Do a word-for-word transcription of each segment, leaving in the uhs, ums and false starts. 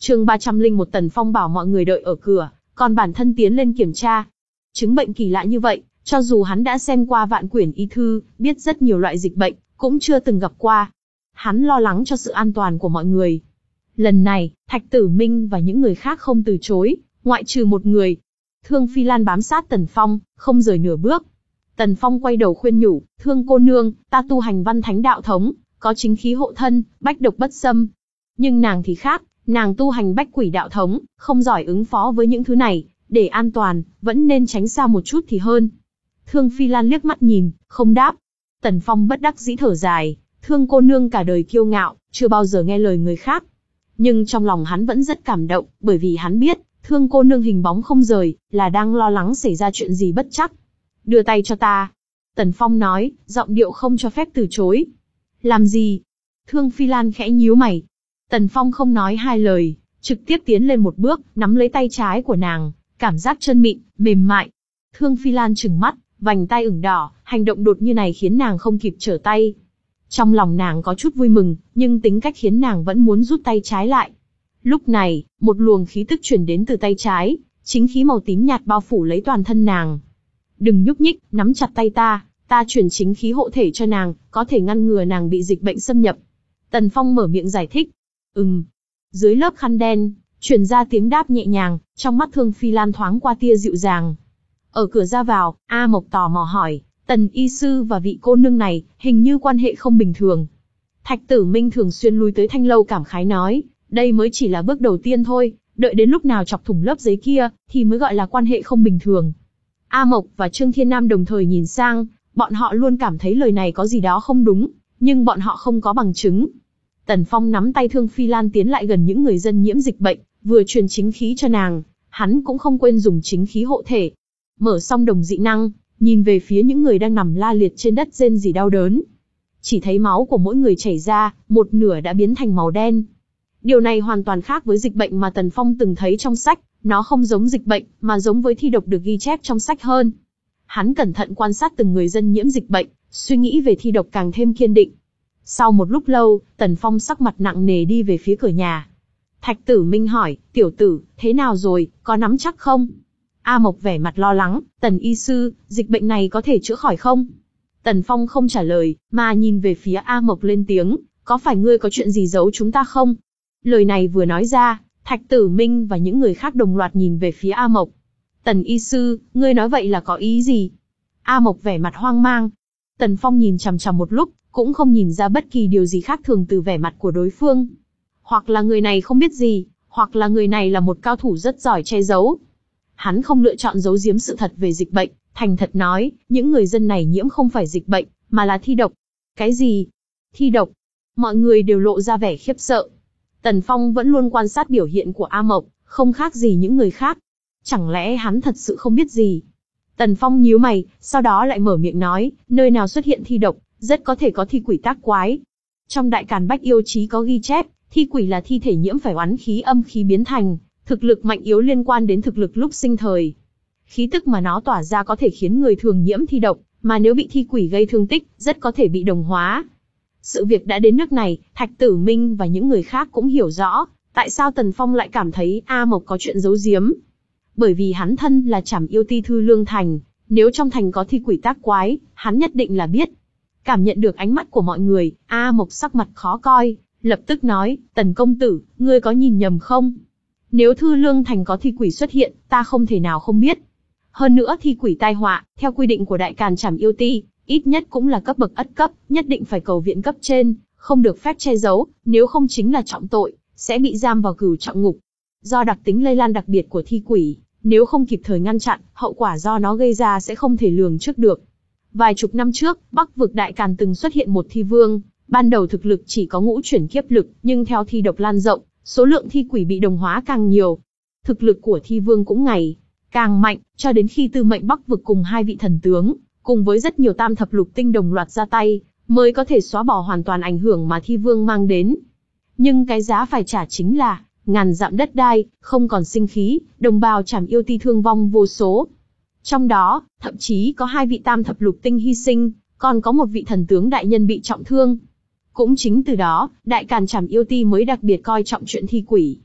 Chương ba trăm lẻ một Tần Phong bảo mọi người đợi ở cửa, còn bản thân tiến lên kiểm tra. Chứng bệnh kỳ lạ như vậy, cho dù hắn đã xem qua vạn quyển y thư, biết rất nhiều loại dịch bệnh, cũng chưa từng gặp qua. Hắn lo lắng cho sự an toàn của mọi người. Lần này, Thạch Tử Minh và những người khác không từ chối, ngoại trừ một người. Thương Phi Lan bám sát Tần Phong, không rời nửa bước. Tần Phong quay đầu khuyên nhủ, Thương cô nương, ta tu hành văn thánh đạo thống, có chính khí hộ thân, bách độc bất xâm. Nhưng nàng thì khác, nàng tu hành bách quỷ đạo thống, không giỏi ứng phó với những thứ này, để an toàn, vẫn nên tránh xa một chút thì hơn. Thương Phi Lan liếc mắt nhìn, không đáp. Tần Phong bất đắc dĩ thở dài, Thương cô nương cả đời kiêu ngạo, chưa bao giờ nghe lời người khác. Nhưng trong lòng hắn vẫn rất cảm động, bởi vì hắn biết, Thương cô nương hình bóng không rời, là đang lo lắng xảy ra chuyện gì bất trắc. Đưa tay cho ta. Tần Phong nói, giọng điệu không cho phép từ chối. Làm gì? Thương Phi Lan khẽ nhíu mày. Tần Phong không nói hai lời, trực tiếp tiến lên một bước, nắm lấy tay trái của nàng, cảm giác chân mịn, mềm mại. Thương Phi Lan trừng mắt, vành tai ửng đỏ, hành động đột như này khiến nàng không kịp trở tay. Trong lòng nàng có chút vui mừng, nhưng tính cách khiến nàng vẫn muốn rút tay trái lại. Lúc này, một luồng khí tức truyền đến từ tay trái, chính khí màu tím nhạt bao phủ lấy toàn thân nàng. Đừng nhúc nhích, nắm chặt tay ta, ta truyền chính khí hộ thể cho nàng, có thể ngăn ngừa nàng bị dịch bệnh xâm nhập. Tần Phong mở miệng giải thích. Ừm. Dưới lớp khăn đen, truyền ra tiếng đáp nhẹ nhàng, trong mắt Thương Phi Lan thoáng qua tia dịu dàng. Ở cửa ra vào, A Mộc tò mò hỏi, Tần y sư và vị cô nương này, hình như quan hệ không bình thường. Thạch Tử Minh thường xuyên lui tới Thanh Lâu cảm khái nói, đây mới chỉ là bước đầu tiên thôi, đợi đến lúc nào chọc thủng lớp giấy kia, thì mới gọi là quan hệ không bình thường. A Mộc và Trương Thiên Nam đồng thời nhìn sang, bọn họ luôn cảm thấy lời này có gì đó không đúng, nhưng bọn họ không có bằng chứng. Tần Phong nắm tay Thương Phi Lan tiến lại gần những người dân nhiễm dịch bệnh, vừa truyền chính khí cho nàng, hắn cũng không quên dùng chính khí hộ thể. Mở xong đồng dị năng, nhìn về phía những người đang nằm la liệt trên đất rên rỉ đau đớn. Chỉ thấy máu của mỗi người chảy ra, một nửa đã biến thành màu đen. Điều này hoàn toàn khác với dịch bệnh mà Tần Phong từng thấy trong sách, nó không giống dịch bệnh, mà giống với thi độc được ghi chép trong sách hơn. Hắn cẩn thận quan sát từng người dân nhiễm dịch bệnh, suy nghĩ về thi độc càng thêm kiên định. Sau một lúc lâu, Tần Phong sắc mặt nặng nề đi về phía cửa nhà. Thạch Tử Minh hỏi, tiểu tử, thế nào rồi, có nắm chắc không? A Mộc vẻ mặt lo lắng, Tần y sư, dịch bệnh này có thể chữa khỏi không? Tần Phong không trả lời, mà nhìn về phía A Mộc lên tiếng, có phải ngươi có chuyện gì giấu chúng ta không? Lời này vừa nói ra, Thạch Tử Minh và những người khác đồng loạt nhìn về phía A Mộc. Tần y sư, ngươi nói vậy là có ý gì? A Mộc vẻ mặt hoang mang. Tần Phong nhìn chằm chằm một lúc, cũng không nhìn ra bất kỳ điều gì khác thường từ vẻ mặt của đối phương. Hoặc là người này không biết gì, hoặc là người này là một cao thủ rất giỏi che giấu. Hắn không lựa chọn giấu giếm sự thật về dịch bệnh, thành thật nói, những người dân này nhiễm không phải dịch bệnh, mà là thi độc. Cái gì? Thi độc? Mọi người đều lộ ra vẻ khiếp sợ. Tần Phong vẫn luôn quan sát biểu hiện của A Mộc, không khác gì những người khác. Chẳng lẽ hắn thật sự không biết gì? Tần Phong nhíu mày, sau đó lại mở miệng nói, nơi nào xuất hiện thi độc, rất có thể có thi quỷ tác quái. Trong Đại Càn Bách Yêu Chí có ghi chép, thi quỷ là thi thể nhiễm phải oán khí âm khí biến thành, thực lực mạnh yếu liên quan đến thực lực lúc sinh thời. Khí tức mà nó tỏa ra có thể khiến người thường nhiễm thi độc, mà nếu bị thi quỷ gây thương tích, rất có thể bị đồng hóa. Sự việc đã đến nước này, Thạch Tử Minh và những người khác cũng hiểu rõ, tại sao Tần Phong lại cảm thấy A Mộc có chuyện giấu giếm. Bởi vì hắn thân là Trảm Yêu Ti Thư Lương Thành, nếu trong thành có thi quỷ tác quái, hắn nhất định là biết. Cảm nhận được ánh mắt của mọi người, A Mộc sắc mặt khó coi, lập tức nói, Tần công tử, ngươi có nhìn nhầm không? Nếu Thư Lương Thành có thi quỷ xuất hiện, ta không thể nào không biết. Hơn nữa thi quỷ tai họa, theo quy định của Đại Càn Trảm Yêu Ti, ít nhất cũng là cấp bậc ất cấp, nhất định phải cầu viện cấp trên, không được phép che giấu, nếu không chính là trọng tội, sẽ bị giam vào cửu trọng ngục. Do đặc tính lây lan đặc biệt của thi quỷ, nếu không kịp thời ngăn chặn, hậu quả do nó gây ra sẽ không thể lường trước được. Vài chục năm trước, Bắc vực Đại Càn từng xuất hiện một thi vương, ban đầu thực lực chỉ có ngũ chuyển kiếp lực, nhưng theo thi độc lan rộng, số lượng thi quỷ bị đồng hóa càng nhiều. Thực lực của thi vương cũng ngày càng mạnh, cho đến khi Tư Mệnh Bắc vực cùng hai vị thần tướng, cùng với rất nhiều tam thập lục tinh đồng loạt ra tay, mới có thể xóa bỏ hoàn toàn ảnh hưởng mà thi vương mang đến. Nhưng cái giá phải trả chính là ngàn dặm đất đai, không còn sinh khí, đồng bào Trảm Yêu Ti thương vong vô số. Trong đó, thậm chí có hai vị tam thập lục tinh hy sinh, còn có một vị thần tướng đại nhân bị trọng thương. Cũng chính từ đó, Đại Càn Trảm Yêu Ti mới đặc biệt coi trọng chuyện thi quỷ.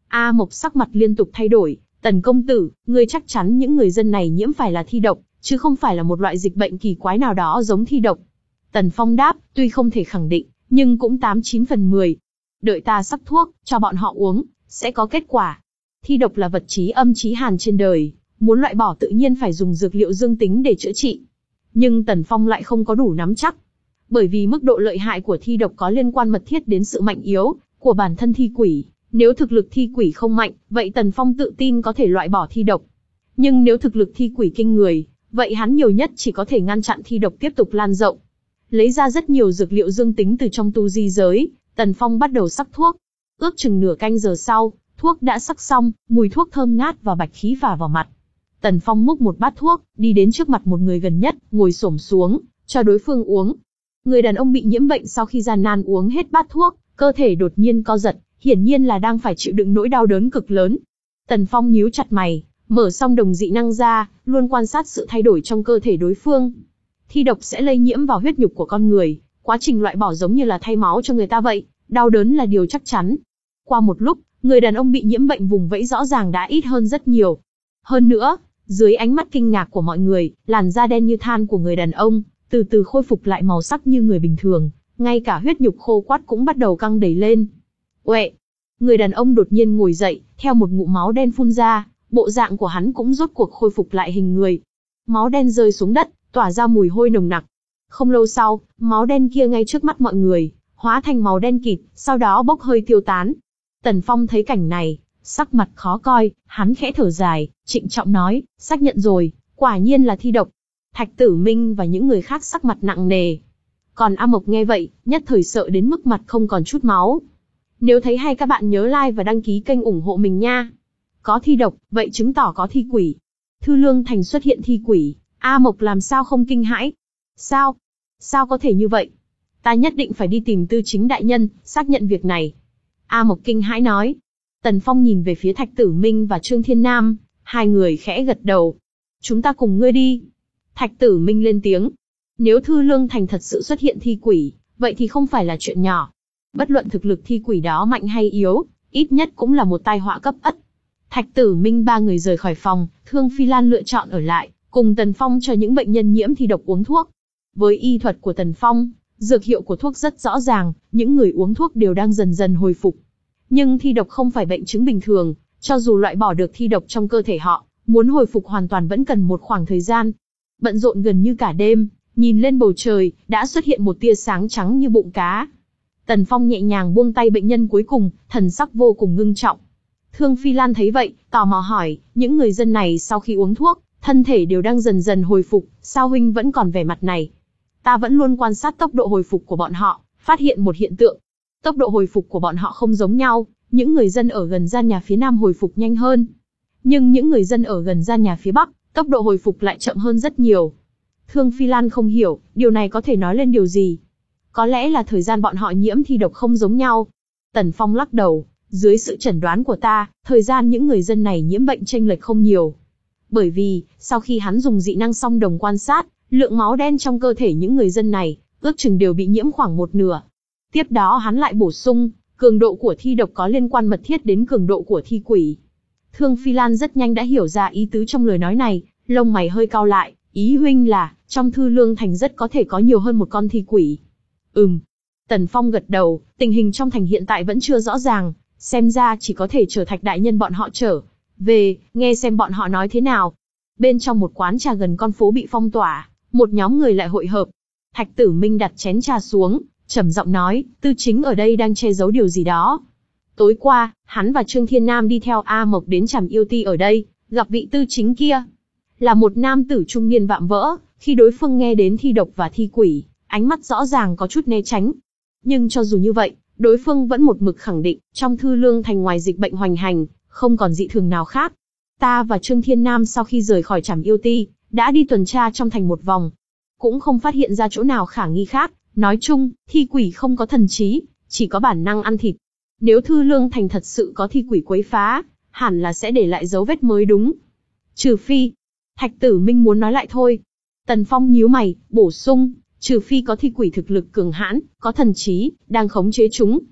A Mộc sắc mặt liên tục thay đổi, Tần công tử, ngươi chắc chắn những người dân này nhiễm phải là thi độc, chứ không phải là một loại dịch bệnh kỳ quái nào đó giống thi độc. Tần Phong đáp, tuy không thể khẳng định, nhưng cũng tám chín phần mười. Đợi ta sắc thuốc, cho bọn họ uống, sẽ có kết quả. Thi độc là vật chí âm chí hàn trên đời, muốn loại bỏ tự nhiên phải dùng dược liệu dương tính để chữa trị. Nhưng Tần Phong lại không có đủ nắm chắc. Bởi vì mức độ lợi hại của thi độc có liên quan mật thiết đến sự mạnh yếu của bản thân thi quỷ. Nếu thực lực thi quỷ không mạnh, vậy Tần Phong tự tin có thể loại bỏ thi độc. Nhưng nếu thực lực thi quỷ kinh người, vậy hắn nhiều nhất chỉ có thể ngăn chặn thi độc tiếp tục lan rộng. Lấy ra rất nhiều dược liệu dương tính từ trong tu di giới, Tần Phong bắt đầu sắc thuốc. Ước chừng nửa canh giờ sau, thuốc đã sắc xong, mùi thuốc thơm ngát và bạch khí phả vào mặt. Tần Phong múc một bát thuốc, đi đến trước mặt một người gần nhất, ngồi xổm xuống, cho đối phương uống. Người đàn ông bị nhiễm bệnh sau khi gian nan uống hết bát thuốc, cơ thể đột nhiên co giật, hiển nhiên là đang phải chịu đựng nỗi đau đớn cực lớn. Tần Phong nhíu chặt mày, mở song đồng dị năng ra, luôn quan sát sự thay đổi trong cơ thể đối phương. Thi độc sẽ lây nhiễm vào huyết nhục của con người, quá trình loại bỏ giống như là thay máu cho người ta vậy, đau đớn là điều chắc chắn. Qua một lúc, người đàn ông bị nhiễm bệnh vùng vẫy rõ ràng đã ít hơn rất nhiều. Hơn nữa, dưới ánh mắt kinh ngạc của mọi người, làn da đen như than của người đàn ông từ từ khôi phục lại màu sắc như người bình thường, ngay cả huyết nhục khô quắt cũng bắt đầu căng đầy lên. Uệ! Người đàn ông đột nhiên ngồi dậy, theo một ngụm máu đen phun ra, bộ dạng của hắn cũng rốt cuộc khôi phục lại hình người. Máu đen rơi xuống đất, tỏa ra mùi hôi nồng nặc. Không lâu sau, máu đen kia ngay trước mắt mọi người, hóa thành màu đen kịt, sau đó bốc hơi tiêu tán. Tần Phong thấy cảnh này, sắc mặt khó coi, hắn khẽ thở dài, trịnh trọng nói, xác nhận rồi, quả nhiên là thi độc. Thạch Tử Minh và những người khác sắc mặt nặng nề. Còn A Mộc nghe vậy, nhất thời sợ đến mức mặt không còn chút máu. Nếu thấy hay các bạn nhớ like và đăng ký kênh ủng hộ mình nha. Có thi độc, vậy chứng tỏ có thi quỷ. Thư Lương Thành xuất hiện thi quỷ, A Mộc làm sao không kinh hãi? Sao? Sao có thể như vậy? Ta nhất định phải đi tìm Tư Chính đại nhân, xác nhận việc này. A Mộc kinh hãi nói. Tần Phong nhìn về phía Thạch Tử Minh và Trương Thiên Nam, hai người khẽ gật đầu. Chúng ta cùng ngươi đi. Thạch Tử Minh lên tiếng. Nếu Thư Lương Thành thật sự xuất hiện thi quỷ, vậy thì không phải là chuyện nhỏ. Bất luận thực lực thi quỷ đó mạnh hay yếu, ít nhất cũng là một tai họa cấp ất. Thạch Tử Minh ba người rời khỏi phòng, Thương Phi Lan lựa chọn ở lại, cùng Tần Phong cho những bệnh nhân nhiễm thi độc uống thuốc. Với y thuật của Tần Phong, dược hiệu của thuốc rất rõ ràng, những người uống thuốc đều đang dần dần hồi phục. Nhưng thi độc không phải bệnh chứng bình thường, cho dù loại bỏ được thi độc trong cơ thể họ, muốn hồi phục hoàn toàn vẫn cần một khoảng thời gian. Bận rộn gần như cả đêm, nhìn lên bầu trời, đã xuất hiện một tia sáng trắng như bụng cá. Tần Phong nhẹ nhàng buông tay bệnh nhân cuối cùng, thần sắc vô cùng ngưng trọng. Thương Phi Lan thấy vậy, tò mò hỏi, những người dân này sau khi uống thuốc, thân thể đều đang dần dần hồi phục, sao huynh vẫn còn vẻ mặt này? Ta vẫn luôn quan sát tốc độ hồi phục của bọn họ, phát hiện một hiện tượng. Tốc độ hồi phục của bọn họ không giống nhau, những người dân ở gần gian nhà phía nam hồi phục nhanh hơn. Nhưng những người dân ở gần gian nhà phía bắc, tốc độ hồi phục lại chậm hơn rất nhiều. Thương Phi Lan không hiểu, điều này có thể nói lên điều gì? Có lẽ là thời gian bọn họ nhiễm thi độc không giống nhau. Tần Phong lắc đầu, dưới sự chẩn đoán của ta, thời gian những người dân này nhiễm bệnh chênh lệch không nhiều. Bởi vì, sau khi hắn dùng dị năng song đồng quan sát, lượng máu đen trong cơ thể những người dân này, ước chừng đều bị nhiễm khoảng một nửa. Tiếp đó hắn lại bổ sung, cường độ của thi độc có liên quan mật thiết đến cường độ của thi quỷ. Thương Phi Lan rất nhanh đã hiểu ra ý tứ trong lời nói này, lông mày hơi cau lại, ý huynh là, trong Thư Lương Thành rất có thể có nhiều hơn một con thi quỷ. Ừm. Tần Phong gật đầu, tình hình trong thành hiện tại vẫn chưa rõ ràng, xem ra chỉ có thể chờ Thạch đại nhân bọn họ trở về, nghe xem bọn họ nói thế nào. Bên trong một quán trà gần con phố bị phong tỏa, một nhóm người lại hội hợp. Thạch Tử Minh đặt chén trà xuống, trầm giọng nói, Tư Chính ở đây đang che giấu điều gì đó. Tối qua, hắn và Trương Thiên Nam đi theo A Mộc đến Trảm Yêu Ti ở đây, gặp vị Tư Chính kia. Là một nam tử trung niên vạm vỡ, khi đối phương nghe đến thi độc và thi quỷ, ánh mắt rõ ràng có chút né tránh. Nhưng cho dù như vậy, đối phương vẫn một mực khẳng định, trong Thư Lương Thành ngoài dịch bệnh hoành hành, không còn dị thường nào khác. Ta và Trương Thiên Nam sau khi rời khỏi Trảm Yêu Ti, đã đi tuần tra trong thành một vòng. Cũng không phát hiện ra chỗ nào khả nghi khác, nói chung, thi quỷ không có thần trí, chỉ có bản năng ăn thịt. Nếu Thư Lương Thành thật sự có thi quỷ quấy phá, hẳn là sẽ để lại dấu vết mới đúng. Trừ phi, Thạch Tử Minh muốn nói lại thôi. Tần Phong nhíu mày, bổ sung, trừ phi có thi quỷ thực lực cường hãn, có thần trí, đang khống chế chúng.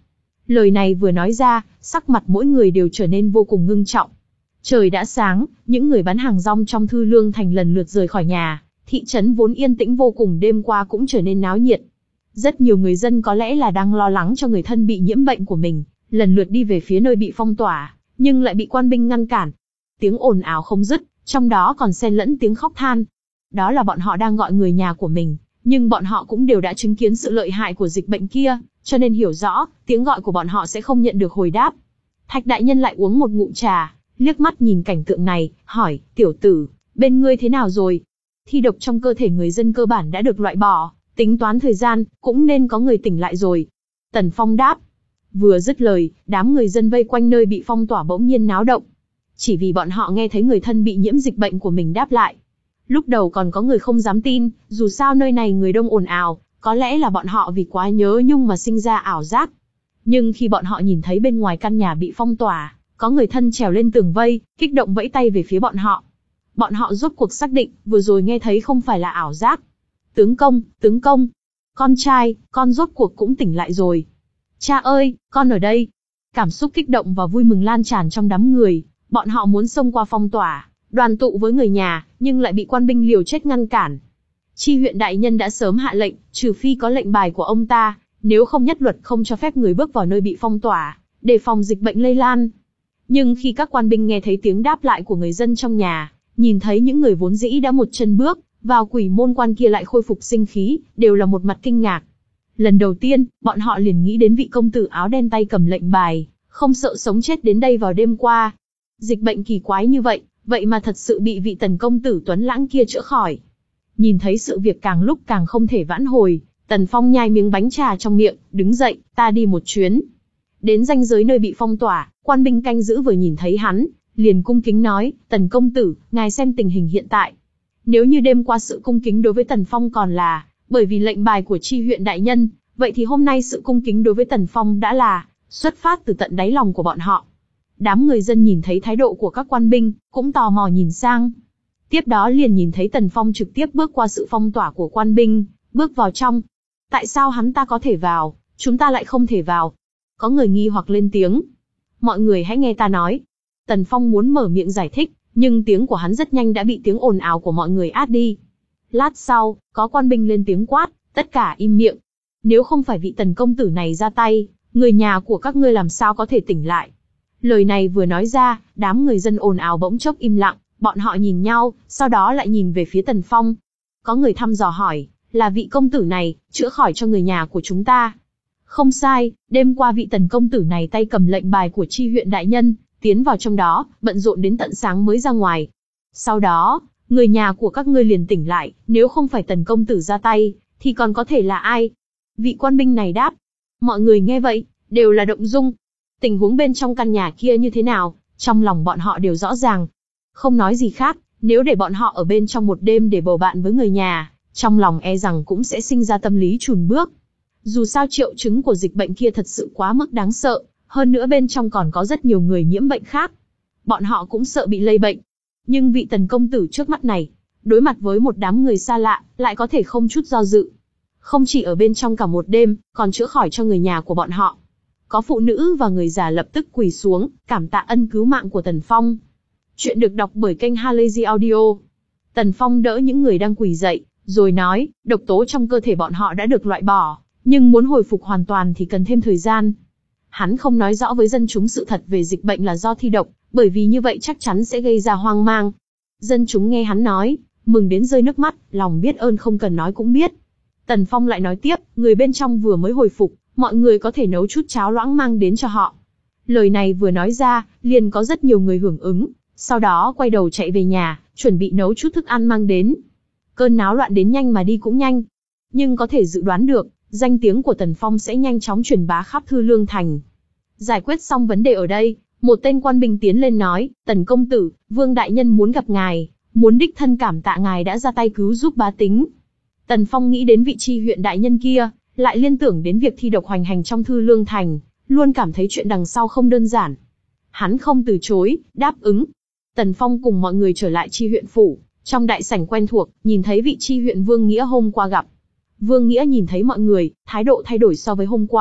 Lời này vừa nói ra, sắc mặt mỗi người đều trở nên vô cùng ngưng trọng. Trời đã sáng, những người bán hàng rong trong Thư Lương Thành lần lượt rời khỏi nhà, thị trấn vốn yên tĩnh vô cùng đêm qua cũng trở nên náo nhiệt. Rất nhiều người dân có lẽ là đang lo lắng cho người thân bị nhiễm bệnh của mình, lần lượt đi về phía nơi bị phong tỏa, nhưng lại bị quan binh ngăn cản. Tiếng ồn ào không dứt, trong đó còn xen lẫn tiếng khóc than. Đó là bọn họ đang gọi người nhà của mình, nhưng bọn họ cũng đều đã chứng kiến sự lợi hại của dịch bệnh kia, cho nên hiểu rõ, tiếng gọi của bọn họ sẽ không nhận được hồi đáp. Thạch đại nhân lại uống một ngụm trà, liếc mắt nhìn cảnh tượng này, hỏi, tiểu tử, bên ngươi thế nào rồi? Thi độc trong cơ thể người dân cơ bản đã được loại bỏ, tính toán thời gian, cũng nên có người tỉnh lại rồi. Tần Phong đáp. Vừa dứt lời, đám người dân vây quanh nơi bị phong tỏa bỗng nhiên náo động. Chỉ vì bọn họ nghe thấy người thân bị nhiễm dịch bệnh của mình đáp lại. Lúc đầu còn có người không dám tin, dù sao nơi này người đông ồn ào, có lẽ là bọn họ vì quá nhớ nhung mà sinh ra ảo giác. Nhưng khi bọn họ nhìn thấy bên ngoài căn nhà bị phong tỏa, có người thân trèo lên tường vây, kích động vẫy tay về phía bọn họ. Bọn họ rốt cuộc xác định, vừa rồi nghe thấy không phải là ảo giác. Tướng công, tướng công, con trai, con rốt cuộc cũng tỉnh lại rồi. Cha ơi, con ở đây. Cảm xúc kích động và vui mừng lan tràn trong đám người, bọn họ muốn xông qua phong tỏa, đoàn tụ với người nhà, nhưng lại bị quan binh liều chết ngăn cản. Chi huyện đại nhân đã sớm hạ lệnh, trừ phi có lệnh bài của ông ta, nếu không nhất luật không cho phép người bước vào nơi bị phong tỏa, để phòng dịch bệnh lây lan. Nhưng khi các quan binh nghe thấy tiếng đáp lại của người dân trong nhà, nhìn thấy những người vốn dĩ đã một chân bước vào quỷ môn quan kia lại khôi phục sinh khí, đều là một mặt kinh ngạc. Lần đầu tiên, bọn họ liền nghĩ đến vị công tử áo đen tay cầm lệnh bài, không sợ sống chết đến đây vào đêm qua. Dịch bệnh kỳ quái như vậy, vậy mà thật sự bị vị Tần công tử tuấn lãng kia chữa khỏi. Nhìn thấy sự việc càng lúc càng không thể vãn hồi, Tần Phong nhai miếng bánh trà trong miệng, đứng dậy, ta đi một chuyến. Đến ranh giới nơi bị phong tỏa, quan binh canh giữ vừa nhìn thấy hắn, liền cung kính nói, Tần công tử, ngài xem tình hình hiện tại. Nếu như đêm qua sự cung kính đối với Tần Phong còn là bởi vì lệnh bài của chi huyện đại nhân, vậy thì hôm nay sự cung kính đối với Tần Phong đã là xuất phát từ tận đáy lòng của bọn họ. Đám người dân nhìn thấy thái độ của các quan binh, cũng tò mò nhìn sang. Tiếp đó liền nhìn thấy Tần Phong trực tiếp bước qua sự phong tỏa của quan binh, bước vào trong. Tại sao hắn ta có thể vào, chúng ta lại không thể vào? Có người nghi hoặc lên tiếng. Mọi người hãy nghe ta nói. Tần Phong muốn mở miệng giải thích, nhưng tiếng của hắn rất nhanh đã bị tiếng ồn ào của mọi người át đi. Lát sau, có quan binh lên tiếng quát, tất cả im miệng. Nếu không phải vị Tần công tử này ra tay, người nhà của các ngươi làm sao có thể tỉnh lại? Lời này vừa nói ra, đám người dân ồn ào bỗng chốc im lặng, bọn họ nhìn nhau, sau đó lại nhìn về phía Tần Phong. Có người thăm dò hỏi, là vị công tử này, chữa khỏi cho người nhà của chúng ta. Không sai, đêm qua vị Tần công tử này tay cầm lệnh bài của chi huyện đại nhân, tiến vào trong đó, bận rộn đến tận sáng mới ra ngoài. Sau đó, người nhà của các ngươi liền tỉnh lại, nếu không phải Tần công tử ra tay, thì còn có thể là ai? Vị quan binh này đáp. Mọi người nghe vậy, đều là động dung. Tình huống bên trong căn nhà kia như thế nào, trong lòng bọn họ đều rõ ràng. Không nói gì khác, nếu để bọn họ ở bên trong một đêm để bầu bạn với người nhà, trong lòng e rằng cũng sẽ sinh ra tâm lý chùn bước. Dù sao triệu chứng của dịch bệnh kia thật sự quá mức đáng sợ, hơn nữa bên trong còn có rất nhiều người nhiễm bệnh khác. Bọn họ cũng sợ bị lây bệnh. Nhưng vị Tần công tử trước mắt này, đối mặt với một đám người xa lạ, lại có thể không chút do dự. Không chỉ ở bên trong cả một đêm, còn chữa khỏi cho người nhà của bọn họ. Có phụ nữ và người già lập tức quỳ xuống, cảm tạ ân cứu mạng của Tần Phong. Chuyện được đọc bởi kênh Halazy Audio. Tần Phong đỡ những người đang quỳ dậy, rồi nói, độc tố trong cơ thể bọn họ đã được loại bỏ, nhưng muốn hồi phục hoàn toàn thì cần thêm thời gian. Hắn không nói rõ với dân chúng sự thật về dịch bệnh là do thi độc, bởi vì như vậy chắc chắn sẽ gây ra hoang mang. Dân chúng nghe hắn nói, mừng đến rơi nước mắt, lòng biết ơn không cần nói cũng biết. Tần Phong lại nói tiếp, người bên trong vừa mới hồi phục, mọi người có thể nấu chút cháo loãng mang đến cho họ. Lời này vừa nói ra, liền có rất nhiều người hưởng ứng, sau đó quay đầu chạy về nhà, chuẩn bị nấu chút thức ăn mang đến. Cơn náo loạn đến nhanh mà đi cũng nhanh. Nhưng có thể dự đoán được, danh tiếng của Tần Phong sẽ nhanh chóng truyền bá khắp Thư Lương Thành. Giải quyết xong vấn đề ở đây, một tên quan binh tiến lên nói, Tần công tử, Vương đại nhân muốn gặp ngài, muốn đích thân cảm tạ ngài đã ra tay cứu giúp bá tính. Tần Phong nghĩ đến vị chi huyện đại nhân kia, lại liên tưởng đến việc thi độc hoành hành trong Thư Lương Thành, luôn cảm thấy chuyện đằng sau không đơn giản. Hắn không từ chối, đáp ứng. Tần Phong cùng mọi người trở lại chi huyện phủ, trong đại sảnh quen thuộc, nhìn thấy vị chi huyện Vương Nghĩa hôm qua gặp. Vương Nghĩa nhìn thấy mọi người, thái độ thay đổi so với hôm qua,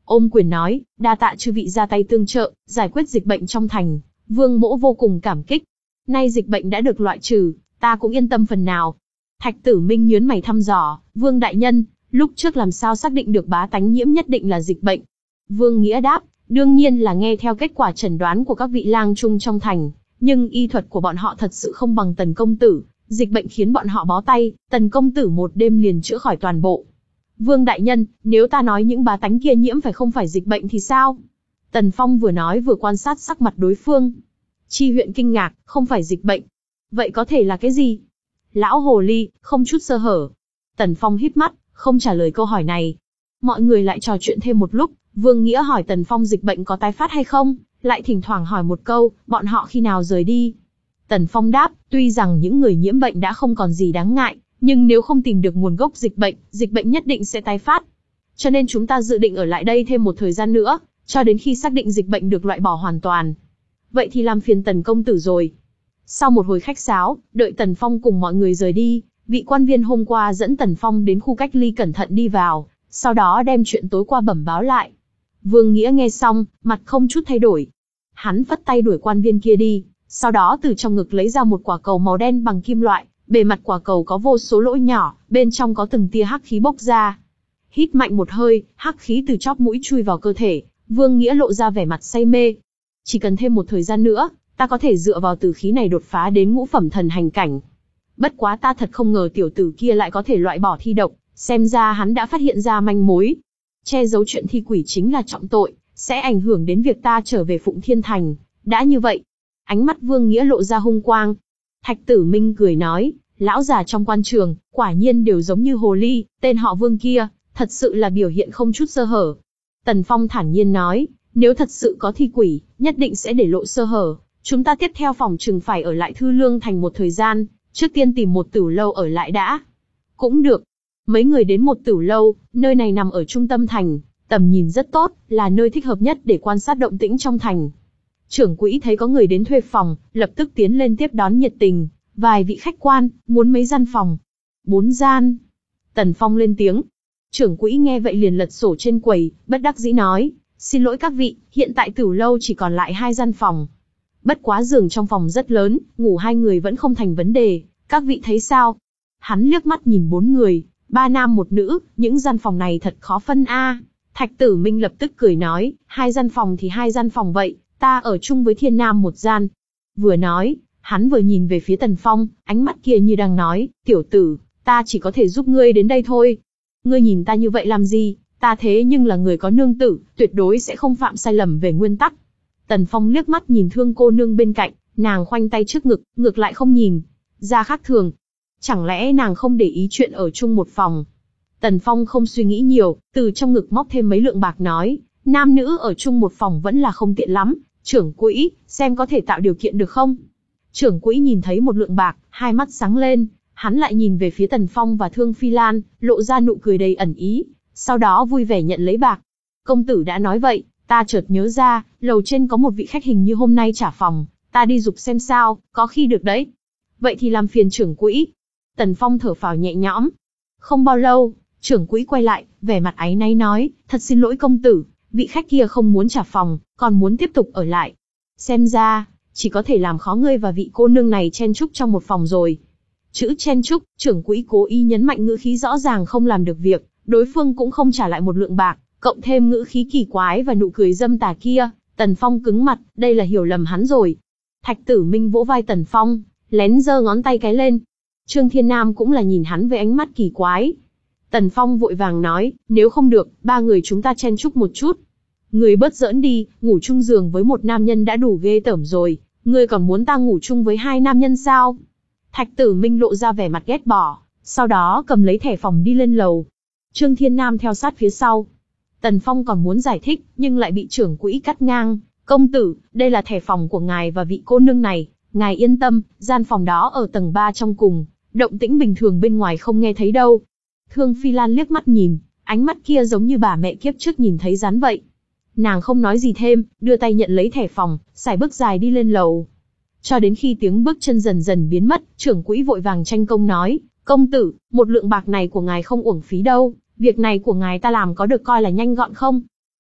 ôm quyền nói, đa tạ chư vị ra tay tương trợ, giải quyết dịch bệnh trong thành, Vương Mỗ vô cùng cảm kích. Nay dịch bệnh đã được loại trừ, ta cũng yên tâm phần nào. Thạch Tử Minh nhớn mày thăm dò, Vương đại nhân, lúc trước làm sao xác định được bá tánh nhiễm nhất định là dịch bệnh? Vương Nghĩa đáp, đương nhiên là nghe theo kết quả chẩn đoán của các vị lang trung trong thành, nhưng y thuật của bọn họ thật sự không bằng Tần công tử, dịch bệnh khiến bọn họ bó tay, Tần công tử một đêm liền chữa khỏi toàn bộ. Vương đại nhân, nếu ta nói những bá tánh kia nhiễm phải không phải dịch bệnh thì sao? Tần Phong vừa nói vừa quan sát sắc mặt đối phương. Chi huyện kinh ngạc, không phải dịch bệnh. Vậy có thể là cái gì? Lão hồ ly, không chút sơ hở. Tần Phong híp mắt, không trả lời câu hỏi này. Mọi người lại trò chuyện thêm một lúc, Vương Nghĩa hỏi Tần Phong dịch bệnh có tái phát hay không, lại thỉnh thoảng hỏi một câu, bọn họ khi nào rời đi. Tần Phong đáp, tuy rằng những người nhiễm bệnh đã không còn gì đáng ngại, nhưng nếu không tìm được nguồn gốc dịch bệnh, dịch bệnh nhất định sẽ tái phát. Cho nên chúng ta dự định ở lại đây thêm một thời gian nữa, cho đến khi xác định dịch bệnh được loại bỏ hoàn toàn. Vậy thì làm phiền Tần công tử rồi. Sau một hồi khách sáo, đợi Tần Phong cùng mọi người rời đi, vị quan viên hôm qua dẫn Tần Phong đến khu cách ly cẩn thận đi vào, sau đó đem chuyện tối qua bẩm báo lại. Vương Nghĩa nghe xong, mặt không chút thay đổi. Hắn phất tay đuổi quan viên kia đi, sau đó từ trong ngực lấy ra một quả cầu màu đen bằng kim loại, bề mặt quả cầu có vô số lỗ nhỏ, bên trong có từng tia hắc khí bốc ra. Hít mạnh một hơi, hắc khí từ chóp mũi chui vào cơ thể, Vương Nghĩa lộ ra vẻ mặt say mê. Chỉ cần thêm một thời gian nữa, ta có thể dựa vào tử khí này đột phá đến ngũ phẩm thần hành cảnh. Bất quá ta thật không ngờ tiểu tử kia lại có thể loại bỏ thi độc, xem ra hắn đã phát hiện ra manh mối. Che giấu chuyện thi quỷ chính là trọng tội, sẽ ảnh hưởng đến việc ta trở về Phụng Thiên Thành. Đã như vậy, ánh mắt Vương Nghĩa lộ ra hung quang. Thạch Tử Minh cười nói, lão già trong quan trường, quả nhiên đều giống như hồ ly, tên họ Vương kia, thật sự là biểu hiện không chút sơ hở. Tần Phong thản nhiên nói, nếu thật sự có thi quỷ, nhất định sẽ để lộ sơ hở. Chúng ta tiếp theo phòng trừng phải ở lại Thư Lương Thành một thời gian, trước tiên tìm một tửu lâu ở lại đã. Cũng được. Mấy người đến một tửu lâu, nơi này nằm ở trung tâm thành, tầm nhìn rất tốt, là nơi thích hợp nhất để quan sát động tĩnh trong thành. Trưởng quỹ thấy có người đến thuê phòng, lập tức tiến lên tiếp đón nhiệt tình. Vài vị khách quan, muốn mấy gian phòng? Bốn gian. Tần Phong lên tiếng. Trưởng quỹ nghe vậy liền lật sổ trên quầy, bất đắc dĩ nói, xin lỗi các vị, hiện tại tửu lâu chỉ còn lại hai gian phòng. Bất quá giường trong phòng rất lớn, ngủ hai người vẫn không thành vấn đề, các vị thấy sao? Hắn liếc mắt nhìn bốn người, ba nam một nữ, những gian phòng này thật khó phân a. Thạch Tử Minh lập tức cười nói, hai gian phòng thì hai gian phòng vậy, ta ở chung với Thiên Nam một gian. Vừa nói, hắn vừa nhìn về phía Tần Phong, ánh mắt kia như đang nói, tiểu tử, ta chỉ có thể giúp ngươi đến đây thôi. Ngươi nhìn ta như vậy làm gì, ta thế nhưng là người có nương tử, tuyệt đối sẽ không phạm sai lầm về nguyên tắc. Tần Phong liếc mắt nhìn Thương cô nương bên cạnh, nàng khoanh tay trước ngực, ngược lại không nhìn ra khác thường. Chẳng lẽ nàng không để ý chuyện ở chung một phòng? Tần Phong không suy nghĩ nhiều, từ trong ngực móc thêm mấy lượng bạc nói, nam nữ ở chung một phòng vẫn là không tiện lắm, trưởng quỹ, xem có thể tạo điều kiện được không? Trưởng quỹ nhìn thấy một lượng bạc, hai mắt sáng lên, hắn lại nhìn về phía Tần Phong và Thương Phi Lan, lộ ra nụ cười đầy ẩn ý, sau đó vui vẻ nhận lấy bạc. Công tử đã nói vậy, ta chợt nhớ ra, lầu trên có một vị khách hình như hôm nay trả phòng, ta đi giục xem sao, có khi được đấy. Vậy thì làm phiền trưởng quỹ. Tần Phong thở phào nhẹ nhõm. Không bao lâu, trưởng quỹ quay lại, vẻ mặt áy náy nói, thật xin lỗi công tử, vị khách kia không muốn trả phòng, còn muốn tiếp tục ở lại. Xem ra, chỉ có thể làm khó ngươi và vị cô nương này chen chúc trong một phòng rồi. Chữ chen chúc, trưởng quỹ cố ý nhấn mạnh ngữ khí rõ ràng không làm được việc, đối phương cũng không trả lại một lượng bạc, cộng thêm ngữ khí kỳ quái và nụ cười dâm tà kia, Tần Phong cứng mặt, đây là hiểu lầm hắn rồi. Thạch Tử Minh vỗ vai Tần Phong, lén giơ ngón tay cái lên. Trương Thiên Nam cũng là nhìn hắn với ánh mắt kỳ quái. Tần Phong vội vàng nói, nếu không được, ba người chúng ta chen chúc một chút. Người bớt giỡn đi, ngủ chung giường với một nam nhân đã đủ ghê tởm rồi, ngươi còn muốn ta ngủ chung với hai nam nhân sao? Thạch Tử Minh lộ ra vẻ mặt ghét bỏ, sau đó cầm lấy thẻ phòng đi lên lầu. Trương Thiên Nam theo sát phía sau. Tần Phong còn muốn giải thích, nhưng lại bị trưởng quỹ cắt ngang. Công tử, đây là thẻ phòng của ngài và vị cô nương này, ngài yên tâm, gian phòng đó ở tầng ba trong cùng, động tĩnh bình thường bên ngoài không nghe thấy đâu. Thương Phi Lan liếc mắt nhìn, ánh mắt kia giống như bà mẹ kiếp trước nhìn thấy rắn vậy. Nàng không nói gì thêm, đưa tay nhận lấy thẻ phòng, xài bước dài đi lên lầu. Cho đến khi tiếng bước chân dần dần biến mất, trưởng quỹ vội vàng tranh công nói, công tử, một lượng bạc này của ngài không uổng phí đâu, việc này của ngài ta làm có được coi là nhanh gọn không?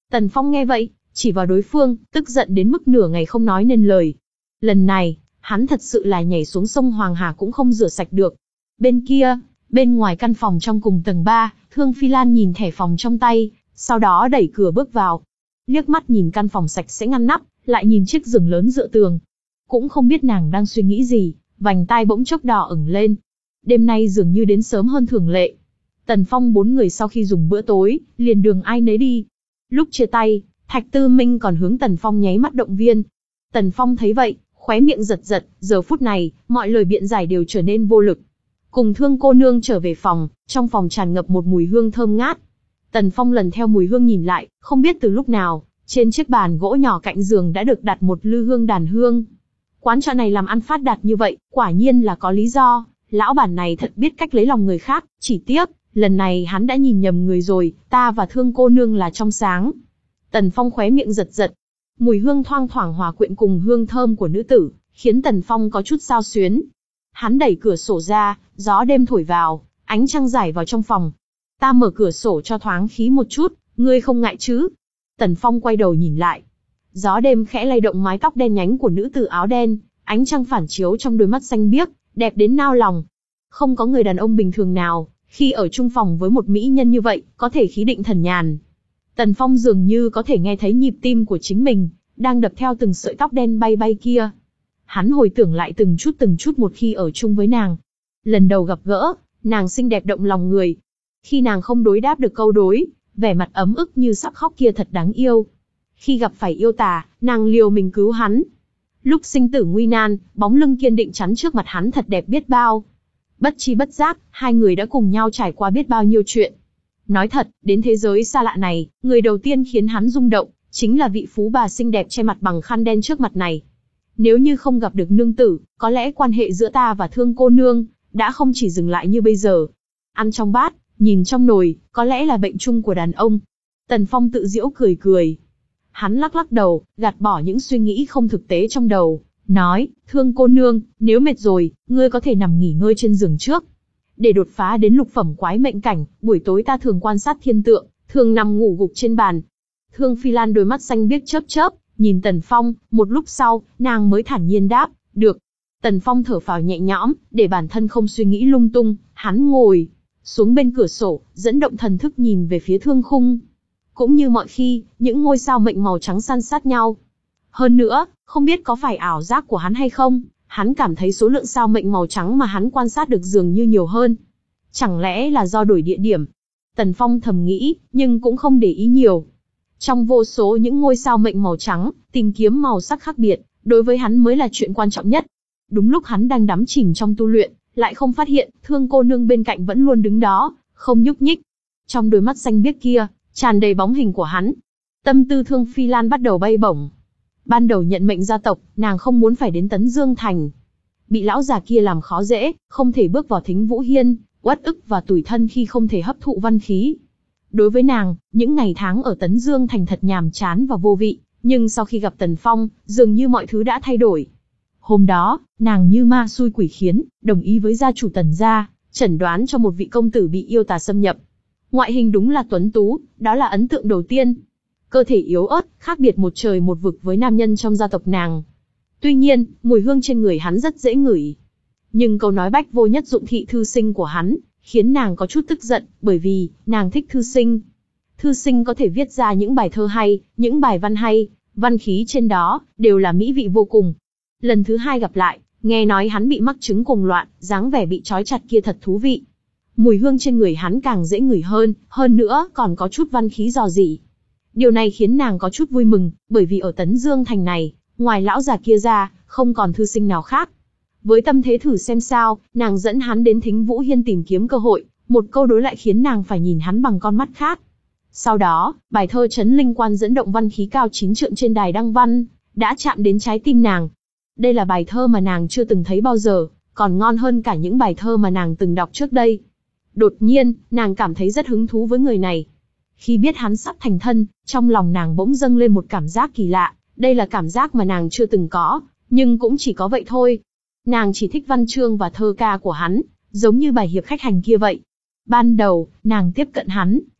Tần Phong nghe vậy, chỉ vào đối phương, tức giận đến mức nửa ngày không nói nên lời. Lần này, hắn thật sự là nhảy xuống sông Hoàng Hà cũng không rửa sạch được. Bên kia, bên ngoài căn phòng trong cùng tầng ba, Thương Phi Lan nhìn thẻ phòng trong tay, sau đó đẩy cửa bước vào. Liếc mắt nhìn căn phòng sạch sẽ ngăn nắp, lại nhìn chiếc giường lớn dựa tường. Cũng không biết nàng đang suy nghĩ gì, vành tai bỗng chốc đỏ ửng lên. Đêm nay dường như đến sớm hơn thường lệ. Tần Phong bốn người sau khi dùng bữa tối, liền đường ai nấy đi. Lúc chia tay, Thạch Tư Minh còn hướng Tần Phong nháy mắt động viên. Tần Phong thấy vậy, khóe miệng giật giật, giờ phút này, mọi lời biện giải đều trở nên vô lực. Cùng Thương cô nương trở về phòng, trong phòng tràn ngập một mùi hương thơm ngát. Tần Phong lần theo mùi hương nhìn lại, không biết từ lúc nào, trên chiếc bàn gỗ nhỏ cạnh giường đã được đặt một lư hương đàn hương. Quán trọ này làm ăn phát đạt như vậy, quả nhiên là có lý do, lão bản này thật biết cách lấy lòng người khác, chỉ tiếc, lần này hắn đã nhìn nhầm người rồi, ta và Thương cô nương là trong sáng. Tần Phong khóe miệng giật giật. Mùi hương thoang thoảng hòa quyện cùng hương thơm của nữ tử, khiến Tần Phong có chút xao xuyến. Hắn đẩy cửa sổ ra, gió đêm thổi vào, ánh trăng rải vào trong phòng. Ta mở cửa sổ cho thoáng khí một chút, ngươi không ngại chứ? Tần Phong quay đầu nhìn lại. Gió đêm khẽ lay động mái tóc đen nhánh của nữ tử áo đen, ánh trăng phản chiếu trong đôi mắt xanh biếc, đẹp đến nao lòng. Không có người đàn ông bình thường nào, khi ở chung phòng với một mỹ nhân như vậy, có thể khí định thần nhàn. Tần Phong dường như có thể nghe thấy nhịp tim của chính mình, đang đập theo từng sợi tóc đen bay bay kia. Hắn hồi tưởng lại từng chút từng chút một khi ở chung với nàng. Lần đầu gặp gỡ, nàng xinh đẹp động lòng người. Khi nàng không đối đáp được câu đối, vẻ mặt ấm ức như sắp khóc kia thật đáng yêu. Khi gặp phải yêu tà, nàng liều mình cứu hắn. Lúc sinh tử nguy nan, bóng lưng kiên định chắn trước mặt hắn thật đẹp biết bao. Bất chi bất giác, hai người đã cùng nhau trải qua biết bao nhiêu chuyện. Nói thật, đến thế giới xa lạ này, người đầu tiên khiến hắn rung động, chính là vị phú bà xinh đẹp che mặt bằng khăn đen trước mặt này. Nếu như không gặp được nương tử, có lẽ quan hệ giữa ta và Thương cô nương, đã không chỉ dừng lại như bây giờ. Ăn trong bát, nhìn trong nồi, có lẽ là bệnh chung của đàn ông. Tần Phong tự giễu cười cười. Hắn lắc lắc đầu, gạt bỏ những suy nghĩ không thực tế trong đầu, nói, Thương cô nương, nếu mệt rồi, ngươi có thể nằm nghỉ ngơi trên giường trước. Để đột phá đến lục phẩm quái mệnh cảnh, buổi tối ta thường quan sát thiên tượng, thường nằm ngủ gục trên bàn. Thương Phi Lan đôi mắt xanh biếc chớp chớp, nhìn Tần Phong, một lúc sau, nàng mới thản nhiên đáp, được. Tần Phong thở phào nhẹ nhõm, để bản thân không suy nghĩ lung tung, hắn ngồi xuống bên cửa sổ, dẫn động thần thức nhìn về phía thương khung. Cũng như mọi khi, những ngôi sao mệnh màu trắng san sát nhau. Hơn nữa, không biết có phải ảo giác của hắn hay không, hắn cảm thấy số lượng sao mệnh màu trắng mà hắn quan sát được dường như nhiều hơn. Chẳng lẽ là do đổi địa điểm? Tần Phong thầm nghĩ, nhưng cũng không để ý nhiều. Trong vô số những ngôi sao mệnh màu trắng, tìm kiếm màu sắc khác biệt, đối với hắn mới là chuyện quan trọng nhất. Đúng lúc hắn đang đắm chìm trong tu luyện, lại không phát hiện, Thương cô nương bên cạnh vẫn luôn đứng đó, không nhúc nhích. Trong đôi mắt xanh biếc kia, tràn đầy bóng hình của hắn. Tâm tư Thương Phi Lan bắt đầu bay bổng. Ban đầu nhận mệnh gia tộc, nàng không muốn phải đến Tấn Dương Thành. Bị lão già kia làm khó dễ, không thể bước vào Thính Vũ Hiên, uất ức và tủi thân khi không thể hấp thụ văn khí. Đối với nàng, những ngày tháng ở Tấn Dương Thành thật nhàm chán và vô vị, nhưng sau khi gặp Tần Phong, dường như mọi thứ đã thay đổi. Hôm đó, nàng như ma xui quỷ khiến, đồng ý với gia chủ Tần gia, chẩn đoán cho một vị công tử bị yêu tà xâm nhập. Ngoại hình đúng là tuấn tú, đó là ấn tượng đầu tiên. Cơ thể yếu ớt, khác biệt một trời một vực với nam nhân trong gia tộc nàng. Tuy nhiên, mùi hương trên người hắn rất dễ ngửi. Nhưng câu nói bách vô nhất dụng thị thư sinh của hắn, khiến nàng có chút tức giận, bởi vì, nàng thích thư sinh. Thư sinh có thể viết ra những bài thơ hay, những bài văn hay, văn khí trên đó, đều là mỹ vị vô cùng. Lần thứ hai gặp lại, nghe nói hắn bị mắc chứng cuồng loạn, dáng vẻ bị trói chặt kia thật thú vị. Mùi hương trên người hắn càng dễ ngửi hơn, hơn nữa còn có chút văn khí rò rỉ. Điều này khiến nàng có chút vui mừng, bởi vì ở Tấn Dương Thành này, ngoài lão già kia ra, không còn thư sinh nào khác. Với tâm thế thử xem sao, nàng dẫn hắn đến Thính Vũ Hiên tìm kiếm cơ hội, một câu đối lại khiến nàng phải nhìn hắn bằng con mắt khác. Sau đó, bài thơ Trấn Linh Quan dẫn động văn khí cao chín trượng trên đài đăng văn, đã chạm đến trái tim nàng. Đây là bài thơ mà nàng chưa từng thấy bao giờ, còn ngon hơn cả những bài thơ mà nàng từng đọc trước đây. Đột nhiên, nàng cảm thấy rất hứng thú với người này. Khi biết hắn sắp thành thân, trong lòng nàng bỗng dâng lên một cảm giác kỳ lạ, đây là cảm giác mà nàng chưa từng có, nhưng cũng chỉ có vậy thôi. Nàng chỉ thích văn chương và thơ ca của hắn, giống như bài hiệp khách hành kia vậy. Ban đầu, nàng tiếp cận hắn,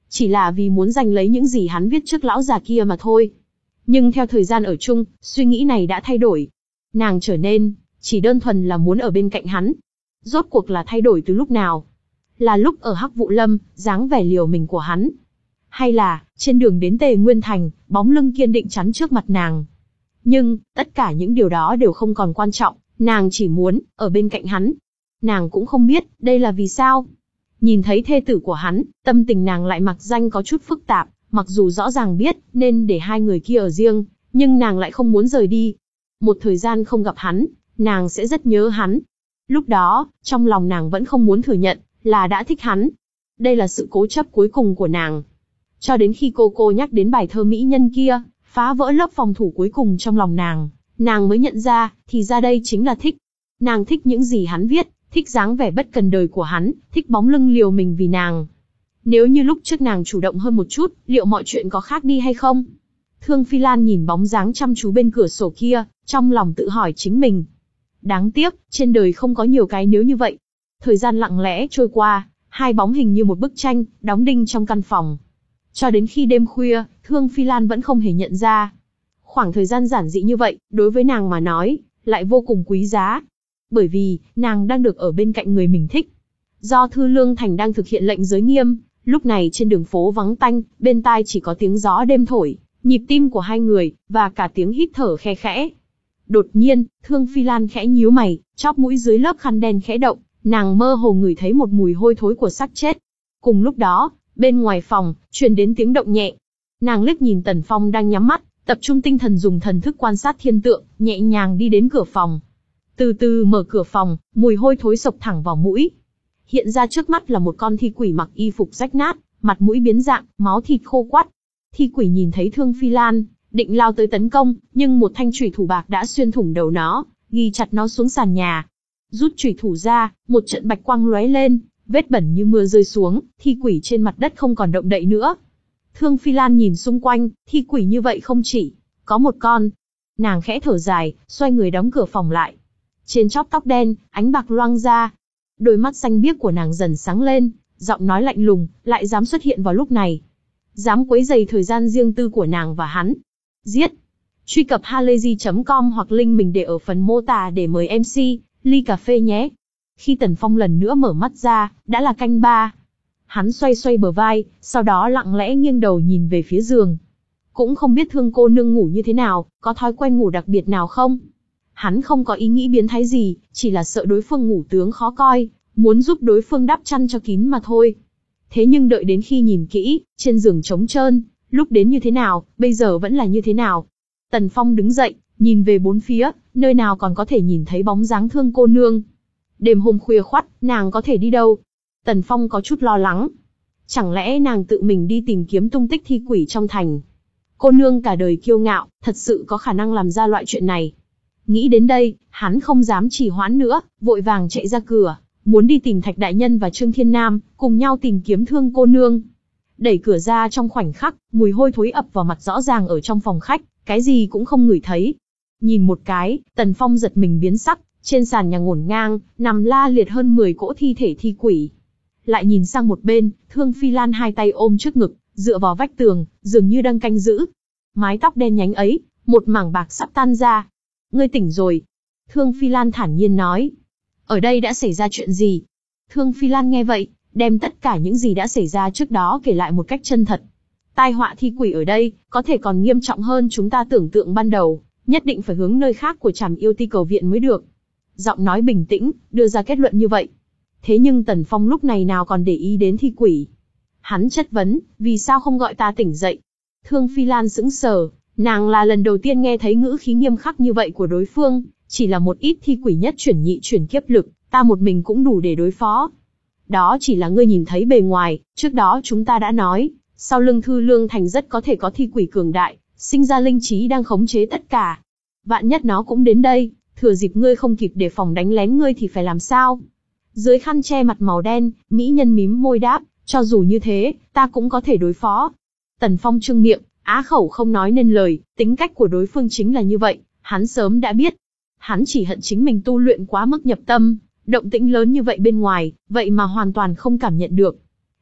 chỉ là vì muốn giành lấy những gì hắn viết trước lão già kia mà thôi. Nhưng theo thời gian ở chung, suy nghĩ này đã thay đổi. Nàng trở nên, chỉ đơn thuần là muốn ở bên cạnh hắn. Rốt cuộc là thay đổi từ lúc nào? Là lúc ở Hắc Vụ Lâm, dáng vẻ liều mình của hắn. Hay là, trên đường đến Tề Nguyên Thành, bóng lưng kiên định chắn trước mặt nàng. Nhưng, tất cả những điều đó đều không còn quan trọng, nàng chỉ muốn, ở bên cạnh hắn. Nàng cũng không biết, đây là vì sao. Nhìn thấy thê tử của hắn, tâm tình nàng lại mặc danh có chút phức tạp, mặc dù rõ ràng biết, nên để hai người kia ở riêng, nhưng nàng lại không muốn rời đi. Một thời gian không gặp hắn, nàng sẽ rất nhớ hắn. Lúc đó, trong lòng nàng vẫn không muốn thừa nhận, là đã thích hắn. Đây là sự cố chấp cuối cùng của nàng. Cho đến khi cô cô nhắc đến bài thơ mỹ nhân kia, phá vỡ lớp phòng thủ cuối cùng trong lòng nàng, nàng mới nhận ra, thì ra đây chính là thích. Nàng thích những gì hắn viết, thích dáng vẻ bất cần đời của hắn, thích bóng lưng liều mình vì nàng. Nếu như lúc trước nàng chủ động hơn một chút, liệu mọi chuyện có khác đi hay không? Thương Phi Lan nhìn bóng dáng chăm chú bên cửa sổ kia, trong lòng tự hỏi chính mình. Đáng tiếc, trên đời không có nhiều cái nếu như vậy. Thời gian lặng lẽ trôi qua, hai bóng hình như một bức tranh, đóng đinh trong căn phòng. Cho đến khi đêm khuya, Thương Phi Lan vẫn không hề nhận ra. Khoảng thời gian giản dị như vậy, đối với nàng mà nói, lại vô cùng quý giá. Bởi vì, nàng đang được ở bên cạnh người mình thích. Do Thư Lương Thành đang thực hiện lệnh giới nghiêm, lúc này trên đường phố vắng tanh, bên tai chỉ có tiếng gió đêm thổi, nhịp tim của hai người, và cả tiếng hít thở khe khẽ. Đột nhiên, Thương Phi Lan khẽ nhíu mày, chóp mũi dưới lớp khăn đen khẽ động, nàng mơ hồ ngửi thấy một mùi hôi thối của xác chết. Cùng lúc đó, bên ngoài phòng, truyền đến tiếng động nhẹ. Nàng liếc nhìn Tần Phong đang nhắm mắt, tập trung tinh thần dùng thần thức quan sát thiên tượng, nhẹ nhàng đi đến cửa phòng. Từ từ mở cửa phòng, mùi hôi thối sộc thẳng vào mũi. Hiện ra trước mắt là một con thi quỷ mặc y phục rách nát, mặt mũi biến dạng, máu thịt khô quắt. Thi quỷ nhìn thấy Thương Phi Lan, định lao tới tấn công, nhưng một thanh chủy thủ bạc đã xuyên thủng đầu nó, ghi chặt nó xuống sàn nhà. Rút chủy thủ ra, một trận bạch quang lóe lên, vết bẩn như mưa rơi xuống, thi quỷ trên mặt đất không còn động đậy nữa. Thương Phi Lan nhìn xung quanh, thi quỷ như vậy không chỉ có một con. Nàng khẽ thở dài, xoay người đóng cửa phòng lại. Trên chóp tóc đen, ánh bạc loang ra. Đôi mắt xanh biếc của nàng dần sáng lên, giọng nói lạnh lùng, lại dám xuất hiện vào lúc này. Dám quấy rầy thời gian riêng tư của nàng và hắn. Giết! Truy cập halayzi chấm com hoặc link mình để ở phần mô tả để mời em xê, ly cà phê nhé. Khi Tần Phong lần nữa mở mắt ra, đã là canh ba. Hắn xoay xoay bờ vai, sau đó lặng lẽ nghiêng đầu nhìn về phía giường. Cũng không biết Thương cô nương ngủ như thế nào, có thói quen ngủ đặc biệt nào không? Hắn không có ý nghĩ biến thái gì, chỉ là sợ đối phương ngủ tướng khó coi, muốn giúp đối phương đắp chăn cho kín mà thôi. Thế nhưng đợi đến khi nhìn kỹ, trên giường trống trơn, lúc đến như thế nào, bây giờ vẫn là như thế nào. Tần Phong đứng dậy, nhìn về bốn phía, nơi nào còn có thể nhìn thấy bóng dáng Thương cô nương. Đêm hôm khuya khoắt, nàng có thể đi đâu? Tần Phong có chút lo lắng. Chẳng lẽ nàng tự mình đi tìm kiếm tung tích thi quỷ trong thành? Cô nương cả đời kiêu ngạo, thật sự có khả năng làm ra loại chuyện này. Nghĩ đến đây, hắn không dám trì hoãn nữa, vội vàng chạy ra cửa, muốn đi tìm Thạch Đại Nhân và Trương Thiên Nam, cùng nhau tìm kiếm Thương cô nương. Đẩy cửa ra trong khoảnh khắc, mùi hôi thối ập vào mặt rõ ràng ở trong phòng khách, cái gì cũng không ngửi thấy. Nhìn một cái, Tần Phong giật mình biến sắc, trên sàn nhà ngổn ngang, nằm la liệt hơn mười cỗ thi thể thi quỷ. Lại nhìn sang một bên, Thương Phi Lan hai tay ôm trước ngực, dựa vào vách tường, dường như đang canh giữ. Mái tóc đen nhánh ấy, một mảng bạc sắp tan ra. Ngươi tỉnh rồi. Thương Phi Lan thản nhiên nói. Ở đây đã xảy ra chuyện gì? Thương Phi Lan nghe vậy, đem tất cả những gì đã xảy ra trước đó kể lại một cách chân thật. Tai họa thi quỷ ở đây, có thể còn nghiêm trọng hơn chúng ta tưởng tượng ban đầu, nhất định phải hướng nơi khác của Trảm Yêu Ti cầu viện mới được. Giọng nói bình tĩnh, đưa ra kết luận như vậy. Thế nhưng Tần Phong lúc này nào còn để ý đến thi quỷ. Hắn chất vấn, vì sao không gọi ta tỉnh dậy? Thương Phi Lan sững sờ, nàng là lần đầu tiên nghe thấy ngữ khí nghiêm khắc như vậy của đối phương, chỉ là một ít thi quỷ nhất chuyển nhị chuyển kiếp lực, ta một mình cũng đủ để đối phó. Đó chỉ là ngươi nhìn thấy bề ngoài, trước đó chúng ta đã nói, sau lưng Thư Lương Thành rất có thể có thi quỷ cường đại, sinh ra linh trí đang khống chế tất cả. Vạn nhất nó cũng đến đây, thừa dịp ngươi không kịp đề phòng đánh lén ngươi thì phải làm sao? Dưới khăn che mặt màu đen, mỹ nhân mím môi đáp, cho dù như thế, ta cũng có thể đối phó. Tần Phong trương miệng, á khẩu không nói nên lời, tính cách của đối phương chính là như vậy, hắn sớm đã biết. Hắn chỉ hận chính mình tu luyện quá mức nhập tâm, động tĩnh lớn như vậy bên ngoài, vậy mà hoàn toàn không cảm nhận được.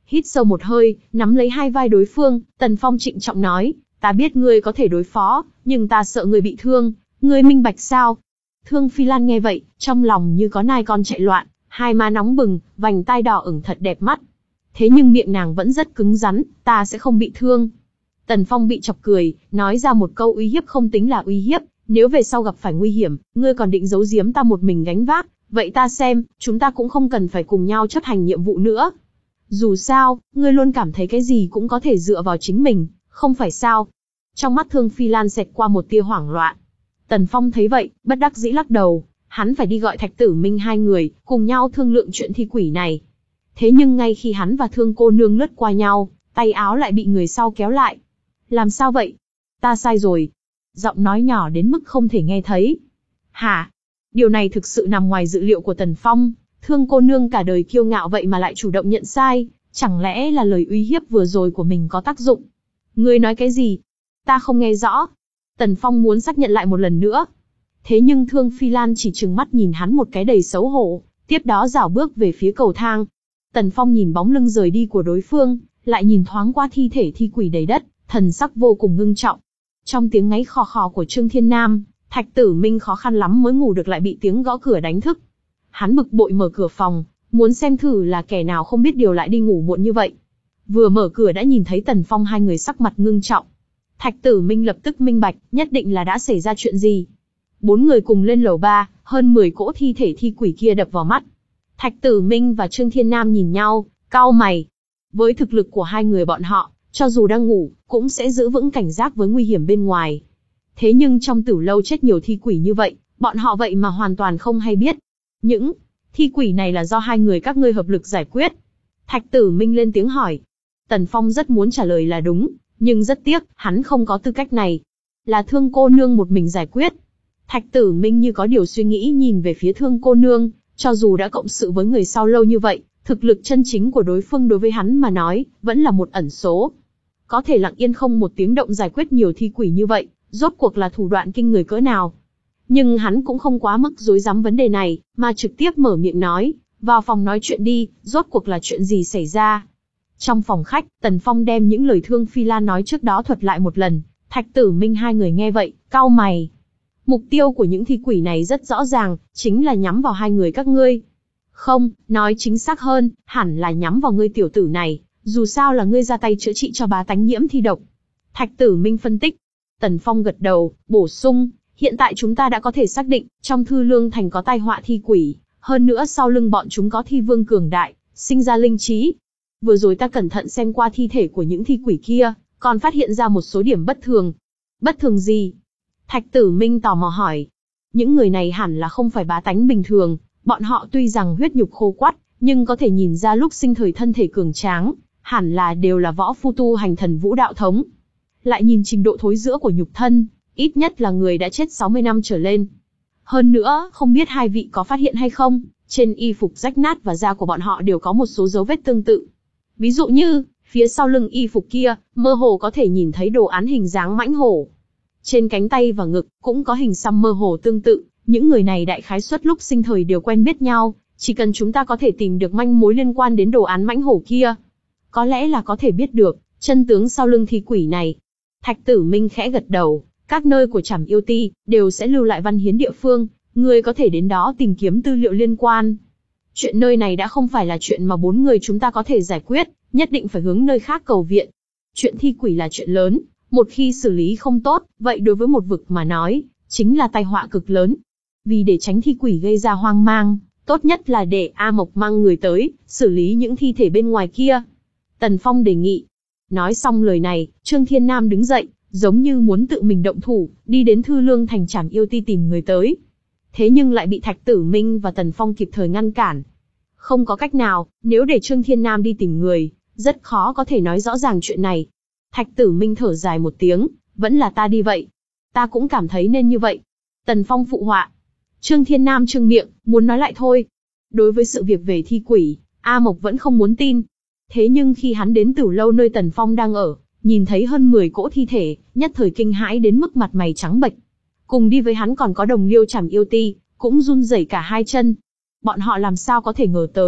hít sâu một hơi, nắm lấy hai vai đối phương, Tần Phong trịnh trọng nói, ta biết ngươi có thể đối phó, nhưng ta sợ ngươi bị thương, ngươi minh bạch sao? Thương Phi Lan nghe vậy, trong lòng như có nai con chạy loạn, hai má nóng bừng, vành tai đỏ ửng thật đẹp mắt. Thế nhưng miệng nàng vẫn rất cứng rắn, ta sẽ không bị thương. Tần Phong bị chọc cười, nói ra một câu uy hiếp không tính là uy hiếp, nếu về sau gặp phải nguy hiểm, ngươi còn định giấu giếm ta một mình gánh vác, vậy ta xem, chúng ta cũng không cần phải cùng nhau chấp hành nhiệm vụ nữa. Dù sao, ngươi luôn cảm thấy cái gì cũng có thể dựa vào chính mình, không phải sao? Trong mắt Thương Phi Lan xẹt qua một tia hoảng loạn. Tần Phong thấy vậy, bất đắc dĩ lắc đầu, hắn phải đi gọi Thạch Tử Minh hai người, cùng nhau thương lượng chuyện thi quỷ này. Thế nhưng ngay khi hắn và Thương cô nương lướt qua nhau, tay áo lại bị người sau kéo lại. Làm sao vậy? Ta sai rồi. Giọng nói nhỏ đến mức không thể nghe thấy. Hả? Điều này thực sự nằm ngoài dự liệu của Tần Phong. Thương cô nương cả đời kiêu ngạo vậy mà lại chủ động nhận sai, chẳng lẽ là lời uy hiếp vừa rồi của mình có tác dụng? Ngươi nói cái gì? Ta không nghe rõ. Tần Phong muốn xác nhận lại một lần nữa. Thế nhưng Thương Phi Lan chỉ trừng mắt nhìn hắn một cái đầy xấu hổ, tiếp đó rảo bước về phía cầu thang. Tần Phong nhìn bóng lưng rời đi của đối phương, lại nhìn thoáng qua thi thể thi quỷ đầy đất, thần sắc vô cùng ngưng trọng. Trong tiếng ngáy khò khò của Trương Thiên Nam, Thạch Tử Minh khó khăn lắm mới ngủ được lại bị tiếng gõ cửa đánh thức. Hắn bực bội mở cửa phòng, muốn xem thử là kẻ nào không biết điều lại đi ngủ muộn như vậy. Vừa mở cửa đã nhìn thấy Tần Phong hai người sắc mặt ngưng trọng. Thạch Tử Minh lập tức minh bạch, nhất định là đã xảy ra chuyện gì. Bốn người cùng lên lầu ba, hơn mười cỗ thi thể thi quỷ kia đập vào mắt. Thạch Tử Minh và Trương Thiên Nam nhìn nhau, cau mày. Với thực lực của hai người bọn họ, cho dù đang ngủ, cũng sẽ giữ vững cảnh giác với nguy hiểm bên ngoài. Thế nhưng trong tử lâu chết nhiều thi quỷ như vậy, bọn họ vậy mà hoàn toàn không hay biết. Những thi quỷ này là do hai người các ngươi hợp lực giải quyết. Thạch Tử Minh lên tiếng hỏi. Tần Phong rất muốn trả lời là đúng, nhưng rất tiếc, hắn không có tư cách này. Là Thương cô nương một mình giải quyết. Thạch Tử Minh như có điều suy nghĩ nhìn về phía Thương cô nương, cho dù đã cộng sự với người sau lâu như vậy, thực lực chân chính của đối phương đối với hắn mà nói, vẫn là một ẩn số. Có thể lặng yên không một tiếng động giải quyết nhiều thi quỷ như vậy, rốt cuộc là thủ đoạn kinh người cỡ nào. Nhưng hắn cũng không quá mức rối rắm vấn đề này, mà trực tiếp mở miệng nói, vào phòng nói chuyện đi, rốt cuộc là chuyện gì xảy ra. Trong phòng khách, Tần Phong đem những lời Thương Phi Lan nói trước đó thuật lại một lần, Thạch Tử Minh hai người nghe vậy, cau mày. Mục tiêu của những thi quỷ này rất rõ ràng, chính là nhắm vào hai người các ngươi. Không, nói chính xác hơn, hẳn là nhắm vào ngươi tiểu tử này, dù sao là ngươi ra tay chữa trị cho bá tánh nhiễm thi độc. Thạch Tử Minh phân tích. Tần Phong gật đầu, bổ sung, hiện tại chúng ta đã có thể xác định, trong Thư Lương Thành có tai họa thi quỷ, hơn nữa sau lưng bọn chúng có thi vương cường đại, sinh ra linh trí. Vừa rồi ta cẩn thận xem qua thi thể của những thi quỷ kia, còn phát hiện ra một số điểm bất thường. Bất thường gì? Thạch Tử Minh tò mò hỏi. Những người này hẳn là không phải bá tánh bình thường, bọn họ tuy rằng huyết nhục khô quắt, nhưng có thể nhìn ra lúc sinh thời thân thể cường tráng, hẳn là đều là võ phu tu hành thần vũ đạo thống. Lại nhìn trình độ thối rữa của nhục thân, ít nhất là người đã chết sáu mươi năm trở lên. Hơn nữa, không biết hai vị có phát hiện hay không, trên y phục rách nát và da của bọn họ đều có một số dấu vết tương tự. Ví dụ như, phía sau lưng y phục kia, mơ hồ có thể nhìn thấy đồ án hình dáng mãnh hổ. Trên cánh tay và ngực, cũng có hình xăm mơ hồ tương tự, những người này đại khái suất lúc sinh thời đều quen biết nhau, chỉ cần chúng ta có thể tìm được manh mối liên quan đến đồ án mãnh hổ kia. Có lẽ là có thể biết được, chân tướng sau lưng thi quỷ này. Thạch Tử Minh khẽ gật đầu, các nơi của Trảm Yêu Ti, đều sẽ lưu lại văn hiến địa phương, người có thể đến đó tìm kiếm tư liệu liên quan. Chuyện nơi này đã không phải là chuyện mà bốn người chúng ta có thể giải quyết, nhất định phải hướng nơi khác cầu viện. Chuyện thi quỷ là chuyện lớn, một khi xử lý không tốt, vậy đối với một vực mà nói, chính là tai họa cực lớn. Vì để tránh thi quỷ gây ra hoang mang, tốt nhất là để A Mộc mang người tới, xử lý những thi thể bên ngoài kia. Tần Phong đề nghị. Nói xong lời này, Trương Thiên Nam đứng dậy, giống như muốn tự mình động thủ, đi đến Thư Lương Thành Trảm Yêu Ti tìm người tới. Thế nhưng lại bị Thạch Tử Minh và Tần Phong kịp thời ngăn cản. Không có cách nào, nếu để Trương Thiên Nam đi tìm người, rất khó có thể nói rõ ràng chuyện này. Thạch Tử Minh thở dài một tiếng, vẫn là ta đi vậy. Ta cũng cảm thấy nên như vậy. Tần Phong phụ họa. Trương Thiên Nam trương miệng, muốn nói lại thôi. Đối với sự việc về thi quỷ, A Mộc vẫn không muốn tin. Thế nhưng khi hắn đến Tử Lâu nơi Tần Phong đang ở, nhìn thấy hơn mười cỗ thi thể, nhất thời kinh hãi đến mức mặt mày trắng bệch. Cùng đi với hắn còn có đồng liêu Trảm Yêu Ti, cũng run rẩy cả hai chân. Bọn họ làm sao có thể ngờ tới,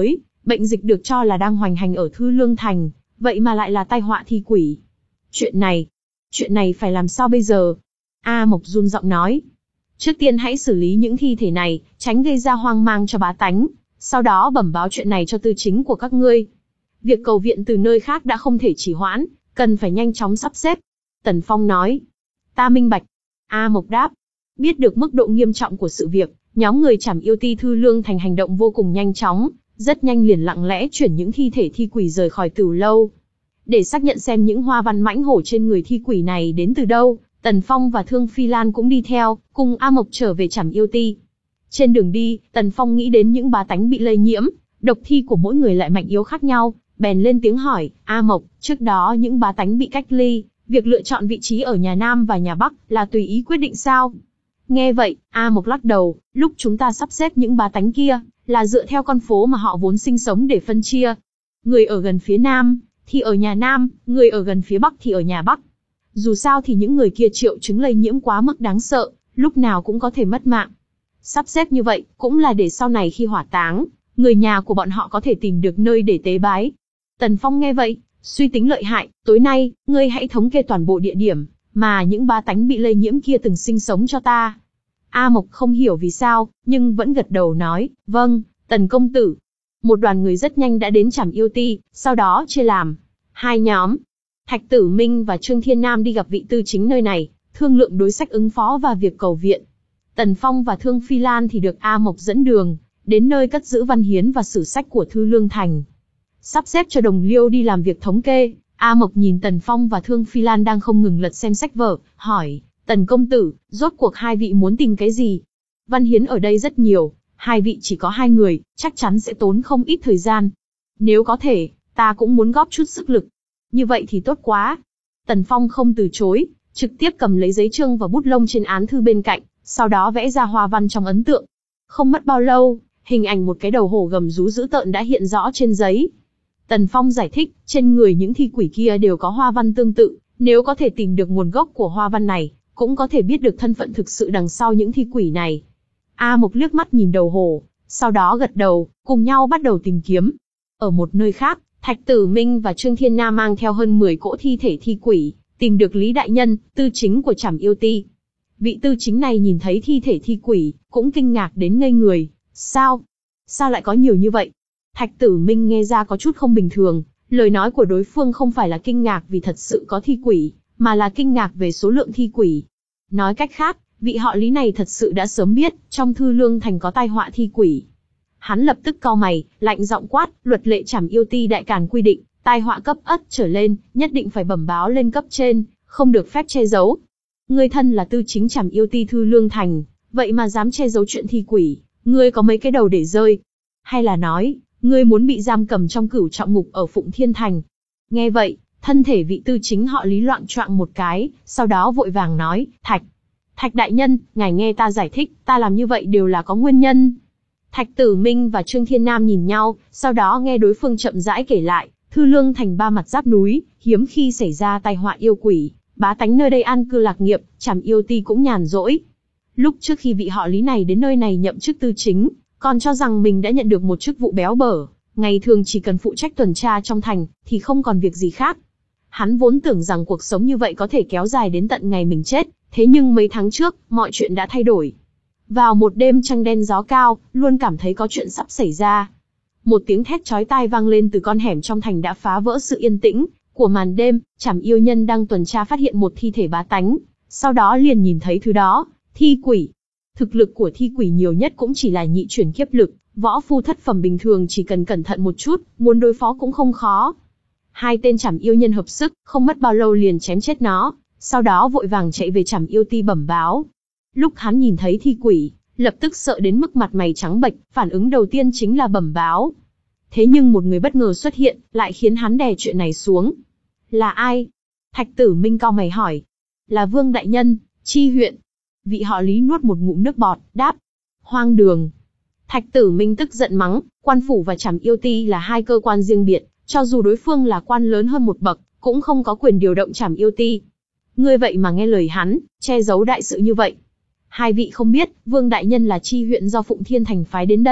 Bệnh dịch được cho là đang hoành hành ở Thư Lương Thành, vậy mà lại là tai họa thi quỷ. Chuyện này, chuyện này phải làm sao bây giờ? A Mộc run giọng nói. Trước tiên hãy xử lý những thi thể này, tránh gây ra hoang mang cho bá tánh, sau đó bẩm báo chuyện này cho tư chính của các ngươi. Việc cầu viện từ nơi khác đã không thể trì hoãn, cần phải nhanh chóng sắp xếp. Tần Phong nói. Ta minh bạch. A Mộc đáp. Biết được mức độ nghiêm trọng của sự việc, nhóm người Trảm Yêu Ti Thư Lương Thành hành động vô cùng nhanh chóng, rất nhanh liền lặng lẽ chuyển những thi thể thi quỷ rời khỏi Tửu Lâu. Để xác nhận xem những hoa văn mãnh hổ trên người thi quỷ này đến từ đâu, Tần Phong và Thương Phi Lan cũng đi theo, cùng A Mộc trở về Trảm Yêu Ti. Trên đường đi, Tần Phong nghĩ đến những bá tánh bị lây nhiễm, độc thi của mỗi người lại mạnh yếu khác nhau, bèn lên tiếng hỏi, A Mộc, trước đó những bá tánh bị cách ly, việc lựa chọn vị trí ở nhà Nam và nhà Bắc là tùy ý quyết định sao? Nghe vậy, A Mộc lắc đầu, lúc chúng ta sắp xếp những bá tánh kia, là dựa theo con phố mà họ vốn sinh sống để phân chia. Người ở gần phía Nam, thì ở nhà Nam, người ở gần phía Bắc thì ở nhà Bắc. Dù sao thì những người kia triệu chứng lây nhiễm quá mức đáng sợ, lúc nào cũng có thể mất mạng. Sắp xếp như vậy, cũng là để sau này khi hỏa táng, người nhà của bọn họ có thể tìm được nơi để tế bái. Tần Phong nghe vậy, suy tính lợi hại, tối nay, ngươi hãy thống kê toàn bộ địa điểm, mà những bá tánh bị lây nhiễm kia từng sinh sống cho ta. A Mộc không hiểu vì sao, nhưng vẫn gật đầu nói, vâng, Tần công tử. Một đoàn người rất nhanh đã đến Trảm Yêu Ti, sau đó chia làm hai nhóm. Thạch Tử Minh và Trương Thiên Nam đi gặp vị tư chính nơi này, thương lượng đối sách ứng phó và việc cầu viện. Tần Phong và Thương Phi Lan thì được A Mộc dẫn đường, đến nơi cất giữ văn hiến và sử sách của Thư Lương Thành. Sắp xếp cho đồng liêu đi làm việc thống kê, A Mộc nhìn Tần Phong và Thương Phi Lan đang không ngừng lật xem sách vở, hỏi, Tần công tử, rốt cuộc hai vị muốn tìm cái gì? Văn hiến ở đây rất nhiều, hai vị chỉ có hai người, chắc chắn sẽ tốn không ít thời gian. Nếu có thể, ta cũng muốn góp chút sức lực. Như vậy thì tốt quá. Tần Phong không từ chối, trực tiếp cầm lấy giấy chương và bút lông trên án thư bên cạnh, sau đó vẽ ra hoa văn trong ấn tượng. Không mất bao lâu, hình ảnh một cái đầu hổ gầm rú dữ tợn đã hiện rõ trên giấy. Tần Phong giải thích, trên người những thi quỷ kia đều có hoa văn tương tự, nếu có thể tìm được nguồn gốc của hoa văn này, cũng có thể biết được thân phận thực sự đằng sau những thi quỷ này. A Mộc liếc mắt nhìn đầu hổ, sau đó gật đầu, cùng nhau bắt đầu tìm kiếm. Ở một nơi khác, Thạch Tử Minh và Trương Thiên Nam mang theo hơn mười cỗ thi thể thi quỷ, tìm được Lý Đại Nhân, tư chính của Trảm Yêu Ti. Vị tư chính này nhìn thấy thi thể thi quỷ, cũng kinh ngạc đến ngây người. Sao? Sao lại có nhiều như vậy? Thạch Tử Minh nghe ra có chút không bình thường, lời nói của đối phương không phải là kinh ngạc vì thật sự có thi quỷ, mà là kinh ngạc về số lượng thi quỷ. Nói cách khác, vị họ Lý này thật sự đã sớm biết, trong Thư Lương Thành có tai họa thi quỷ. Hắn lập tức cau mày, lạnh giọng quát, luật lệ Trảm Yêu Ti đại càn quy định, tai họa cấp ất trở lên, nhất định phải bẩm báo lên cấp trên, không được phép che giấu. Ngươi thân là tư chính Trảm Yêu Ti Thư Lương Thành, vậy mà dám che giấu chuyện thi quỷ, ngươi có mấy cái đầu để rơi? Hay là nói, ngươi muốn bị giam cầm trong cửu trọng ngục ở Phụng Thiên Thành? Nghe vậy, thân thể vị tư chính họ Lý loạng choạng một cái, sau đó vội vàng nói, Thạch, Thạch đại nhân, ngài nghe ta giải thích, ta làm như vậy đều là có nguyên nhân. Thạch Tử Minh và Trương Thiên Nam nhìn nhau, sau đó nghe đối phương chậm rãi kể lại, Thư Lương Thành ba mặt giáp núi, hiếm khi xảy ra tai họa yêu quỷ, bá tánh nơi đây an cư lạc nghiệp, Trảm Yêu Ti cũng nhàn rỗi. Lúc trước khi vị họ Lý này đến nơi này nhậm chức tư chính, còn cho rằng mình đã nhận được một chức vụ béo bở, ngày thường chỉ cần phụ trách tuần tra trong thành, thì không còn việc gì khác. Hắn vốn tưởng rằng cuộc sống như vậy có thể kéo dài đến tận ngày mình chết, thế nhưng mấy tháng trước, mọi chuyện đã thay đổi. Vào một đêm trăng đen gió cao, luôn cảm thấy có chuyện sắp xảy ra. Một tiếng thét chói tai vang lên từ con hẻm trong thành đã phá vỡ sự yên tĩnh của màn đêm. Trảm yêu nhân đang tuần tra phát hiện một thi thể bá tánh, sau đó liền nhìn thấy thứ đó, thi quỷ. Thực lực của thi quỷ nhiều nhất cũng chỉ là nhị chuyển kiếp lực, võ phu thất phẩm bình thường chỉ cần cẩn thận một chút, muốn đối phó cũng không khó. Hai tên Trảm yêu nhân hợp sức, không mất bao lâu liền chém chết nó, sau đó vội vàng chạy về Trảm Yêu Ti bẩm báo. Lúc hắn nhìn thấy thi quỷ, lập tức sợ đến mức mặt mày trắng bệch, phản ứng đầu tiên chính là bẩm báo. Thế nhưng một người bất ngờ xuất hiện, lại khiến hắn đè chuyện này xuống. Là ai? Thạch Tử Minh cau mày hỏi. Là Vương đại nhân, Chi huyện. Vị họ Lý nuốt một ngụm nước bọt, đáp. Hoang đường. Thạch Tử Minh tức giận mắng, quan phủ và Trảm Yêu Ti là hai cơ quan riêng biệt, cho dù đối phương là quan lớn hơn một bậc, cũng không có quyền điều động Trảm Yêu Ti. Ngươi vậy mà nghe lời hắn, che giấu đại sự như vậy. Hai vị không biết, Vương đại nhân là Chi huyện do Phụng Thiên Thành phái đến đây,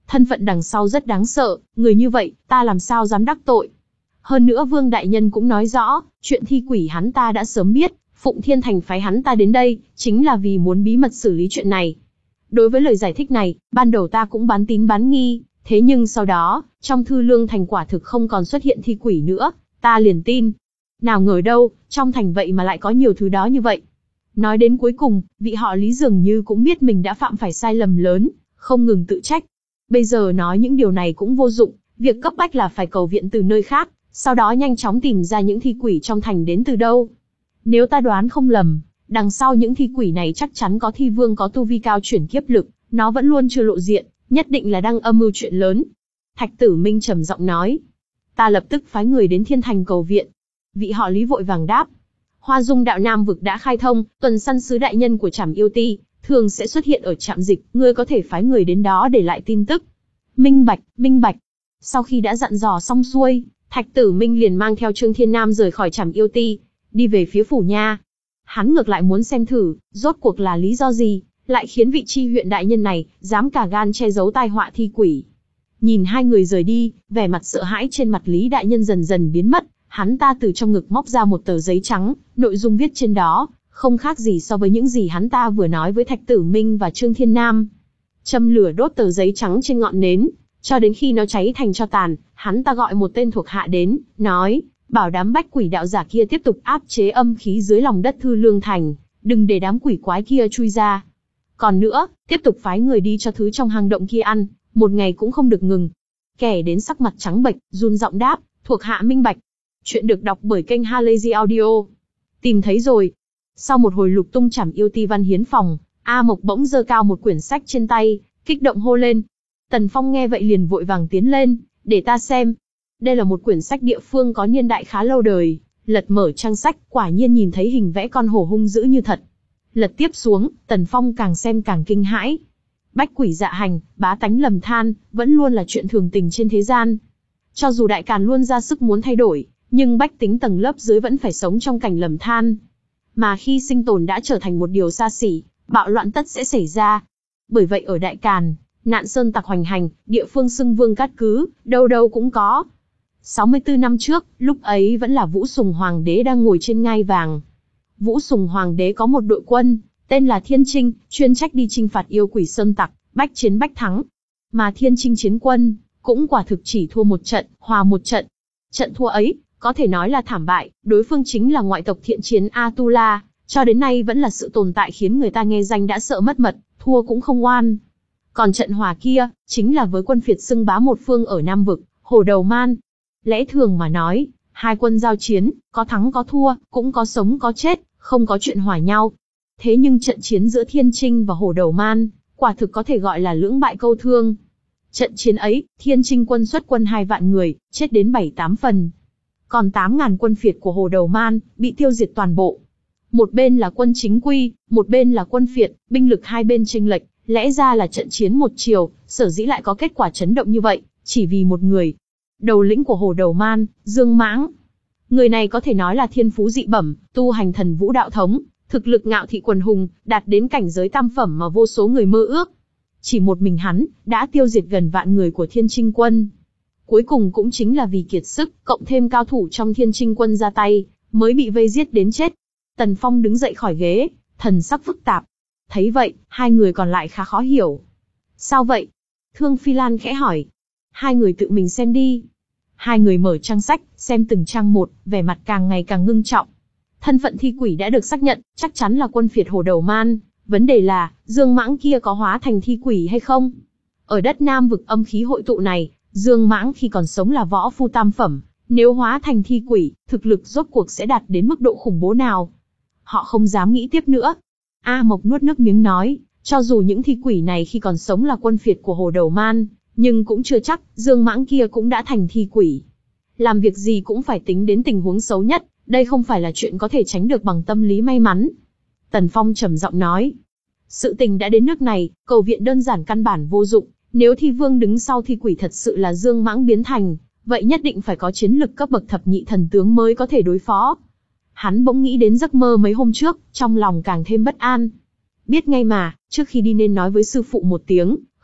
thân phận đằng sau rất đáng sợ, người như vậy, ta làm sao dám đắc tội. Hơn nữa Vương Đại Nhân cũng nói rõ, chuyện thi quỷ hắn ta đã sớm biết, Phụng Thiên Thành phái hắn ta đến đây, chính là vì muốn bí mật xử lý chuyện này. Đối với lời giải thích này, ban đầu ta cũng bán tín bán nghi, thế nhưng sau đó, trong Thư Lương Thành quả thực không còn xuất hiện thi quỷ nữa, ta liền tin. Nào ngờ đâu, trong thành vậy mà lại có nhiều thứ đó như vậy. Nói đến cuối cùng, vị họ Lý dường như cũng biết mình đã phạm phải sai lầm lớn, không ngừng tự trách. Bây giờ nói những điều này cũng vô dụng, việc cấp bách là phải cầu viện từ nơi khác, sau đó nhanh chóng tìm ra những thi quỷ trong thành đến từ đâu. Nếu ta đoán không lầm, đằng sau những thi quỷ này chắc chắn có thi vương có tu vi cao chuyển kiếp lực, nó vẫn luôn chưa lộ diện, nhất định là đang âm mưu chuyện lớn. Thạch Tử Minh trầm giọng nói. Ta lập tức phái người đến Thiên Thành cầu viện. Vị họ Lý vội vàng đáp. Hoa Dung đạo Nam vực đã khai thông, tuần săn sứ đại nhân của Trảm Yêu Ti, thường sẽ xuất hiện ở trạm dịch, ngươi có thể phái người đến đó để lại tin tức. Minh bạch, minh bạch. Sau khi đã dặn dò xong xuôi, Thạch Tử Minh liền mang theo Trương Thiên Nam rời khỏi Trảm Yêu Ti, đi về phía phủ nha. Hắn ngược lại muốn xem thử, rốt cuộc là lý do gì, lại khiến vị chi huyện đại nhân này, dám cả gan che giấu tai họa thi quỷ. Nhìn hai người rời đi, vẻ mặt sợ hãi trên mặt Lý đại nhân dần dần biến mất, hắn ta từ trong ngực móc ra một tờ giấy trắng, nội dung viết trên đó, không khác gì so với những gì hắn ta vừa nói với Thạch Tử Minh và Trương Thiên Nam. Châm lửa đốt tờ giấy trắng trên ngọn nến, cho đến khi nó cháy thành tro tàn, hắn ta gọi một tên thuộc hạ đến, nói, bảo đám bách quỷ đạo giả kia tiếp tục áp chế âm khí dưới lòng đất Thư Lương Thành, đừng để đám quỷ quái kia chui ra. Còn nữa, tiếp tục phái người đi cho thứ trong hang động kia ăn, một ngày cũng không được ngừng. Kẻ đến sắc mặt trắng bệch, run giọng đáp, thuộc hạ minh bạch. Chuyện được đọc bởi kênh Halazy Audio. Tìm thấy rồi. Sau một hồi lục tung Trảm Yêu Ti văn hiến phòng, A Mộc bỗng giơ cao một quyển sách trên tay, kích động hô lên. Tần Phong nghe vậy liền vội vàng tiến lên, để ta xem. Đây là một quyển sách địa phương có niên đại khá lâu đời, lật mở trang sách, quả nhiên nhìn thấy hình vẽ con hổ hung dữ như thật. Lật tiếp xuống, Tần Phong càng xem càng kinh hãi. Bách quỷ dạ hành, bá tánh lầm than, vẫn luôn là chuyện thường tình trên thế gian. Cho dù đại càn luôn ra sức muốn thay đổi, nhưng bách tính tầng lớp dưới vẫn phải sống trong cảnh lầm than. Mà khi sinh tồn đã trở thành một điều xa xỉ, bạo loạn tất sẽ xảy ra. Bởi vậy ở Đại Càn, nạn sơn tặc hoành hành, địa phương xưng vương cát cứ, đâu đâu cũng có. sáu mươi tư năm trước, lúc ấy vẫn là Vũ Sùng Hoàng đế đang ngồi trên ngai vàng. Vũ Sùng Hoàng đế có một đội quân, tên là Thiên Trinh, chuyên trách đi chinh phạt yêu quỷ sơn tặc, bách chiến bách thắng. Mà Thiên Trinh chiến quân, cũng quả thực chỉ thua một trận, hòa một trận. Trận thua ấy, có thể nói là thảm bại, đối phương chính là ngoại tộc thiện chiến Atula, cho đến nay vẫn là sự tồn tại khiến người ta nghe danh đã sợ mất mật, thua cũng không oan. Còn trận hòa kia, chính là với quân phiệt xưng bá một phương ở Nam Vực, Hổ Đầu Man. Lẽ thường mà nói, hai quân giao chiến, có thắng có thua, cũng có sống có chết, không có chuyện hòa nhau. Thế nhưng trận chiến giữa Thiên Trinh và Hổ Đầu Man, quả thực có thể gọi là lưỡng bại câu thương. Trận chiến ấy, Thiên Trinh quân xuất quân hai vạn người, chết đến bảy tám phần. Còn tám ngàn quân phiệt của Hồ Đầu Man, bị tiêu diệt toàn bộ. Một bên là quân chính quy, một bên là quân phiệt, binh lực hai bên chênh lệch, lẽ ra là trận chiến một chiều, sở dĩ lại có kết quả chấn động như vậy, chỉ vì một người. Đầu lĩnh của Hồ Đầu Man, Dương Mãng. Người này có thể nói là thiên phú dị bẩm, tu hành thần vũ đạo thống, thực lực ngạo thị quần hùng, đạt đến cảnh giới tam phẩm mà vô số người mơ ước. Chỉ một mình hắn, đã tiêu diệt gần vạn người của Thiên Trinh quân. Cuối cùng cũng chính là vì kiệt sức, cộng thêm cao thủ trong Thiên Trinh quân ra tay, mới bị vây giết đến chết. Tần Phong đứng dậy khỏi ghế, thần sắc phức tạp. Thấy vậy, hai người còn lại khá khó hiểu. Sao vậy? Thương Phi Lan khẽ hỏi. Hai người tự mình xem đi. Hai người mở trang sách, xem từng trang một, vẻ mặt càng ngày càng ngưng trọng. Thân phận thi quỷ đã được xác nhận, chắc chắn là quân phiệt Hồ Đầu Man. Vấn đề là, Dương Mãng kia có hóa thành thi quỷ hay không? Ở đất Nam Vực âm khí hội tụ này, Dương Mãng khi còn sống là võ phu tam phẩm, nếu hóa thành thi quỷ, thực lực rốt cuộc sẽ đạt đến mức độ khủng bố nào? Họ không dám nghĩ tiếp nữa. A Mộc nuốt nước miếng nói, cho dù những thi quỷ này khi còn sống là quân phiệt của Hồ Đầu Man, nhưng cũng chưa chắc, Dương Mãng kia cũng đã thành thi quỷ. Làm việc gì cũng phải tính đến tình huống xấu nhất, đây không phải là chuyện có thể tránh được bằng tâm lý may mắn. Tần Phong trầm giọng nói, sự tình đã đến nước này, cầu viện đơn giản căn bản vô dụng. Nếu thi vương đứng sau thi quỷ thật sự là Dương Mãng biến thành, vậy nhất định phải có chiến lực cấp bậc thập nhị thần tướng mới có thể đối phó. Hắn bỗng nghĩ đến giấc mơ mấy hôm trước, trong lòng càng thêm bất an. Biết ngay mà, trước khi đi nên nói với sư phụ một tiếng,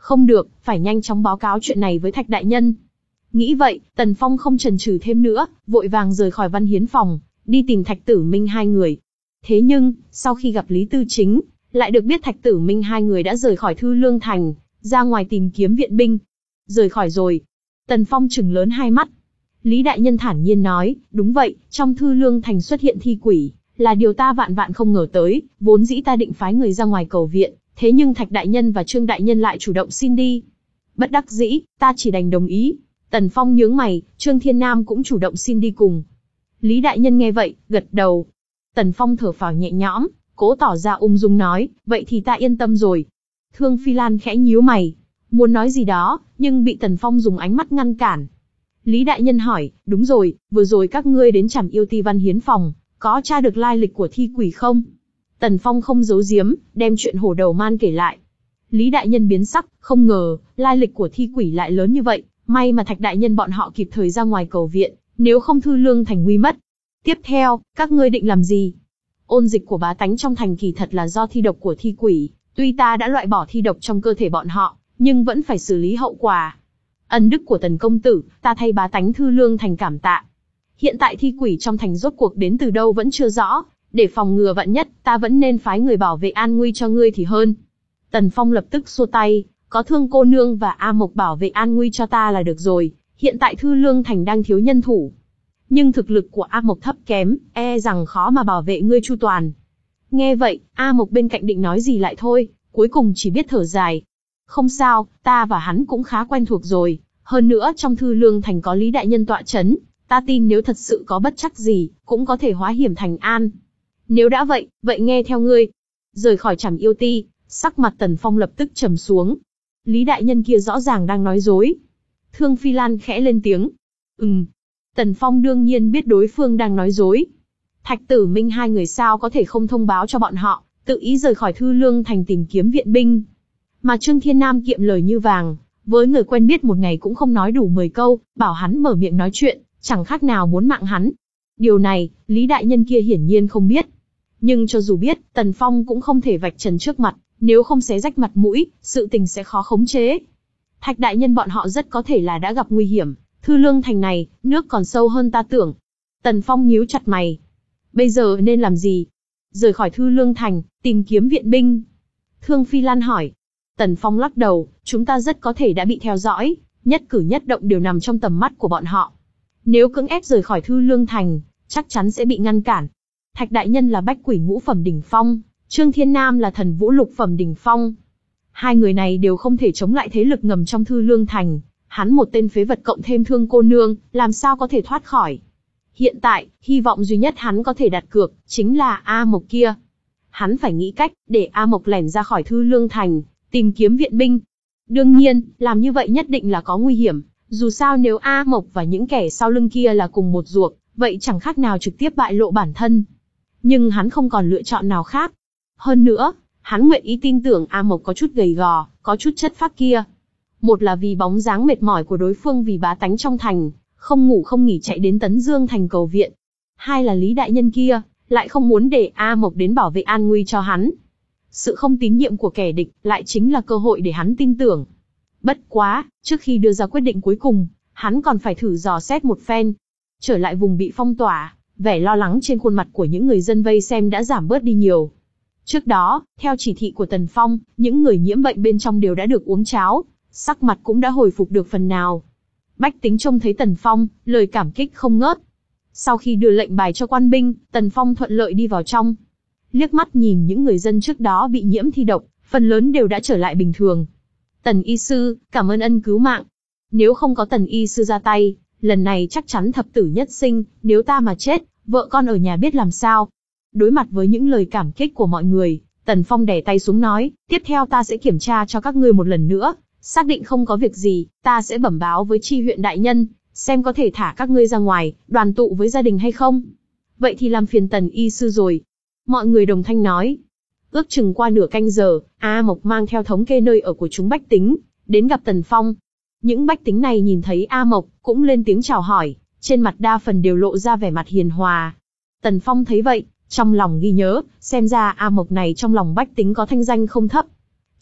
Không được, phải nhanh chóng báo cáo chuyện này với Thạch đại nhân. Nghĩ vậy, Tần Phong không chần chừ thêm nữa, vội vàng rời khỏi Văn Hiến phòng, đi tìm Thạch Tử Minh hai người. Thế nhưng, sau khi gặp Lý Tư Chính, lại được biết Thạch Tử Minh hai người đã rời khỏi Thư Lương Thành, ra ngoài tìm kiếm viện binh. Rời khỏi rồi. Tần Phong trừng lớn hai mắt. Lý đại nhân thản nhiên nói, đúng vậy, trong Thư Lương Thành xuất hiện thi quỷ, là điều ta vạn vạn không ngờ tới, vốn dĩ ta định phái người ra ngoài cầu viện, thế nhưng Thạch đại nhân và Trương đại nhân lại chủ động xin đi. Bất đắc dĩ, ta chỉ đành đồng ý. Tần Phong nhướng mày, Trương Thiên Nam cũng chủ động xin đi cùng. Lý đại nhân nghe vậy, gật đầu. Tần Phong thở phào nhẹ nhõm, cố tỏ ra ung dung nói, vậy thì ta yên tâm rồi. Thương Phi Lan khẽ nhíu mày, muốn nói gì đó, nhưng bị Tần Phong dùng ánh mắt ngăn cản. Lý đại nhân hỏi, đúng rồi, vừa rồi các ngươi đến Trảm Yêu Ti Văn Hiến phòng, có tra được lai lịch của thi quỷ không? Tần Phong không giấu giếm, đem chuyện hổ đầu man kể lại. Lý đại nhân biến sắc, không ngờ, lai lịch của thi quỷ lại lớn như vậy, may mà Thạch đại nhân bọn họ kịp thời ra ngoài cầu viện, nếu không Thư Lương Thành nguy mất. Tiếp theo, các ngươi định làm gì? Ôn dịch của bá tánh trong thành kỳ thật là do thi độc của thi quỷ, tuy ta đã loại bỏ thi độc trong cơ thể bọn họ, nhưng vẫn phải xử lý hậu quả. Ân đức của Tần công tử, ta thay bá tánh Thư Lương Thành cảm tạ. Hiện tại thi quỷ trong thành rốt cuộc đến từ đâu vẫn chưa rõ, để phòng ngừa vạn nhất, ta vẫn nên phái người bảo vệ an nguy cho ngươi thì hơn. Tần Phong lập tức xua tay, có Thương cô nương và A Mộc bảo vệ an nguy cho ta là được rồi, hiện tại Thư Lương Thành đang thiếu nhân thủ. Nhưng thực lực của A Mộc thấp kém, e rằng khó mà bảo vệ ngươi chu toàn. Nghe vậy, A Mộc bên cạnh định nói gì lại thôi, cuối cùng chỉ biết thở dài. Không sao, ta và hắn cũng khá quen thuộc rồi, hơn nữa trong Thư Lương Thành có Lý đại nhân tọa chấn, ta tin nếu thật sự có bất trắc gì, cũng có thể hóa hiểm thành an. Nếu đã vậy, vậy nghe theo ngươi. Rời khỏi Trảm Yêu Ti, sắc mặt Tần Phong lập tức trầm xuống. Lý đại nhân kia rõ ràng đang nói dối. Thương Phi Lan khẽ lên tiếng. Ừm. Tần Phong đương nhiên biết đối phương đang nói dối. Thạch Tử Minh hai người sao có thể không thông báo cho bọn họ, tự ý rời khỏi Thư Lương Thành tìm kiếm viện binh. Mà Trương Thiên Nam kiệm lời như vàng, với người quen biết một ngày cũng không nói đủ mười câu, bảo hắn mở miệng nói chuyện, chẳng khác nào muốn mạng hắn. Điều này, Lý đại nhân kia hiển nhiên không biết. Nhưng cho dù biết, Tần Phong cũng không thể vạch trần trước mặt, nếu không xé rách mặt mũi, sự tình sẽ khó khống chế. Thạch đại nhân bọn họ rất có thể là đã gặp nguy hiểm, Thư Lương Thành này, nước còn sâu hơn ta tưởng. Tần Phong nhíu chặt mày. Bây giờ nên làm gì? Rời khỏi Thư Lương Thành, tìm kiếm viện binh. Thương Phi Lan hỏi. Tần Phong lắc đầu, chúng ta rất có thể đã bị theo dõi, nhất cử nhất động đều nằm trong tầm mắt của bọn họ. Nếu cưỡng ép rời khỏi Thư Lương Thành, chắc chắn sẽ bị ngăn cản. Thạch đại nhân là bách quỷ ngũ phẩm đỉnh phong, Trương Thiên Nam là thần vũ lục phẩm đỉnh phong. Hai người này đều không thể chống lại thế lực ngầm trong Thư Lương Thành. Hắn một tên phế vật cộng thêm Thương cô nương, làm sao có thể thoát khỏi. Hiện tại, hy vọng duy nhất hắn có thể đặt cược, chính là A Mộc kia. Hắn phải nghĩ cách, để A Mộc lẻn ra khỏi Thư Lương Thành, tìm kiếm viện binh. Đương nhiên, làm như vậy nhất định là có nguy hiểm, dù sao nếu A Mộc và những kẻ sau lưng kia là cùng một ruột, vậy chẳng khác nào trực tiếp bại lộ bản thân. Nhưng hắn không còn lựa chọn nào khác. Hơn nữa, hắn nguyện ý tin tưởng A Mộc có chút gầy gò, có chút chất phác kia. Một là vì bóng dáng mệt mỏi của đối phương vì bá tánh trong thành, không ngủ không nghỉ chạy đến Tấn Dương Thành cầu viện. Hai là Lý đại nhân kia, lại không muốn để A Mộc đến bảo vệ an nguy cho hắn. Sự không tín nhiệm của kẻ địch, lại chính là cơ hội để hắn tin tưởng. Bất quá, trước khi đưa ra quyết định cuối cùng, hắn còn phải thử dò xét một phen. Trở lại vùng bị phong tỏa, vẻ lo lắng trên khuôn mặt của những người dân vây xem đã giảm bớt đi nhiều. Trước đó, theo chỉ thị của Tần Phong, những người nhiễm bệnh bên trong đều đã được uống cháo, sắc mặt cũng đã hồi phục được phần nào. Bách tính trông thấy Tần Phong, lời cảm kích không ngớt. Sau khi đưa lệnh bài cho quan binh, Tần Phong thuận lợi đi vào trong. Liếc mắt nhìn những người dân trước đó bị nhiễm thi độc, phần lớn đều đã trở lại bình thường. Tần y sư, cảm ơn ân cứu mạng. Nếu không có Tần y sư ra tay, lần này chắc chắn thập tử nhất sinh, nếu ta mà chết, vợ con ở nhà biết làm sao. Đối mặt với những lời cảm kích của mọi người, Tần Phong đè tay xuống nói, tiếp theo ta sẽ kiểm tra cho các ngươi một lần nữa, xác định không có việc gì, ta sẽ bẩm báo với chi huyện đại nhân, xem có thể thả các ngươi ra ngoài, đoàn tụ với gia đình hay không. Vậy thì làm phiền Tần y sư rồi. Mọi người đồng thanh nói. Ước chừng qua nửa canh giờ, A Mộc mang theo thống kê nơi ở của chúng bách tính, đến gặp Tần Phong. Những bách tính này nhìn thấy A Mộc, cũng lên tiếng chào hỏi, trên mặt đa phần đều lộ ra vẻ mặt hiền hòa. Tần Phong thấy vậy, trong lòng ghi nhớ, xem ra A Mộc này trong lòng bách tính có thanh danh không thấp.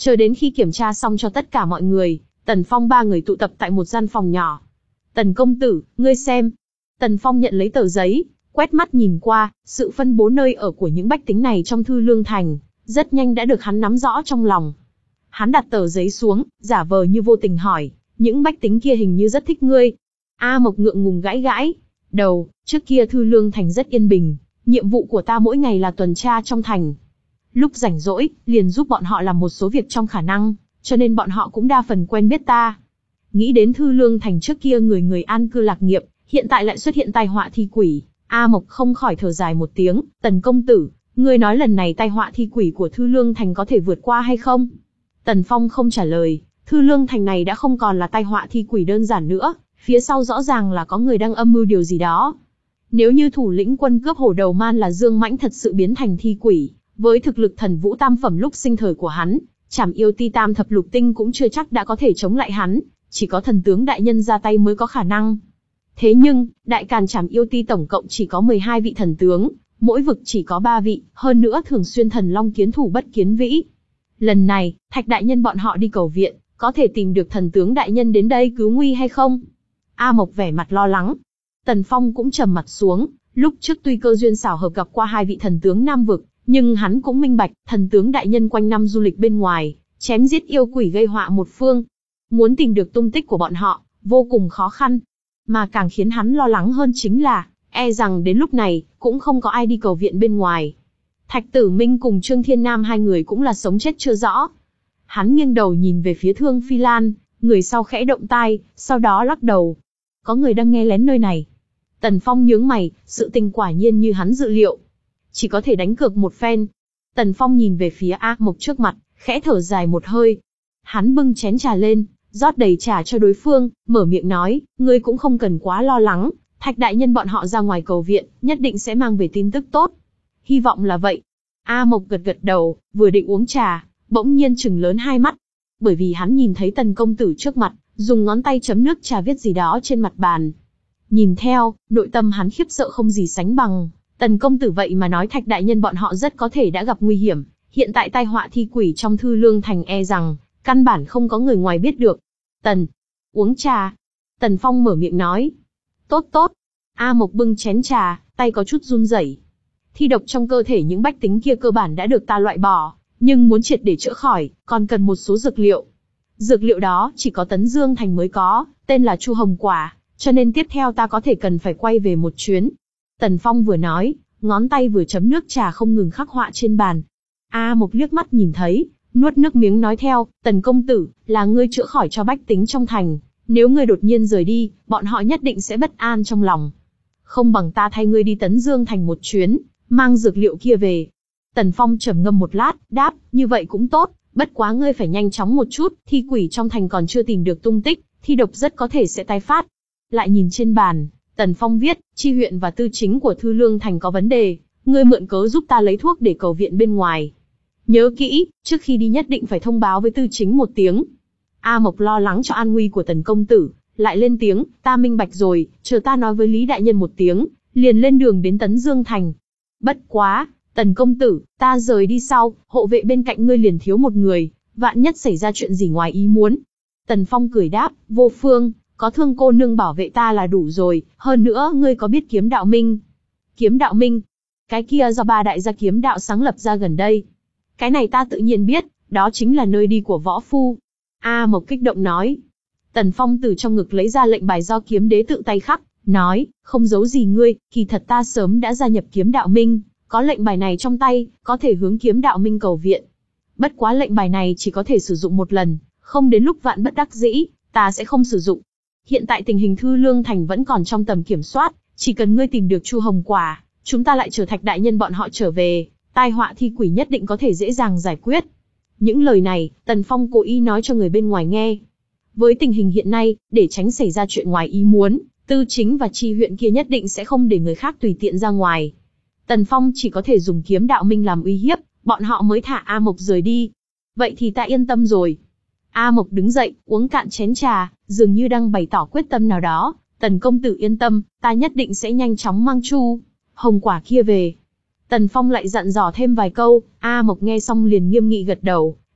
Chờ đến khi kiểm tra xong cho tất cả mọi người, Tần Phong ba người tụ tập tại một gian phòng nhỏ. Tần công tử, ngươi xem. Tần Phong nhận lấy tờ giấy, quét mắt nhìn qua, sự phân bố nơi ở của những bách tính này trong Thư Lương Thành, rất nhanh đã được hắn nắm rõ trong lòng. Hắn đặt tờ giấy xuống, giả vờ như vô tình hỏi, những bách tính kia hình như rất thích ngươi. A Mộc ngượng ngùng gãi gãi đầu, trước kia Thư Lương Thành rất yên bình, nhiệm vụ của ta mỗi ngày là tuần tra trong thành. Lúc rảnh rỗi, liền giúp bọn họ làm một số việc trong khả năng, cho nên bọn họ cũng đa phần quen biết ta. Nghĩ đến Thư Lương Thành trước kia người người an cư lạc nghiệp, hiện tại lại xuất hiện tai họa thi quỷ, A Mộc không khỏi thở dài một tiếng, Tần công tử, ngươi nói lần này tai họa thi quỷ của Thư Lương Thành có thể vượt qua hay không? Tần Phong không trả lời, Thư Lương Thành này đã không còn là tai họa thi quỷ đơn giản nữa, phía sau rõ ràng là có người đang âm mưu điều gì đó. Nếu như thủ lĩnh quân cướp hổ đầu man là Dương Mãnh thật sự biến thành thi quỷ, với thực lực thần vũ tam phẩm lúc sinh thời của hắn, Trảm Yêu Ti tam thập lục tinh cũng chưa chắc đã có thể chống lại hắn, chỉ có thần tướng đại nhân ra tay mới có khả năng. Thế nhưng, đại càn Trảm Yêu Ti tổng cộng chỉ có mười hai vị thần tướng, mỗi vực chỉ có ba vị, hơn nữa thường xuyên thần long kiến thủ bất kiến vĩ. Lần này, Thạch đại nhân bọn họ đi cầu viện, có thể tìm được thần tướng đại nhân đến đây cứu nguy hay không? A Mộc vẻ mặt lo lắng. Tần Phong cũng trầm mặt xuống, lúc trước tuy cơ duyên xảo hợp gặp qua hai vị thần tướng Nam vực, nhưng hắn cũng minh bạch, thần tướng đại nhân quanh năm du lịch bên ngoài, chém giết yêu quỷ gây họa một phương. Muốn tìm được tung tích của bọn họ, vô cùng khó khăn. Mà càng khiến hắn lo lắng hơn chính là, e rằng đến lúc này, cũng không có ai đi cầu viện bên ngoài. Thạch Tử Minh cùng Trương Thiên Nam hai người cũng là sống chết chưa rõ. Hắn nghiêng đầu nhìn về phía Thương Phi Lan, người sau khẽ động tai, sau đó lắc đầu. Có người đang nghe lén nơi này. Tần Phong nhướng mày, sự tình quả nhiên như hắn dự liệu. Chỉ có thể đánh cược một phen. Tần Phong nhìn về phía A Mộc trước mặt, khẽ thở dài một hơi. Hắn bưng chén trà lên, rót đầy trà cho đối phương, mở miệng nói, ngươi cũng không cần quá lo lắng, Thạch đại nhân bọn họ ra ngoài cầu viện, nhất định sẽ mang về tin tức tốt. Hy vọng là vậy. A Mộc gật gật đầu, vừa định uống trà, bỗng nhiên trừng lớn hai mắt. Bởi vì hắn nhìn thấy Tần công tử trước mặt, dùng ngón tay chấm nước trà viết gì đó trên mặt bàn. Nhìn theo, nội tâm hắn khiếp sợ không gì sánh bằng. Tần công tử vậy mà nói Thạch đại nhân bọn họ rất có thể đã gặp nguy hiểm. Hiện tại tai họa thi quỷ trong Thư Lương Thành e rằng, căn bản không có người ngoài biết được. Tần, uống trà. Tần Phong mở miệng nói. Tốt tốt. A Mộc bưng chén trà, tay có chút run rẩy. Thi độc trong cơ thể những bách tính kia cơ bản đã được ta loại bỏ, nhưng muốn triệt để chữa khỏi, còn cần một số dược liệu. Dược liệu đó chỉ có Tấn Dương Thành mới có, tên là Chu Hồng Quả, cho nên tiếp theo ta có thể cần phải quay về một chuyến. Tần Phong vừa nói, ngón tay vừa chấm nước trà không ngừng khắc họa trên bàn. A Mộc liếc mắt nhìn thấy, nuốt nước miếng nói theo, Tần công tử, là ngươi chữa khỏi cho bách tính trong thành, nếu ngươi đột nhiên rời đi, bọn họ nhất định sẽ bất an trong lòng. Không bằng ta thay ngươi đi Tấn Dương Thành một chuyến, mang dược liệu kia về. Tần Phong trầm ngâm một lát, đáp, như vậy cũng tốt, bất quá ngươi phải nhanh chóng một chút, thi quỷ trong thành còn chưa tìm được tung tích, thi độc rất có thể sẽ tái phát. Lại nhìn trên bàn, Tần Phong viết, chi huyện và tư chính của Thư Lương Thành có vấn đề, ngươi mượn cớ giúp ta lấy thuốc để cầu viện bên ngoài. Nhớ kỹ, trước khi đi nhất định phải thông báo với tư chính một tiếng. A Mộc lo lắng cho an nguy của Tần công tử, lại lên tiếng, ta minh bạch rồi, chờ ta nói với Lý đại nhân một tiếng, liền lên đường đến Tấn Dương Thành. Bất quá, Tần công tử, ta rời đi sau, hộ vệ bên cạnh ngươi liền thiếu một người, vạn nhất xảy ra chuyện gì ngoài ý muốn. Tần Phong cười đáp, vô phương, có Thương cô nương bảo vệ ta là đủ rồi, hơn nữa ngươi có biết Kiếm Đạo Minh? Kiếm Đạo Minh? Cái kia do ba đại gia kiếm đạo sáng lập ra gần đây. Cái này ta tự nhiên biết, đó chính là nơi đi của võ phu. A Mộc kích động nói. Tần Phong từ trong ngực lấy ra lệnh bài do kiếm đế tự tay khắc, nói, không giấu gì ngươi, kỳ thật ta sớm đã gia nhập Kiếm Đạo Minh, có lệnh bài này trong tay, có thể hướng Kiếm Đạo Minh cầu viện. Bất quá lệnh bài này chỉ có thể sử dụng một lần, không đến lúc vạn bất đắc dĩ, ta sẽ không sử dụng. Hiện tại tình hình Thư Lương Thành vẫn còn trong tầm kiểm soát, chỉ cần ngươi tìm được Chu Hồng Quả, chúng ta lại chờ Thạch đại nhân bọn họ trở về, tai họa thi quỷ nhất định có thể dễ dàng giải quyết. Những lời này, Tần Phong cố ý nói cho người bên ngoài nghe. Với tình hình hiện nay, để tránh xảy ra chuyện ngoài ý muốn, tư chính và chi huyện kia nhất định sẽ không để người khác tùy tiện ra ngoài. Tần Phong chỉ có thể dùng Kiếm Đạo Minh làm uy hiếp, bọn họ mới thả A Mộc rời đi. Vậy thì ta yên tâm rồi. A Mộc đứng dậy, uống cạn chén trà, dường như đang bày tỏ quyết tâm nào đó. Tần công tử yên tâm, ta nhất định sẽ nhanh chóng mang Chu Hồng Quả kia về. Tần Phong lại dặn dò thêm vài câu, A Mộc nghe xong liền nghiêm nghị gật đầu,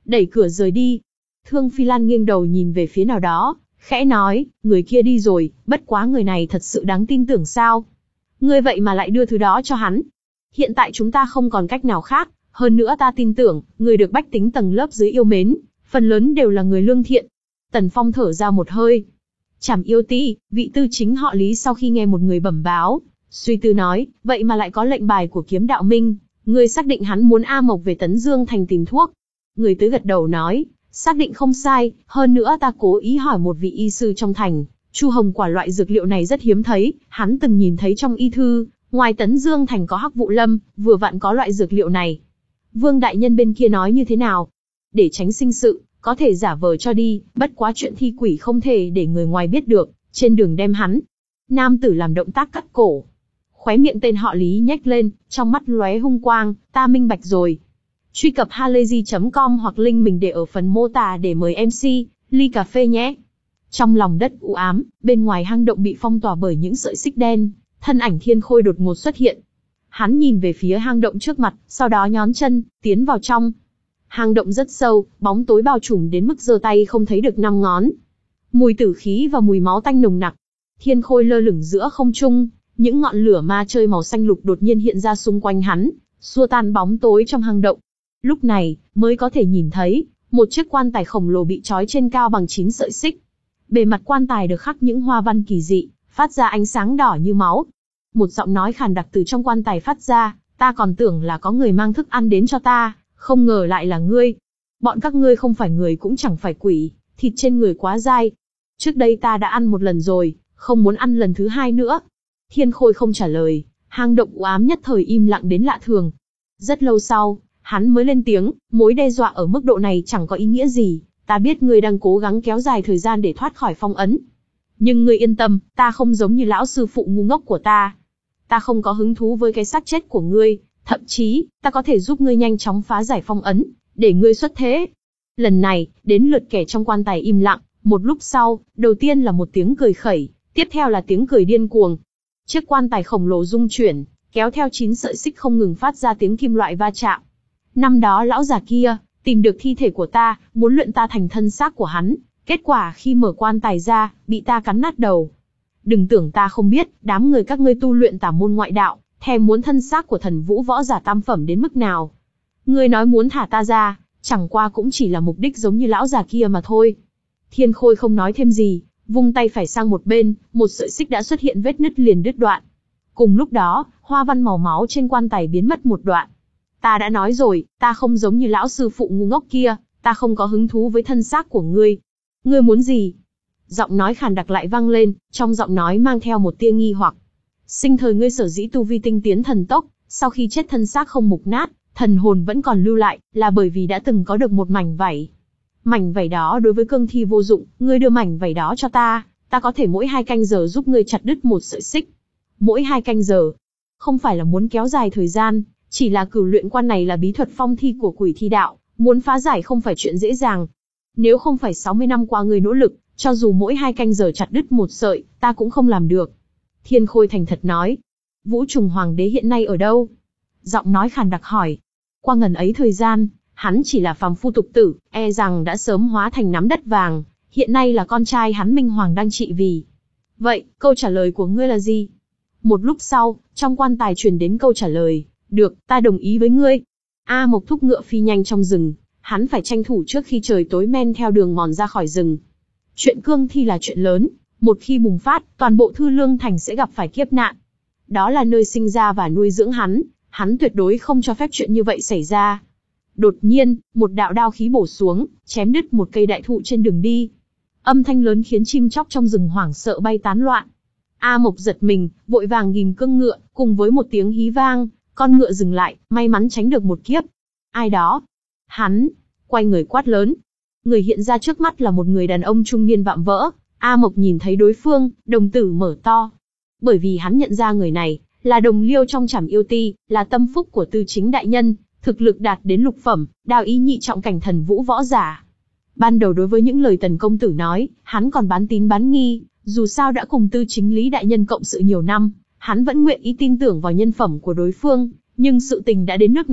đẩy cửa rời đi. Thương Phi Lan nghiêng đầu nhìn về phía nào đó, khẽ nói, người kia đi rồi, bất quá người này thật sự đáng tin tưởng sao? Ngươi vậy mà lại đưa thứ đó cho hắn. Hiện tại chúng ta không còn cách nào khác, hơn nữa ta tin tưởng, người được bách tính tầng lớp dưới yêu mến, phần lớn đều là người lương thiện. Tần Phong thở ra một hơi. Trảm Yêu Ti, vị tư chính họ Lý sau khi nghe một người bẩm báo, suy tư nói, vậy mà lại có lệnh bài của Kiếm Đạo Minh, ngươi xác định hắn muốn A Mộc về Tấn Dương thành tìm thuốc. Người tới gật đầu nói, xác định không sai, hơn nữa ta cố ý hỏi một vị y sư trong thành, Chu Hồng quả loại dược liệu này rất hiếm thấy, hắn từng nhìn thấy trong y thư, ngoài Tấn Dương thành có Hắc Vụ Lâm, vừa vặn có loại dược liệu này. Vương đại nhân bên kia nói như thế nào? Để tránh sinh sự, có thể giả vờ cho đi, bất quá chuyện thi quỷ không thể để người ngoài biết được, trên đường đem hắn. Nam tử làm động tác cắt cổ. Khóe miệng tên họ Lý nhếch lên, trong mắt lóe hung quang, ta minh bạch rồi. Truy cập halayzi chấm com hoặc link mình để ở phần mô tả để mời em xê, ly cà phê nhé. Trong lòng đất u ám, bên ngoài hang động bị phong tỏa bởi những sợi xích đen, thân ảnh Thiên Khôi đột ngột xuất hiện. Hắn nhìn về phía hang động trước mặt, sau đó nhón chân, tiến vào trong. Hang động rất sâu, bóng tối bao trùm đến mức giơ tay không thấy được năm ngón. Mùi tử khí và mùi máu tanh nồng nặc. Thiên Khôi lơ lửng giữa không trung, những ngọn lửa ma chơi màu xanh lục đột nhiên hiện ra xung quanh hắn, xua tan bóng tối trong hang động. Lúc này, mới có thể nhìn thấy, một chiếc quan tài khổng lồ bị trói trên cao bằng chín sợi xích. Bề mặt quan tài được khắc những hoa văn kỳ dị, phát ra ánh sáng đỏ như máu. Một giọng nói khàn đặc từ trong quan tài phát ra, ta còn tưởng là có người mang thức ăn đến cho ta, không ngờ lại là ngươi. Bọn các ngươi không phải người cũng chẳng phải quỷ, thịt trên người quá dai. Trước đây ta đã ăn một lần rồi, không muốn ăn lần thứ hai nữa. Thiên Khôi không trả lời, hang động u ám nhất thời im lặng đến lạ thường. Rất lâu sau, hắn mới lên tiếng, mối đe dọa ở mức độ này chẳng có ý nghĩa gì, ta biết ngươi đang cố gắng kéo dài thời gian để thoát khỏi phong ấn. Nhưng ngươi yên tâm, ta không giống như lão sư phụ ngu ngốc của ta. Ta không có hứng thú với cái xác chết của ngươi, thậm chí, ta có thể giúp ngươi nhanh chóng phá giải phong ấn, để ngươi xuất thế. Lần này, đến lượt kẻ trong quan tài im lặng, một lúc sau, đầu tiên là một tiếng cười khẩy, tiếp theo là tiếng cười điên cuồng. Chiếc quan tài khổng lồ rung chuyển, kéo theo chín sợi xích không ngừng phát ra tiếng kim loại va chạm. Năm đó lão già kia, tìm được thi thể của ta, muốn luyện ta thành thân xác của hắn, kết quả khi mở quan tài ra, bị ta cắn nát đầu. Đừng tưởng ta không biết, đám người các ngươi tu luyện tả môn ngoại đạo, thèm muốn thân xác của thần vũ võ giả tam phẩm đến mức nào. Ngươi nói muốn thả ta ra, chẳng qua cũng chỉ là mục đích giống như lão già kia mà thôi. Thiên Khôi không nói thêm gì, vung tay phải sang một bên, một sợi xích đã xuất hiện vết nứt liền đứt đoạn. Cùng lúc đó, hoa văn màu máu trên quan tài biến mất một đoạn. Ta đã nói rồi, ta không giống như lão sư phụ ngu ngốc kia, ta không có hứng thú với thân xác của ngươi. Ngươi muốn gì? Giọng nói khàn đặc lại vang lên, trong giọng nói mang theo một tia nghi hoặc. Sinh thời ngươi sở dĩ tu vi tinh tiến thần tốc, sau khi chết thân xác không mục nát, thần hồn vẫn còn lưu lại, là bởi vì đã từng có được một mảnh vảy. Mảnh vảy đó đối với cương thi vô dụng, ngươi đưa mảnh vảy đó cho ta, ta có thể mỗi hai canh giờ giúp ngươi chặt đứt một sợi xích. Mỗi hai canh giờ. Không phải là muốn kéo dài thời gian, chỉ là cửu luyện quan này là bí thuật phong thi của quỷ thi đạo, muốn phá giải không phải chuyện dễ dàng. Nếu không phải sáu mươi năm qua ngươi nỗ lực, cho dù mỗi hai canh giờ chặt đứt một sợi, ta cũng không làm được. Thiên Khôi thành thật nói. Vũ Trùng Hoàng đế hiện nay ở đâu? Giọng nói khàn đặc hỏi. Qua ngần ấy thời gian, hắn chỉ là phàm phu tục tử, e rằng đã sớm hóa thành nắm đất vàng, hiện nay là con trai hắn Minh Hoàng đang trị vì. Vậy, câu trả lời của ngươi là gì? Một lúc sau, trong quan tài truyền đến câu trả lời. Được, ta đồng ý với ngươi. A Mộc thúc ngựa phi nhanh trong rừng, hắn phải tranh thủ trước khi trời tối men theo đường mòn ra khỏi rừng. Chuyện cương thi là chuyện lớn, một khi bùng phát, toàn bộ Thư Lương Thành sẽ gặp phải kiếp nạn. Đó là nơi sinh ra và nuôi dưỡng hắn, hắn tuyệt đối không cho phép chuyện như vậy xảy ra. Đột nhiên, một đạo đao khí bổ xuống, chém đứt một cây đại thụ trên đường đi. Âm thanh lớn khiến chim chóc trong rừng hoảng sợ bay tán loạn. A Mộc giật mình, vội vàng ghim cương ngựa, cùng với một tiếng hí vang, con ngựa dừng lại, may mắn tránh được một kiếp. Ai đó? Hắn, quay người quát lớn. Người hiện ra trước mắt là một người đàn ông trung niên vạm vỡ. A Mộc nhìn thấy đối phương, đồng tử mở to. Bởi vì hắn nhận ra người này, là đồng liêu trong Trảm Yêu Ti, là tâm phúc của Tư Chính đại nhân, thực lực đạt đến lục phẩm, đao ý nhị trọng cảnh thần vũ võ giả. Ban đầu đối với những lời Tần công tử nói, hắn còn bán tín bán nghi, dù sao đã cùng Tư Chính Lý đại nhân cộng sự nhiều năm, hắn vẫn nguyện ý tin tưởng vào nhân phẩm của đối phương, nhưng sự tình đã đến nước này,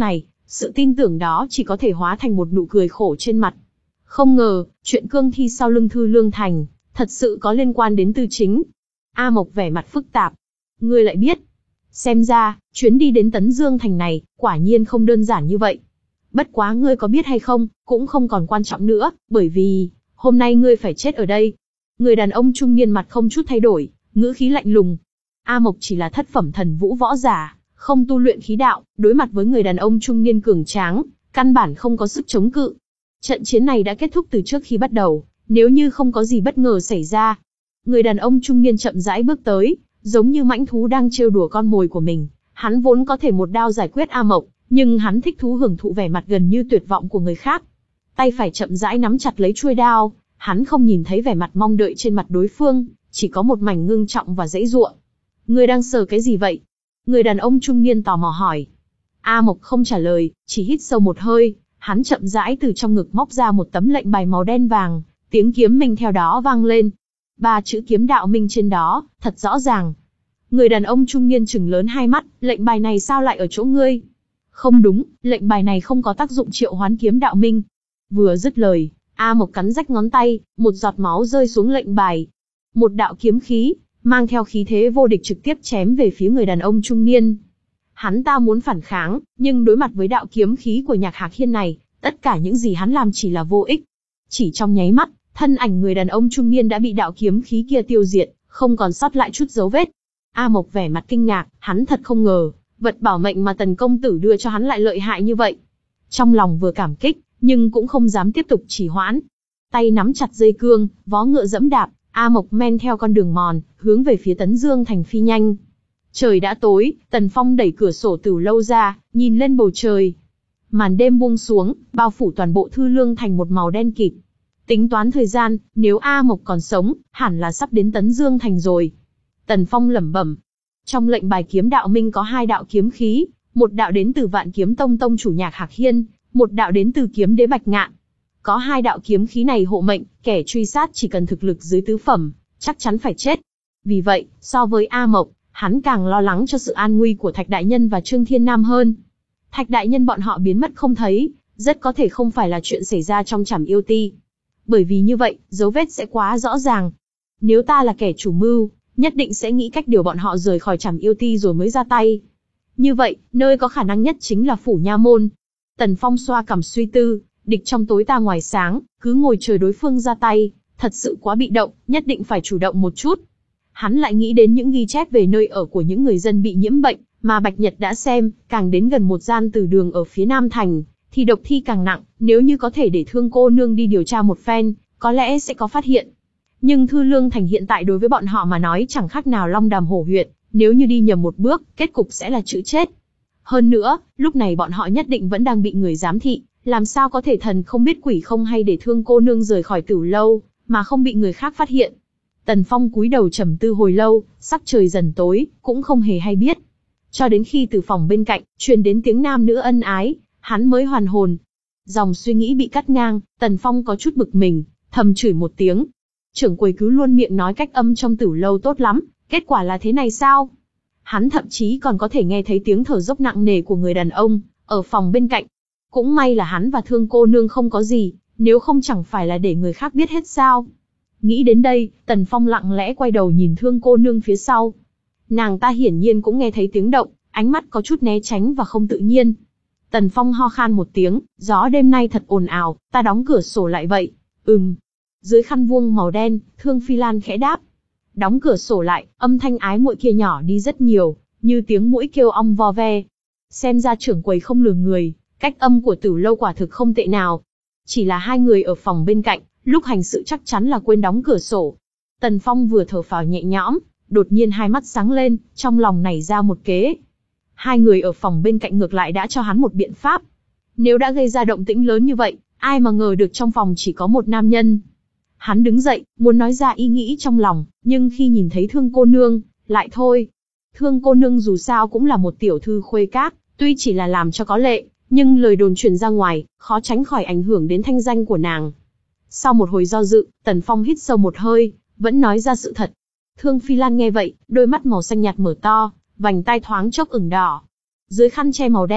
Sự tin tưởng đó chỉ có thể hóa thành một nụ cười khổ trên mặt. Không ngờ, chuyện cương thi sau lưng Thư Lương Thành, thật sự có liên quan đến Tư Chính. A Mộc vẻ mặt phức tạp. Ngươi lại biết. Xem ra, chuyến đi đến Tấn Dương Thành này, quả nhiên không đơn giản như vậy. Bất quá ngươi có biết hay không, cũng không còn quan trọng nữa, bởi vì, hôm nay ngươi phải chết ở đây. Người đàn ông trung niên mặt không chút thay đổi, ngữ khí lạnh lùng. A Mộc chỉ là thất phẩm thần vũ võ giả, không tu luyện khí đạo, đối mặt với người đàn ông trung niên cường tráng, căn bản không có sức chống cự. Trận chiến này đã kết thúc từ trước khi bắt đầu, nếu như không có gì bất ngờ xảy ra. Người đàn ông trung niên chậm rãi bước tới, giống như mãnh thú đang trêu đùa con mồi của mình. Hắn vốn có thể một đao giải quyết A Mộc, nhưng hắn thích thú hưởng thụ vẻ mặt gần như tuyệt vọng của người khác. Tay phải chậm rãi nắm chặt lấy chuôi đao, hắn không nhìn thấy vẻ mặt mong đợi trên mặt đối phương, chỉ có một mảnh ngưng trọng và giãy giụa. Ngươi đang sờ cái gì vậy? Người đàn ông trung niên tò mò hỏi. A Mộc không trả lời, chỉ hít sâu một hơi, hắn chậm rãi từ trong ngực móc ra một tấm lệnh bài màu đen vàng, tiếng kiếm minh theo đó vang lên. Ba chữ kiếm đạo minh trên đó, thật rõ ràng. Người đàn ông trung niên trừng lớn hai mắt, lệnh bài này sao lại ở chỗ ngươi? Không đúng, lệnh bài này không có tác dụng triệu hoán kiếm đạo minh. Vừa dứt lời, A Mộc cắn rách ngón tay, một giọt máu rơi xuống lệnh bài. Một đạo kiếm khí, mang theo khí thế vô địch trực tiếp chém về phía người đàn ông trung niên. Hắn ta muốn phản kháng, nhưng đối mặt với đạo kiếm khí của Nhạc Hạc Hiên này, tất cả những gì hắn làm chỉ là vô ích. Chỉ trong nháy mắt, thân ảnh người đàn ông trung niên đã bị đạo kiếm khí kia tiêu diệt, không còn sót lại chút dấu vết. A Mộc vẻ mặt kinh ngạc, hắn thật không ngờ, vật bảo mệnh mà Tần công tử đưa cho hắn lại lợi hại như vậy. Trong lòng vừa cảm kích, nhưng cũng không dám tiếp tục trì hoãn. Tay nắm chặt dây cương, vó ngựa dẫm đạp, A Mộc men theo con đường mòn, hướng về phía Tấn Dương Thành phi nhanh. Trời đã tối, Tần Phong đẩy cửa sổ tửu lâu ra, nhìn lên bầu trời. Màn đêm buông xuống, bao phủ toàn bộ Thư Lương Thành một màu đen kịt. Tính toán thời gian, nếu A Mộc còn sống, hẳn là sắp đến Tấn Dương Thành rồi. Tần Phong lẩm bẩm. Trong lệnh bài kiếm đạo minh có hai đạo kiếm khí, một đạo đến từ Vạn Kiếm Tông tông chủ Nhạc Hạc Hiên, một đạo đến từ kiếm đế Bạch Ngạn. Có hai đạo kiếm khí này hộ mệnh, kẻ truy sát chỉ cần thực lực dưới tứ phẩm, chắc chắn phải chết. Vì vậy, so với A Mộc, hắn càng lo lắng cho sự an nguy của Thạch Đại Nhân và Trương Thiên Nam hơn. Thạch Đại Nhân bọn họ biến mất không thấy, rất có thể không phải là chuyện xảy ra trong Trảm Yêu Ti. Bởi vì như vậy, dấu vết sẽ quá rõ ràng. Nếu ta là kẻ chủ mưu, nhất định sẽ nghĩ cách điều bọn họ rời khỏi Trảm Yêu Ti rồi mới ra tay. Như vậy, nơi có khả năng nhất chính là Phủ Nha Môn. Tần Phong xoa cằm suy tư, địch trong tối ta ngoài sáng, cứ ngồi chờ đối phương ra tay, thật sự quá bị động, nhất định phải chủ động một chút. Hắn lại nghĩ đến những ghi chép về nơi ở của những người dân bị nhiễm bệnh, mà Bạch Nhật đã xem, càng đến gần một gian từ đường ở phía Nam Thành, thì độc thi càng nặng, nếu như có thể để Thương cô nương đi điều tra một phen, có lẽ sẽ có phát hiện. Nhưng Thư Lương Thành hiện tại đối với bọn họ mà nói chẳng khác nào long đàm hổ huyệt, nếu như đi nhầm một bước, kết cục sẽ là chữ chết. Hơn nữa, lúc này bọn họ nhất định vẫn đang bị người giám thị, làm sao có thể thần không biết quỷ không hay để Thương cô nương rời khỏi Tửu lâu, mà không bị người khác phát hiện. Tần Phong cúi đầu trầm tư hồi lâu, sắc trời dần tối, cũng không hề hay biết. Cho đến khi từ phòng bên cạnh, truyền đến tiếng nam nữ ân ái, hắn mới hoàn hồn. Dòng suy nghĩ bị cắt ngang, Tần Phong có chút bực mình, thầm chửi một tiếng. Trưởng quầy cứ luôn miệng nói cách âm trong Tửu lâu tốt lắm, kết quả là thế này sao? Hắn thậm chí còn có thể nghe thấy tiếng thở dốc nặng nề của người đàn ông, ở phòng bên cạnh. Cũng may là hắn và Thương cô nương không có gì, nếu không chẳng phải là để người khác biết hết sao. Nghĩ đến đây, Tần Phong lặng lẽ quay đầu nhìn Thương cô nương phía sau. Nàng ta hiển nhiên cũng nghe thấy tiếng động, ánh mắt có chút né tránh và không tự nhiên. Tần Phong ho khan một tiếng, gió đêm nay thật ồn ào, ta đóng cửa sổ lại vậy. Ừm. Dưới khăn vuông màu đen, Thương Phi Lan khẽ đáp. Đóng cửa sổ lại, âm thanh ái muội kia nhỏ đi rất nhiều, như tiếng muỗi kêu ong vo ve. Xem ra trưởng quầy không lừa người, cách âm của Tửu lâu quả thực không tệ nào. Chỉ là hai người ở phòng bên cạnh, lúc hành sự chắc chắn là quên đóng cửa sổ. Tần Phong vừa thở phào nhẹ nhõm, đột nhiên hai mắt sáng lên, trong lòng nảy ra một kế. Hai người ở phòng bên cạnh ngược lại đã cho hắn một biện pháp. Nếu đã gây ra động tĩnh lớn như vậy, ai mà ngờ được trong phòng chỉ có một nam nhân. Hắn đứng dậy, muốn nói ra ý nghĩ trong lòng, nhưng khi nhìn thấy Thương cô nương, lại thôi. Thương cô nương dù sao cũng là một tiểu thư khuê các, tuy chỉ là làm cho có lệ, nhưng lời đồn truyền ra ngoài, khó tránh khỏi ảnh hưởng đến thanh danh của nàng. Sau một hồi do dự, Tần Phong hít sâu một hơi, vẫn nói ra sự thật. Thương Phi Lan nghe vậy, đôi mắt màu xanh nhạt mở to, vành tai thoáng chốc ửng đỏ. Dưới khăn che màu đen,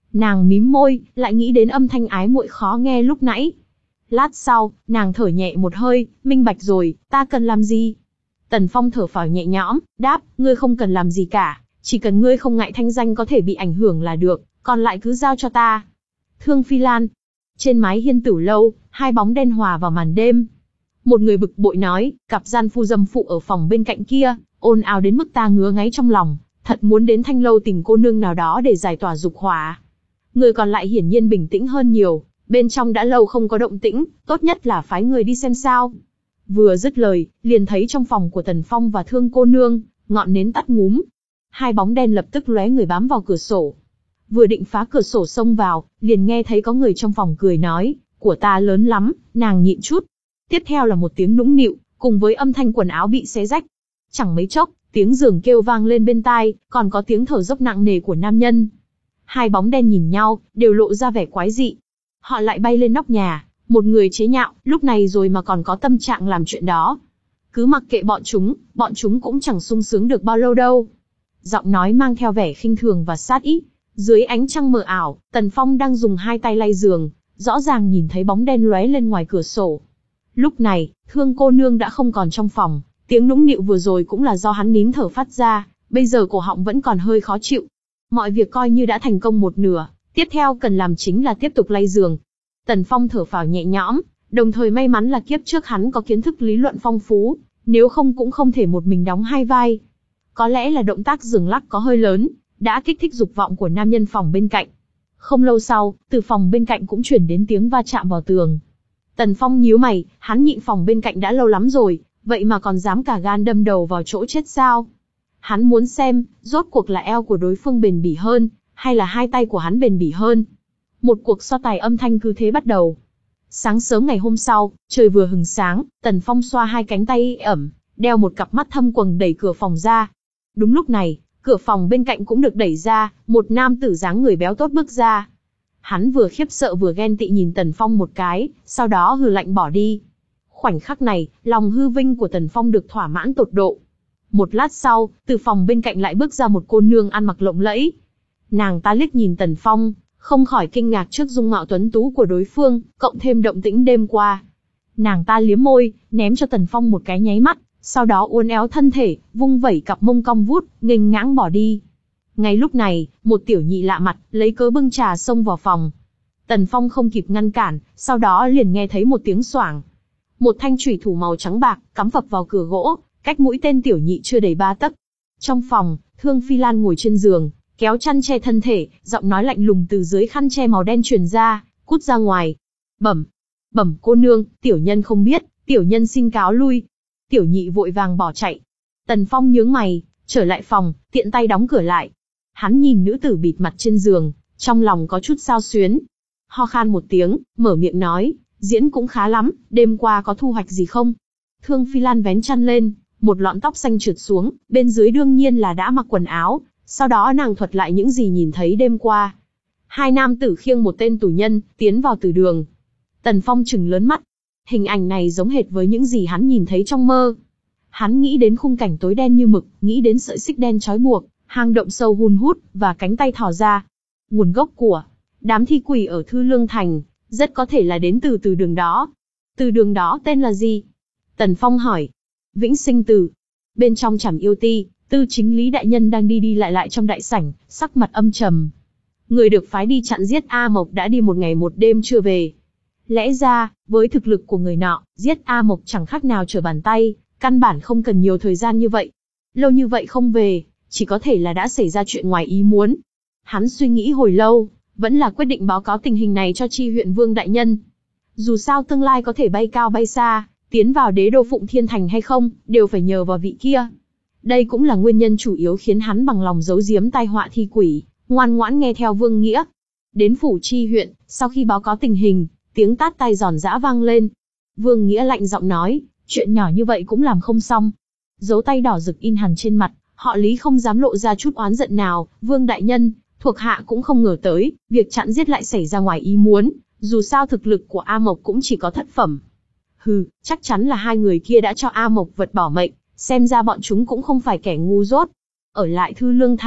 Nàng mím môi, lại nghĩ đến âm thanh ái muội khó nghe lúc nãy. Lát sau, nàng thở nhẹ một hơi, minh bạch rồi, ta cần làm gì? Tần Phong thở phào nhẹ nhõm, đáp, ngươi không cần làm gì cả, chỉ cần ngươi không ngại thanh danh có thể bị ảnh hưởng là được, còn lại cứ giao cho ta. Thương Phi Lan. Trên mái hiên Tử lâu, hai bóng đen hòa vào màn đêm. Một người bực bội nói, cặp gian phu dâm phụ ở phòng bên cạnh kia, ồn ào đến mức ta ngứa ngáy trong lòng, thật muốn đến thanh lâu tìm cô nương nào đó để giải tỏa dục hỏa. Người còn lại hiển nhiên bình tĩnh hơn nhiều, bên trong đã lâu không có động tĩnh, tốt nhất là phái người đi xem sao. Vừa dứt lời, liền thấy trong phòng của Tần Phong và Thương cô nương, ngọn nến tắt ngúm. Hai bóng đen lập tức lóe người bám vào cửa sổ. Vừa định phá cửa sổ xông vào, liền nghe thấy có người trong phòng cười nói, của ta lớn lắm, nàng nhịn chút. Tiếp theo là một tiếng nũng nịu, cùng với âm thanh quần áo bị xé rách. Chẳng mấy chốc, tiếng giường kêu vang lên bên tai, còn có tiếng thở dốc nặng nề của nam nhân. Hai bóng đen nhìn nhau, đều lộ ra vẻ quái dị. Họ lại bay lên nóc nhà, một người chế nhạo, lúc này rồi mà còn có tâm trạng làm chuyện đó. Cứ mặc kệ bọn chúng, bọn chúng cũng chẳng sung sướng được bao lâu đâu. Giọng nói mang theo vẻ khinh thường và sát ý. Dưới ánh trăng mờ ảo, Tần Phong đang dùng hai tay lay giường, rõ ràng nhìn thấy bóng đen lóe lên ngoài cửa sổ. Lúc này, Thương cô nương đã không còn trong phòng, tiếng nũng nịu vừa rồi cũng là do hắn nín thở phát ra, bây giờ cổ họng vẫn còn hơi khó chịu. Mọi việc coi như đã thành công một nửa, tiếp theo cần làm chính là tiếp tục lay giường. Tần Phong thở phào nhẹ nhõm, đồng thời may mắn là kiếp trước hắn có kiến thức lý luận phong phú, nếu không cũng không thể một mình đóng hai vai. Có lẽ là động tác giường lắc có hơi lớn, đã kích thích dục vọng của nam nhân phòng bên cạnh. Không lâu sau, từ phòng bên cạnh cũng chuyển đến tiếng va chạm vào tường. Tần Phong nhíu mày, hắn nhịn phòng bên cạnh đã lâu lắm rồi, vậy mà còn dám cả gan đâm đầu vào chỗ chết sao? Hắn muốn xem, rốt cuộc là eo của đối phương bền bỉ hơn, hay là hai tay của hắn bền bỉ hơn. Một cuộc so tài âm thanh cứ thế bắt đầu. Sáng sớm ngày hôm sau, trời vừa hừng sáng, Tần Phong xoa hai cánh tay ẩm, đeo một cặp mắt thâm quầng đẩy cửa phòng ra. Đúng lúc này, cửa phòng bên cạnh cũng được đẩy ra, một nam tử dáng người béo tốt bước ra. Hắn vừa khiếp sợ vừa ghen tị nhìn Tần Phong một cái, sau đó hừ lạnh bỏ đi. Khoảnh khắc này, lòng hư vinh của Tần Phong được thỏa mãn tột độ. Một lát sau, từ phòng bên cạnh lại bước ra một cô nương ăn mặc lộng lẫy. Nàng ta liếc nhìn Tần Phong, không khỏi kinh ngạc trước dung mạo tuấn tú của đối phương, cộng thêm động tĩnh đêm qua. Nàng ta liếm môi, ném cho Tần Phong một cái nháy mắt, sau đó uốn éo thân thể, vung vẩy cặp mông cong vút, nghênh ngãng bỏ đi. Ngay lúc này, một tiểu nhị lạ mặt, lấy cớ bưng trà xông vào phòng. Tần Phong không kịp ngăn cản, sau đó liền nghe thấy một tiếng xoảng. Một thanh chủy thủ màu trắng bạc, cắm phập vào cửa gỗ, cách mũi tên tiểu nhị chưa đầy ba tấc. Trong phòng, Thương Phi Lan ngồi trên giường, kéo chăn che thân thể, giọng nói lạnh lùng từ dưới khăn che màu đen truyền ra, cút ra ngoài. Bẩm, bẩm cô nương, tiểu nhân không biết, tiểu nhân xin cáo lui. Tiểu nhị vội vàng bỏ chạy. Tần Phong nhướng mày, trở lại phòng, tiện tay đóng cửa lại. Hắn nhìn nữ tử bịt mặt trên giường, trong lòng có chút xao xuyến. Ho khan một tiếng, mở miệng nói, diễn cũng khá lắm, đêm qua có thu hoạch gì không? Thương Phi Lan vén chăn lên, một lọn tóc xanh trượt xuống, bên dưới đương nhiên là đã mặc quần áo, sau đó nàng thuật lại những gì nhìn thấy đêm qua. Hai nam tử khiêng một tên tù nhân, tiến vào từ đường. Tần Phong trừng lớn mắt. Hình ảnh này giống hệt với những gì hắn nhìn thấy trong mơ. Hắn nghĩ đến khung cảnh tối đen như mực, nghĩ đến sợi xích đen trói buộc, hang động sâu hun hút, và cánh tay thò ra. Nguồn gốc của đám thi quỷ ở Thư Lương Thành, rất có thể là đến từ từ đường đó. Từ đường đó tên là gì? Tần Phong hỏi. Vĩnh Sinh Từ. Bên trong Trảm Yêu Ti, Tư Chính Lý đại nhân đang đi đi lại lại trong đại sảnh, sắc mặt âm trầm. Người được phái đi chặn giết A Mộc đã đi một ngày một đêm chưa về. Lẽ ra, với thực lực của người nọ, giết A Mộc chẳng khác nào trở bàn tay, căn bản không cần nhiều thời gian như vậy. Lâu như vậy không về, chỉ có thể là đã xảy ra chuyện ngoài ý muốn. Hắn suy nghĩ hồi lâu, vẫn là quyết định báo cáo tình hình này cho Chi huyện Vương đại nhân. Dù sao tương lai có thể bay cao bay xa, tiến vào đế đô Phụng Thiên Thành hay không, đều phải nhờ vào vị kia. Đây cũng là nguyên nhân chủ yếu khiến hắn bằng lòng giấu giếm tai họa thi quỷ, ngoan ngoãn nghe theo Vương Nghĩa. Đến phủ Chi huyện, sau khi báo cáo tình hình, tiếng tát tay giòn giã vang lên. Vương Nghĩa lạnh giọng nói, chuyện nhỏ như vậy cũng làm không xong. Dấu tay đỏ rực in hẳn trên mặt, họ Lý không dám lộ ra chút oán giận nào. Vương đại nhân, thuộc hạ cũng không ngờ tới, việc chặn giết lại xảy ra ngoài ý muốn, dù sao thực lực của A Mộc cũng chỉ có thất phẩm. Hừ, chắc chắn là hai người kia đã cho A Mộc vật bỏ mệnh, xem ra bọn chúng cũng không phải kẻ ngu dốt. Ở lại Thư Lương Thành,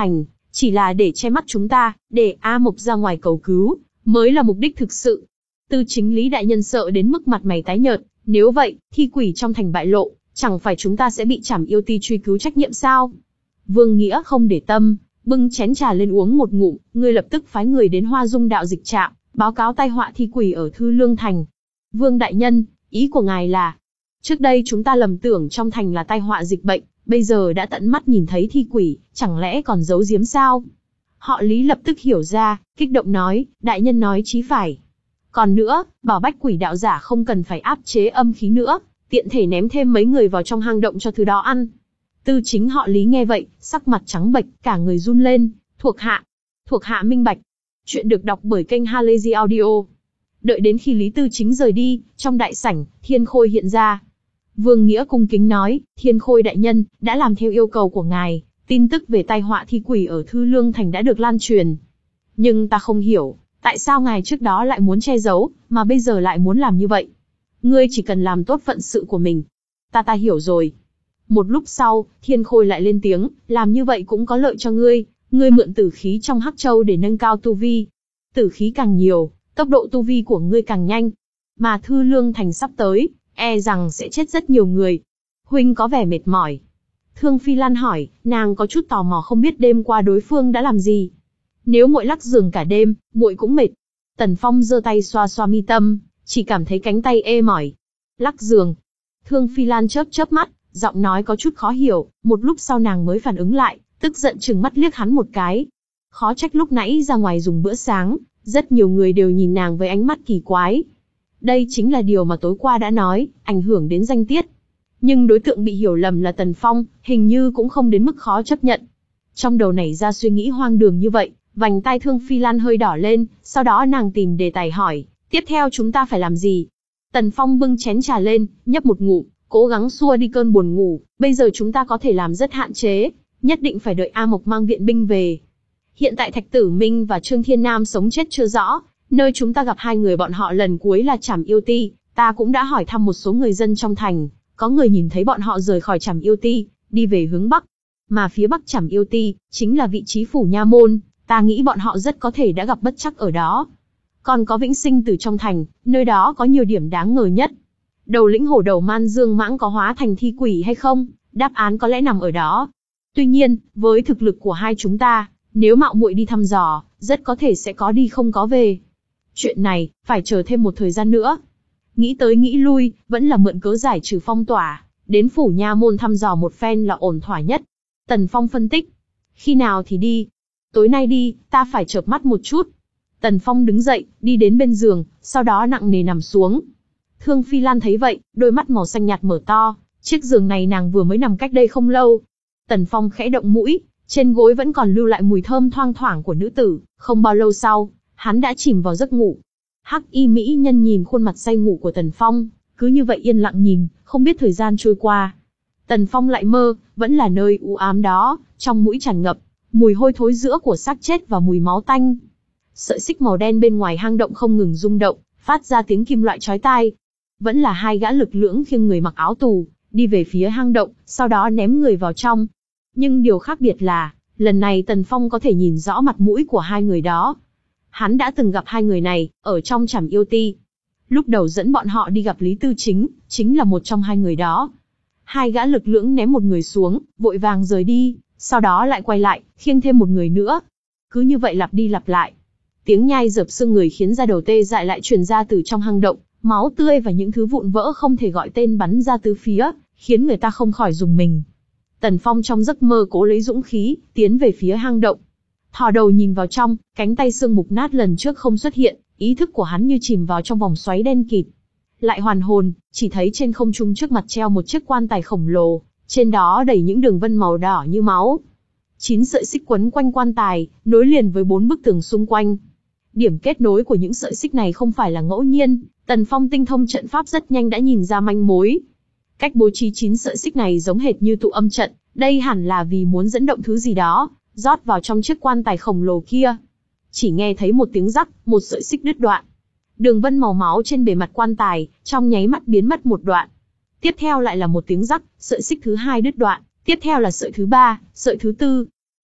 Chỉ là để che mắt chúng ta, để A Mộc ra ngoài cầu cứu, mới là mục đích thực sự. Tư Chính Lý đại nhân sợ đến mức mặt mày tái nhợt, nếu vậy, thi quỷ trong thành bại lộ, chẳng phải chúng ta sẽ bị Trảm Yêu Ti truy cứu trách nhiệm sao? Vương Nghĩa không để tâm, bưng chén trà lên uống một ngụm, ngươi lập tức phái người đến Hoa Dung đạo dịch trạm, báo cáo tai họa thi quỷ ở Thư Lương thành. Vương đại nhân, ý của ngài là, trước đây chúng ta lầm tưởng trong thành là tai họa dịch bệnh, bây giờ đã tận mắt nhìn thấy thi quỷ, chẳng lẽ còn giấu giếm sao? Họ Lý lập tức hiểu ra, kích động nói, đại nhân nói chí phải. Còn nữa, bảo bách quỷ đạo giả không cần phải áp chế âm khí nữa, tiện thể ném thêm mấy người vào trong hang động cho thứ đó ăn. Tư Chính họ Lý nghe vậy, sắc mặt trắng bệch, cả người run lên, thuộc hạ, thuộc hạ minh bạch. Chuyện được đọc bởi kênh Halazy Audio. Đợi đến khi Lý Tư Chính rời đi, trong đại sảnh, Thiên Khôi hiện ra. Vương Nghĩa cung kính nói, Thiên Khôi đại nhân, đã làm theo yêu cầu của ngài, tin tức về tai họa thi quỷ ở Thư Lương thành đã được lan truyền. Nhưng ta không hiểu, tại sao ngài trước đó lại muốn che giấu, mà bây giờ lại muốn làm như vậy? Ngươi chỉ cần làm tốt phận sự của mình. Ta ta hiểu rồi. Một lúc sau, Thiên Khôi lại lên tiếng, làm như vậy cũng có lợi cho ngươi, ngươi mượn tử khí trong Hắc Châu để nâng cao tu vi. Tử khí càng nhiều, tốc độ tu vi của ngươi càng nhanh. Mà Thư Lương thành sắp tới, e rằng sẽ chết rất nhiều người. Huynh có vẻ mệt mỏi. Thương Phi Lan hỏi, nàng có chút tò mò không biết đêm qua đối phương đã làm gì. Nếu muội lắc giường cả đêm, muội cũng mệt. Tần Phong giơ tay xoa xoa mi tâm, chỉ cảm thấy cánh tay ê mỏi. Lắc giường. Thương Phi Lan chớp chớp mắt, giọng nói có chút khó hiểu, một lúc sau nàng mới phản ứng lại, tức giận trừng mắt liếc hắn một cái. Khó trách lúc nãy ra ngoài dùng bữa sáng, rất nhiều người đều nhìn nàng với ánh mắt kỳ quái. Đây chính là điều mà tối qua đã nói, ảnh hưởng đến danh tiết. Nhưng đối tượng bị hiểu lầm là Tần Phong, hình như cũng không đến mức khó chấp nhận. Trong đầu nảy ra suy nghĩ hoang đường như vậy, vành tai Thương Phi Lan hơi đỏ lên, sau đó nàng tìm đề tài hỏi, tiếp theo chúng ta phải làm gì? Tần Phong bưng chén trà lên, nhấp một ngụm, cố gắng xua đi cơn buồn ngủ, bây giờ chúng ta có thể làm rất hạn chế, nhất định phải đợi A Mộc mang viện binh về. Hiện tại Thạch Tử Minh và Trương Thiên Nam sống chết chưa rõ, nơi chúng ta gặp hai người bọn họ lần cuối là Trảm Yêu Ti, ta cũng đã hỏi thăm một số người dân trong thành, có người nhìn thấy bọn họ rời khỏi Trảm Yêu Ti, đi về hướng Bắc. Mà phía Bắc Trảm Yêu Ti, chính là vị trí phủ nha môn, ta nghĩ bọn họ rất có thể đã gặp bất trắc ở đó. Còn có Vĩnh Sinh Tử trong thành, nơi đó có nhiều điểm đáng ngờ nhất. Đầu lĩnh hổ đầu man dương mãng có hóa thành thi quỷ hay không, đáp án có lẽ nằm ở đó. Tuy nhiên, với thực lực của hai chúng ta, nếu mạo muội đi thăm dò, rất có thể sẽ có đi không có về. Chuyện này, phải chờ thêm một thời gian nữa. Nghĩ tới nghĩ lui, vẫn là mượn cớ giải trừ phong tỏa, đến phủ nha môn thăm dò một phen là ổn thỏa nhất. Tần Phong phân tích. Khi nào thì đi? Tối nay đi, ta phải chợp mắt một chút. Tần Phong đứng dậy, đi đến bên giường, sau đó nặng nề nằm xuống. Thương Phi Lan thấy vậy, đôi mắt màu xanh nhạt mở to, chiếc giường này nàng vừa mới nằm cách đây không lâu. Tần Phong khẽ động mũi, trên gối vẫn còn lưu lại mùi thơm thoang thoảng của nữ tử, không bao lâu sau, hắn đã chìm vào giấc ngủ. Hắc y mỹ nhân nhìn khuôn mặt say ngủ của Tần Phong, cứ như vậy yên lặng nhìn, không biết thời gian trôi qua. Tần Phong lại mơ, vẫn là nơi u ám đó, trong mũi tràn ngập mùi hôi thối giữa của xác chết và mùi máu tanh. Sợi xích màu đen bên ngoài hang động không ngừng rung động, phát ra tiếng kim loại chói tai. Vẫn là hai gã lực lưỡng khiêng người mặc áo tù, đi về phía hang động, sau đó ném người vào trong. Nhưng điều khác biệt là, lần này Tần Phong có thể nhìn rõ mặt mũi của hai người đó. Hắn đã từng gặp hai người này, ở trong Trảm Yêu Ti. Lúc đầu dẫn bọn họ đi gặp Lý Tư Chính, chính là một trong hai người đó. Hai gã lực lưỡng ném một người xuống, vội vàng rời đi, sau đó lại quay lại, khiêng thêm một người nữa. Cứ như vậy lặp đi lặp lại. Tiếng nhai dập xương người khiến da đầu tê dại lại truyền ra từ trong hang động, máu tươi và những thứ vụn vỡ không thể gọi tên bắn ra tứ phía, khiến người ta không khỏi rùng mình. Tần Phong trong giấc mơ cố lấy dũng khí, tiến về phía hang động. Thò đầu nhìn vào trong, cánh tay xương mục nát lần trước không xuất hiện, ý thức của hắn như chìm vào trong vòng xoáy đen kịt. Lại hoàn hồn, chỉ thấy trên không trung trước mặt treo một chiếc quan tài khổng lồ, trên đó đầy những đường vân màu đỏ như máu. Chín sợi xích quấn quanh quan tài, nối liền với bốn bức tường xung quanh. Điểm kết nối của những sợi xích này không phải là ngẫu nhiên, Tần Phong tinh thông trận pháp rất nhanh đã nhìn ra manh mối. Cách bố trí chín sợi xích này giống hệt như tụ âm trận, đây hẳn là vì muốn dẫn động thứ gì đó, rót vào trong chiếc quan tài khổng lồ kia. Chỉ nghe thấy một tiếng rắc, một sợi xích đứt đoạn. Đường vân màu máu trên bề mặt quan tài, trong nháy mắt biến mất một đoạn. Tiếp theo lại là một tiếng rắc, sợi xích thứ hai đứt đoạn, tiếp theo là sợi thứ ba, sợi thứ tư.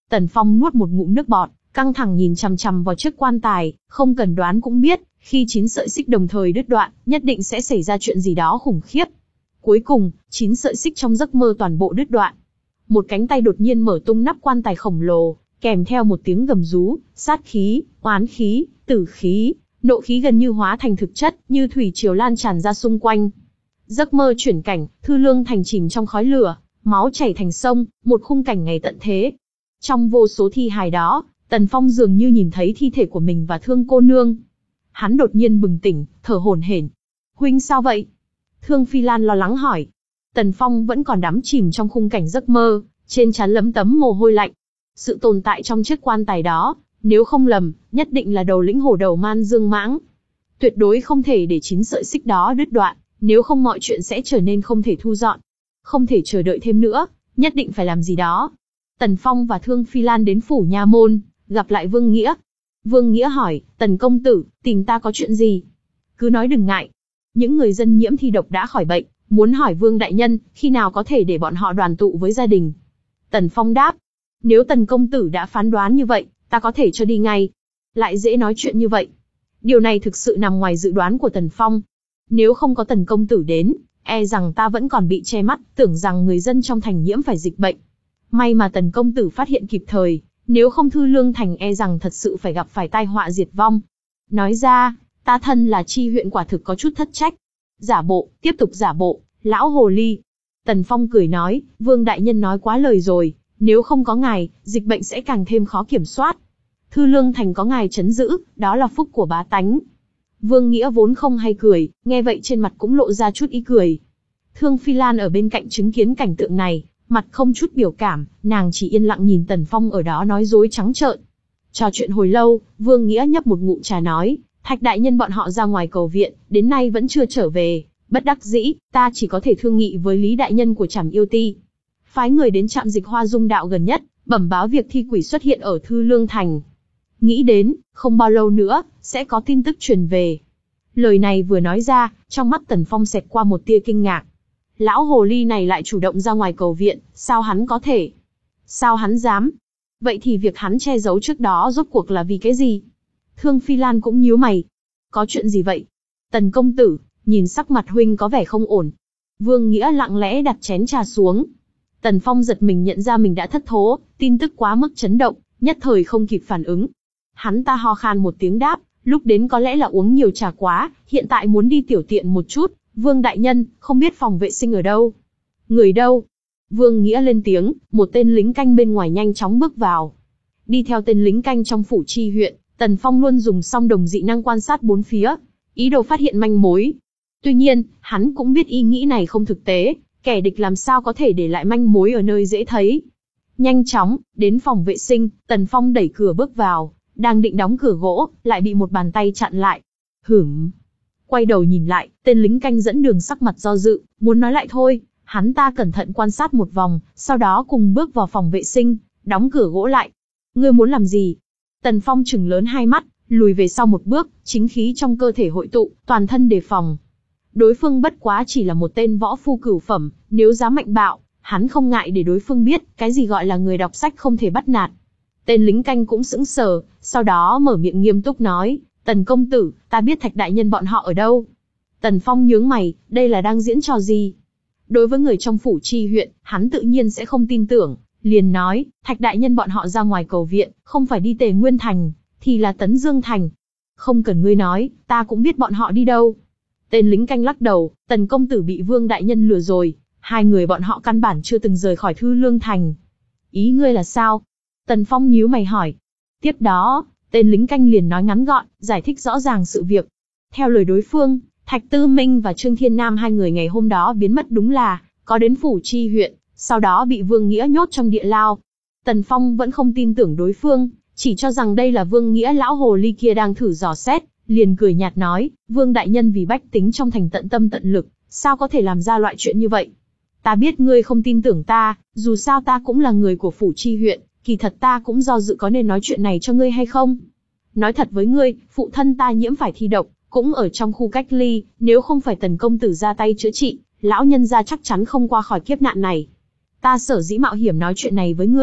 Tần Phong nuốt một ngụm nước bọt, căng thẳng nhìn chằm chằm vào chiếc quan tài, không cần đoán cũng biết, khi chín sợi xích đồng thời đứt đoạn, nhất định sẽ xảy ra chuyện gì đó khủng khiếp. Cuối cùng, chín sợi xích trong giấc mơ toàn bộ đứt đoạn. Một cánh tay đột nhiên mở tung nắp quan tài khổng lồ, kèm theo một tiếng gầm rú, sát khí, oán khí, tử khí, nộ khí gần như hóa thành thực chất, như thủy triều lan tràn ra xung quanh. Giấc mơ chuyển cảnh, Thư Lương Thành chìm trong khói lửa, máu chảy thành sông, một khung cảnh ngày tận thế. Trong vô số thi hài đó, Tần Phong dường như nhìn thấy thi thể của mình và Thương cô nương. Hắn đột nhiên bừng tỉnh, thở hổn hển. Huynh sao vậy? Thương Phi Lan lo lắng hỏi. Tần Phong vẫn còn đắm chìm trong khung cảnh giấc mơ, trên trán lấm tấm mồ hôi lạnh. Sự tồn tại trong chiếc quan tài đó, nếu không lầm, nhất định là đầu lĩnh hổ đầu man dương mãng. Tuyệt đối không thể để chín sợi xích đó đứt đoạn, nếu không mọi chuyện sẽ trở nên không thể thu dọn. Không thể chờ đợi thêm nữa, nhất định phải làm gì đó. Tần Phong và Thương Phi Lan đến phủ nha môn, gặp lại Vương Nghĩa. Vương Nghĩa hỏi, Tần công tử, tìm ta có chuyện gì? Cứ nói đừng ngại. Những người dân nhiễm thi độc đã khỏi bệnh, muốn hỏi Vương đại nhân, khi nào có thể để bọn họ đoàn tụ với gia đình. Tần Phong đáp, nếu Tần công tử đã phán đoán như vậy, ta có thể cho đi ngay. Lại dễ nói chuyện như vậy. Điều này thực sự nằm ngoài dự đoán của Tần Phong. Nếu không có Tần công tử đến, e rằng ta vẫn còn bị che mắt, tưởng rằng người dân trong thành nhiễm phải dịch bệnh. May mà Tần công tử phát hiện kịp thời, nếu không Thư Lương Thành e rằng thật sự phải gặp phải tai họa diệt vong. Nói ra, ta thân là chi huyện quả thực có chút thất trách. Giả bộ, tiếp tục giả bộ, lão hồ ly. Tần Phong cười nói, Vương đại nhân nói quá lời rồi, nếu không có ngài, dịch bệnh sẽ càng thêm khó kiểm soát. Thư Lương Thành có ngài trấn giữ, đó là phúc của bá tánh. Vương Nghĩa vốn không hay cười, nghe vậy trên mặt cũng lộ ra chút ý cười. Thương Phi Lan ở bên cạnh chứng kiến cảnh tượng này, mặt không chút biểu cảm, nàng chỉ yên lặng nhìn Tần Phong ở đó nói dối trắng trợn. Trò chuyện hồi lâu, Vương Nghĩa nhấp một ngụm trà nói, Thạch đại nhân bọn họ ra ngoài cầu viện, đến nay vẫn chưa trở về, bất đắc dĩ, ta chỉ có thể thương nghị với Lý đại nhân của Trảm Yêu Ti. Phái người đến trạm dịch Hoa Dung đạo gần nhất, bẩm báo việc thi quỷ xuất hiện ở Thư Lương Thành. Nghĩ đến, không bao lâu nữa, sẽ có tin tức truyền về. Lời này vừa nói ra, trong mắt Tần Phong xẹt qua một tia kinh ngạc. Lão hồ ly này lại chủ động ra ngoài cầu viện, sao hắn có thể? Sao hắn dám? Vậy thì việc hắn che giấu trước đó rốt cuộc là vì cái gì? Thương Phi Lan cũng nhíu mày. Có chuyện gì vậy? Tần công tử, nhìn sắc mặt huynh có vẻ không ổn. Vương Nghĩa lặng lẽ đặt chén trà xuống. Tần Phong giật mình nhận ra mình đã thất thố, tin tức quá mức chấn động, nhất thời không kịp phản ứng. Hắn ta ho khan một tiếng đáp, lúc đến có lẽ là uống nhiều trà quá, hiện tại muốn đi tiểu tiện một chút. Vương đại nhân, không biết phòng vệ sinh ở đâu? Người đâu? Vương Nghĩa lên tiếng, một tên lính canh bên ngoài nhanh chóng bước vào. Đi theo tên lính canh trong phủ chi huyện, Tần Phong luôn dùng song đồng dị năng quan sát bốn phía, ý đồ phát hiện manh mối. Tuy nhiên, hắn cũng biết ý nghĩ này không thực tế, kẻ địch làm sao có thể để lại manh mối ở nơi dễ thấy. Nhanh chóng, đến phòng vệ sinh, Tần Phong đẩy cửa bước vào, đang định đóng cửa gỗ, lại bị một bàn tay chặn lại. Hửm. Quay đầu nhìn lại, tên lính canh dẫn đường sắc mặt do dự, muốn nói lại thôi, hắn ta cẩn thận quan sát một vòng, sau đó cùng bước vào phòng vệ sinh, đóng cửa gỗ lại. Ngươi muốn làm gì? Tần Phong trừng lớn hai mắt, lùi về sau một bước, chính khí trong cơ thể hội tụ, toàn thân đề phòng. Đối phương bất quá chỉ là một tên võ phu cửu phẩm, nếu dám mạnh bạo, hắn không ngại để đối phương biết, cái gì gọi là người đọc sách không thể bắt nạt. Tên lính canh cũng sững sờ, sau đó mở miệng nghiêm túc nói, Tần công tử, ta biết Thạch đại nhân bọn họ ở đâu. Tần Phong nhướng mày, đây là đang diễn trò gì? Đối với người trong phủ chi huyện, hắn tự nhiên sẽ không tin tưởng, liền nói, Thạch đại nhân bọn họ ra ngoài cầu viện, không phải đi Tề Nguyên Thành, thì là Tấn Dương Thành. Không cần ngươi nói, ta cũng biết bọn họ đi đâu. Tên lính canh lắc đầu, Tần công tử bị Vương đại nhân lừa rồi, hai người bọn họ căn bản chưa từng rời khỏi Thư Lương Thành. Ý ngươi là sao? Tần Phong nhíu mày hỏi. Tiếp đó, tên lính canh liền nói ngắn gọn, giải thích rõ ràng sự việc. Theo lời đối phương, Thạch Tư Minh và Trương Thiên Nam hai người ngày hôm đó biến mất đúng là, có đến phủ chi huyện, sau đó bị Vương Nghĩa nhốt trong địa lao. Tần Phong vẫn không tin tưởng đối phương, chỉ cho rằng đây là Vương Nghĩa lão hồ ly kia đang thử dò xét, liền cười nhạt nói, Vương đại nhân vì bách tính trong thành tận tâm tận lực, sao có thể làm ra loại chuyện như vậy? Ta biết ngươi không tin tưởng ta, dù sao ta cũng là người của phủ chi huyện, kỳ thật ta cũng do dự có nên nói chuyện này cho ngươi hay không. Nói thật với ngươi, phụ thân ta nhiễm phải thi độc, cũng ở trong khu cách ly, nếu không phải Tần công tử ra tay chữa trị, lão nhân gia chắc chắn không qua khỏi kiếp nạn này. Ta sở dĩ mạo hiểm nói chuyện này với ngươi,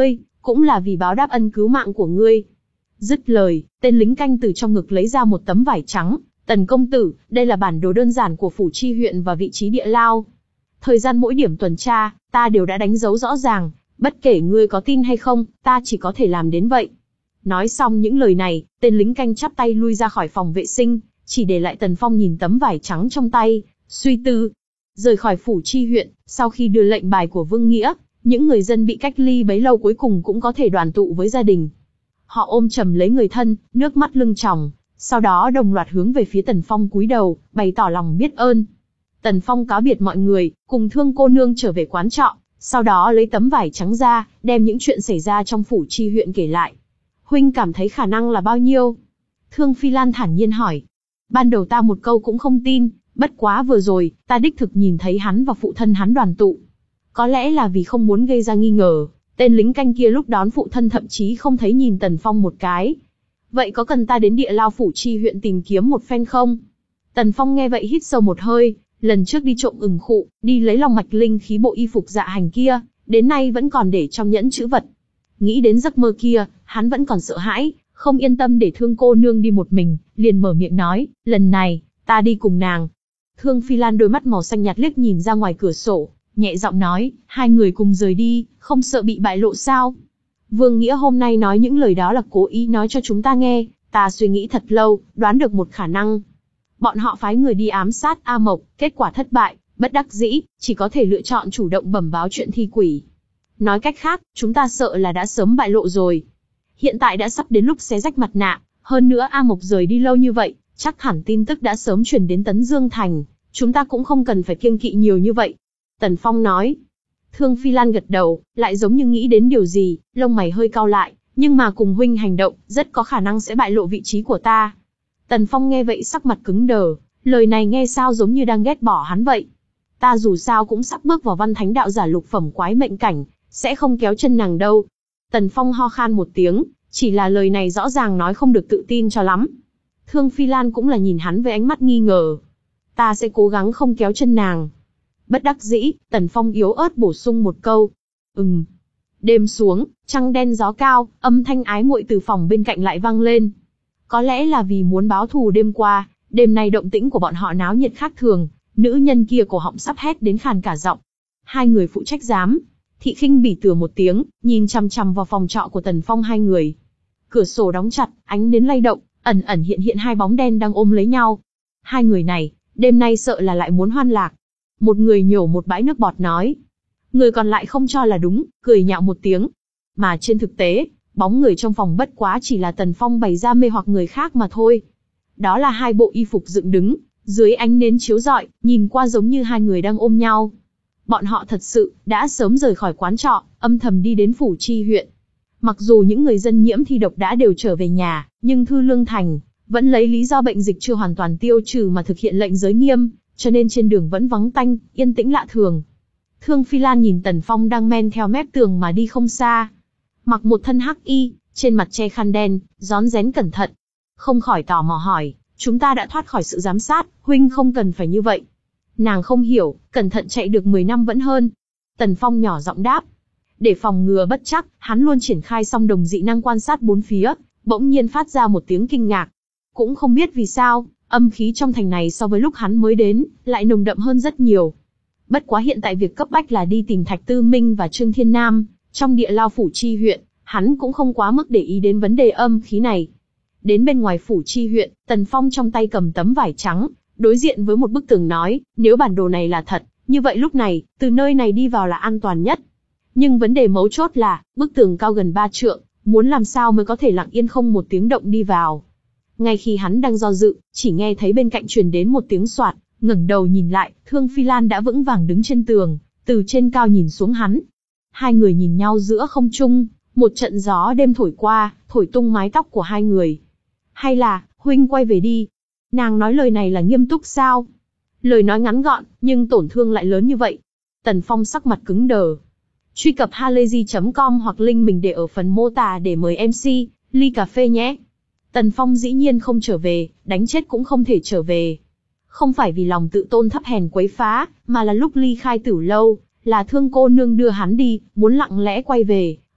cũng là vì báo đáp ân cứu mạng của ngươi. Dứt lời, tên lính canh từ trong ngực lấy ra một tấm vải trắng. Tần công tử, đây là bản đồ đơn giản của phủ chi huyện và vị trí địa lao. Thời gian mỗi điểm tuần tra, ta đều đã đánh dấu rõ ràng, bất kể ngươi có tin hay không, ta chỉ có thể làm đến vậy. Nói xong những lời này, tên lính canh chắp tay lui ra khỏi phòng vệ sinh, chỉ để lại Tần Phong nhìn tấm vải trắng trong tay, suy tư. Rời khỏi phủ chi huyện, sau khi đưa lệnh bài của Vương Nghĩa, những người dân bị cách ly bấy lâu cuối cùng cũng có thể đoàn tụ với gia đình. Họ ôm chầm lấy người thân, nước mắt lưng tròng, sau đó đồng loạt hướng về phía Tần Phong cúi đầu, bày tỏ lòng biết ơn. Tần Phong cáo biệt mọi người, cùng Thương cô nương trở về quán trọ, sau đó lấy tấm vải trắng ra, đem những chuyện xảy ra trong phủ chi huyện kể lại. Huynh cảm thấy khả năng là bao nhiêu? Thương Phi Lan thản nhiên hỏi. Ban đầu ta một câu cũng không tin, bất quá vừa rồi, ta đích thực nhìn thấy hắn và phụ thân hắn đoàn tụ. Có lẽ là vì không muốn gây ra nghi ngờ, tên lính canh kia lúc đón phụ thân thậm chí không thấy nhìn Tần Phong một cái. Vậy có cần ta đến địa lao phủ chi huyện tìm kiếm một phen không? Tần Phong nghe vậy hít sâu một hơi, lần trước đi trộm ửng khụ, đi lấy long mạch linh khí bộ y phục dạ hành kia, đến nay vẫn còn để trong nhẫn chữ vật. Nghĩ đến giấc mơ kia, hắn vẫn còn sợ hãi, không yên tâm để Thương cô nương đi một mình, liền mở miệng nói, lần này, ta đi cùng nàng. Thương Phi Lan đôi mắt màu xanh nhạt liếc nhìn ra ngoài cửa sổ, nhẹ giọng nói, hai người cùng rời đi, không sợ bị bại lộ sao? Vương Nghĩa hôm nay nói những lời đó là cố ý nói cho chúng ta nghe, ta suy nghĩ thật lâu, đoán được một khả năng. Bọn họ phái người đi ám sát A Mộc, kết quả thất bại, bất đắc dĩ, chỉ có thể lựa chọn chủ động bẩm báo chuyện thi quỷ. Nói cách khác, chúng ta sợ là đã sớm bại lộ rồi. Hiện tại đã sắp đến lúc xé rách mặt nạ, hơn nữa A Mộc rời đi lâu như vậy, chắc hẳn tin tức đã sớm truyền đến Tấn Dương Thành, chúng ta cũng không cần phải kiêng kỵ nhiều như vậy. Tần Phong nói. Thương Phi Lan gật đầu, lại giống như nghĩ đến điều gì, lông mày hơi cau lại, nhưng mà cùng huynh hành động, rất có khả năng sẽ bại lộ vị trí của ta. Tần Phong nghe vậy sắc mặt cứng đờ, lời này nghe sao giống như đang ghét bỏ hắn vậy. Ta dù sao cũng sắp bước vào văn thánh đạo giả lục phẩm quái mệnh cảnh, sẽ không kéo chân nàng đâu. Tần Phong ho khan một tiếng, chỉ là lời này rõ ràng nói không được tự tin cho lắm. Thương Phi Lan cũng là nhìn hắn với ánh mắt nghi ngờ. Ta sẽ cố gắng không kéo chân nàng. Bất đắc dĩ, Tần Phong yếu ớt bổ sung một câu. Ừm. Đêm xuống, trăng đen gió cao, âm thanh ái muội từ phòng bên cạnh lại vang lên. Có lẽ là vì muốn báo thù đêm qua, đêm nay động tĩnh của bọn họ náo nhiệt khác thường, nữ nhân kia cổ họng sắp hét đến khàn cả giọng. Hai người phụ trách giám. Thị Khinh bỉ từa một tiếng, nhìn chằm chằm vào phòng trọ của Tần Phong hai người. Cửa sổ đóng chặt, ánh nến lay động, ẩn ẩn hiện hiện hai bóng đen đang ôm lấy nhau. Hai người này, đêm nay sợ là lại muốn hoan lạc. Một người nhổ một bãi nước bọt nói. Người còn lại không cho là đúng, cười nhạo một tiếng. Mà trên thực tế, bóng người trong phòng bất quá chỉ là Tần Phong bày ra mê hoặc người khác mà thôi. Đó là hai bộ y phục dựng đứng, dưới ánh nến chiếu rọi, nhìn qua giống như hai người đang ôm nhau. Bọn họ thật sự đã sớm rời khỏi quán trọ, âm thầm đi đến phủ chi huyện. Mặc dù những người dân nhiễm thi độc đã đều trở về nhà, nhưng Thư Lương Thành vẫn lấy lý do bệnh dịch chưa hoàn toàn tiêu trừ mà thực hiện lệnh giới nghiêm, cho nên trên đường vẫn vắng tanh, yên tĩnh lạ thường. Thương Phi Lan nhìn Tần Phong đang men theo mép tường mà đi không xa. Mặc một thân hắc y, trên mặt che khăn đen, rón rén cẩn thận. Không khỏi tò mò hỏi, chúng ta đã thoát khỏi sự giám sát, huynh không cần phải như vậy. Nàng không hiểu, cẩn thận chạy được mười năm vẫn hơn. Tần Phong nhỏ giọng đáp. Để phòng ngừa bất chắc, hắn luôn triển khai song đồng dị năng quan sát bốn phía, bỗng nhiên phát ra một tiếng kinh ngạc. Cũng không biết vì sao, âm khí trong thành này so với lúc hắn mới đến, lại nồng đậm hơn rất nhiều. Bất quá hiện tại việc cấp bách là đi tìm Thạch Tư Minh và Trương Thiên Nam, trong địa lao phủ chi huyện, hắn cũng không quá mức để ý đến vấn đề âm khí này. Đến bên ngoài phủ chi huyện, Tần Phong trong tay cầm tấm vải trắng, đối diện với một bức tường nói, nếu bản đồ này là thật, như vậy lúc này, từ nơi này đi vào là an toàn nhất. Nhưng vấn đề mấu chốt là, bức tường cao gần ba trượng, muốn làm sao mới có thể lặng yên không một tiếng động đi vào. Ngay khi hắn đang do dự, chỉ nghe thấy bên cạnh truyền đến một tiếng soạt, ngẩng đầu nhìn lại, Thương Phi Lan đã vững vàng đứng trên tường, từ trên cao nhìn xuống hắn. Hai người nhìn nhau giữa không trung, một trận gió đêm thổi qua, thổi tung mái tóc của hai người. Hay là, huynh quay về đi. Nàng nói lời này là nghiêm túc sao? Lời nói ngắn gọn, nhưng tổn thương lại lớn như vậy. Tần Phong sắc mặt cứng đờ. Truy cập halayzi chấm com hoặc link mình để ở phần mô tả để mời em xê, ly cà phê nhé. Tần Phong dĩ nhiên không trở về, đánh chết cũng không thể trở về. Không phải vì lòng tự tôn thấp hèn quấy phá, mà là lúc ly khai Tử lâu, là Thương cô nương đưa hắn đi, muốn lặng lẽ quay về,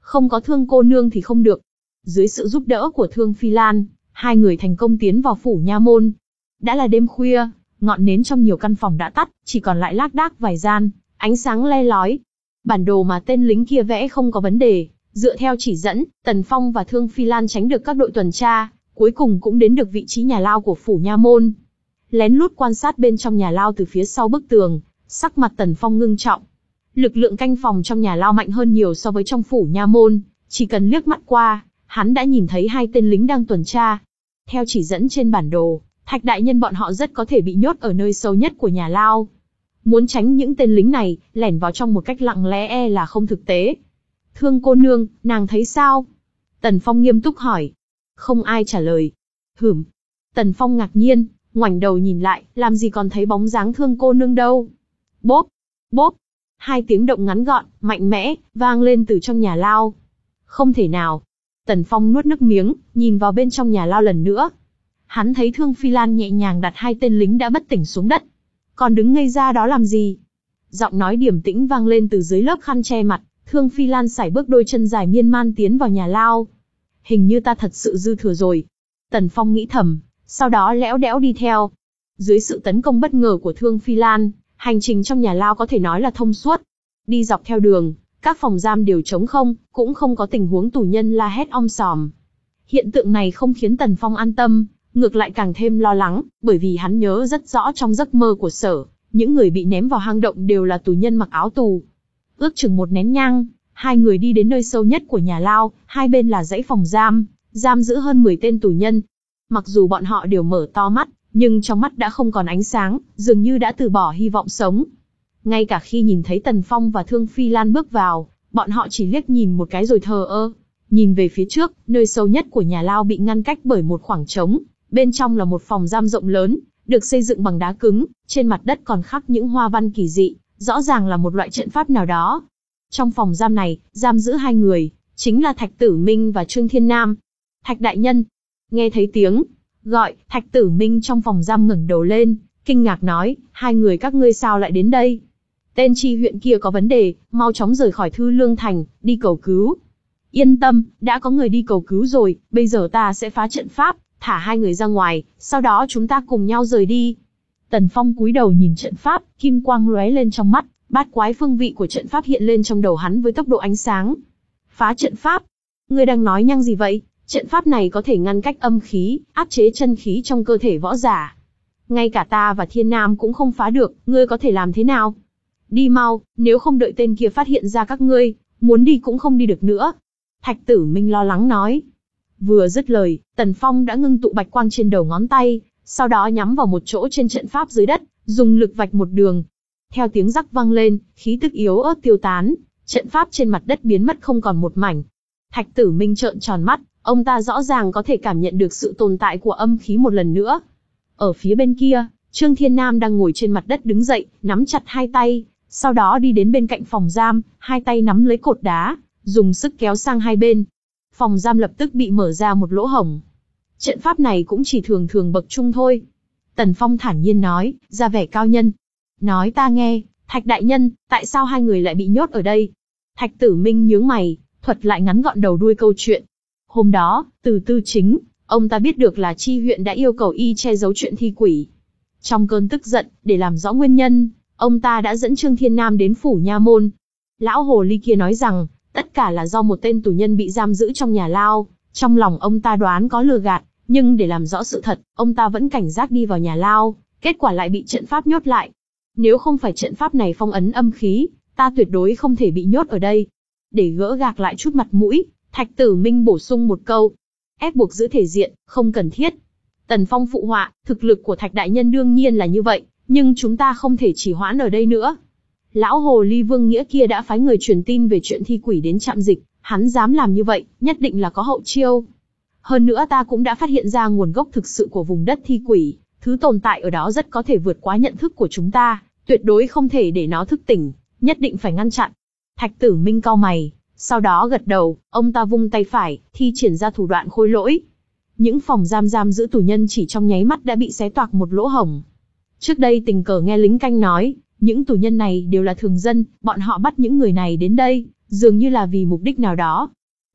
Không có Thương cô nương thì không được. Dưới sự giúp đỡ của Thương Phi Lan, hai người thành công tiến vào phủ nha môn. Đã là đêm khuya, ngọn nến trong nhiều căn phòng đã tắt, chỉ còn lại lác đác vài gian, ánh sáng le lói. Bản đồ mà tên lính kia vẽ không có vấn đề, dựa theo chỉ dẫn, Tần Phong và Thương Phi Lan tránh được các đội tuần tra, cuối cùng cũng đến được vị trí nhà lao của phủ nha môn. Lén lút quan sát bên trong nhà lao từ phía sau bức tường, sắc mặt Tần Phong ngưng trọng. Lực lượng canh phòng trong nhà lao mạnh hơn nhiều so với trong phủ nha môn, chỉ cần liếc mắt qua, hắn đã nhìn thấy hai tên lính đang tuần tra. Theo chỉ dẫn trên bản đồ, Thạch đại nhân bọn họ rất có thể bị nhốt ở nơi sâu nhất của nhà lao. Muốn tránh những tên lính này, lẻn vào trong một cách lặng lẽ e là không thực tế. Thương cô nương, nàng thấy sao? Tần Phong nghiêm túc hỏi. Không ai trả lời. Hửm. Tần Phong ngạc nhiên, ngoảnh đầu nhìn lại, làm gì còn thấy bóng dáng Thương cô nương đâu. Bốp, bốp. Hai tiếng động ngắn gọn, mạnh mẽ, vang lên từ trong nhà lao. Không thể nào. Tần Phong nuốt nước miếng, nhìn vào bên trong nhà lao lần nữa. Hắn thấy Thương Phi Lan nhẹ nhàng đặt hai tên lính đã bất tỉnh xuống đất. Còn đứng ngây ra đó làm gì? Giọng nói điềm tĩnh vang lên từ dưới lớp khăn che mặt. Thương Phi Lan sải bước đôi chân dài miên man tiến vào nhà lao. Hình như ta thật sự dư thừa rồi. Tần Phong nghĩ thầm, sau đó lẽo đẽo đi theo. Dưới sự tấn công bất ngờ của Thương Phi Lan, hành trình trong nhà lao có thể nói là thông suốt. Đi dọc theo đường, các phòng giam đều trống không, cũng không có tình huống tù nhân la hét om sòm. Hiện tượng này không khiến Tần Phong an tâm, ngược lại càng thêm lo lắng, bởi vì hắn nhớ rất rõ trong giấc mơ của Sở, những người bị ném vào hang động đều là tù nhân mặc áo tù. Ước chừng một nén nhang, hai người đi đến nơi sâu nhất của nhà lao, hai bên là dãy phòng giam, giam giữ hơn mười tên tù nhân. Mặc dù bọn họ đều mở to mắt, nhưng trong mắt đã không còn ánh sáng, dường như đã từ bỏ hy vọng sống. Ngay cả khi nhìn thấy Tần Phong và Thương Phi Lan bước vào, bọn họ chỉ liếc nhìn một cái rồi thờ ơ. Nhìn về phía trước, nơi sâu nhất của nhà lao bị ngăn cách bởi một khoảng trống, bên trong là một phòng giam rộng lớn, được xây dựng bằng đá cứng, trên mặt đất còn khắc những hoa văn kỳ dị, rõ ràng là một loại trận pháp nào đó. Trong phòng giam này, giam giữ hai người, chính là Thạch Tử Minh và Trương Thiên Nam. Thạch đại nhân, nghe thấy tiếng gọi, Thạch Tử Minh trong phòng giam ngẩng đầu lên, kinh ngạc nói, hai người các ngươi sao lại đến đây? Tên tri huyện kia có vấn đề, mau chóng rời khỏi Thư Lương Thành, đi cầu cứu. Yên tâm, đã có người đi cầu cứu rồi, bây giờ ta sẽ phá trận pháp, thả hai người ra ngoài, sau đó chúng ta cùng nhau rời đi. Tần Phong cúi đầu nhìn trận pháp, kim quang lóe lên trong mắt, bát quái phương vị của trận pháp hiện lên trong đầu hắn với tốc độ ánh sáng. Phá trận pháp? Ngươi đang nói nhăng gì vậy? Trận pháp này có thể ngăn cách âm khí, áp chế chân khí trong cơ thể võ giả. Ngay cả ta và Thiên Nam cũng không phá được, ngươi có thể làm thế nào? Đi mau, nếu không đợi tên kia phát hiện ra các ngươi, muốn đi cũng không đi được nữa. Thạch Tử Minh lo lắng nói. Vừa dứt lời, Tần Phong đã ngưng tụ bạch quang trên đầu ngón tay, sau đó nhắm vào một chỗ trên trận pháp dưới đất, dùng lực vạch một đường. Theo tiếng rắc vang lên, khí tức yếu ớt tiêu tán, trận pháp trên mặt đất biến mất không còn một mảnh. Thạch Tử Minh trợn tròn mắt, ông ta rõ ràng có thể cảm nhận được sự tồn tại của âm khí một lần nữa. Ở phía bên kia, Trương Thiên Nam đang ngồi trên mặt đất đứng dậy, nắm chặt hai tay, sau đó đi đến bên cạnh phòng giam, hai tay nắm lấy cột đá, dùng sức kéo sang hai bên. Phòng giam lập tức bị mở ra một lỗ hổng. Trận pháp này cũng chỉ thường thường bậc trung thôi. Tần Phong thản nhiên nói, ra vẻ cao nhân. Nói ta nghe, Thạch đại nhân, tại sao hai người lại bị nhốt ở đây? Thạch Tử Minh nhướng mày, thuật lại ngắn gọn đầu đuôi câu chuyện. Hôm đó, từ Tư Chính, ông ta biết được là Chi huyện đã yêu cầu y che giấu chuyện thi quỷ. Trong cơn tức giận, để làm rõ nguyên nhân, ông ta đã dẫn Trương Thiên Nam đến phủ nha môn. Lão hồ ly kia nói rằng, tất cả là do một tên tù nhân bị giam giữ trong nhà lao. Trong lòng ông ta đoán có lừa gạt, nhưng để làm rõ sự thật, ông ta vẫn cảnh giác đi vào nhà lao, kết quả lại bị trận pháp nhốt lại. Nếu không phải trận pháp này phong ấn âm khí, ta tuyệt đối không thể bị nhốt ở đây. Để gỡ gạc lại chút mặt mũi, Thạch Tử Minh bổ sung một câu. Ép buộc giữ thể diện, không cần thiết. Tần Phong phụ họa, thực lực của Thạch đại nhân đương nhiên là như vậy, nhưng chúng ta không thể chỉ hoãn ở đây nữa. Lão hồ ly Vương Nghĩa kia đã phái người truyền tin về chuyện thi quỷ đến trạm dịch, hắn dám làm như vậy, nhất định là có hậu chiêu. Hơn nữa ta cũng đã phát hiện ra nguồn gốc thực sự của vùng đất thi quỷ, thứ tồn tại ở đó rất có thể vượt quá nhận thức của chúng ta, tuyệt đối không thể để nó thức tỉnh, nhất định phải ngăn chặn. Thạch Tử Minh cau mày, sau đó gật đầu, ông ta vung tay phải, thi triển ra thủ đoạn khôi lỗi. Những phòng giam giam giữ tù nhân chỉ trong nháy mắt đã bị xé toạc một lỗ hổng. Trước đây tình cờ nghe lính canh nói, những tù nhân này đều là thường dân, bọn họ bắt những người này đến đây, dường như là vì mục đích nào đó,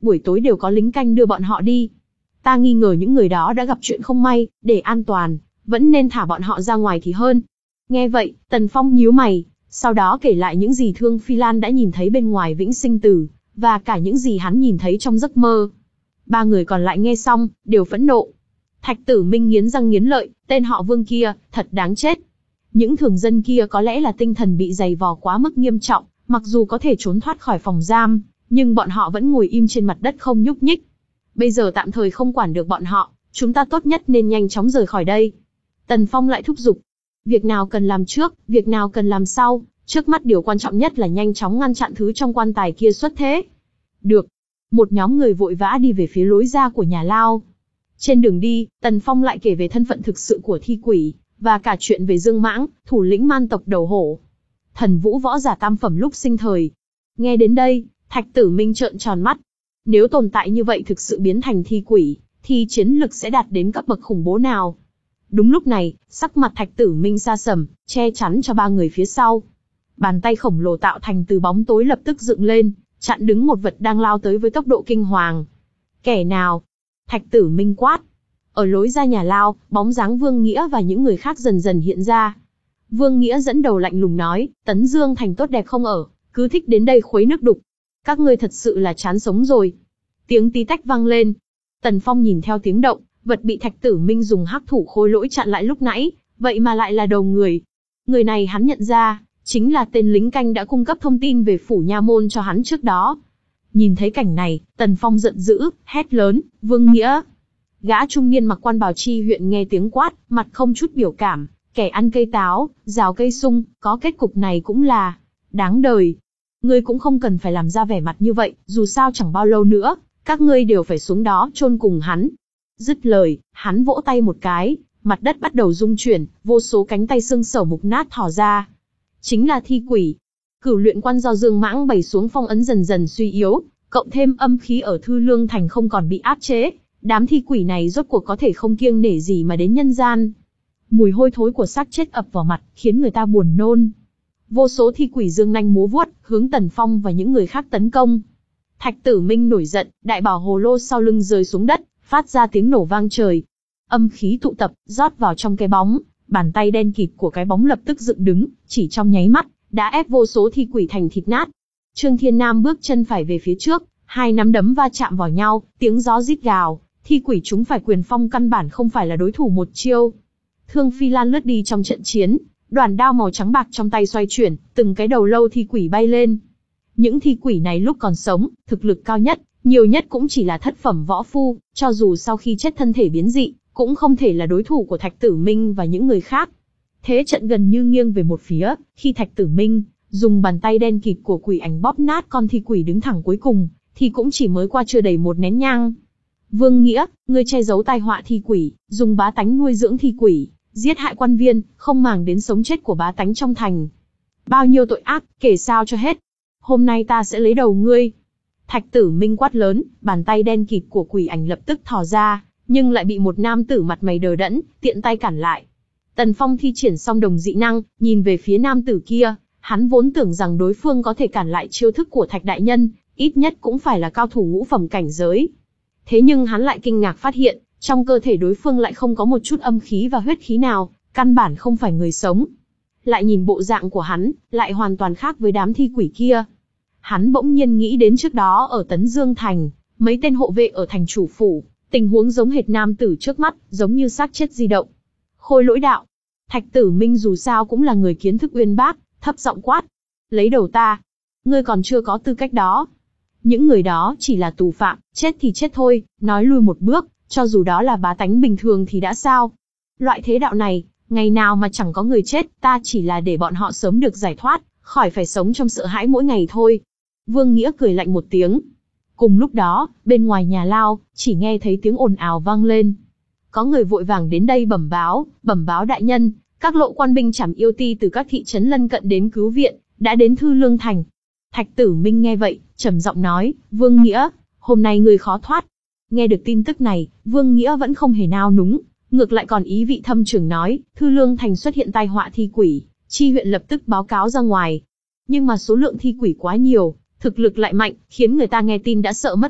buổi tối đều có lính canh đưa bọn họ đi. Ta nghi ngờ những người đó đã gặp chuyện không may, để an toàn, vẫn nên thả bọn họ ra ngoài thì hơn. Nghe vậy, Tần Phong nhíu mày, sau đó kể lại những gì Thương Phi Lan đã nhìn thấy bên ngoài Vĩnh Sinh Tử, và cả những gì hắn nhìn thấy trong giấc mơ. Ba người còn lại nghe xong, đều phẫn nộ. Thạch Tử Minh nghiến răng nghiến lợi, tên họ Vương kia, thật đáng chết. Những thường dân kia có lẽ là tinh thần bị dày vò quá mức nghiêm trọng, mặc dù có thể trốn thoát khỏi phòng giam, nhưng bọn họ vẫn ngồi im trên mặt đất không nhúc nhích. Bây giờ tạm thời không quản được bọn họ, chúng ta tốt nhất nên nhanh chóng rời khỏi đây. Tần Phong lại thúc giục. Việc nào cần làm trước, việc nào cần làm sau, trước mắt điều quan trọng nhất là nhanh chóng ngăn chặn thứ trong quan tài kia xuất thế. Được. Một nhóm người vội vã đi về phía lối ra của nhà lao. Trên đường đi, Tần Phong lại kể về thân phận thực sự của thi quỷ, và cả chuyện về Dương Mãng, thủ lĩnh man tộc đầu hổ. Thần vũ võ giả tam phẩm lúc sinh thời. Nghe đến đây, Thạch Tử Minh trợn tròn mắt. Nếu tồn tại như vậy thực sự biến thành thi quỷ, thì chiến lực sẽ đạt đến cấp bậc khủng bố nào? Đúng lúc này, sắc mặt Thạch Tử Minh sa sầm, che chắn cho ba người phía sau. Bàn tay khổng lồ tạo thành từ bóng tối lập tức dựng lên, chặn đứng một vật đang lao tới với tốc độ kinh hoàng. Kẻ nào? Thạch Tử Minh quát. Ở lối ra nhà lao, bóng dáng Vương Nghĩa và những người khác dần dần hiện ra. Vương Nghĩa dẫn đầu lạnh lùng nói, Tấn Dương Thành tốt đẹp không ở, cứ thích đến đây khuấy nước đục. Các ngươi thật sự là chán sống rồi. Tiếng tí tách vang lên. Tần Phong nhìn theo tiếng động, vật bị Thạch Tử Minh dùng hắc thủ khôi lỗi chặn lại lúc nãy, vậy mà lại là đầu người. Người này hắn nhận ra, chính là tên lính canh đã cung cấp thông tin về phủ nha môn cho hắn trước đó. Nhìn thấy cảnh này, Tần Phong giận dữ, hét lớn, Vương Nghĩa. Gã trung niên mặc quan bào chi huyện nghe tiếng quát, mặt không chút biểu cảm, kẻ ăn cây táo, rào cây sung, có kết cục này cũng là đáng đời. Ngươi cũng không cần phải làm ra vẻ mặt như vậy, dù sao chẳng bao lâu nữa, các ngươi đều phải xuống đó chôn cùng hắn. Dứt lời, hắn vỗ tay một cái, mặt đất bắt đầu rung chuyển, vô số cánh tay xương sẩu mục nát thò ra. Chính là thi quỷ. Cửu luyện quan do Dương Mãng bày xuống phong ấn dần dần suy yếu, cộng thêm âm khí ở Thư Lương Thành không còn bị áp chế, đám thi quỷ này rốt cuộc có thể không kiêng nể gì mà đến nhân gian. Mùi hôi thối của xác chết ập vào mặt, khiến người ta buồn nôn. Vô số thi quỷ dương nanh múa vuốt, hướng Tần Phong và những người khác tấn công. Thạch Tử Minh nổi giận, đại bảo hồ lô sau lưng rơi xuống đất, phát ra tiếng nổ vang trời. Âm khí tụ tập, rót vào trong cái bóng, bàn tay đen kịt của cái bóng lập tức dựng đứng, chỉ trong nháy mắt, đã ép vô số thi quỷ thành thịt nát. Trương Thiên Nam bước chân phải về phía trước, hai nắm đấm va chạm vào nhau, tiếng gió rít gào, thi quỷ chúng phải quyền phong căn bản không phải là đối thủ một chiêu. Thương Phi Lan lướt đi trong trận chiến, đoàn đao màu trắng bạc trong tay xoay chuyển, từng cái đầu lâu thi quỷ bay lên. Những thi quỷ này lúc còn sống, thực lực cao nhất, nhiều nhất cũng chỉ là thất phẩm võ phu, cho dù sau khi chết thân thể biến dị, cũng không thể là đối thủ của Thạch Tử Minh và những người khác. Thế trận gần như nghiêng về một phía, khi Thạch Tử Minh dùng bàn tay đen kịt của quỷ ảnh bóp nát con thi quỷ đứng thẳng cuối cùng, thì cũng chỉ mới qua chưa đầy một nén nhang. Vương Nghĩa, ngươi che giấu tai họa thi quỷ, dùng bá tánh nuôi dưỡng thi quỷ, giết hại quan viên, không màng đến sống chết của bá tánh trong thành. Bao nhiêu tội ác, kể sao cho hết. Hôm nay ta sẽ lấy đầu ngươi. Thạch Tử Minh quát lớn, bàn tay đen kịt của quỷ ảnh lập tức thò ra, nhưng lại bị một nam tử mặt mày đờ đẫn, tiện tay cản lại. Tần Phong thi triển xong đồng dị năng, nhìn về phía nam tử kia, hắn vốn tưởng rằng đối phương có thể cản lại chiêu thức của Thạch đại nhân, ít nhất cũng phải là cao thủ ngũ phẩm cảnh giới. Thế nhưng hắn lại kinh ngạc phát hiện, trong cơ thể đối phương lại không có một chút âm khí và huyết khí nào, căn bản không phải người sống. Lại nhìn bộ dạng của hắn, lại hoàn toàn khác với đám thi quỷ kia. Hắn bỗng nhiên nghĩ đến trước đó ở Tấn Dương Thành, mấy tên hộ vệ ở thành chủ phủ, tình huống giống hệt nam tử trước mắt, giống như xác chết di động. Khôi lỗi đạo. Thạch Tử Minh dù sao cũng là người kiến thức uyên bác, thấp giọng quát. Lấy đầu ta. Ngươi còn chưa có tư cách đó. Những người đó chỉ là tù phạm, chết thì chết thôi, nói lui một bước, cho dù đó là bá tánh bình thường thì đã sao. Loại thế đạo này, ngày nào mà chẳng có người chết, ta chỉ là để bọn họ sớm được giải thoát, khỏi phải sống trong sợ hãi mỗi ngày thôi. Vương Nghĩa cười lạnh một tiếng. Cùng lúc đó, bên ngoài nhà lao, chỉ nghe thấy tiếng ồn ào vang lên. Có người vội vàng đến đây bẩm báo, bẩm báo đại nhân, các lộ quan binh trảm yêu ti từ các thị trấn lân cận đến cứu viện, đã đến Thư Lương Thành. Thạch Tử Minh nghe vậy, trầm giọng nói, Vương Nghĩa, hôm nay người khó thoát. Nghe được tin tức này, Vương Nghĩa vẫn không hề nao núng, ngược lại còn ý vị thâm trường nói, Thư Lương Thành xuất hiện tai họa thi quỷ, chi huyện lập tức báo cáo ra ngoài. Nhưng mà số lượng thi quỷ quá nhiều, thực lực lại mạnh, khiến người ta nghe tin đã sợ mất mật,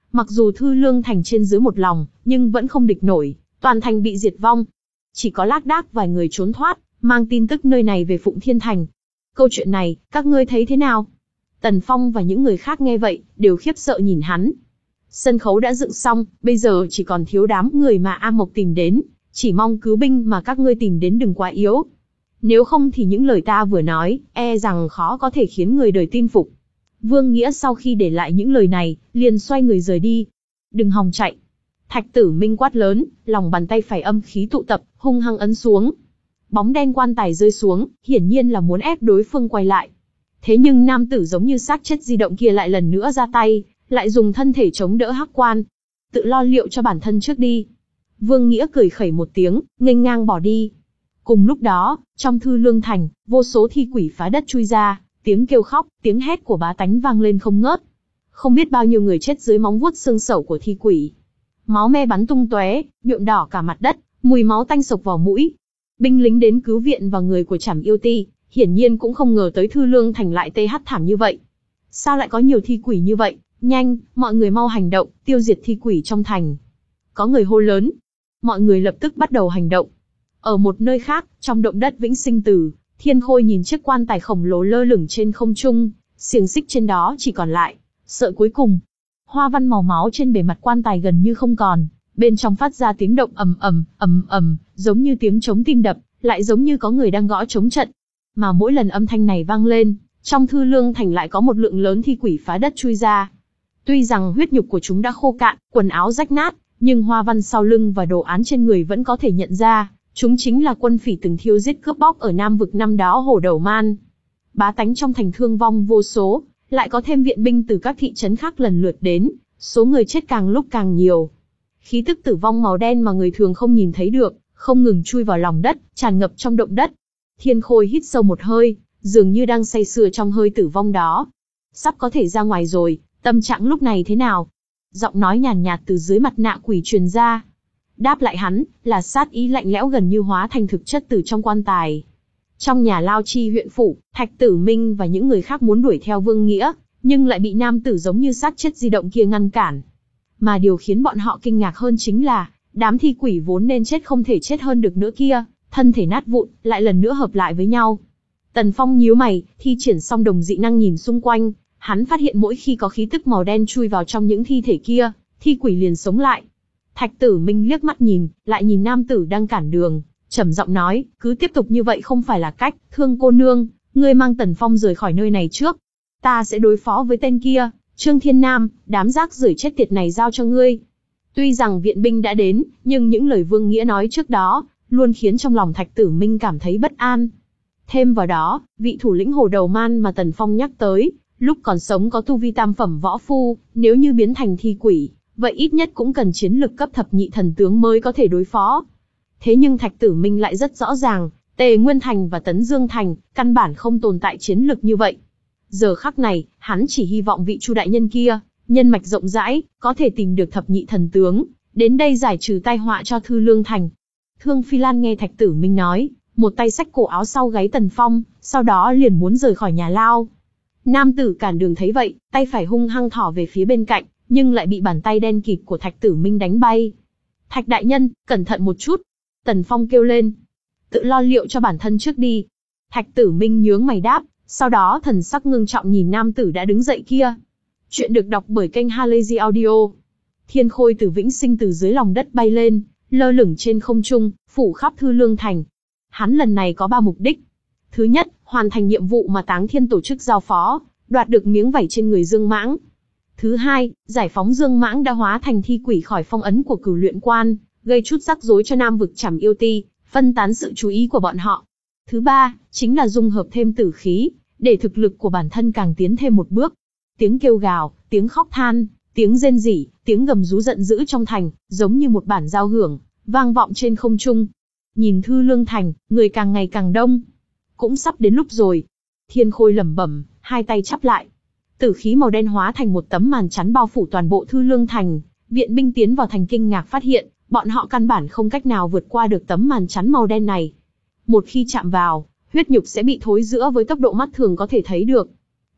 Mặc dù Thư Lương Thành trên dưới một lòng, nhưng vẫn không địch nổi, toàn thành bị diệt vong. Chỉ có lác đác vài người trốn thoát, mang tin tức nơi này về Phụng Thiên Thành. Câu chuyện này, các ngươi thấy thế nào? Tần Phong và những người khác nghe vậy, đều khiếp sợ nhìn hắn. Sân khấu đã dựng xong, bây giờ chỉ còn thiếu đám người mà A Mộc tìm đến, chỉ mong cứu binh mà các ngươi tìm đến đừng quá yếu. Nếu không thì những lời ta vừa nói, e rằng khó có thể khiến người đời tin phục. Vương Nghĩa sau khi để lại những lời này, liền xoay người rời đi. Đừng hòng chạy. Thạch Tử Minh quát lớn, lòng bàn tay phải âm khí tụ tập, hung hăng ấn xuống. Bóng đen quan tài rơi xuống, hiển nhiên là muốn ép đối phương quay lại. Thế nhưng nam tử giống như xác chết di động kia lại lần nữa ra tay, lại dùng thân thể chống đỡ Hắc Quan. Tự lo liệu cho bản thân trước đi. Vương Nghĩa cười khẩy một tiếng, nghênh ngang bỏ đi. Cùng lúc đó, trong Thư Lương Thành, vô số thi quỷ phá đất chui ra, tiếng kêu khóc, tiếng hét của bá tánh vang lên không ngớt. Không biết bao nhiêu người chết dưới móng vuốt xương sẩu của thi quỷ. Máu me bắn tung tóe, nhuộm đỏ cả mặt đất, mùi máu tanh sộc vào mũi. Binh lính đến cứu viện và người của Trảm Yêu Ti, hiển nhiên cũng không ngờ tới Thư Lương Thành lại tê hắt thảm như vậy. Sao lại có nhiều thi quỷ như vậy? Nhanh, mọi người mau hành động, tiêu diệt thi quỷ trong thành. Có người hô lớn. Mọi người lập tức bắt đầu hành động. Ở một nơi khác, trong động đất Vĩnh Sinh Tử, Thiên Khôi nhìn chiếc quan tài khổng lồ lơ lửng trên không trung, xiềng xích trên đó chỉ còn lại sợi cuối cùng. Hoa văn màu máu trên bề mặt quan tài gần như không còn, bên trong phát ra tiếng động ầm ầm, ầm ầm, giống như tiếng trống tim đập, lại giống như có người đang gõ trống trận. Mà mỗi lần âm thanh này vang lên, trong Thư Lương Thành lại có một lượng lớn thi quỷ phá đất chui ra. Tuy rằng huyết nhục của chúng đã khô cạn, quần áo rách nát, nhưng hoa văn sau lưng và đồ án trên người vẫn có thể nhận ra, chúng chính là quân phỉ từng thiêu giết cướp bóc ở Nam vực năm đó Hổ Đầu Man. Bá tánh trong thành thương vong vô số, lại có thêm viện binh từ các thị trấn khác lần lượt đến, số người chết càng lúc càng nhiều. Khí tức tử vong màu đen mà người thường không nhìn thấy được, không ngừng chui vào lòng đất, tràn ngập trong động đất. Thiên Khôi hít sâu một hơi, dường như đang say sưa trong hơi tử vong đó. Sắp có thể ra ngoài rồi, tâm trạng lúc này thế nào? Giọng nói nhàn nhạt từ dưới mặt nạ quỷ truyền ra. Đáp lại hắn, là sát ý lạnh lẽo gần như hóa thành thực chất từ trong quan tài. Trong nhà Lao Chi huyện phủ, Thạch Tử Minh và những người khác muốn đuổi theo Vương Nghĩa, nhưng lại bị nam tử giống như xác chết di động kia ngăn cản. Mà điều khiến bọn họ kinh ngạc hơn chính là, đám thi quỷ vốn nên chết không thể chết hơn được nữa kia, thân thể nát vụn, lại lần nữa hợp lại với nhau. Tần Phong nhíu mày, thi triển xong đồng dị năng nhìn xung quanh, hắn phát hiện mỗi khi có khí tức màu đen chui vào trong những thi thể kia, thi quỷ liền sống lại. Thạch Tử Minh liếc mắt nhìn, lại nhìn nam tử đang cản đường, trầm giọng nói, cứ tiếp tục như vậy không phải là cách, Thương cô nương, ngươi mang Tần Phong rời khỏi nơi này trước. Ta sẽ đối phó với tên kia, Trương Thiên Nam, đám rác rưởi chết tiệt này giao cho ngươi. Tuy rằng viện binh đã đến, nhưng những lời Vương Nghĩa nói trước đó, luôn khiến trong lòng Thạch Tử Minh cảm thấy bất an. Thêm vào đó, vị thủ lĩnh Hổ Đầu Man mà Tần Phong nhắc tới, lúc còn sống có tu vi tam phẩm võ phu, nếu như biến thành thi quỷ, vậy ít nhất cũng cần chiến lực cấp thập nhị thần tướng mới có thể đối phó. Thế nhưng Thạch Tử Minh lại rất rõ ràng, Tề Nguyên Thành và Tấn Dương Thành, căn bản không tồn tại chiến lực như vậy. Giờ khắc này, hắn chỉ hy vọng vị Chu đại nhân kia, nhân mạch rộng rãi, có thể tìm được thập nhị thần tướng, đến đây giải trừ tai họa cho Thư Lương Thành. Thương Phi Lan nghe Thạch Tử Minh nói, một tay xách cổ áo sau gáy Tần Phong, sau đó liền muốn rời khỏi nhà lao. Nam tử cản đường thấy vậy, tay phải hung hăng thỏ về phía bên cạnh, nhưng lại bị bàn tay đen kịt của Thạch Tử Minh đánh bay. Thạch đại nhân, cẩn thận một chút. Tần Phong kêu lên. Tự lo liệu cho bản thân trước đi. Thạch Tử Minh nhướng mày đáp, sau đó thần sắc ngưng trọng nhìn nam tử đã đứng dậy kia. Chuyện được đọc bởi kênh Halazy Audio. Thiên Khôi từ Vĩnh Sinh từ dưới lòng đất bay lên, lơ lửng trên không trung, phủ khắp Thư Lương Thành. Hắn lần này có ba mục đích. Thứ nhất, hoàn thành nhiệm vụ mà Táng Thiên tổ chức giao phó, đoạt được miếng vảy trên người Dương Mãng. Thứ hai, giải phóng Dương Mãng đã hóa thành thi quỷ khỏi phong ấn của Cửu Luyện Quan, gây chút rắc rối cho Nam vực Trảm Yêu Ti, phân tán sự chú ý của bọn họ. Thứ ba, chính là dung hợp thêm tử khí, để thực lực của bản thân càng tiến thêm một bước. Tiếng kêu gào, tiếng khóc than, tiếng rên rỉ, tiếng gầm rú giận dữ trong thành, giống như một bản giao hưởng, vang vọng trên không trung. Nhìn Thư Lương Thành, người càng ngày càng đông. Cũng sắp đến lúc rồi. Thiên Khôi lẩm bẩm, hai tay chắp lại. Tử khí màu đen hóa thành một tấm màn chắn bao phủ toàn bộ Thư Lương Thành. Viện binh tiến vào thành kinh ngạc phát hiện, bọn họ căn bản không cách nào vượt qua được tấm màn chắn màu đen này. Một khi chạm vào, huyết nhục sẽ bị thối rữa với tốc độ mắt thường có thể thấy được.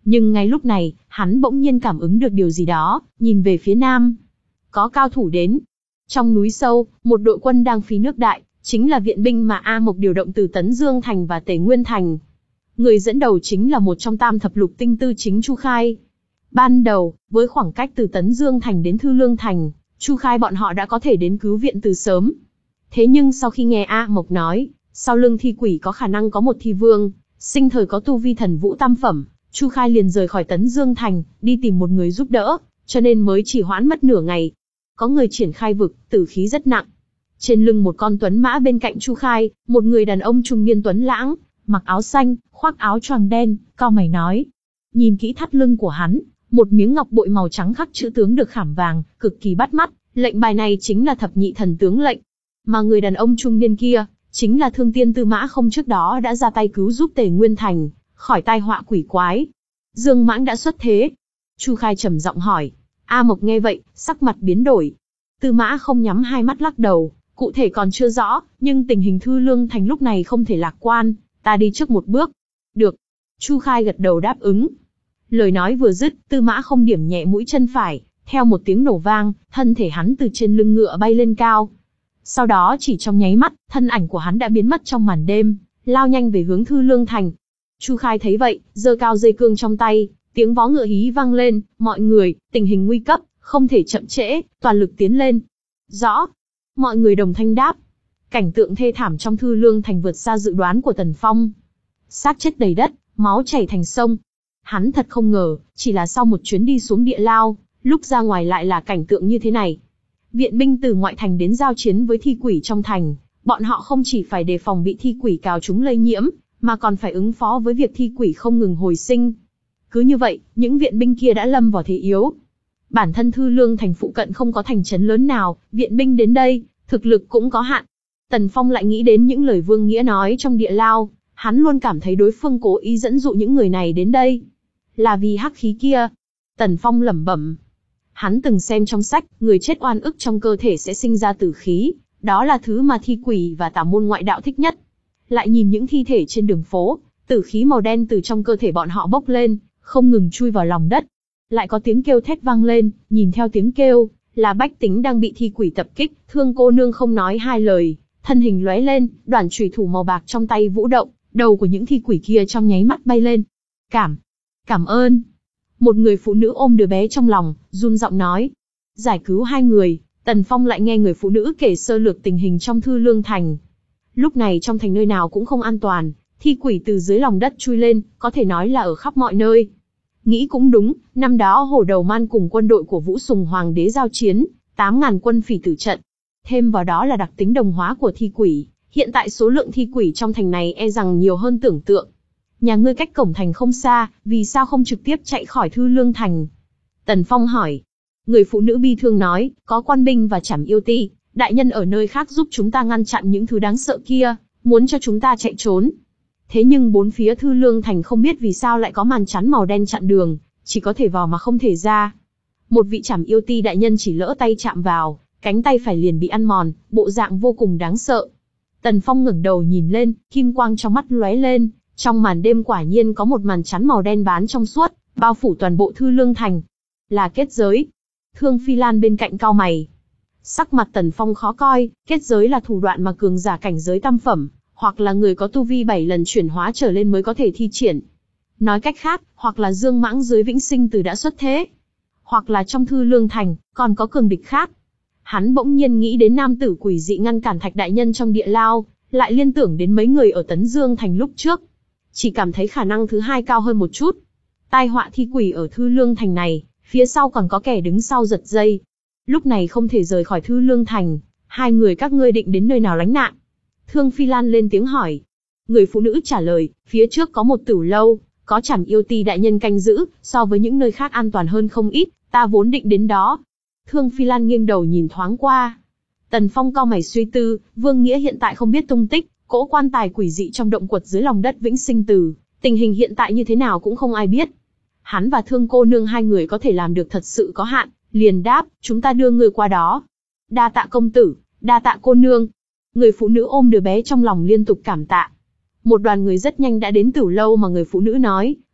Nhưng ngay lúc này, hắn bỗng nhiên cảm ứng được điều gì đó, nhìn về phía nam. Có cao thủ đến. Trong núi sâu, một đội quân đang phí nước đại, chính là viện binh mà A Mộc điều động từ Tấn Dương Thành và Tề Nguyên Thành. Người dẫn đầu chính là một trong tam thập lục tinh tư chính Chu Khai. Ban đầu, với khoảng cách từ Tấn Dương Thành đến Thư Lương Thành, Chu Khai bọn họ đã có thể đến cứu viện từ sớm. Thế nhưng sau khi nghe A Mộc nói, sau lưng thi quỷ có khả năng có một thi vương, sinh thời có tu vi thần vũ tam phẩm, Chu Khai liền rời khỏi Tấn Dương Thành, đi tìm một người giúp đỡ, cho nên mới chỉ hoãn mất nửa ngày. Có người triển khai vực, tử khí rất nặng. Trên lưng một con tuấn mã bên cạnh Chu Khai, một người đàn ông trung niên tuấn lãng, mặc áo xanh, khoác áo choàng đen, cau mày nói. Nhìn kỹ thắt lưng của hắn, một miếng ngọc bội màu trắng khắc chữ tướng được khảm vàng, cực kỳ bắt mắt, lệnh bài này chính là thập nhị thần tướng lệnh. Mà người đàn ông trung niên kia, chính là Thương Tiên Tư Mã Không trước đó đã ra tay cứu giúp Tề Nguyên Thành, khỏi tai họa quỷ quái. Dương Mãng đã xuất thế. Chu Khai trầm giọng hỏi. A Mộc nghe vậy, sắc mặt biến đổi. Tư Mã Không nhắm hai mắt lắc đầu, cụ thể còn chưa rõ, nhưng tình hình Thư Lương Thành lúc này không thể lạc quan, ta đi trước một bước. Được. Chu Khai gật đầu đáp ứng. Lời nói vừa dứt, Tư Mã Không điểm nhẹ mũi chân phải, theo một tiếng nổ vang, thân thể hắn từ trên lưng ngựa bay lên cao. Sau đó chỉ trong nháy mắt, thân ảnh của hắn đã biến mất trong màn đêm, lao nhanh về hướng Thư Lương Thành. Chu Khai thấy vậy, giơ cao dây cương trong tay, tiếng vó ngựa hí vang lên, mọi người, tình hình nguy cấp, không thể chậm trễ, toàn lực tiến lên. Rõ. Mọi người đồng thanh đáp. Cảnh tượng thê thảm trong Thư Lương Thành vượt xa dự đoán của Tần Phong. Xác chết đầy đất, máu chảy thành sông. Hắn thật không ngờ, chỉ là sau một chuyến đi xuống địa lao, lúc ra ngoài lại là cảnh tượng như thế này. Viện binh từ ngoại thành đến giao chiến với thi quỷ trong thành, bọn họ không chỉ phải đề phòng bị thi quỷ cào chúng lây nhiễm, mà còn phải ứng phó với việc thi quỷ không ngừng hồi sinh. Cứ như vậy, những viện binh kia đã lâm vào thế yếu. Bản thân Thư Lương Thành phụ cận không có thành trấn lớn nào, viện binh đến đây, thực lực cũng có hạn. Tần Phong lại nghĩ đến những lời Vương Nghĩa nói trong địa lao, hắn luôn cảm thấy đối phương cố ý dẫn dụ những người này đến đây. Là vì hắc khí kia. Tần Phong lẩm bẩm. Hắn từng xem trong sách, người chết oan ức trong cơ thể sẽ sinh ra tử khí, đó là thứ mà thi quỷ và tà môn ngoại đạo thích nhất. Lại nhìn những thi thể trên đường phố, tử khí màu đen từ trong cơ thể bọn họ bốc lên, không ngừng chui vào lòng đất. Lại có tiếng kêu thét vang lên, nhìn theo tiếng kêu, là bách tính đang bị thi quỷ tập kích. Thương cô nương không nói hai lời, thân hình lóe lên, đoàn chùy thủ màu bạc trong tay vũ động, đầu của những thi quỷ kia trong nháy mắt bay lên. Cảm, cảm ơn. Một người phụ nữ ôm đứa bé trong lòng, run giọng nói. Giải cứu hai người, Tần Phong lại nghe người phụ nữ kể sơ lược tình hình trong Thư Lương Thành. Lúc này trong thành nơi nào cũng không an toàn, thi quỷ từ dưới lòng đất chui lên, có thể nói là ở khắp mọi nơi. Nghĩ cũng đúng, năm đó Hổ Đầu Man cùng quân đội của Vũ Sùng Hoàng đế giao chiến, tám ngàn quân phỉ tử trận. Thêm vào đó là đặc tính đồng hóa của thi quỷ, hiện tại số lượng thi quỷ trong thành này e rằng nhiều hơn tưởng tượng. Nhà ngươi cách cổng thành không xa, vì sao không trực tiếp chạy khỏi Thư Lương Thành? Tần Phong hỏi. Người phụ nữ bi thương nói, có quan binh và trảm yêu ti, đại nhân ở nơi khác giúp chúng ta ngăn chặn những thứ đáng sợ kia, muốn cho chúng ta chạy trốn. Thế nhưng bốn phía Thư Lương Thành không biết vì sao lại có màn chắn màu đen chặn đường, chỉ có thể vào mà không thể ra. Một vị trảm yêu ti đại nhân chỉ lỡ tay chạm vào, cánh tay phải liền bị ăn mòn, bộ dạng vô cùng đáng sợ. Tần Phong ngẩng đầu nhìn lên, kim quang trong mắt lóe lên, trong màn đêm quả nhiên có một màn chắn màu đen bán trong suốt, bao phủ toàn bộ Thư Lương Thành. Là kết giới. Thương Phi Lan bên cạnh cau mày. Sắc mặt Tần Phong khó coi, kết giới là thủ đoạn mà cường giả cảnh giới tam phẩm, hoặc là người có tu vi bảy lần chuyển hóa trở lên mới có thể thi triển. Nói cách khác, hoặc là Dương Mãng dưới Vĩnh Sinh Từ đã xuất thế, hoặc là trong Thư Lương Thành, còn có cường địch khác. Hắn bỗng nhiên nghĩ đến nam tử quỷ dị ngăn cản Thạch đại nhân trong địa lao, lại liên tưởng đến mấy người ở Tấn Dương Thành lúc trước. Chỉ cảm thấy khả năng thứ hai cao hơn một chút. Tai họa thi quỷ ở Thư Lương Thành này, phía sau còn có kẻ đứng sau giật dây. Lúc này không thể rời khỏi Thư Lương Thành, hai người các ngươi định đến nơi nào lánh nạn? Thương Phi Lan lên tiếng hỏi. Người phụ nữ trả lời, phía trước có một tửu lâu, có trảm yêu ti đại nhân canh giữ, so với những nơi khác an toàn hơn không ít, ta vốn định đến đó. Thương Phi Lan nghiêng đầu nhìn thoáng qua. Tần Phong cau mày suy tư, Vương Nghĩa hiện tại không biết tung tích, cỗ quan tài quỷ dị trong động quật dưới lòng đất Vĩnh Sinh Từ, tình hình hiện tại như thế nào cũng không ai biết. Hắn và Thương cô nương hai người có thể làm được thật sự có hạn, liền đáp, chúng ta đưa người qua đó. Đa tạ công tử, đa tạ cô nương. Người phụ nữ ôm đứa bé trong lòng liên tục cảm tạ. Một đoàn người rất nhanh đã đến tửu lâu mà người phụ nữ nói,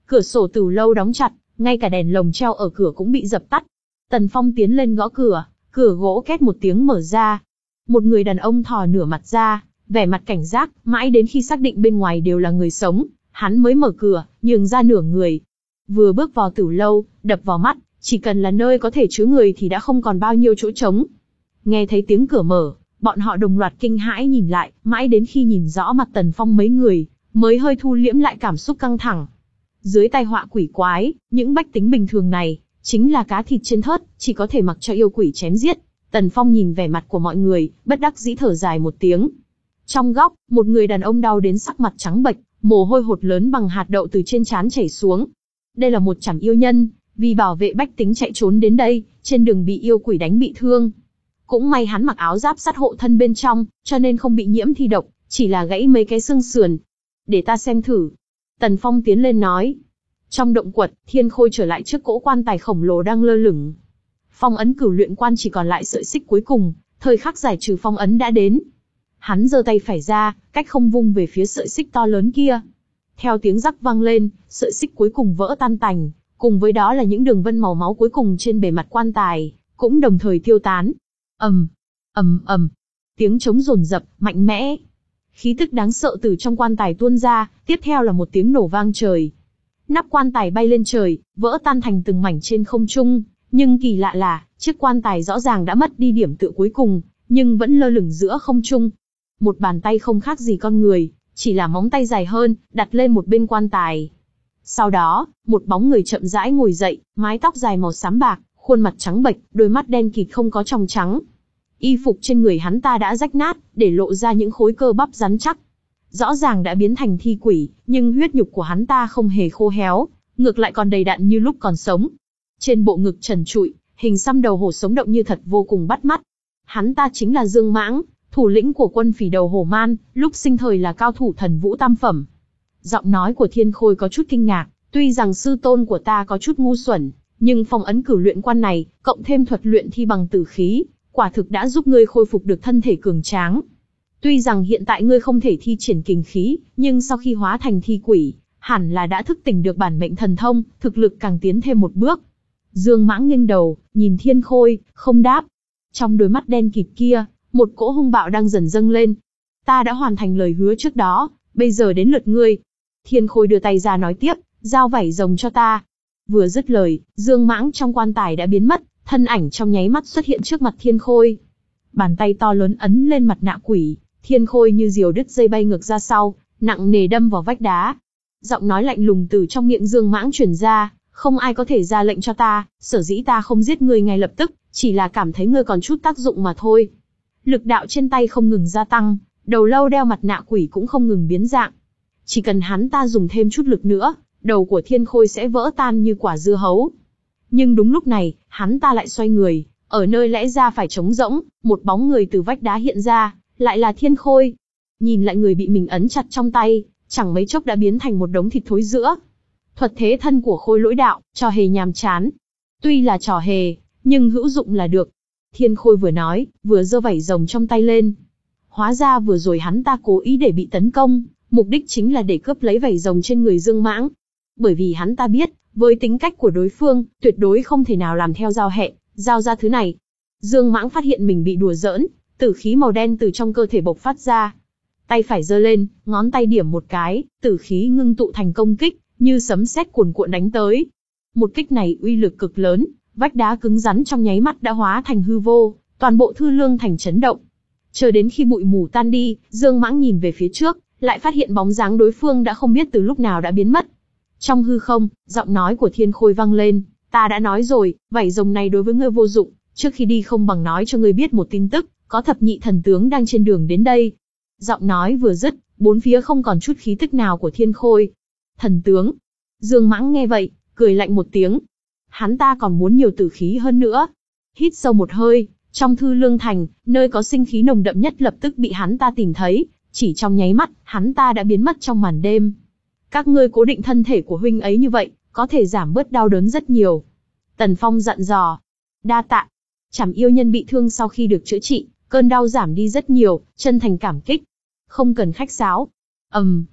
cửa sổ tửu lâu đóng chặt, ngay cả đèn lồng treo ở cửa cũng bị dập tắt. Tần Phong tiến lên gõ cửa, cửa gỗ két một tiếng mở ra. Một người đàn ông thò nửa mặt ra, vẻ mặt cảnh giác, mãi đến khi xác định bên ngoài đều là người sống, hắn mới mở cửa, nhường ra nửa người. Vừa bước vào tửu lâu, đập vào mắt, chỉ cần là nơi có thể chứa người thì đã không còn bao nhiêu chỗ trống. Nghe thấy tiếng cửa mở, bọn họ đồng loạt kinh hãi nhìn lại, mãi đến khi nhìn rõ mặt Tần Phong mấy người, mới hơi thu liễm lại cảm xúc căng thẳng. Dưới tai họa quỷ quái, những bách tính bình thường này, chính là cá thịt trên thớt, chỉ có thể mặc cho yêu quỷ chém giết. Tần Phong nhìn vẻ mặt của mọi người, bất đắc dĩ thở dài một tiếng. Trong góc, một người đàn ông đau đến sắc mặt trắng bệch, mồ hôi hột lớn bằng hạt đậu từ trên trán chảy xuống. Đây là một chảm yêu nhân, vì bảo vệ bách tính chạy trốn đến đây, trên đường bị yêu quỷ đánh bị thương. Cũng may hắn mặc áo giáp sắt hộ thân bên trong, cho nên không bị nhiễm thi độc, chỉ là gãy mấy cái xương sườn. Để ta xem thử. Tần Phong tiến lên nói. Trong động quật, Thiên Khôi trở lại trước cỗ quan tài khổng lồ đang lơ lửng. Phong ấn cửu luyện quan chỉ còn lại sợi xích cuối cùng, thời khắc giải trừ phong ấn đã đến. Hắn giơ tay phải ra, cách không vung về phía sợi xích to lớn kia. Theo tiếng rắc vang lên, sợi xích cuối cùng vỡ tan tành, cùng với đó là những đường vân màu máu cuối cùng trên bề mặt quan tài, cũng đồng thời tiêu tán. Ầm, ầm ầm, tiếng trống rồn rập, mạnh mẽ. Khí tức đáng sợ từ trong quan tài tuôn ra, tiếp theo là một tiếng nổ vang trời. Nắp quan tài bay lên trời, vỡ tan thành từng mảnh trên không trung, nhưng kỳ lạ là, chiếc quan tài rõ ràng đã mất đi điểm tựa cuối cùng, nhưng vẫn lơ lửng giữa không trung. Một bàn tay không khác gì con người, chỉ là móng tay dài hơn, đặt lên một bên quan tài. Sau đó, một bóng người chậm rãi ngồi dậy, mái tóc dài màu xám bạc, khuôn mặt trắng bệch, đôi mắt đen kịt không có tròng trắng. Y phục trên người hắn ta đã rách nát, để lộ ra những khối cơ bắp rắn chắc. Rõ ràng đã biến thành thi quỷ, nhưng huyết nhục của hắn ta không hề khô héo, ngược lại còn đầy đặn như lúc còn sống. Trên bộ ngực trần trụi, hình xăm đầu hổ sống động như thật vô cùng bắt mắt. Hắn ta chính là Dương Mãng, thủ lĩnh của quân phỉ đầu hổ man, lúc sinh thời là cao thủ thần vũ tam phẩm. Giọng nói của Thiên Khôi có chút kinh ngạc, tuy rằng sư tôn của ta có chút ngu xuẩn, nhưng phong ấn cửu luyện quan này, cộng thêm thuật luyện thi bằng tử khí, quả thực đã giúp ngươi khôi phục được thân thể cường tráng. Tuy rằng hiện tại ngươi không thể thi triển kình khí, nhưng sau khi hóa thành thi quỷ, hẳn là đã thức tỉnh được bản mệnh thần thông, thực lực càng tiến thêm một bước. Dương Mãng nghiêng đầu, nhìn Thiên Khôi, không đáp. Trong đôi mắt đen kịt kia, một cỗ hung bạo đang dần dâng lên. Ta đã hoàn thành lời hứa trước đó, bây giờ đến lượt ngươi. Thiên Khôi đưa tay ra nói tiếp, giao vảy rồng cho ta. Vừa dứt lời, Dương Mãng trong quan tài đã biến mất, thân ảnh trong nháy mắt xuất hiện trước mặt Thiên Khôi. Bàn tay to lớn ấn lên mặt nạ quỷ, Thiên Khôi như diều đứt dây bay ngược ra sau, nặng nề đâm vào vách đá. Giọng nói lạnh lùng từ trong miệng Dương Mãng truyền ra, không ai có thể ra lệnh cho ta, sở dĩ ta không giết ngươi ngay lập tức, chỉ là cảm thấy ngươi còn chút tác dụng mà thôi. Lực đạo trên tay không ngừng gia tăng, đầu lâu đeo mặt nạ quỷ cũng không ngừng biến dạng. Chỉ cần hắn ta dùng thêm chút lực nữa, đầu của Thiên Khôi sẽ vỡ tan như quả dưa hấu. Nhưng đúng lúc này, hắn ta lại xoay người, ở nơi lẽ ra phải trống rỗng, một bóng người từ vách đá hiện ra, lại là Thiên Khôi. Nhìn lại người bị mình ấn chặt trong tay, chẳng mấy chốc đã biến thành một đống thịt thối rữa. Thuật thế thân của Khôi Lỗi Đạo, trò hề nhàm chán. Tuy là trò hề, nhưng hữu dụng là được. Thiên Khôi vừa nói, vừa giơ vảy rồng trong tay lên. Hóa ra vừa rồi hắn ta cố ý để bị tấn công, mục đích chính là để cướp lấy vảy rồng trên người Dương Mãng. Bởi vì hắn ta biết, với tính cách của đối phương, tuyệt đối không thể nào làm theo giao hẹn, giao ra thứ này. Dương Mãng phát hiện mình bị đùa giỡn, tử khí màu đen từ trong cơ thể bộc phát ra. Tay phải giơ lên, ngón tay điểm một cái, tử khí ngưng tụ thành công kích, như sấm sét cuồn cuộn đánh tới. Một kích này uy lực cực lớn, vách đá cứng rắn trong nháy mắt đã hóa thành hư vô, toàn bộ thư lương thành chấn động. Chờ đến khi bụi mù tan đi, Dương Mãng nhìn về phía trước, lại phát hiện bóng dáng đối phương đã không biết từ lúc nào đã biến mất. Trong hư không, giọng nói của Thiên Khôi vang lên, ta đã nói rồi, vảy rồng này đối với ngươi vô dụng, trước khi đi không bằng nói cho ngươi biết một tin tức, có thập nhị thần tướng đang trên đường đến đây. Giọng nói vừa dứt, bốn phía không còn chút khí tức nào của Thiên Khôi. Thần tướng. Dương Mãng nghe vậy, cười lạnh một tiếng. Hắn ta còn muốn nhiều tử khí hơn nữa. Hít sâu một hơi, trong thư lương thành, nơi có sinh khí nồng đậm nhất lập tức bị hắn ta tìm thấy, chỉ trong nháy mắt, hắn ta đã biến mất trong màn đêm. Các ngươi cố định thân thể của huynh ấy như vậy, có thể giảm bớt đau đớn rất nhiều. Tần Phong dặn dò. Đa tạ. Chảm yêu nhân bị thương sau khi được chữa trị, cơn đau giảm đi rất nhiều, chân thành cảm kích. Không cần khách sáo. Ầm. Um.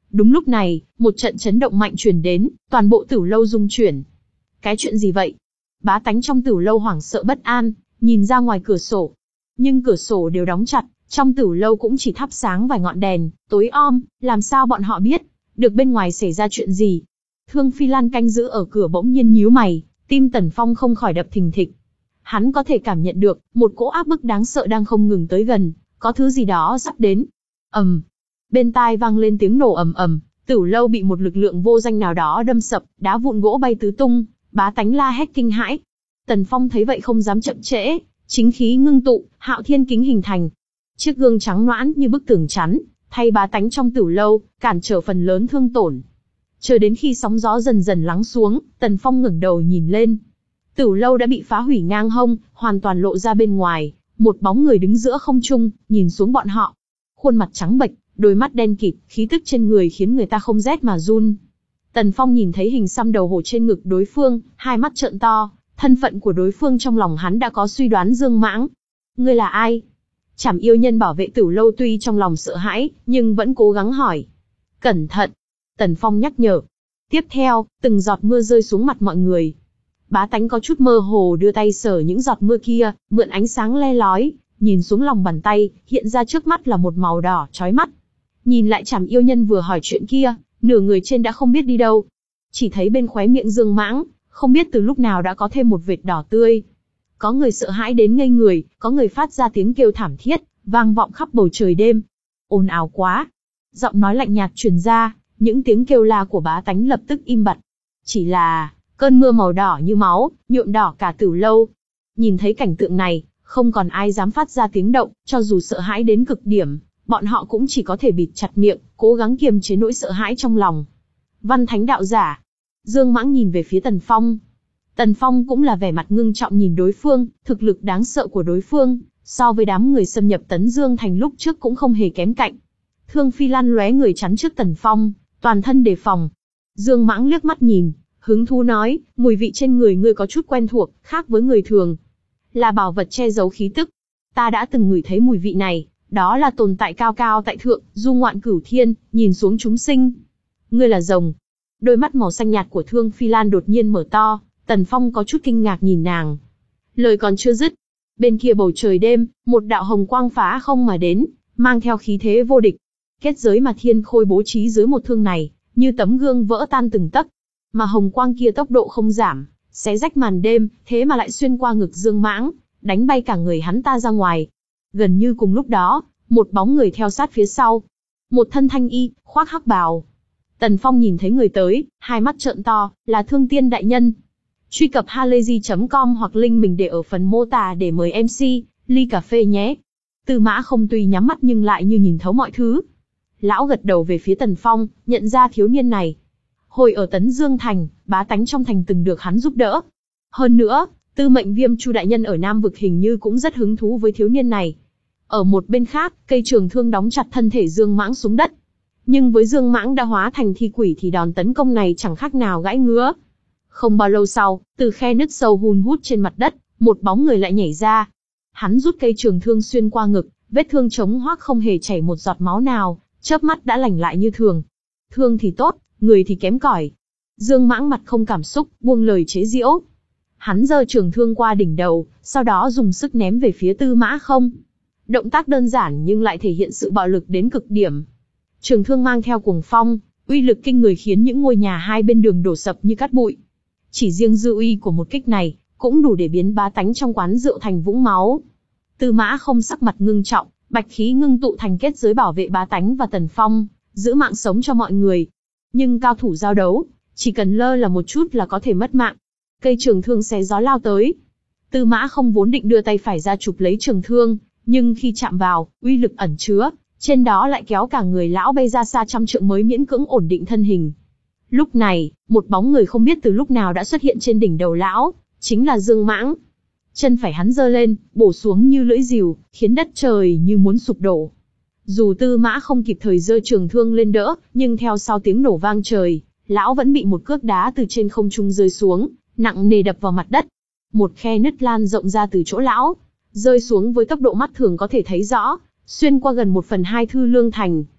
Đúng lúc này, một trận chấn động mạnh truyền đến, toàn bộ Tử lâu rung chuyển. Cái chuyện gì vậy? Bá tánh trong Tử lâu hoảng sợ bất an, nhìn ra ngoài cửa sổ. Nhưng cửa sổ đều đóng chặt, trong Tử lâu cũng chỉ thắp sáng vài ngọn đèn, tối om, làm sao bọn họ biết được bên ngoài xảy ra chuyện gì? Thương Phi Lan canh giữ ở cửa bỗng nhiên nhíu mày, tim Tần Phong không khỏi đập thình thịch. Hắn có thể cảm nhận được, một cỗ áp bức đáng sợ đang không ngừng tới gần, có thứ gì đó sắp đến. Ầm. Bên tai vang lên tiếng nổ ầm ầm, Tử lâu bị một lực lượng vô danh nào đó đâm sập, đá vụn gỗ bay tứ tung, bá tánh la hét kinh hãi. Tần Phong thấy vậy không dám chậm trễ, chính khí ngưng tụ, Hạo Thiên kính hình thành. Chiếc gương trắng nõn như bức tường chắn, thay bá tánh trong Tử lâu, cản trở phần lớn thương tổn. Chờ đến khi sóng gió dần dần lắng xuống, Tần Phong ngẩng đầu nhìn lên. Tử lâu đã bị phá hủy ngang hông, hoàn toàn lộ ra bên ngoài, một bóng người đứng giữa không trung, nhìn xuống bọn họ. Khuôn mặt trắng bệch, đôi mắt đen kịt, khí tức trên người khiến người ta không rét mà run. Tần Phong nhìn thấy hình xăm đầu hổ trên ngực đối phương, hai mắt trợn to, thân phận của đối phương trong lòng hắn đã có suy đoán. Dương Mãng, ngươi là ai? Trảm yêu nhân bảo vệ Tử lâu tuy trong lòng sợ hãi, nhưng vẫn cố gắng hỏi. Cẩn thận! Tần Phong nhắc nhở. Tiếp theo, từng giọt mưa rơi xuống mặt mọi người. Bá tánh có chút mơ hồ đưa tay sờ những giọt mưa kia, mượn ánh sáng le lói, nhìn xuống lòng bàn tay, hiện ra trước mắt là một màu đỏ chói mắt. Nhìn lại Trảm yêu nhân vừa hỏi chuyện kia, nửa người trên đã không biết đi đâu. Chỉ thấy bên khóe miệng Dương Mãng, không biết từ lúc nào đã có thêm một vệt đỏ tươi. Có người sợ hãi đến ngây người, có người phát ra tiếng kêu thảm thiết, vang vọng khắp bầu trời đêm. Ồn ào quá! Giọng nói lạnh nhạt truyền ra, những tiếng kêu la của bá tánh lập tức im bặt. Chỉ là, cơn mưa màu đỏ như máu, nhuộm đỏ cả Tử lâu. Nhìn thấy cảnh tượng này, không còn ai dám phát ra tiếng động, cho dù sợ hãi đến cực điểm, bọn họ cũng chỉ có thể bịt chặt miệng, cố gắng kiềm chế nỗi sợ hãi trong lòng. Văn thánh đạo giả. Dương Mãng nhìn về phía Tần Phong. Tần Phong cũng là vẻ mặt ngưng trọng nhìn đối phương, thực lực đáng sợ của đối phương, so với đám người xâm nhập Tấn Dương Thành lúc trước cũng không hề kém cạnh. Thương Phi Lan lóe người chắn trước Tần Phong, toàn thân đề phòng. Dương Mãng liếc mắt nhìn, hứng thú nói, mùi vị trên người ngươi có chút quen thuộc, khác với người thường. Là bảo vật che giấu khí tức. Ta đã từng ngửi thấy mùi vị này, đó là tồn tại cao cao tại thượng, du ngoạn cửu thiên, nhìn xuống chúng sinh. Ngươi là rồng. Đôi mắt màu xanh nhạt của Thương Phi Lan đột nhiên mở to, Tần Phong có chút kinh ngạc nhìn nàng. Lời còn chưa dứt, bên kia bầu trời đêm, một đạo hồng quang phá không mà đến, mang theo khí thế vô địch. Kết giới mà Thiên Khôi bố trí dưới một thương này, như tấm gương vỡ tan từng tấc. Mà hồng quang kia tốc độ không giảm, xé rách màn đêm, thế mà lại xuyên qua ngực Dương Mãng, đánh bay cả người hắn ta ra ngoài. Gần như cùng lúc đó, một bóng người theo sát phía sau. Một thân thanh y, khoác hắc bào. Tần Phong nhìn thấy người tới, hai mắt trợn to, là Thương Tiên đại nhân. Truy cập halayzi chấm com hoặc link mình để ở phần mô tả để mời em xê, ly cà phê nhé. Tư Mã Không tuy nhắm mắt nhưng lại như nhìn thấu mọi thứ. Lão gật đầu về phía Tần Phong, nhận ra thiếu niên này. Hồi ở Tấn Dương Thành, bá tánh trong thành từng được hắn giúp đỡ. Hơn nữa, Tư Mệnh Viêm Chu đại nhân ở Nam vực hình như cũng rất hứng thú với thiếu niên này. Ở một bên khác, cây trường thương đóng chặt thân thể Dương Mãng xuống đất. Nhưng với Dương Mãng đã hóa thành thi quỷ thì đòn tấn công này chẳng khác nào gãi ngứa. Không bao lâu sau, từ khe nứt sâu hun hút trên mặt đất, một bóng người lại nhảy ra. Hắn rút cây trường thương xuyên qua ngực, vết thương chống hoác không hề chảy một giọt máu nào, chớp mắt đã lành lại như thường. Thương thì tốt, người thì kém cỏi. Dương Mãng mặt không cảm xúc, buông lời chế giễu. Hắn giơ trường thương qua đỉnh đầu, sau đó dùng sức ném về phía Tư Mã Không. Động tác đơn giản nhưng lại thể hiện sự bạo lực đến cực điểm. Trường thương mang theo cuồng phong, uy lực kinh người khiến những ngôi nhà hai bên đường đổ sập như cát bụi. Chỉ riêng dư uy của một kích này, cũng đủ để biến bá tánh trong quán rượu thành vũng máu. Tư Mã Không sắc mặt ngưng trọng, bạch khí ngưng tụ thành kết giới bảo vệ bá tánh và Tần Phong, giữ mạng sống cho mọi người. Nhưng cao thủ giao đấu, chỉ cần lơ là một chút là có thể mất mạng. Cây trường thương xé gió lao tới. Tư Mã Không vốn định đưa tay phải ra chụp lấy trường thương, nhưng khi chạm vào, uy lực ẩn chứa, trên đó lại kéo cả người lão bay ra xa trăm trượng mới miễn cưỡng ổn định thân hình. Lúc này, một bóng người không biết từ lúc nào đã xuất hiện trên đỉnh đầu lão, chính là Dương Mãng. Chân phải hắn giơ lên, bổ xuống như lưỡi rìu, khiến đất trời như muốn sụp đổ. Dù Tư Mã Không kịp thời giơ trường thương lên đỡ, nhưng theo sau tiếng nổ vang trời, lão vẫn bị một cước đá từ trên không trung rơi xuống, nặng nề đập vào mặt đất. Một khe nứt lan rộng ra từ chỗ lão, rơi xuống với tốc độ mắt thường có thể thấy rõ, xuyên qua gần một phần hai Thư Lương Thành.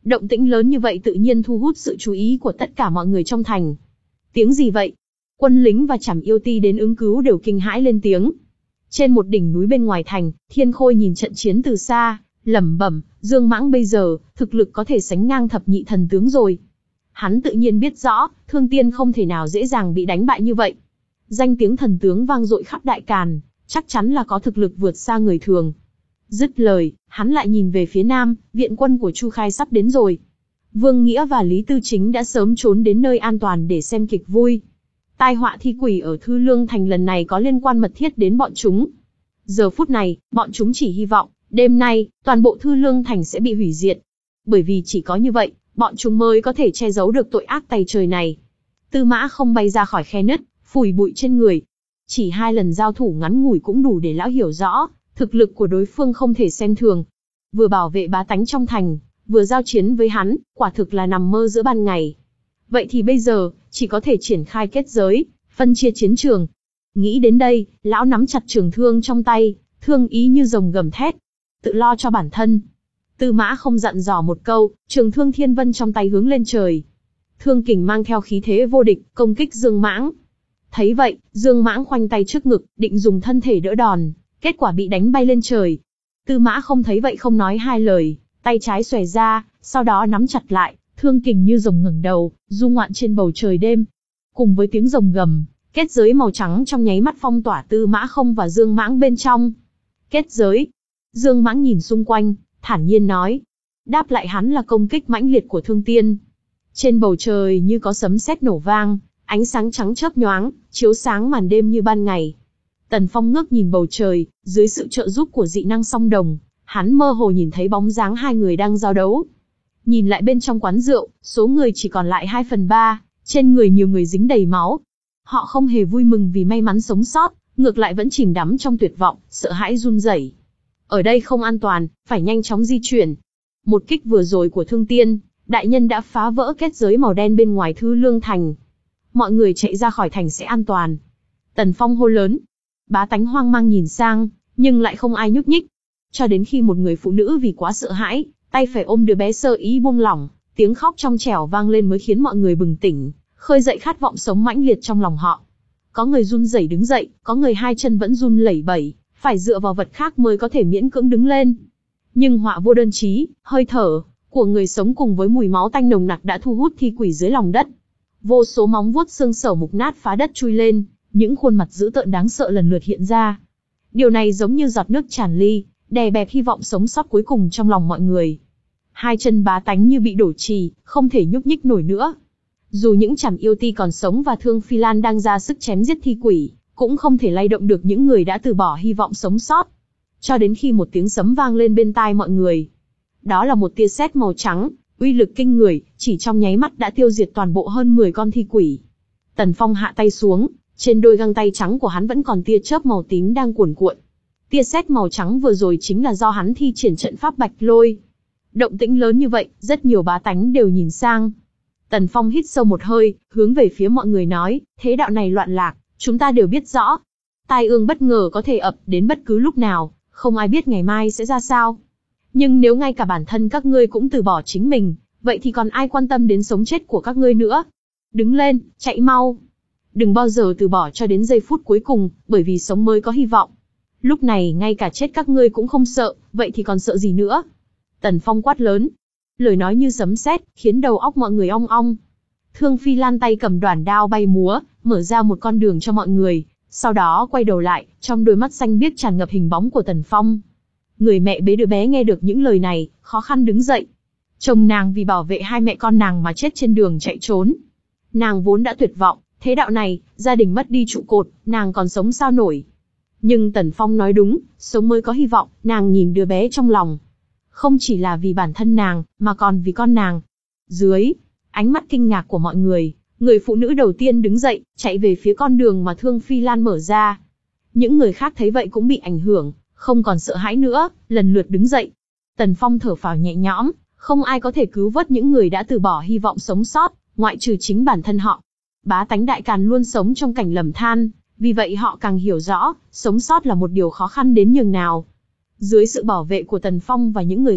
Động tĩnh lớn như vậy tự nhiên thu hút sự chú ý của tất cả mọi người trong thành. Tiếng gì vậy? Quân lính và Trảm Yêu Ti đến ứng cứu đều kinh hãi lên tiếng. Trên một đỉnh núi bên ngoài thành, Thiên Khôi nhìn trận chiến từ xa, lẩm bẩm, Dương Mãng bây giờ, thực lực có thể sánh ngang thập nhị thần tướng rồi. Hắn tự nhiên biết rõ, Thương Tiên không thể nào dễ dàng bị đánh bại như vậy. Danh tiếng thần tướng vang dội khắp Đại Càn, chắc chắn là có thực lực vượt xa người thường. Dứt lời, hắn lại nhìn về phía nam, viện quân của Chu Khai sắp đến rồi. Vương Nghĩa và Lý Tư Chính đã sớm trốn đến nơi an toàn để xem kịch vui. Tai họa thi quỷ ở Thư Lương Thành lần này có liên quan mật thiết đến bọn chúng. Giờ phút này, bọn chúng chỉ hy vọng, đêm nay, toàn bộ Thư Lương Thành sẽ bị hủy diệt. Bởi vì chỉ có như vậy, bọn chúng mới có thể che giấu được tội ác tày trời này. Tư Mã Không bay ra khỏi khe nứt, phủi bụi trên người. Chỉ hai lần giao thủ ngắn ngủi cũng đủ để lão hiểu rõ, thực lực của đối phương không thể xem thường. Vừa bảo vệ bá tánh trong thành, vừa giao chiến với hắn, quả thực là nằm mơ giữa ban ngày. Vậy thì bây giờ, chỉ có thể triển khai kết giới, phân chia chiến trường. Nghĩ đến đây, lão nắm chặt trường thương trong tay, thương ý như rồng gầm thét. Tự lo cho bản thân. Tư Mã Không dặn dò một câu, trường thương thiên vân trong tay hướng lên trời. Thương kình mang theo khí thế vô địch, công kích Dương Mãng. Thấy vậy, Dương Mãng khoanh tay trước ngực, định dùng thân thể đỡ đòn, kết quả bị đánh bay lên trời. Tư Mã Không thấy vậy không nói hai lời, tay trái xòe ra, sau đó nắm chặt lại, thương kình như rồng ngẩng đầu, du ngoạn trên bầu trời đêm. Cùng với tiếng rồng gầm, kết giới màu trắng trong nháy mắt phong tỏa Tư Mã Không và Dương Mãng bên trong. Kết giới. Dương Mãng nhìn xung quanh, thản nhiên nói. Đáp lại hắn là công kích mãnh liệt của Thương Tiên. Trên bầu trời như có sấm sét nổ vang, ánh sáng trắng chớp nhoáng, chiếu sáng màn đêm như ban ngày. Tần Phong ngước nhìn bầu trời, dưới sự trợ giúp của dị năng song đồng, hắn mơ hồ nhìn thấy bóng dáng hai người đang giao đấu. Nhìn lại bên trong quán rượu, số người chỉ còn lại hai phần ba, trên người nhiều người dính đầy máu. Họ không hề vui mừng vì may mắn sống sót, ngược lại vẫn chìm đắm trong tuyệt vọng, sợ hãi run rẩy. Ở đây không an toàn, phải nhanh chóng di chuyển. Một kích vừa rồi của Thương Tiên, đại nhân đã phá vỡ kết giới màu đen bên ngoài Thư Lương Thành. Mọi người chạy ra khỏi thành sẽ an toàn. Tần Phong hô lớn. Bá tánh hoang mang nhìn sang, nhưng lại không ai nhúc nhích. Cho đến khi một người phụ nữ vì quá sợ hãi, tay phải ôm đứa bé sơ ý buông lỏng, tiếng khóc trong trẻo vang lên mới khiến mọi người bừng tỉnh, khơi dậy khát vọng sống mãnh liệt trong lòng họ. Có người run rẩy đứng dậy, có người hai chân vẫn run lẩy bẩy, phải dựa vào vật khác mới có thể miễn cưỡng đứng lên. Nhưng họa vô đơn chí, hơi thở của người sống cùng với mùi máu tanh nồng nặc đã thu hút thi quỷ dưới lòng đất. Vô số móng vuốt xương sẩu mục nát phá đất chui lên, những khuôn mặt dữ tợn đáng sợ lần lượt hiện ra. Điều này giống như giọt nước tràn ly, đè bẹp hy vọng sống sót cuối cùng trong lòng mọi người. Hai chân bá tánh như bị đổ trì, không thể nhúc nhích nổi nữa. Dù những Trảm Yêu Ti còn sống và Thương Phi Lan đang ra sức chém giết thi quỷ, cũng không thể lay động được những người đã từ bỏ hy vọng sống sót. Cho đến khi một tiếng sấm vang lên bên tai mọi người. Đó là một tia sét màu trắng, uy lực kinh người, chỉ trong nháy mắt đã tiêu diệt toàn bộ hơn mười con thi quỷ. Tần Phong hạ tay xuống, trên đôi găng tay trắng của hắn vẫn còn tia chớp màu tím đang cuồn cuộn. Tia sét màu trắng vừa rồi chính là do hắn thi triển trận pháp Bạch Lôi. Động tĩnh lớn như vậy, rất nhiều bá tánh đều nhìn sang. Tần Phong hít sâu một hơi, hướng về phía mọi người nói, thế đạo này loạn lạc, chúng ta đều biết rõ. Tai ương bất ngờ có thể ập đến bất cứ lúc nào, không ai biết ngày mai sẽ ra sao. Nhưng nếu ngay cả bản thân các ngươi cũng từ bỏ chính mình, vậy thì còn ai quan tâm đến sống chết của các ngươi nữa? Đứng lên, chạy mau. Đừng bao giờ từ bỏ cho đến giây phút cuối cùng, bởi vì sống mới có hy vọng. Lúc này ngay cả chết các ngươi cũng không sợ, vậy thì còn sợ gì nữa? Tần Phong quát lớn. Lời nói như sấm sét, khiến đầu óc mọi người ong ong. Thương Phi Lan tay cầm đoản đao bay múa, mở ra một con đường cho mọi người, sau đó quay đầu lại, trong đôi mắt xanh biếc tràn ngập hình bóng của Tần Phong. Người mẹ bế đứa bé nghe được những lời này, khó khăn đứng dậy. Chồng nàng vì bảo vệ hai mẹ con nàng mà chết trên đường chạy trốn. Nàng vốn đã tuyệt vọng, thế đạo này, gia đình mất đi trụ cột, nàng còn sống sao nổi. Nhưng Tần Phong nói đúng, sống mới có hy vọng, nàng nhìn đứa bé trong lòng. Không chỉ là vì bản thân nàng, mà còn vì con nàng. Dưới ánh mắt kinh ngạc của mọi người, người phụ nữ đầu tiên đứng dậy, chạy về phía con đường mà Thương Phi Lan mở ra. Những người khác thấy vậy cũng bị ảnh hưởng, không còn sợ hãi nữa, lần lượt đứng dậy. Tần Phong thở phào nhẹ nhõm, không ai có thể cứu vớt những người đã từ bỏ hy vọng sống sót, ngoại trừ chính bản thân họ. Bá tánh Đại Càn luôn sống trong cảnh lầm than, vì vậy họ càng hiểu rõ, sống sót là một điều khó khăn đến nhường nào. Dưới sự bảo vệ của Tần Phong và những người khác,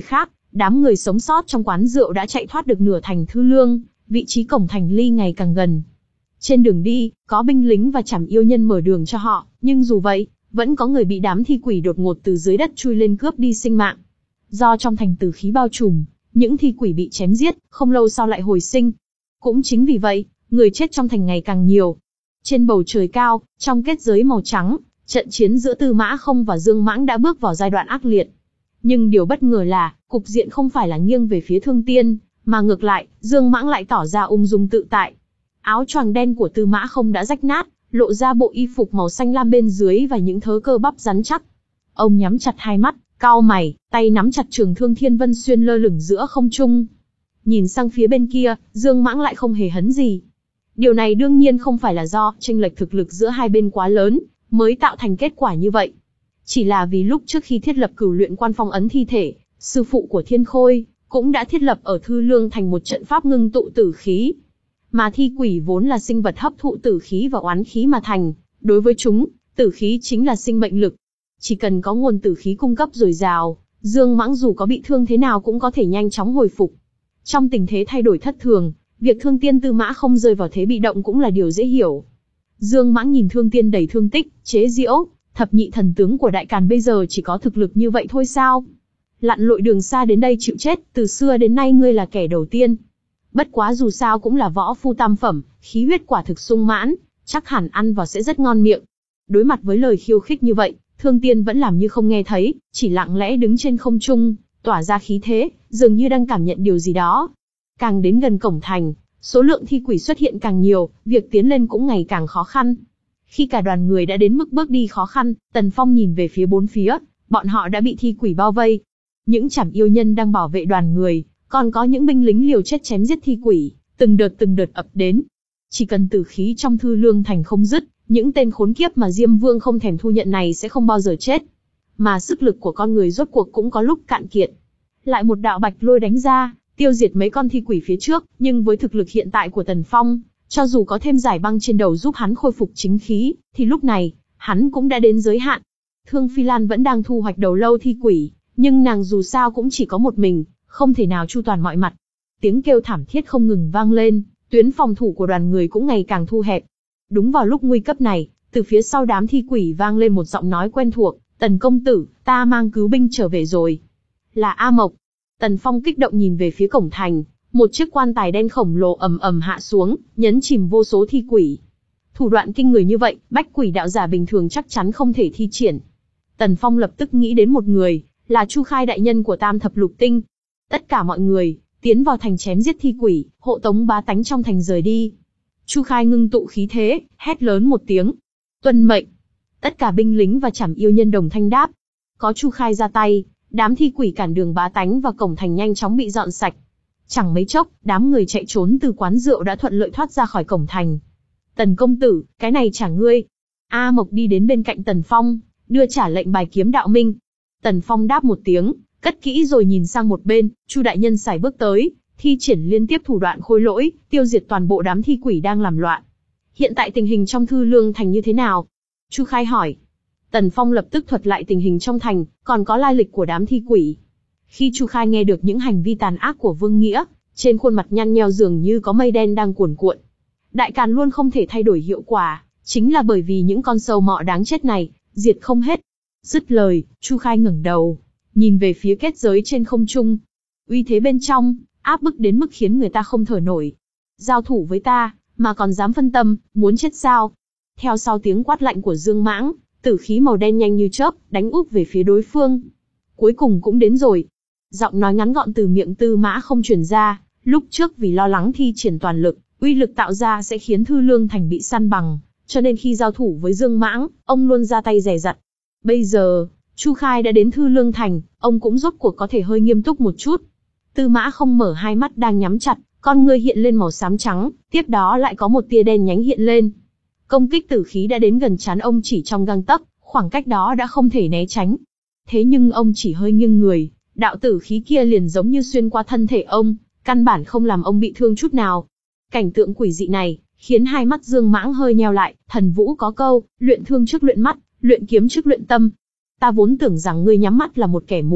đám người sống sót trong quán rượu đã chạy thoát được nửa thành Thư Lương, vị trí cổng thành ly ngày càng gần. Trên đường đi, có binh lính và chảm yêu nhân mở đường cho họ, nhưng dù vậy, vẫn có người bị đám thi quỷ đột ngột từ dưới đất chui lên cướp đi sinh mạng. Do trong thành tử khí bao trùm, những thi quỷ bị chém giết, không lâu sau lại hồi sinh. Cũng chính vì vậy, người chết trong thành ngày càng nhiều. Trên bầu trời cao, trong kết giới màu trắng, trận chiến giữa Tư Mã Không và Dương Mãng đã bước vào giai đoạn ác liệt. Nhưng điều bất ngờ là, cục diện không phải là nghiêng về phía Thương Tiên, mà ngược lại, Dương Mãng lại tỏ ra ung dung tự tại. Áo choàng đen của Tư Mã Không đã rách nát, lộ ra bộ y phục màu xanh lam bên dưới và những thớ cơ bắp rắn chắc. Ông nhắm chặt hai mắt, cau mày, tay nắm chặt trường thương Thiên Vân Xuyên lơ lửng giữa không trung. Nhìn sang phía bên kia, Dương Mãng lại không hề hấn gì. Điều này đương nhiên không phải là do chênh lệch thực lực giữa hai bên quá lớn, mới tạo thành kết quả như vậy. Chỉ là vì lúc trước khi thiết lập Cửu Luyện Quan phong ấn thi thể, sư phụ của Thiên Khôi cũng đã thiết lập ở Thư Lương thành một trận pháp ngưng tụ tử khí. Mà thi quỷ vốn là sinh vật hấp thụ tử khí và oán khí mà thành, đối với chúng, tử khí chính là sinh mệnh lực. Chỉ cần có nguồn tử khí cung cấp dồi dào, Dương Mãng dù có bị thương thế nào cũng có thể nhanh chóng hồi phục. Trong tình thế thay đổi thất thường, việc Thương Tiên Tư Mã Không rơi vào thế bị động cũng là điều dễ hiểu. Dương Mãng nhìn Thương Tiên đầy thương tích, chế giễu, thập nhị thần tướng của Đại Càn bây giờ chỉ có thực lực như vậy thôi sao? Lặn lội đường xa đến đây chịu chết, từ xưa đến nay ngươi là kẻ đầu tiên. Bất quá dù sao cũng là võ phu tam phẩm, khí huyết quả thực sung mãn, chắc hẳn ăn vào sẽ rất ngon miệng. Đối mặt với lời khiêu khích như vậy, Thương Tiên vẫn làm như không nghe thấy, chỉ lặng lẽ đứng trên không trung, tỏa ra khí thế, dường như đang cảm nhận điều gì đó. Càng đến gần cổng thành, số lượng thi quỷ xuất hiện càng nhiều, việc tiến lên cũng ngày càng khó khăn. Khi cả đoàn người đã đến mức bước đi khó khăn, Tần Phong nhìn về phía bốn phía, bọn họ đã bị thi quỷ bao vây. Những chảm yêu nhân đang bảo vệ đoàn người, còn có những binh lính liều chết chém giết thi quỷ, từng đợt từng đợt ập đến. Chỉ cần tử khí trong Thư Lương thành không dứt, những tên khốn kiếp mà Diêm Vương không thèm thu nhận này sẽ không bao giờ chết. Mà sức lực của con người rốt cuộc cũng có lúc cạn kiệt. Lại một đạo bạch lôi đánh ra, tiêu diệt mấy con thi quỷ phía trước, nhưng với thực lực hiện tại của Tần Phong, cho dù có thêm giải băng trên đầu giúp hắn khôi phục chính khí, thì lúc này, hắn cũng đã đến giới hạn. Thương Phi Lan vẫn đang thu hoạch đầu lâu thi quỷ, nhưng nàng dù sao cũng chỉ có một mình, không thể nào chu toàn mọi mặt. Tiếng kêu thảm thiết không ngừng vang lên, tuyến phòng thủ của đoàn người cũng ngày càng thu hẹp. Đúng vào lúc nguy cấp này, từ phía sau đám thi quỷ vang lên một giọng nói quen thuộc, Tần công tử, ta mang cứu binh trở về rồi. Là A Mộc. Tần Phong kích động nhìn về phía cổng thành, một chiếc quan tài đen khổng lồ ầm ầm hạ xuống, nhấn chìm vô số thi quỷ. Thủ đoạn kinh người như vậy, bách quỷ đạo giả bình thường chắc chắn không thể thi triển. Tần Phong lập tức nghĩ đến một người, là Chu Khai đại nhân của Tam Thập Lục Tinh. Tất cả mọi người, tiến vào thành chém giết thi quỷ, hộ tống bá tánh trong thành rời đi. Chu Khai ngưng tụ khí thế, hét lớn một tiếng. Tuân mệnh. Tất cả binh lính và chảm yêu nhân đồng thanh đáp. Có Chu Khai ra tay, đám thi quỷ cản đường bá tánh và cổng thành nhanh chóng bị dọn sạch. Chẳng mấy chốc, đám người chạy trốn từ quán rượu đã thuận lợi thoát ra khỏi cổng thành. Tần công tử, cái này trả ngươi. A Mộc đi đến bên cạnh Tần Phong, đưa trả lệnh bài kiếm đạo minh. Tần Phong đáp một tiếng, cất kỹ rồi nhìn sang một bên, Chu đại nhân sải bước tới, thi triển liên tiếp thủ đoạn khôi lỗi, tiêu diệt toàn bộ đám thi quỷ đang làm loạn. Hiện tại tình hình trong Thư Lương thành như thế nào? Chu Khai hỏi. Tần Phong lập tức thuật lại tình hình trong thành, còn có lai lịch của đám thi quỷ. Khi Chu Khai nghe được những hành vi tàn ác của Vương Nghĩa, trên khuôn mặt nhăn nheo dường như có mây đen đang cuồn cuộn. Đại Càn luôn không thể thay đổi hiệu quả, chính là bởi vì những con sâu mọ đáng chết này, diệt không hết. Dứt lời, Chu Khai ngẩng đầu, nhìn về phía kết giới trên không trung. Uy thế bên trong, áp bức đến mức khiến người ta không thở nổi. Giao thủ với ta, mà còn dám phân tâm, muốn chết sao? Theo sau tiếng quát lạnh của Dương Mãng, tử khí màu đen nhanh như chớp, đánh úp về phía đối phương. Cuối cùng cũng đến rồi. Giọng nói ngắn gọn từ miệng Tư Mã Không truyền ra, lúc trước vì lo lắng thi triển toàn lực, uy lực tạo ra sẽ khiến Thư Lương thành bị săn bằng, cho nên khi giao thủ với Dương Mãng, ông luôn ra tay dè dặt. Bây giờ, Chu Khai đã đến Thư Lương thành, ông cũng rốt cuộc có thể hơi nghiêm túc một chút. Tư Mã Không mở hai mắt đang nhắm chặt, con ngươi hiện lên màu xám trắng, tiếp đó lại có một tia đen nhánh hiện lên. Công kích tử khí đã đến gần trán ông chỉ trong gang tấc, khoảng cách đó đã không thể né tránh. Thế nhưng ông chỉ hơi nghiêng người, đạo tử khí kia liền giống như xuyên qua thân thể ông, căn bản không làm ông bị thương chút nào. Cảnh tượng quỷ dị này, khiến hai mắt Dương Mãng hơi nheo lại, thần vũ có câu, luyện thương trước luyện mắt, luyện kiếm trước luyện tâm. Ta vốn tưởng rằng ngươi nhắm mắt là một kẻ mù,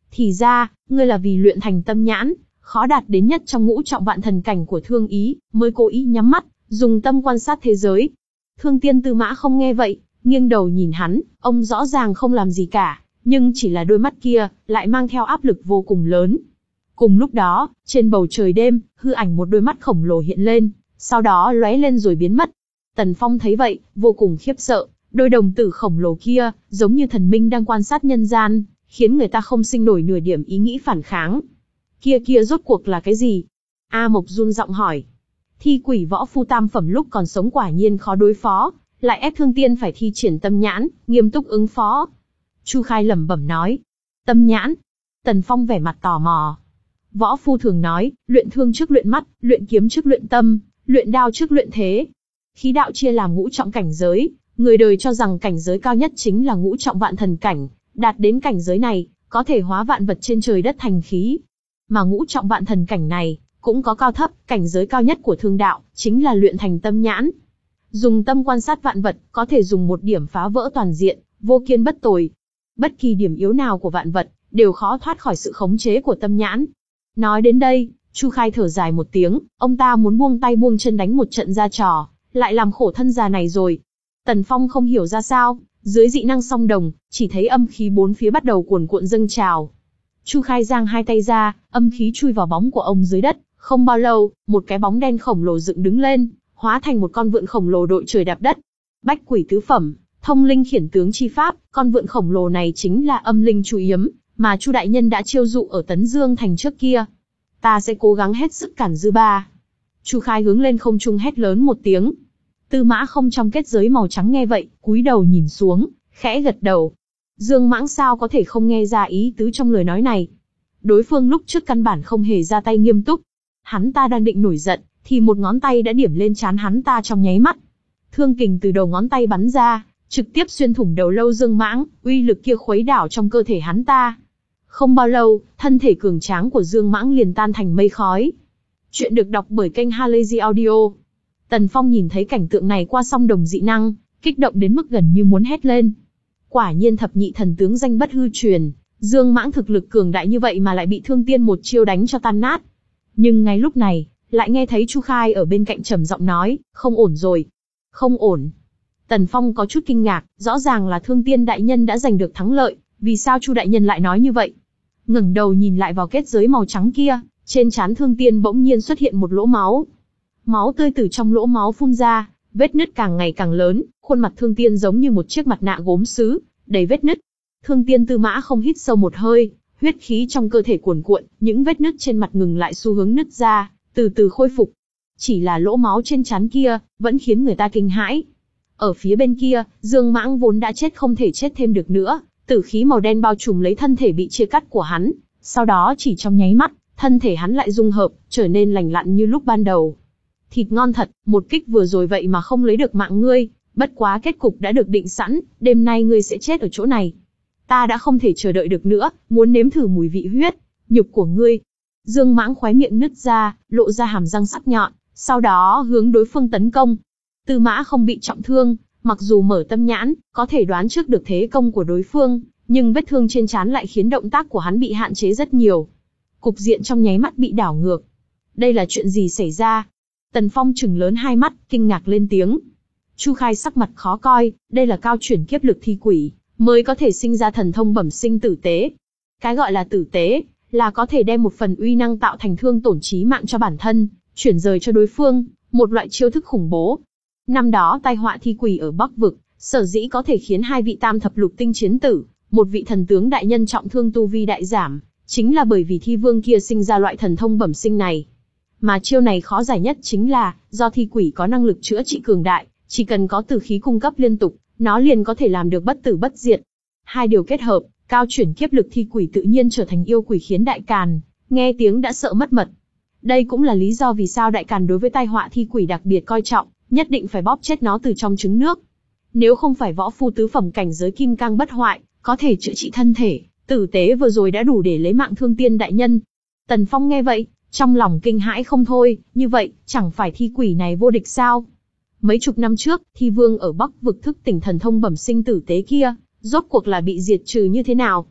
Thì ra, ngươi là vì luyện thành tâm nhãn, khó đạt đến nhất trong ngũ trọng vạn thần cảnh của Thương Ý, mới cố ý nhắm mắt, dùng tâm quan sát thế giới. Thương Tiên Tư Mã không nghe vậy, nghiêng đầu nhìn hắn, ông rõ ràng không làm gì cả, nhưng chỉ là đôi mắt kia, lại mang theo áp lực vô cùng lớn. Cùng lúc đó, trên bầu trời đêm, hư ảnh một đôi mắt khổng lồ hiện lên, sau đó lóe lên rồi biến mất. Tần Phong thấy vậy, vô cùng khiếp sợ, đôi đồng tử khổng lồ kia, giống như thần minh đang quan sát nhân gian, khiến người ta không sinh nổi nửa điểm ý nghĩ phản kháng. Kia kia rốt cuộc là cái gì? A Mộc run giọng hỏi. Thi quỷ võ phu tam phẩm lúc còn sống quả nhiên khó đối phó, lại ép Thương Tiên phải thi triển tâm nhãn, nghiêm túc ứng phó. Chu Khai lẩm bẩm nói. Tâm nhãn? Tần Phong vẻ mặt tò mò. Võ phu thường nói, luyện thương trước luyện mắt, luyện kiếm trước luyện tâm, luyện đao trước luyện thế. Khí đạo chia làm ngũ trọng cảnh giới, người đời cho rằng cảnh giới cao nhất chính là ngũ trọng vạn thần cảnh, đạt đến cảnh giới này, có thể hóa vạn vật trên trời đất thành khí. Mà ngũ trọng vạn thần cảnh này, cũng có cao thấp, cảnh giới cao nhất của thương đạo, chính là luyện thành tâm nhãn. Dùng tâm quan sát vạn vật, có thể dùng một điểm phá vỡ toàn diện, vô kiên bất tồi. Bất kỳ điểm yếu nào của vạn vật, đều khó thoát khỏi sự khống chế của tâm nhãn. Nói đến đây, Chu Khai thở dài một tiếng, ông ta muốn buông tay buông chân đánh một trận ra trò, lại làm khổ thân già này rồi. Tần Phong không hiểu ra sao, dưới dị năng song đồng, chỉ thấy âm khí bốn phía bắt đầu cuồn cuộn dâng trào. Chu Khai giang hai tay ra, âm khí chui vào bóng của ông dưới đất, không bao lâu, một cái bóng đen khổng lồ dựng đứng lên, hóa thành một con vượn khổng lồ đội trời đạp đất. Bách quỷ tứ phẩm, thông linh khiển tướng chi pháp, con vượn khổng lồ này chính là âm linh Chu Yếm, mà Chu đại nhân đã chiêu dụ ở Tấn Dương thành trước kia. Ta sẽ cố gắng hết sức cản dư ba. Chu Khai hướng lên không trung hét lớn một tiếng. Tư Mã Không trong kết giới màu trắng nghe vậy, cúi đầu nhìn xuống, khẽ gật đầu. Dương Mãng sao có thể không nghe ra ý tứ trong lời nói này? Đối phương lúc trước căn bản không hề ra tay nghiêm túc. Hắn ta đang định nổi giận, thì một ngón tay đã điểm lên trán hắn ta trong nháy mắt. Thương kình từ đầu ngón tay bắn ra, trực tiếp xuyên thủng đầu lâu Dương Mãng, uy lực kia khuấy đảo trong cơ thể hắn ta. Không bao lâu, thân thể cường tráng của Dương Mãng liền tan thành mây khói. Chuyện được đọc bởi kênh Halazy Audio. Tần Phong nhìn thấy cảnh tượng này qua song đồng dị năng, kích động đến mức gần như muốn hét lên. Quả nhiên thập nhị thần tướng danh bất hư truyền, Dương Mãng thực lực cường đại như vậy mà lại bị Thương Tiên một chiêu đánh cho tan nát. Nhưng ngay lúc này, lại nghe thấy Chu Khai ở bên cạnh trầm giọng nói, không ổn rồi. Không ổn. Tần Phong có chút kinh ngạc, rõ ràng là Thương Tiên đại nhân đã giành được thắng lợi, vì sao Chu đại nhân lại nói như vậy? Ngẩng đầu nhìn lại vào kết giới màu trắng kia, trên trán Thương Tiên bỗng nhiên xuất hiện một lỗ máu. Máu tươi từ trong lỗ máu phun ra, vết nứt càng ngày càng lớn, khuôn mặt Thương Tiên giống như một chiếc mặt nạ gốm sứ, đầy vết nứt. Thương Tiên Tư Mã Không hít sâu một hơi, huyết khí trong cơ thể cuồn cuộn, những vết nứt trên mặt ngừng lại xu hướng nứt ra, từ từ khôi phục. Chỉ là lỗ máu trên trán kia, vẫn khiến người ta kinh hãi. Ở phía bên kia, Dương Mãng vốn đã chết không thể chết thêm được nữa, tử khí màu đen bao trùm lấy thân thể bị chia cắt của hắn, sau đó chỉ trong nháy mắt, thân thể hắn lại dung hợp, trở nên lành lặn như lúc ban đầu. Thịt ngon thật, một kích vừa rồi vậy mà không lấy được mạng ngươi, bất quá kết cục đã được định sẵn, đêm nay ngươi sẽ chết ở chỗ này. Ta đã không thể chờ đợi được nữa, muốn nếm thử mùi vị huyết, nhục của ngươi. Dương Mãng khóe miệng nứt ra, lộ ra hàm răng sắc nhọn, sau đó hướng đối phương tấn công. Tư Mã Không bị trọng thương, mặc dù mở tâm nhãn, có thể đoán trước được thế công của đối phương, nhưng vết thương trên trán lại khiến động tác của hắn bị hạn chế rất nhiều. Cục diện trong nháy mắt bị đảo ngược. Đây là chuyện gì xảy ra? Tần Phong trừng lớn hai mắt, kinh ngạc lên tiếng. Chu Khai sắc mặt khó coi, đây là cao chuyển kiếp lực thi quỷ, mới có thể sinh ra thần thông bẩm sinh tử tế. Cái gọi là tử tế, là có thể đem một phần uy năng tạo thành thương tổn chí mạng cho bản thân, chuyển rời cho đối phương, một loại chiêu thức khủng bố. Năm đó tai họa thi quỷ ở Bắc Vực, sở dĩ có thể khiến hai vị tam thập lục tinh chiến tử, một vị thần tướng đại nhân trọng thương tu vi đại giảm, chính là bởi vì thi vương kia sinh ra loại thần thông bẩm sinh này. Mà chiêu này khó giải nhất chính là, do thi quỷ có năng lực chữa trị cường đại, chỉ cần có tử khí cung cấp liên tục, nó liền có thể làm được bất tử bất diệt. Hai điều kết hợp, cao chuyển kiếp lực thi quỷ tự nhiên trở thành yêu quỷ khiến Đại Càn nghe tiếng đã sợ mất mật. Đây cũng là lý do vì sao Đại Càn đối với tai họa thi quỷ đặc biệt coi trọng, nhất định phải bóp chết nó từ trong trứng nước. Nếu không phải võ phu tứ phẩm cảnh giới kim cang bất hoại, có thể chữa trị thân thể, tử tế vừa rồi đã đủ để lấy mạng Thương Tiên đại nhân. Tần Phong nghe vậy, trong lòng kinh hãi không thôi, như vậy, chẳng phải thi quỷ này vô địch sao? Mấy chục năm trước, thi vương ở Bắc Vực thức tỉnh thần thông bẩm sinh tử tế kia, rốt cuộc là bị diệt trừ như thế nào?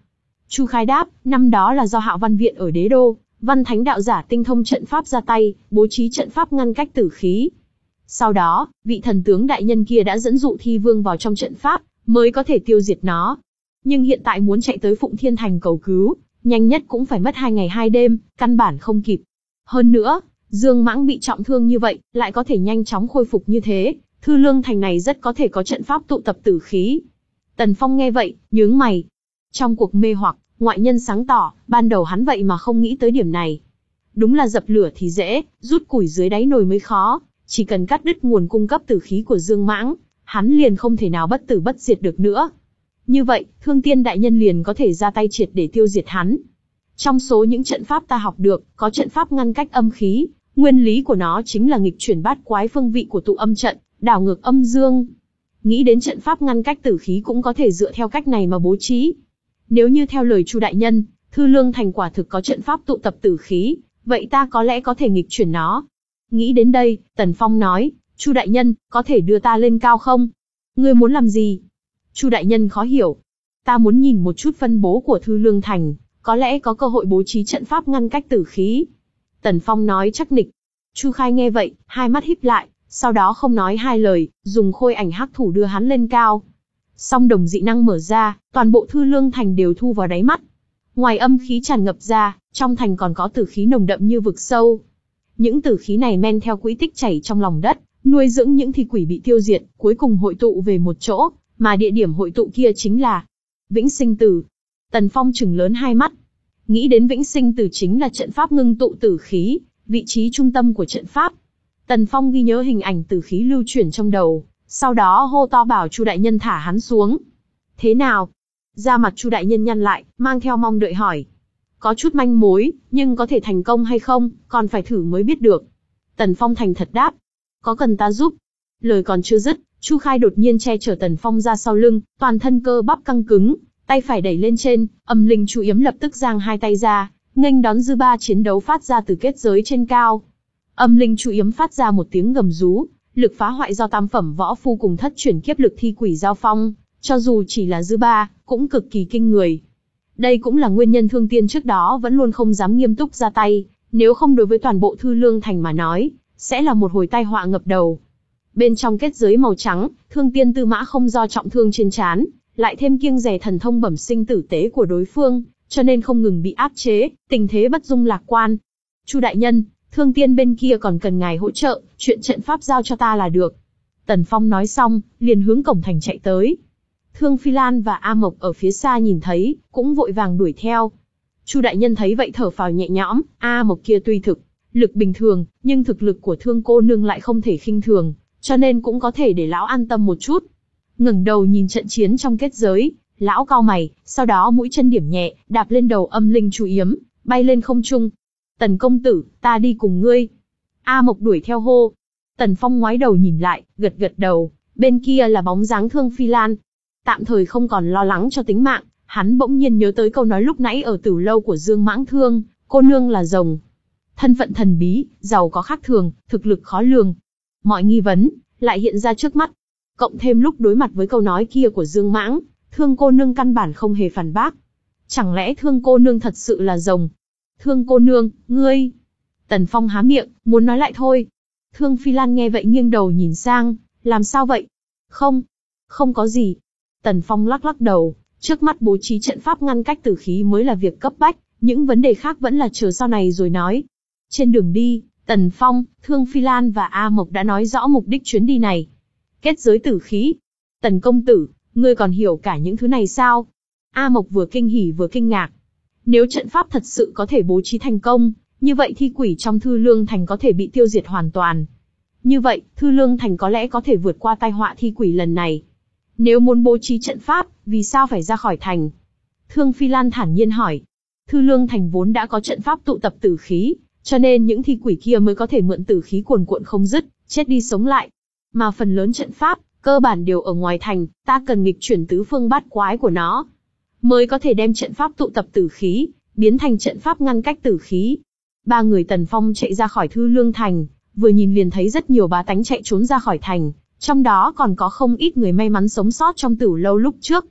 Chu Khai đáp, năm đó là do Hạo Văn Viện ở Đế Đô, Văn Thánh đạo giả tinh thông trận pháp ra tay, bố trí trận pháp ngăn cách tử khí. Sau đó, vị thần tướng đại nhân kia đã dẫn dụ Thi Vương vào trong trận pháp, mới có thể tiêu diệt nó. Nhưng hiện tại muốn chạy tới Phụng Thiên Thành cầu cứu, nhanh nhất cũng phải mất hai ngày hai đêm, căn bản không kịp. Hơn nữa, Dương Mãng bị trọng thương như vậy, lại có thể nhanh chóng khôi phục như thế, Thư Lương Thành này rất có thể có trận pháp tụ tập tử khí. Tần Phong nghe vậy, nhướng mày. Trong cuộc mê hoặc, ngoại nhân sáng tỏ, ban đầu hắn vậy mà không nghĩ tới điểm này. Đúng là dập lửa thì dễ, rút củi dưới đáy nồi mới khó, chỉ cần cắt đứt nguồn cung cấp tử khí của Dương Mãng, hắn liền không thể nào bất tử bất diệt được nữa. Như vậy, Thương Tiên đại nhân liền có thể ra tay triệt để tiêu diệt hắn. Trong số những trận pháp ta học được, có trận pháp ngăn cách âm khí, nguyên lý của nó chính là nghịch chuyển bát quái phương vị của tụ âm trận, đảo ngược âm dương. Nghĩ đến trận pháp ngăn cách tử khí cũng có thể dựa theo cách này mà bố trí. Nếu như theo lời Chu đại nhân, Thư Lương Thành quả thực có trận pháp tụ tập tử khí, vậy ta có lẽ có thể nghịch chuyển nó. Nghĩ đến đây, Tần Phong nói, Chu đại nhân, có thể đưa ta lên cao không? Ngươi muốn làm gì? Chu đại nhân khó hiểu. Ta muốn nhìn một chút phân bố của Thư Lương Thành, có lẽ có cơ hội bố trí trận pháp ngăn cách tử khí. Tần Phong nói chắc nịch. Chu Khai nghe vậy, hai mắt híp lại, sau đó không nói hai lời, dùng khôi ảnh hắc thủ đưa hắn lên cao. Song đồng dị năng mở ra, toàn bộ Thư Lương Thành đều thu vào đáy mắt. Ngoài âm khí tràn ngập ra, trong thành còn có tử khí nồng đậm như vực sâu. Những tử khí này men theo quỹ tích chảy trong lòng đất, nuôi dưỡng những thi quỷ bị tiêu diệt, cuối cùng hội tụ về một chỗ, mà địa điểm hội tụ kia chính là Vĩnh Sinh Tử. Tần Phong trừng lớn hai mắt. Nghĩ đến Vĩnh Sinh Tử chính là trận pháp ngưng tụ tử khí, vị trí trung tâm của trận pháp. Tần Phong ghi nhớ hình ảnh tử khí lưu chuyển trong đầu, sau đó hô to bảo Chu đại nhân thả hắn xuống. Thế nào? Da mặt Chu đại nhân nhăn lại, mang theo mong đợi hỏi. Có chút manh mối, nhưng có thể thành công hay không, còn phải thử mới biết được. Tần Phong thành thật đáp. Có cần ta giúp? Lời còn chưa dứt, Chu Khai đột nhiên che chở Tần Phong ra sau lưng, toàn thân cơ bắp căng cứng, tay phải đẩy lên trên, âm linh chú yếm lập tức giang hai tay ra, nghênh đón dư ba chiến đấu phát ra từ kết giới trên cao. Âm linh chú yếm phát ra một tiếng gầm rú, lực phá hoại do tam phẩm võ phu cùng thất chuyển kiếp lực thi quỷ giao phong, cho dù chỉ là dư ba, cũng cực kỳ kinh người. Đây cũng là nguyên nhân Thương Tiên trước đó vẫn luôn không dám nghiêm túc ra tay, nếu không đối với toàn bộ Thư Lương Thành mà nói, sẽ là một hồi tai họa ngập đầu. Bên trong kết giới màu trắng, Thương Tiên tư mã không do trọng thương trên trán, lại thêm kiêng dè thần thông bẩm sinh tử tế của đối phương, cho nên không ngừng bị áp chế, tình thế bất dung lạc quan. Chu đại nhân, Thương Tiên bên kia còn cần ngài hỗ trợ, chuyện trận pháp giao cho ta là được. Tần Phong nói xong, liền hướng cổng thành chạy tới. Thương Phi Lan và A Mộc ở phía xa nhìn thấy, cũng vội vàng đuổi theo. Chu đại nhân thấy vậy thở phào nhẹ nhõm, A Mộc kia tuy thực lực bình thường, nhưng thực lực của Thương cô nương lại không thể khinh thường, cho nên cũng có thể để lão an tâm một chút. Ngẩng đầu nhìn trận chiến trong kết giới, lão cau mày, sau đó mũi chân điểm nhẹ, đạp lên đầu âm linh chú yếm, bay lên không trung. Tần công tử, ta đi cùng ngươi. A Mộc đuổi theo hô. Tần Phong ngoái đầu nhìn lại, gật gật đầu, bên kia là bóng dáng Thương Phi Lan. Tạm thời không còn lo lắng cho tính mạng, hắn bỗng nhiên nhớ tới câu nói lúc nãy ở Tử lâu của Dương Mãng Thương, cô nương là rồng. Thân phận thần bí, giàu có khác thường, thực lực khó lường. Mọi nghi vấn lại hiện ra trước mắt. Cộng thêm lúc đối mặt với câu nói kia của Dương Mãng, Thương cô nương căn bản không hề phản bác. Chẳng lẽ Thương cô nương thật sự là rồng? Thương cô nương, ngươi... Tần Phong há miệng, muốn nói lại thôi. Thương Phi Lan nghe vậy nghiêng đầu nhìn sang, làm sao vậy? Không, không có gì. Tần Phong lắc lắc đầu, trước mắt bố trí trận pháp ngăn cách tử khí mới là việc cấp bách, những vấn đề khác vẫn là chờ sau này rồi nói. Trên đường đi, Tần Phong, Thương Phi Lan và A Mộc đã nói rõ mục đích chuyến đi này. Kết giới tử khí. Tần công tử, ngươi còn hiểu cả những thứ này sao? A Mộc vừa kinh hỉ vừa kinh ngạc. Nếu trận pháp thật sự có thể bố trí thành công, như vậy thi quỷ trong Thư Lương Thành có thể bị tiêu diệt hoàn toàn. Như vậy, Thư Lương Thành có lẽ có thể vượt qua tai họa thi quỷ lần này. Nếu muốn bố trí trận pháp, vì sao phải ra khỏi thành? Thương Phi Lan thản nhiên hỏi. Thư Lương Thành vốn đã có trận pháp tụ tập tử khí, cho nên những thi quỷ kia mới có thể mượn tử khí cuồn cuộn không dứt, chết đi sống lại. Mà phần lớn trận pháp, cơ bản đều ở ngoài thành, ta cần nghịch chuyển tứ phương bát quái của nó, mới có thể đem trận pháp tụ tập tử khí, biến thành trận pháp ngăn cách tử khí. Ba người Tần Phong chạy ra khỏi Thư Lương Thành, vừa nhìn liền thấy rất nhiều bá tánh chạy trốn ra khỏi thành, trong đó còn có không ít người may mắn sống sót trong Tử lâu lúc trước.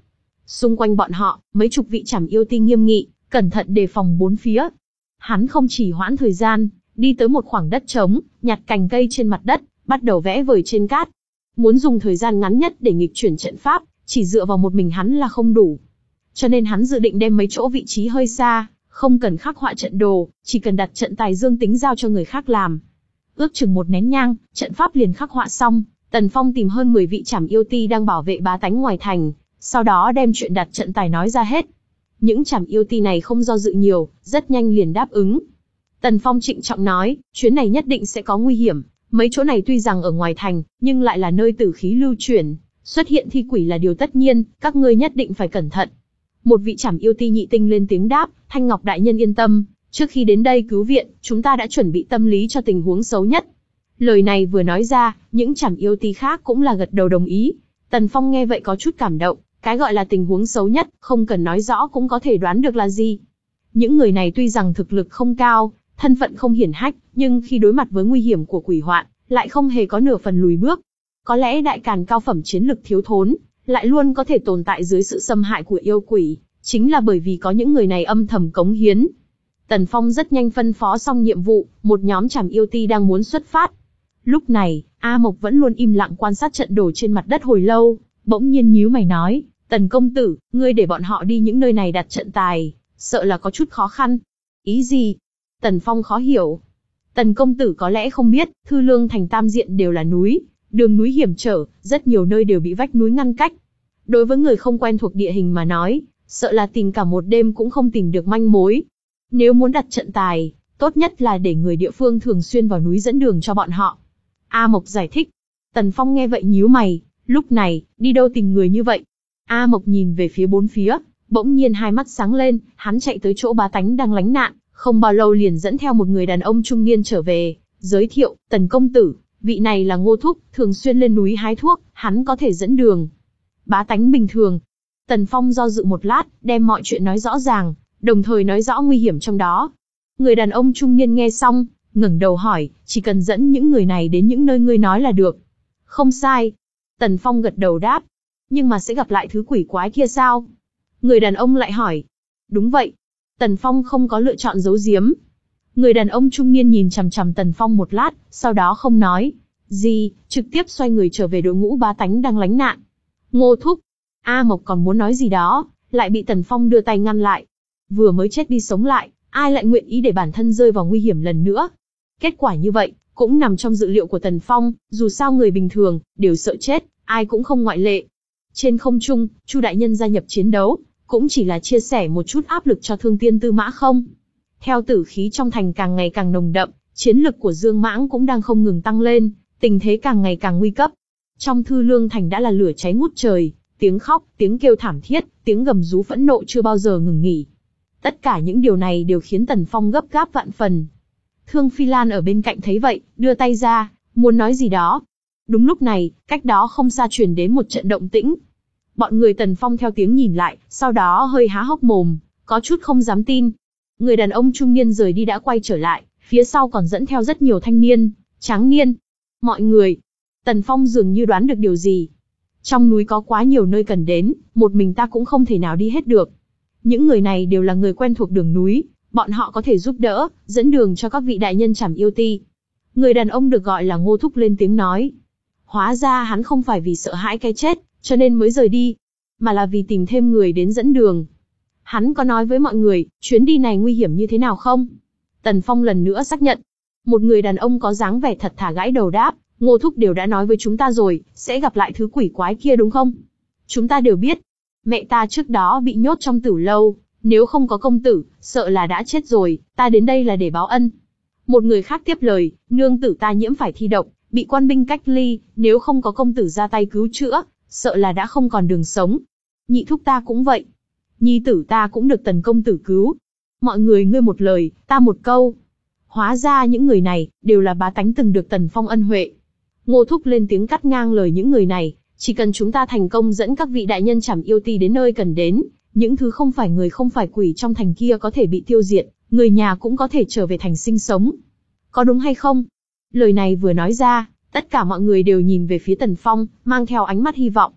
Xung quanh bọn họ, mấy chục vị trảm yêu ti nghiêm nghị, cẩn thận đề phòng bốn phía. Hắn không chỉ hoãn thời gian, đi tới một khoảng đất trống, nhặt cành cây trên mặt đất, bắt đầu vẽ vời trên cát. Muốn dùng thời gian ngắn nhất để nghịch chuyển trận pháp, chỉ dựa vào một mình hắn là không đủ. Cho nên hắn dự định đem mấy chỗ vị trí hơi xa, không cần khắc họa trận đồ, chỉ cần đặt trận tài dương tính giao cho người khác làm. Ước chừng một nén nhang, trận pháp liền khắc họa xong. Tần Phong tìm hơn mười vị trảm yêu ti đang bảo vệ bá tánh ngoài thành, sau đó đem chuyện đặt trận tài nói ra hết. Những trảm yêu ti này không do dự nhiều, rất nhanh liền đáp ứng. Tần Phong trịnh trọng nói, chuyến này nhất định sẽ có nguy hiểm. Mấy chỗ này tuy rằng ở ngoài thành, nhưng lại là nơi tử khí lưu chuyển, xuất hiện thi quỷ là điều tất nhiên, các ngươi nhất định phải cẩn thận. Một vị trảm yêu ti nhị tinh lên tiếng đáp, Thanh Ngọc đại nhân yên tâm, trước khi đến đây cứu viện, chúng ta đã chuẩn bị tâm lý cho tình huống xấu nhất. Lời này vừa nói ra, những trảm yêu ti khác cũng là gật đầu đồng ý. Tần Phong nghe vậy có chút cảm động, cái gọi là tình huống xấu nhất, không cần nói rõ cũng có thể đoán được là gì. Những người này tuy rằng thực lực không cao, thân phận không hiển hách, nhưng khi đối mặt với nguy hiểm của quỷ hoạn, lại không hề có nửa phần lùi bước. Có lẽ đại càn cao phẩm chiến lực thiếu thốn, lại luôn có thể tồn tại dưới sự xâm hại của yêu quỷ, chính là bởi vì có những người này âm thầm cống hiến. Tần Phong rất nhanh phân phó xong nhiệm vụ, một nhóm trảm yêu ti đang muốn xuất phát. Lúc này, A Mộc vẫn luôn im lặng quan sát trận đồ trên mặt đất hồi lâu, bỗng nhiên nhíu mày nói, Tần công tử, ngươi để bọn họ đi những nơi này đặt trận tài, sợ là có chút khó khăn. Ý gì? Tần Phong khó hiểu. Tần công tử có lẽ không biết, Thư Lương thành tam diện đều là núi, đường núi hiểm trở, rất nhiều nơi đều bị vách núi ngăn cách. Đối với người không quen thuộc địa hình mà nói, sợ là tìm cả một đêm cũng không tìm được manh mối. Nếu muốn đặt trận tài, tốt nhất là để người địa phương thường xuyên vào núi dẫn đường cho bọn họ. A Mộc giải thích. Tần Phong nghe vậy nhíu mày, lúc này, đi đâu tìm người như vậy? A Mộc nhìn về phía bốn phía, bỗng nhiên hai mắt sáng lên, hắn chạy tới chỗ bá tánh đang lánh nạn, không bao lâu liền dẫn theo một người đàn ông trung niên trở về, giới thiệu, Tần công tử, vị này là Ngô Thúc, thường xuyên lên núi hái thuốc, hắn có thể dẫn đường. Bá tánh bình thường. Tần Phong do dự một lát, đem mọi chuyện nói rõ ràng, đồng thời nói rõ nguy hiểm trong đó. Người đàn ông trung niên nghe xong, ngẩng đầu hỏi, chỉ cần dẫn những người này đến những nơi ngươi nói là được. Không sai. Tần Phong gật đầu đáp. Nhưng mà sẽ gặp lại thứ quỷ quái kia sao? Người đàn ông lại hỏi. Đúng vậy. Tần Phong không có lựa chọn giấu giếm. Người đàn ông trung niên nhìn chằm chằm Tần Phong một lát, sau đó không nói gì, trực tiếp xoay người trở về đội ngũ bá tánh đang lánh nạn. Ngô Thúc. A Mộc còn muốn nói gì đó, lại bị Tần Phong đưa tay ngăn lại. Vừa mới chết đi sống lại, ai lại nguyện ý để bản thân rơi vào nguy hiểm lần nữa? Kết quả như vậy, cũng nằm trong dự liệu của Tần Phong, dù sao người bình thường, đều sợ chết, ai cũng không ngoại lệ. Trên không trung, Chu đại nhân gia nhập chiến đấu, cũng chỉ là chia sẻ một chút áp lực cho Thương Tiên Tư Mã không. Theo tử khí trong thành càng ngày càng nồng đậm, chiến lực của Dương Mãng cũng đang không ngừng tăng lên, tình thế càng ngày càng nguy cấp. Trong Thư Lương thành đã là lửa cháy ngút trời, tiếng khóc, tiếng kêu thảm thiết, tiếng gầm rú phẫn nộ chưa bao giờ ngừng nghỉ. Tất cả những điều này đều khiến Tần Phong gấp gáp vạn phần. Thương Phi Lan ở bên cạnh thấy vậy, đưa tay ra, muốn nói gì đó. Đúng lúc này, cách đó không xa truyền đến một trận động tĩnh. Bọn người Tần Phong theo tiếng nhìn lại, sau đó hơi há hốc mồm, có chút không dám tin. Người đàn ông trung niên rời đi đã quay trở lại, phía sau còn dẫn theo rất nhiều thanh niên, tráng niên. Mọi người, Tần Phong dường như đoán được điều gì. Trong núi có quá nhiều nơi cần đến, một mình ta cũng không thể nào đi hết được. Những người này đều là người quen thuộc đường núi, bọn họ có thể giúp đỡ, dẫn đường cho các vị đại nhân trảm yêu ti. Người đàn ông được gọi là Ngô Thúc lên tiếng nói. Hóa ra hắn không phải vì sợ hãi cái chết, cho nên mới rời đi, mà là vì tìm thêm người đến dẫn đường. Hắn có nói với mọi người, chuyến đi này nguy hiểm như thế nào không? Tần Phong lần nữa xác nhận. Một người đàn ông có dáng vẻ thật thà gãi đầu đáp, Ngô Thúc đều đã nói với chúng ta rồi, sẽ gặp lại thứ quỷ quái kia đúng không? Chúng ta đều biết. Mẹ ta trước đó bị nhốt trong tử lâu, nếu không có công tử, sợ là đã chết rồi, ta đến đây là để báo ân. Một người khác tiếp lời, nương tử ta nhiễm phải thi độc, bị quan binh cách ly, nếu không có công tử ra tay cứu chữa, sợ là đã không còn đường sống. Nhị thúc ta cũng vậy. Nhi tử ta cũng được Tần công tử cứu. Mọi người ngươi một lời, ta một câu. Hóa ra những người này, đều là bá tánh từng được Tần Phong ân huệ. Ngô Thúc lên tiếng cắt ngang lời những người này, chỉ cần chúng ta thành công dẫn các vị đại nhân trảm yêu ti đến nơi cần đến, những thứ không phải người không phải quỷ trong thành kia có thể bị tiêu diệt, người nhà cũng có thể trở về thành sinh sống. Có đúng hay không? Lời này vừa nói ra, tất cả mọi người đều nhìn về phía Tần Phong, mang theo ánh mắt hy vọng.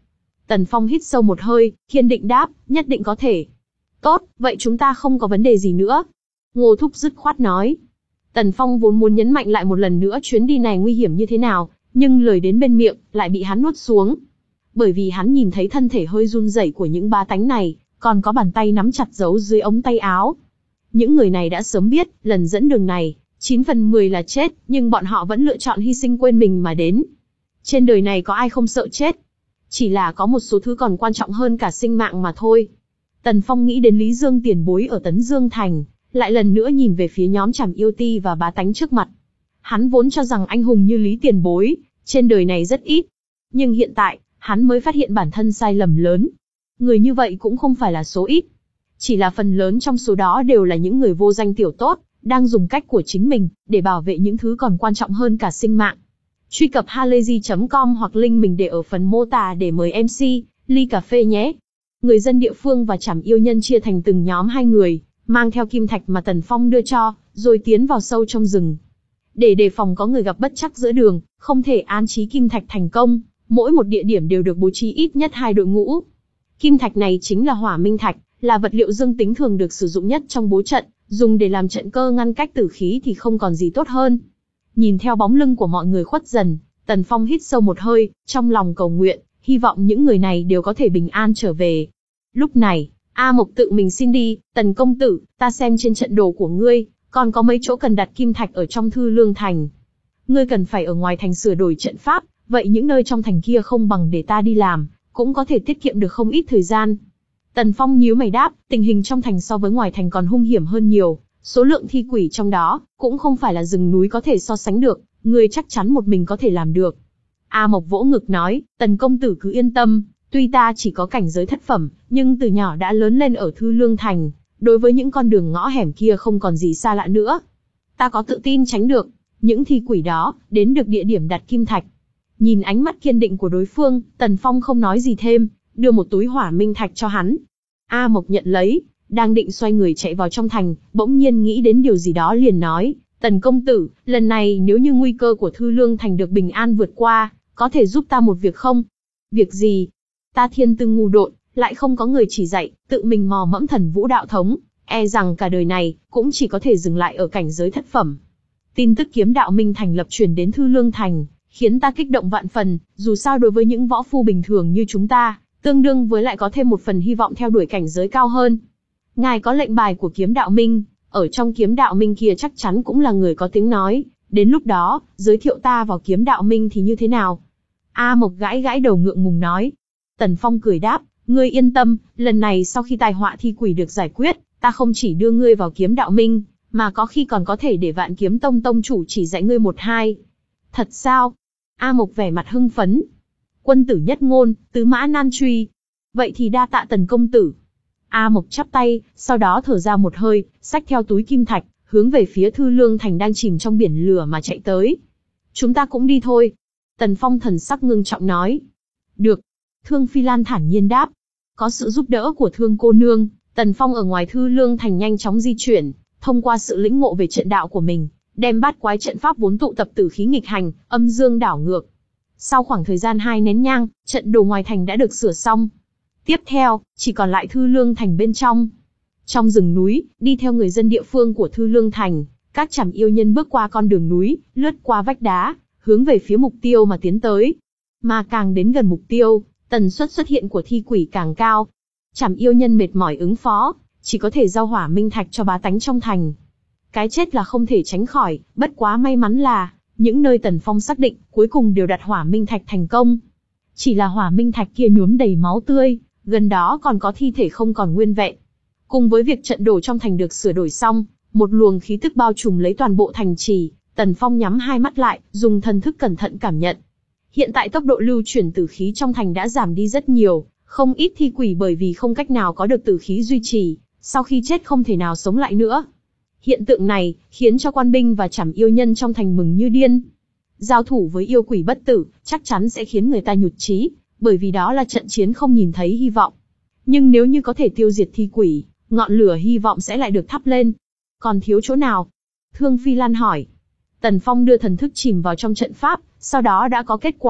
Tần Phong hít sâu một hơi, kiên định đáp, nhất định có thể. Tốt, vậy chúng ta không có vấn đề gì nữa. Ngô Thúc dứt khoát nói. Tần Phong vốn muốn nhấn mạnh lại một lần nữa chuyến đi này nguy hiểm như thế nào, nhưng lời đến bên miệng, lại bị hắn nuốt xuống. Bởi vì hắn nhìn thấy thân thể hơi run rẩy của những bá tánh này, còn có bàn tay nắm chặt giấu dưới ống tay áo. Những người này đã sớm biết, lần dẫn đường này, chín phần mười là chết, nhưng bọn họ vẫn lựa chọn hy sinh quên mình mà đến. Trên đời này có ai không sợ chết? Chỉ là có một số thứ còn quan trọng hơn cả sinh mạng mà thôi. Tần Phong nghĩ đến Lý Dương tiền bối ở Tấn Dương Thành, lại lần nữa nhìn về phía nhóm Trảm Yêu Ti và bá tánh trước mặt. Hắn vốn cho rằng anh hùng như Lý tiền bối, trên đời này rất ít. Nhưng hiện tại, hắn mới phát hiện bản thân sai lầm lớn. Người như vậy cũng không phải là số ít. Chỉ là phần lớn trong số đó đều là những người vô danh tiểu tốt, đang dùng cách của chính mình, để bảo vệ những thứ còn quan trọng hơn cả sinh mạng. Truy cập halayzi chấm com hoặc link mình để ở phần mô tả để mời em xê, ly cà phê nhé. Người dân địa phương và Trảm Yêu Nhân chia thành từng nhóm hai người, mang theo kim thạch mà Tần Phong đưa cho, rồi tiến vào sâu trong rừng. Để đề phòng có người gặp bất trắc giữa đường, không thể an trí kim thạch thành công, mỗi một địa điểm đều được bố trí ít nhất hai đội ngũ. Kim thạch này chính là hỏa minh thạch, là vật liệu dương tính thường được sử dụng nhất trong bố trận, dùng để làm trận cơ ngăn cách tử khí thì không còn gì tốt hơn. Nhìn theo bóng lưng của mọi người khuất dần, Tần Phong hít sâu một hơi, trong lòng cầu nguyện, hy vọng những người này đều có thể bình an trở về. Lúc này, A Mộc tự mình xin đi, Tần công tử, ta xem trên trận đồ của ngươi, còn có mấy chỗ cần đặt kim thạch ở trong Thư Lương Thành. Ngươi cần phải ở ngoài thành sửa đổi trận pháp, vậy những nơi trong thành kia không bằng để ta đi làm, cũng có thể tiết kiệm được không ít thời gian. Tần Phong nhíu mày đáp, tình hình trong thành so với ngoài thành còn hung hiểm hơn nhiều, số lượng thi quỷ trong đó, cũng không phải là rừng núi có thể so sánh được, ngươi chắc chắn một mình có thể làm được. A Mộc vỗ ngực nói, Tần công tử cứ yên tâm, tuy ta chỉ có cảnh giới thất phẩm, nhưng từ nhỏ đã lớn lên ở Thư Lương Thành, đối với những con đường ngõ hẻm kia không còn gì xa lạ nữa. Ta có tự tin tránh được những thi quỷ đó, đến được địa điểm đặt kim thạch. Nhìn ánh mắt kiên định của đối phương, Tần Phong không nói gì thêm, đưa một túi hỏa minh thạch cho hắn. A Mộc nhận lấy, đang định xoay người chạy vào trong thành, bỗng nhiên nghĩ đến điều gì đó liền nói, Tần công tử, lần này nếu như nguy cơ của Thư Lương Thành được bình an vượt qua, có thể giúp ta một việc không? Việc gì? Ta thiên tư ngu độn, lại không có người chỉ dạy, tự mình mò mẫm thần vũ đạo thống, e rằng cả đời này, cũng chỉ có thể dừng lại ở cảnh giới thất phẩm. Tin tức kiếm đạo minh thành lập truyền đến Thư Lương Thành, khiến ta kích động vạn phần, dù sao đối với những võ phu bình thường như chúng ta, tương đương với lại có thêm một phần hy vọng theo đuổi cảnh giới cao hơn. Ngài có lệnh bài của kiếm đạo minh, ở trong kiếm đạo minh kia chắc chắn cũng là người có tiếng nói, đến lúc đó, giới thiệu ta vào kiếm đạo minh thì như thế nào? A Mộc gãi gãi đầu ngượng ngùng nói. Tần Phong cười đáp, ngươi yên tâm, lần này sau khi tai họa thi quỷ được giải quyết, ta không chỉ đưa ngươi vào kiếm đạo minh, mà có khi còn có thể để Vạn Kiếm Tông tông chủ chỉ dạy ngươi một hai. Thật sao? A Mộc vẻ mặt hưng phấn. Quân tử nhất ngôn, tứ mã nan truy. Vậy thì đa tạ Tần công tử. A Mộc chắp tay, sau đó thở ra một hơi, xách theo túi kim thạch, hướng về phía Thư Lương Thành đang chìm trong biển lửa mà chạy tới. Chúng ta cũng đi thôi. Tần Phong thần sắc ngưng trọng nói. Được. Thương Phi Lan thản nhiên đáp. Có sự giúp đỡ của Thương cô nương, Tần Phong ở ngoài Thư Lương Thành nhanh chóng di chuyển, thông qua sự lĩnh ngộ về trận đạo của mình, đem bát quái trận pháp vốn tụ tập tử khí nghịch hành, âm dương đảo ngược. Sau khoảng thời gian hai nén nhang, trận đồ ngoài thành đã được sửa xong. Tiếp theo, chỉ còn lại Thư Lương Thành bên trong. Trong rừng núi, đi theo người dân địa phương của Thư Lương Thành, các Trảm Yêu Nhân bước qua con đường núi, lướt qua vách đá, hướng về phía mục tiêu mà tiến tới. Mà càng đến gần mục tiêu, tần suất xuất hiện của thi quỷ càng cao. Trảm Yêu Nhân mệt mỏi ứng phó, chỉ có thể giao hỏa minh thạch cho bá tánh trong thành. Cái chết là không thể tránh khỏi, bất quá may mắn là, những nơi Tần Phong xác định, cuối cùng đều đặt hỏa minh thạch thành công. Chỉ là hỏa minh thạch kia nhuốm đầy máu tươi, gần đó còn có thi thể không còn nguyên vẹn. Cùng với việc trận đồ trong thành được sửa đổi xong, một luồng khí tức bao trùm lấy toàn bộ thành trì, Tần Phong nhắm hai mắt lại, dùng thần thức cẩn thận cảm nhận. Hiện tại tốc độ lưu chuyển tử khí trong thành đã giảm đi rất nhiều, không ít thi quỷ bởi vì không cách nào có được tử khí duy trì, sau khi chết không thể nào sống lại nữa. Hiện tượng này, khiến cho quan binh và Trảm Yêu Nhân trong thành mừng như điên. Giao thủ với yêu quỷ bất tử, chắc chắn sẽ khiến người ta nhụt chí, bởi vì đó là trận chiến không nhìn thấy hy vọng. Nhưng nếu như có thể tiêu diệt thi quỷ, ngọn lửa hy vọng sẽ lại được thắp lên. Còn thiếu chỗ nào? Thương Phi Lan hỏi. Tần Phong đưa thần thức chìm vào trong trận pháp, sau đó đã có kết quả,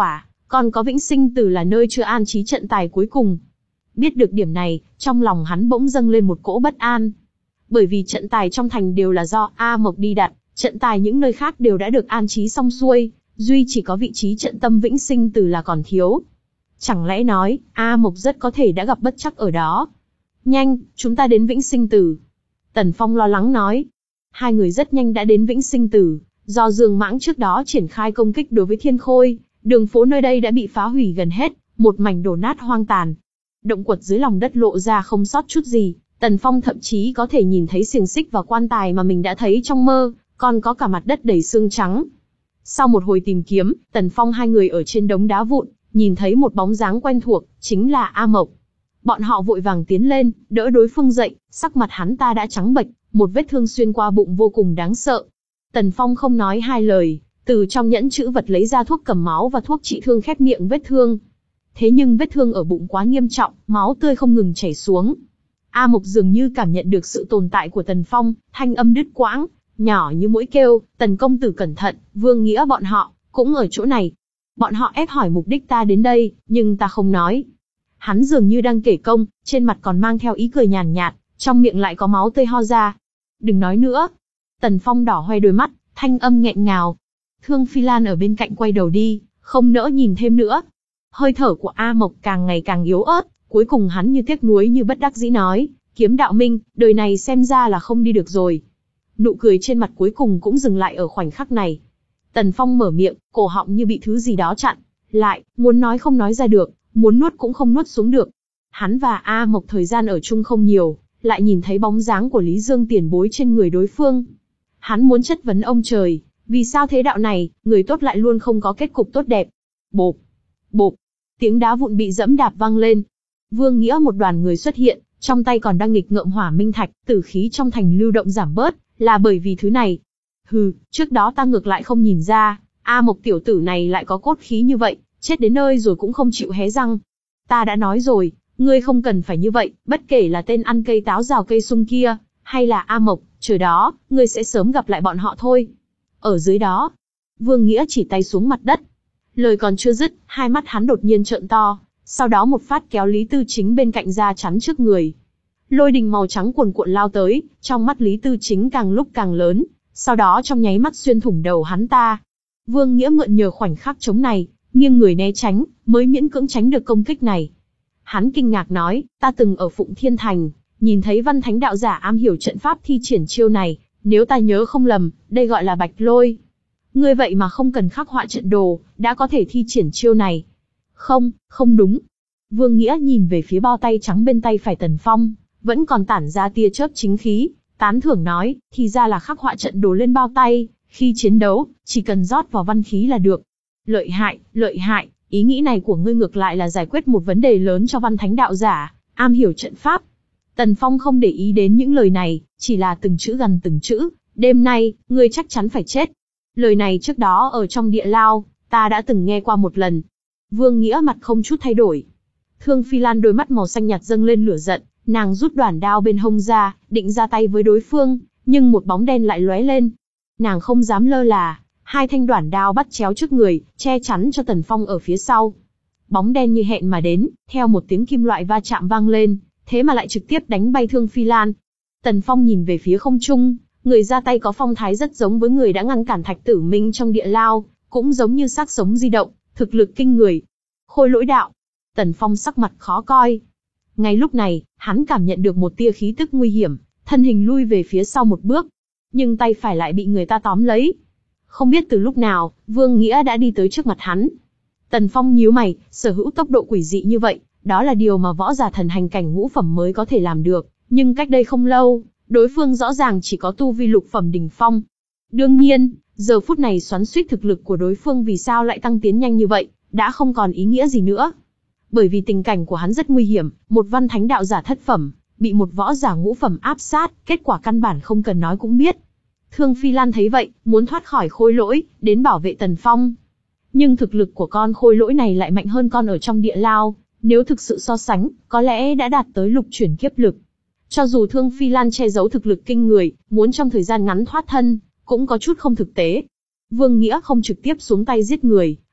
còn có Vĩnh Sinh Tử là nơi chưa an trí trận tài cuối cùng. Biết được điểm này, trong lòng hắn bỗng dâng lên một cỗ bất an. Bởi vì trận tài trong thành đều là do A Mộc đi đặt, trận tài những nơi khác đều đã được an trí xong xuôi, duy chỉ có vị trí trận tâm Vĩnh Sinh Tử là còn thiếu. Chẳng lẽ nói, A Mộc rất có thể đã gặp bất trắc ở đó. Nhanh, chúng ta đến Vĩnh Sinh Tử. Tần Phong lo lắng nói. Hai người rất nhanh đã đến Vĩnh Sinh Tử, do Dương Mãng trước đó triển khai công kích đối với Thiên Khôi, đường phố nơi đây đã bị phá hủy gần hết, một mảnh đổ nát hoang tàn. Động quật dưới lòng đất lộ ra không sót chút gì, Tần Phong thậm chí có thể nhìn thấy xiềng xích và quan tài mà mình đã thấy trong mơ, còn có cả mặt đất đầy xương trắng. Sau một hồi tìm kiếm, Tần Phong hai người ở trên đống đá vụn, nhìn thấy một bóng dáng quen thuộc, chính là A Mộc. Bọn họ vội vàng tiến lên, đỡ đối phương dậy, sắc mặt hắn ta đã trắng bệch, một vết thương xuyên qua bụng vô cùng đáng sợ. Tần Phong không nói hai lời, từ trong nhẫn chữ vật lấy ra thuốc cầm máu và thuốc trị thương khép miệng vết thương. Thế nhưng vết thương ở bụng quá nghiêm trọng, máu tươi không ngừng chảy xuống. A Mộc dường như cảm nhận được sự tồn tại của Tần Phong, thanh âm đứt quãng, nhỏ như mũi kêu, Tần công tử cẩn thận, Vương Nghĩa bọn họ, cũng ở chỗ này. Bọn họ ép hỏi mục đích ta đến đây, nhưng ta không nói. Hắn dường như đang kể công, trên mặt còn mang theo ý cười nhàn nhạt, trong miệng lại có máu tươi ho ra. Đừng nói nữa. Tần Phong đỏ hoe đôi mắt, thanh âm nghẹn ngào. Thương Phi Lan ở bên cạnh quay đầu đi, không nỡ nhìn thêm nữa. Hơi thở của A Mộc càng ngày càng yếu ớt, cuối cùng hắn như tiếc nuối như bất đắc dĩ nói, Kiếm Đạo Minh, đời này xem ra là không đi được rồi. Nụ cười trên mặt cuối cùng cũng dừng lại ở khoảnh khắc này. Tần Phong mở miệng, cổ họng như bị thứ gì đó chặn lại, muốn nói không nói ra được, muốn nuốt cũng không nuốt xuống được. Hắn và A Mộc thời gian ở chung không nhiều, lại nhìn thấy bóng dáng của Lý Dương tiền bối trên người đối phương. Hắn muốn chất vấn ông trời, vì sao thế đạo này, người tốt lại luôn không có kết cục tốt đẹp. Bộp, bộp, tiếng đá vụn bị dẫm đạp vang lên. Vương Nghĩa một đoàn người xuất hiện, trong tay còn đang nghịch ngợm hỏa minh thạch, tử khí trong thành lưu động giảm bớt, là bởi vì thứ này. Hừ, trước đó ta ngược lại không nhìn ra, A Mộc tiểu tử này lại có cốt khí như vậy, chết đến nơi rồi cũng không chịu hé răng. Ta đã nói rồi, ngươi không cần phải như vậy, bất kể là tên ăn cây táo rào cây sung kia, hay là A Mộc, trời đó, ngươi sẽ sớm gặp lại bọn họ thôi. Ở dưới đó, Vương Nghĩa chỉ tay xuống mặt đất. Lời còn chưa dứt, hai mắt hắn đột nhiên trợn to, sau đó một phát kéo Lý Tư Chính bên cạnh ra chắn trước người. Lôi đình màu trắng cuồn cuộn lao tới, trong mắt Lý Tư Chính càng lúc càng lớn, sau đó trong nháy mắt xuyên thủng đầu hắn ta. Vương Nghĩa mượn nhờ khoảnh khắc chống này, nghiêng người né tránh, mới miễn cưỡng tránh được công kích này. Hắn kinh ngạc nói, ta từng ở Phụng Thiên Thành, nhìn thấy Văn Thánh đạo giả am hiểu trận pháp thi triển chiêu này, nếu ta nhớ không lầm, đây gọi là Bạch Lôi. Ngươi vậy mà không cần khắc họa trận đồ, đã có thể thi triển chiêu này. Không, không đúng. Vương Nghĩa nhìn về phía bao tay trắng bên tay phải Tần Phong, vẫn còn tản ra tia chớp chính khí, tán thưởng nói, thì ra là khắc họa trận đồ lên bao tay, khi chiến đấu, chỉ cần rót vào văn khí là được. Lợi hại, lợi hại, ý nghĩ này của ngươi ngược lại là giải quyết một vấn đề lớn cho Văn Thánh đạo giả, am hiểu trận pháp. Tần Phong không để ý đến những lời này, chỉ là từng chữ gần từng chữ, đêm nay, ngươi chắc chắn phải chết. Lời này trước đó ở trong địa lao, ta đã từng nghe qua một lần. Vương Nghĩa mặt không chút thay đổi. Thương Phi Lan đôi mắt màu xanh nhạt dâng lên lửa giận, nàng rút đoản đao bên hông ra, định ra tay với đối phương, nhưng một bóng đen lại lóe lên. Nàng không dám lơ là, hai thanh đoản đao bắt chéo trước người, che chắn cho Tần Phong ở phía sau. Bóng đen như hẹn mà đến, theo một tiếng kim loại va chạm vang lên, thế mà lại trực tiếp đánh bay Thương Phi Lan. Tần Phong nhìn về phía không trung, người ra tay có phong thái rất giống với người đã ngăn cản Thạch Tử Minh trong địa lao, cũng giống như xác sống di động, thực lực kinh người. Khôi Lỗi đạo. Tần Phong sắc mặt khó coi. Ngay lúc này, hắn cảm nhận được một tia khí tức nguy hiểm, thân hình lui về phía sau một bước, nhưng tay phải lại bị người ta tóm lấy. Không biết từ lúc nào, Vương Nghĩa đã đi tới trước mặt hắn. Tần Phong nhíu mày, sở hữu tốc độ quỷ dị như vậy, đó là điều mà võ giả thần hành cảnh ngũ phẩm mới có thể làm được, nhưng cách đây không lâu, đối phương rõ ràng chỉ có tu vi lục phẩm đỉnh phong. Đương nhiên, giờ phút này xoắn xuýt thực lực của đối phương vì sao lại tăng tiến nhanh như vậy, đã không còn ý nghĩa gì nữa. Bởi vì tình cảnh của hắn rất nguy hiểm, một Văn Thánh đạo giả thất phẩm, bị một võ giả ngũ phẩm áp sát, kết quả căn bản không cần nói cũng biết. Thương Phi Lan thấy vậy, muốn thoát khỏi Khôi Lỗi, đến bảo vệ Tần Phong. Nhưng thực lực của con Khôi Lỗi này lại mạnh hơn con ở trong địa lao, nếu thực sự so sánh, có lẽ đã đạt tới lục chuyển kiếp lực. Cho dù Thương Phi Lan che giấu thực lực kinh người, muốn trong thời gian ngắn thoát thân, cũng có chút không thực tế. Vương Nghĩa không trực tiếp xuống tay giết người,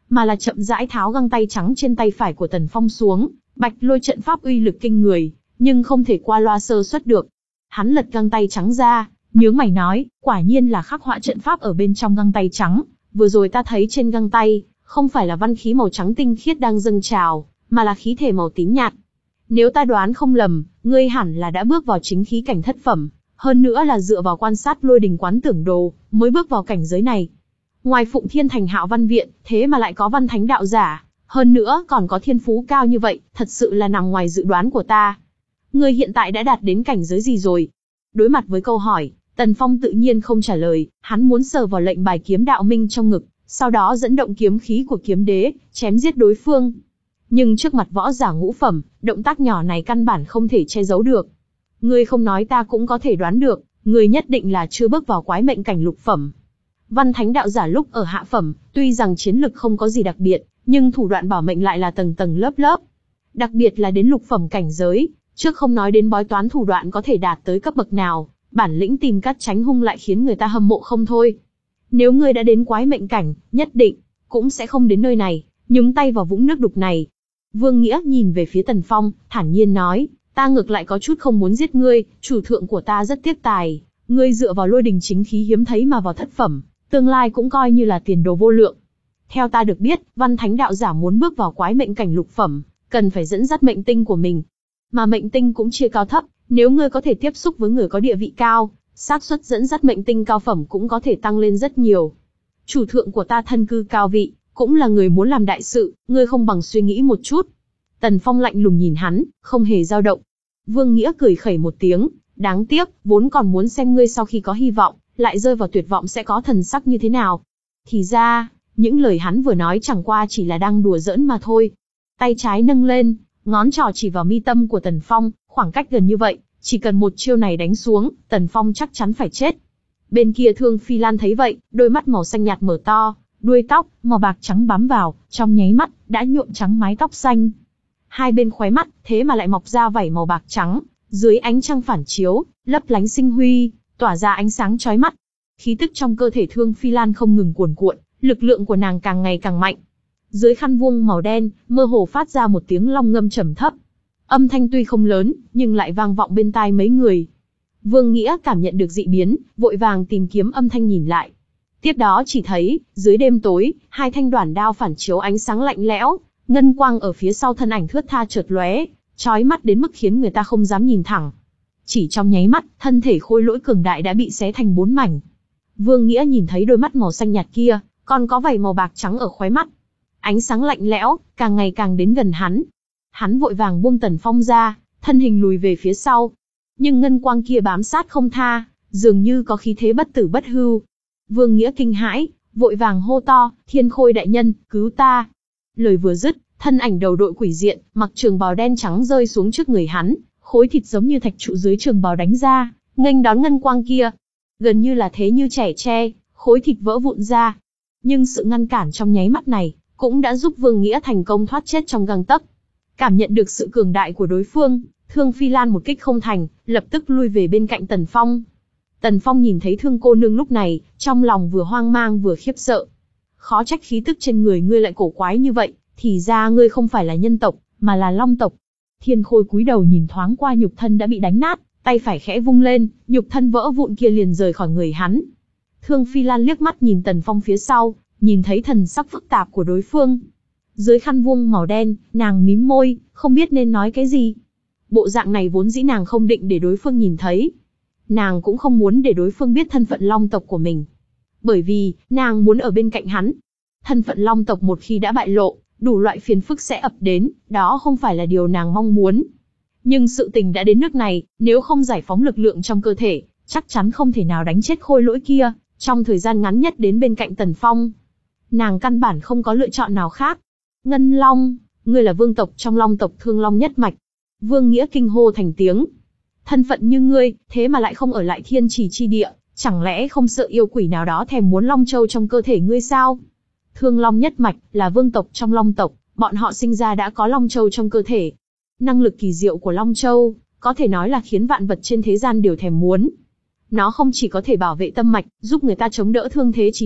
mà là chậm rãi tháo găng tay trắng trên tay phải của Tần Phong xuống. Bạch lôi trận pháp uy lực kinh người, nhưng không thể qua loa sơ suất được. Hắn lật găng tay trắng ra, nhướng mày nói, quả nhiên là khắc họa trận pháp ở bên trong găng tay trắng. Vừa rồi ta thấy trên găng tay, không phải là văn khí màu trắng tinh khiết đang dâng trào, mà là khí thể màu tím nhạt. Nếu ta đoán không lầm, ngươi hẳn là đã bước vào chính khí cảnh thất phẩm, hơn nữa là dựa vào quan sát lôi đình quán tưởng đồ, mới bước vào cảnh giới này. Ngoài Phụng Thiên Thành Hạo Văn Viện, thế mà lại có văn thánh đạo giả, hơn nữa còn có thiên phú cao như vậy, thật sự là nằm ngoài dự đoán của ta. Ngươi hiện tại đã đạt đến cảnh giới gì rồi? Đối mặt với câu hỏi, Tần Phong tự nhiên không trả lời, hắn muốn sờ vào lệnh bài kiếm đạo minh trong ngực, sau đó dẫn động kiếm khí của kiếm đế, chém giết đối phương. Nhưng trước mặt võ giả ngũ phẩm, động tác nhỏ này căn bản không thể che giấu được. Ngươi không nói ta cũng có thể đoán được, ngươi nhất định là chưa bước vào quái mệnh cảnh lục phẩm. Văn thánh đạo giả lúc ở hạ phẩm, tuy rằng chiến lực không có gì đặc biệt, nhưng thủ đoạn bảo mệnh lại là tầng tầng lớp lớp. Đặc biệt là đến lục phẩm cảnh giới, trước không nói đến bói toán thủ đoạn có thể đạt tới cấp bậc nào, bản lĩnh tìm cách tránh hung lại khiến người ta hâm mộ không thôi. Nếu ngươi đã đến quái mệnh cảnh, nhất định cũng sẽ không đến nơi này, nhúng tay vào vũng nước đục này. Vương Nghĩa nhìn về phía Tần Phong, thản nhiên nói, ta ngược lại có chút không muốn giết ngươi, chủ thượng của ta rất tiếc tài, ngươi dựa vào lôi đình chính khí hiếm thấy mà vào thất phẩm, tương lai cũng coi như là tiền đồ vô lượng. Theo ta được biết, văn thánh đạo giả muốn bước vào quái mệnh cảnh lục phẩm, cần phải dẫn dắt mệnh tinh của mình. Mà mệnh tinh cũng chia cao thấp, nếu ngươi có thể tiếp xúc với người có địa vị cao, xác suất dẫn dắt mệnh tinh cao phẩm cũng có thể tăng lên rất nhiều. Chủ thượng của ta thân cư cao vị, cũng là người muốn làm đại sự, ngươi không bằng suy nghĩ một chút. Tần Phong lạnh lùng nhìn hắn, không hề dao động. Vương Nghĩa cười khẩy một tiếng, đáng tiếc, vốn còn muốn xem ngươi sau khi có hy vọng, lại rơi vào tuyệt vọng sẽ có thần sắc như thế nào. Thì ra, những lời hắn vừa nói chẳng qua chỉ là đang đùa giỡn mà thôi. Tay trái nâng lên, ngón trỏ chỉ vào mi tâm của Tần Phong, khoảng cách gần như vậy, chỉ cần một chiêu này đánh xuống, Tần Phong chắc chắn phải chết. Bên kia Thương Phi Lan thấy vậy, đôi mắt màu xanh nhạt mở to, đuôi tóc màu bạc trắng bám vào, trong nháy mắt đã nhuộm trắng mái tóc xanh. Hai bên khóe mắt, thế mà lại mọc ra vảy màu bạc trắng, dưới ánh trăng phản chiếu, lấp lánh sinh huy, tỏa ra ánh sáng chói mắt. Khí tức trong cơ thể Thương Phi Lan không ngừng cuồn cuộn, lực lượng của nàng càng ngày càng mạnh. Dưới khăn vuông màu đen, mơ hồ phát ra một tiếng long ngâm trầm thấp. Âm thanh tuy không lớn, nhưng lại vang vọng bên tai mấy người. Vương Nghĩa cảm nhận được dị biến, vội vàng tìm kiếm âm thanh nhìn lại. Tiếp đó chỉ thấy, dưới đêm tối, hai thanh đoản đao phản chiếu ánh sáng lạnh lẽo, ngân quang ở phía sau thân ảnh thướt tha chợt lóe, chói mắt đến mức khiến người ta không dám nhìn thẳng. Chỉ trong nháy mắt, thân thể khôi lỗi cường đại đã bị xé thành bốn mảnh. Vương Nghĩa nhìn thấy đôi mắt màu xanh nhạt kia, còn có vảy màu bạc trắng ở khóe mắt. Ánh sáng lạnh lẽo, càng ngày càng đến gần hắn. Hắn vội vàng buông Tần Phong ra, thân hình lùi về phía sau. Nhưng ngân quang kia bám sát không tha, dường như có khí thế bất tử bất hưu. Vương Nghĩa kinh hãi, vội vàng hô to, Thiên Khôi đại nhân, cứu ta. Lời vừa dứt, thân ảnh đầu đội quỷ diện, mặc trường bào đen trắng rơi xuống trước người hắn, khối thịt giống như thạch trụ dưới trường bào đánh ra, nghênh đón ngân quang kia. Gần như là thế như trẻ tre, khối thịt vỡ vụn ra. Nhưng sự ngăn cản trong nháy mắt này, cũng đã giúp Vương Nghĩa thành công thoát chết trong gang tấc. Cảm nhận được sự cường đại của đối phương, Thương Phi Lan một kích không thành, lập tức lui về bên cạnh Tần Phong. Tần Phong nhìn thấy Thương cô nương lúc này, trong lòng vừa hoang mang vừa khiếp sợ. Khó trách khí tức trên người ngươi lại cổ quái như vậy, thì ra ngươi không phải là nhân tộc, mà là long tộc. Thiên Khôi cúi đầu nhìn thoáng qua nhục thân đã bị đánh nát, tay phải khẽ vung lên, nhục thân vỡ vụn kia liền rời khỏi người hắn. Thương Phi Lan liếc mắt nhìn Tần Phong phía sau, nhìn thấy thần sắc phức tạp của đối phương. Dưới khăn vuông màu đen, nàng mím môi, không biết nên nói cái gì. Bộ dạng này vốn dĩ nàng không định để đối phương nhìn thấy. Nàng cũng không muốn để đối phương biết thân phận long tộc của mình. Bởi vì, nàng muốn ở bên cạnh hắn. Thân phận long tộc một khi đã bại lộ, đủ loại phiền phức sẽ ập đến, đó không phải là điều nàng mong muốn. Nhưng sự tình đã đến nước này, nếu không giải phóng lực lượng trong cơ thể, chắc chắn không thể nào đánh chết khôi lỗi kia, trong thời gian ngắn nhất đến bên cạnh Tần Phong. Nàng căn bản không có lựa chọn nào khác. Ngân Long, ngươi là vương tộc trong long tộc Thương Long nhất mạch. Vương Nghĩa kinh hô thành tiếng. Thân phận như ngươi, thế mà lại không ở lại Thiên Trì chi địa, chẳng lẽ không sợ yêu quỷ nào đó thèm muốn Long Châu trong cơ thể ngươi sao? Thương Long nhất mạch là vương tộc trong long tộc, bọn họ sinh ra đã có Long Châu trong cơ thể. Năng lực kỳ diệu của Long Châu, có thể nói là khiến vạn vật trên thế gian đều thèm muốn. Nó không chỉ có thể bảo vệ tâm mạch, giúp người ta chống đỡ thương thế chí mạng,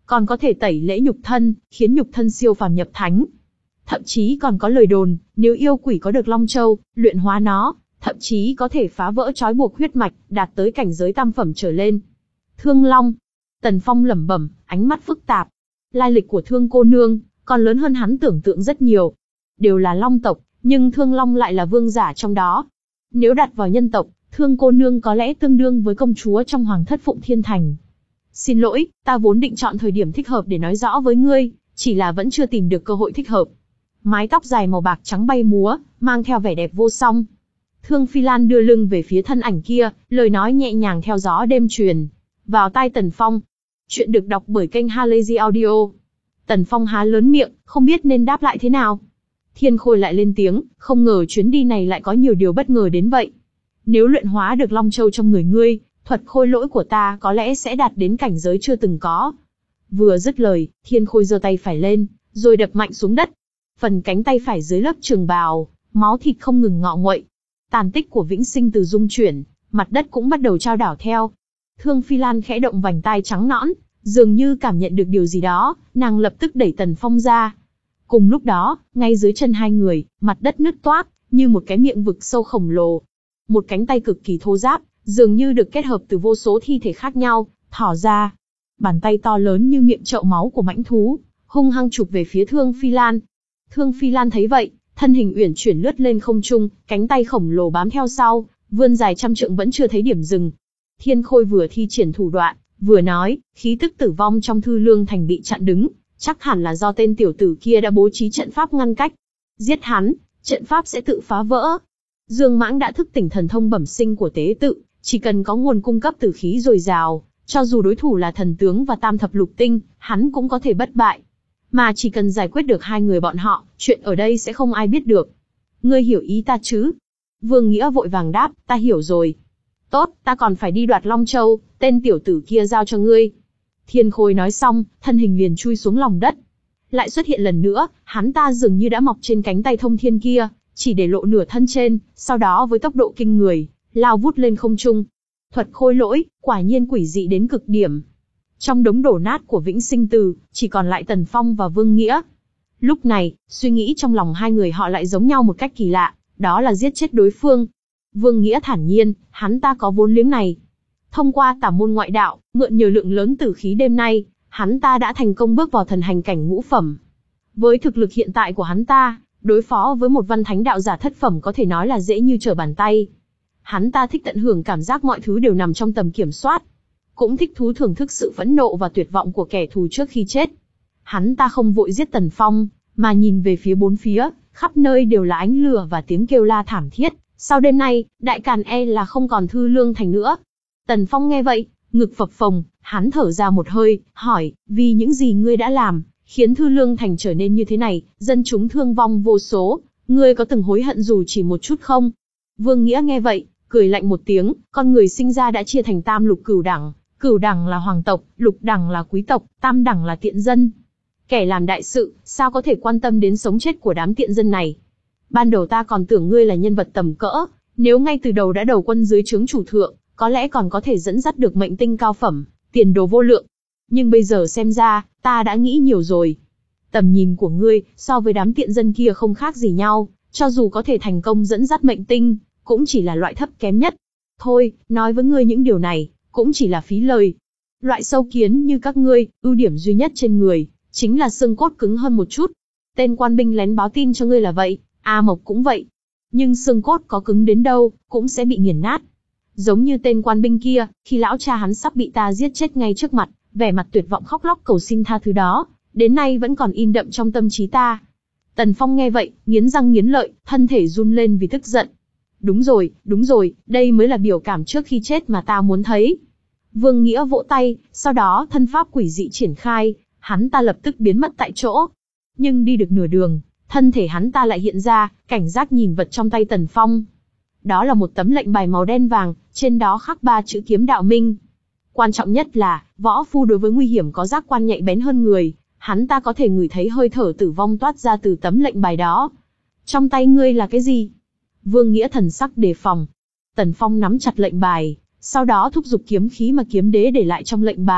còn có thể tẩy lễ nhục thân, khiến nhục thân siêu phàm nhập thánh. Thậm chí còn có lời đồn, nếu yêu quỷ có được Long Châu, luyện hóa nó, thậm chí có thể phá vỡ trói buộc huyết mạch, đạt tới cảnh giới tam phẩm trở lên. Thương Long. Tần Phong lẩm bẩm, ánh mắt phức tạp. Lai lịch của Thương cô nương còn lớn hơn hắn tưởng tượng rất nhiều. Đều là Long tộc, nhưng Thương Long lại là vương giả trong đó. Nếu đặt vào nhân tộc, Thương cô nương có lẽ tương đương với công chúa trong Hoàng thất Phụng Thiên Thành. Xin lỗi, ta vốn định chọn thời điểm thích hợp để nói rõ với ngươi, chỉ là vẫn chưa tìm được cơ hội thích hợp. Mái tóc dài màu bạc trắng bay múa, mang theo vẻ đẹp vô song. Thương Phi Lan đưa lưng về phía thân ảnh kia, lời nói nhẹ nhàng theo gió đêm truyền vào tai Tần Phong. Chuyện được đọc bởi kênh Halazy Audio. Tần Phong há lớn miệng, không biết nên đáp lại thế nào. Thiên Khôi lại lên tiếng, không ngờ chuyến đi này lại có nhiều điều bất ngờ đến vậy. Nếu luyện hóa được Long Châu trong người ngươi, thuật khôi lỗi của ta có lẽ sẽ đạt đến cảnh giới chưa từng có. Vừa dứt lời, Thiên Khôi giơ tay phải lên, rồi đập mạnh xuống đất. Phần cánh tay phải dưới lớp trường bào, máu thịt không ngừng ngọ nguậy. Tàn tích của vĩnh sinh từ dung chuyển, mặt đất cũng bắt đầu chao đảo theo. Thương Phi Lan khẽ động vành tai trắng nõn, dường như cảm nhận được điều gì đó, nàng lập tức đẩy Tần Phong ra. Cùng lúc đó, ngay dưới chân hai người, mặt đất nứt toác, như một cái miệng vực sâu khổng lồ. Một cánh tay cực kỳ thô ráp, dường như được kết hợp từ vô số thi thể khác nhau, thỏ ra. Bàn tay to lớn như miệng chậu máu của mãnh thú, hung hăng chụp về phía Thương Phi Lan. Thương Phi Lan thấy vậy, thân hình uyển chuyển lướt lên không trung, cánh tay khổng lồ bám theo sau, vươn dài trăm trượng vẫn chưa thấy điểm dừng. Thiên Khôi vừa thi triển thủ đoạn, vừa nói, khí tức tử vong trong Thư Lương Thành bị chặn đứng, chắc hẳn là do tên tiểu tử kia đã bố trí trận pháp ngăn cách. Giết hắn, trận pháp sẽ tự phá vỡ. Dương Mãng đã thức tỉnh thần thông bẩm sinh của tế tự, chỉ cần có nguồn cung cấp tử khí dồi dào, cho dù đối thủ là thần tướng và tam thập lục tinh, hắn cũng có thể bất bại. Mà chỉ cần giải quyết được hai người bọn họ, chuyện ở đây sẽ không ai biết được. Ngươi hiểu ý ta chứ? Vương Nghĩa vội vàng đáp, ta hiểu rồi. Tốt, ta còn phải đi đoạt Long Châu, tên tiểu tử kia giao cho ngươi. Thiên Khôi nói xong, thân hình liền chui xuống lòng đất. Lại xuất hiện lần nữa, hắn ta dường như đã mọc trên cánh tay thông thiên kia, chỉ để lộ nửa thân trên, sau đó với tốc độ kinh người, lao vút lên không trung. Thuật khôi lỗi, quả nhiên quỷ dị đến cực điểm. Trong đống đổ nát của Vĩnh Sinh Từ, chỉ còn lại Tần Phong và Vương Nghĩa. Lúc này, suy nghĩ trong lòng hai người họ lại giống nhau một cách kỳ lạ, đó là giết chết đối phương. Vương Nghĩa thản nhiên, hắn ta có vốn liếng này. Thông qua tả môn ngoại đạo, mượn nhiều lượng lớn tử khí đêm nay, hắn ta đã thành công bước vào thần hành cảnh ngũ phẩm. Với thực lực hiện tại của hắn ta, đối phó với một văn thánh đạo giả thất phẩm có thể nói là dễ như trở bàn tay. Hắn ta thích tận hưởng cảm giác mọi thứ đều nằm trong tầm kiểm soát. Cũng thích thú thưởng thức sự phẫn nộ và tuyệt vọng của kẻ thù trước khi chết. Hắn ta không vội giết Tần Phong, mà nhìn về phía bốn phía, khắp nơi đều là ánh lửa và tiếng kêu la thảm thiết. Sau đêm nay, Đại Càn e là không còn Thư Lương Thành nữa. Tần Phong nghe vậy, ngực phập phồng, hắn thở ra một hơi, hỏi, vì những gì ngươi đã làm, khiến Thư Lương Thành trở nên như thế này, dân chúng thương vong vô số, ngươi có từng hối hận dù chỉ một chút không? Vương Nghĩa nghe vậy, cười lạnh một tiếng, con người sinh ra đã chia thành tam lục cửu đẳng, cửu đẳng là hoàng tộc, lục đẳng là quý tộc, tam đẳng là tiện dân. Kẻ làm đại sự, sao có thể quan tâm đến sống chết của đám tiện dân này? Ban đầu ta còn tưởng ngươi là nhân vật tầm cỡ, nếu ngay từ đầu đã đầu quân dưới trướng chủ thượng, có lẽ còn có thể dẫn dắt được mệnh tinh cao phẩm, tiền đồ vô lượng. Nhưng bây giờ xem ra, ta đã nghĩ nhiều rồi. Tầm nhìn của ngươi, so với đám tiện dân kia không khác gì nhau, cho dù có thể thành công dẫn dắt mệnh tinh, cũng chỉ là loại thấp kém nhất. Thôi, nói với ngươi những điều này, cũng chỉ là phí lời. Loại sâu kiến như các ngươi, ưu điểm duy nhất trên người, chính là xương cốt cứng hơn một chút. Tên quan binh lén báo tin cho ngươi là vậy, A Mộc cũng vậy. Nhưng xương cốt có cứng đến đâu, cũng sẽ bị nghiền nát. Giống như tên quan binh kia, khi lão cha hắn sắp bị ta giết chết ngay trước mặt, vẻ mặt tuyệt vọng khóc lóc cầu xin tha thứ đó, đến nay vẫn còn in đậm trong tâm trí ta. Tần Phong nghe vậy, nghiến răng nghiến lợi, thân thể run lên vì tức giận. Đúng rồi, đúng rồi, đây mới là biểu cảm trước khi chết mà ta muốn thấy. Vương Nghĩa vỗ tay, sau đó thân pháp quỷ dị triển khai, hắn ta lập tức biến mất tại chỗ. Nhưng đi được nửa đường, thân thể hắn ta lại hiện ra, cảnh giác nhìn vật trong tay Tần Phong. Đó là một tấm lệnh bài màu đen vàng, trên đó khắc ba chữ Kiếm Đạo Minh. Quan trọng nhất là, võ phu đối với nguy hiểm có giác quan nhạy bén hơn người, hắn ta có thể ngửi thấy hơi thở tử vong toát ra từ tấm lệnh bài đó. Trong tay ngươi là cái gì? Vương Nghĩa thần sắc đề phòng. Tần Phong nắm chặt lệnh bài, sau đó thúc giục kiếm khí mà kiếm đế để lại trong lệnh bài,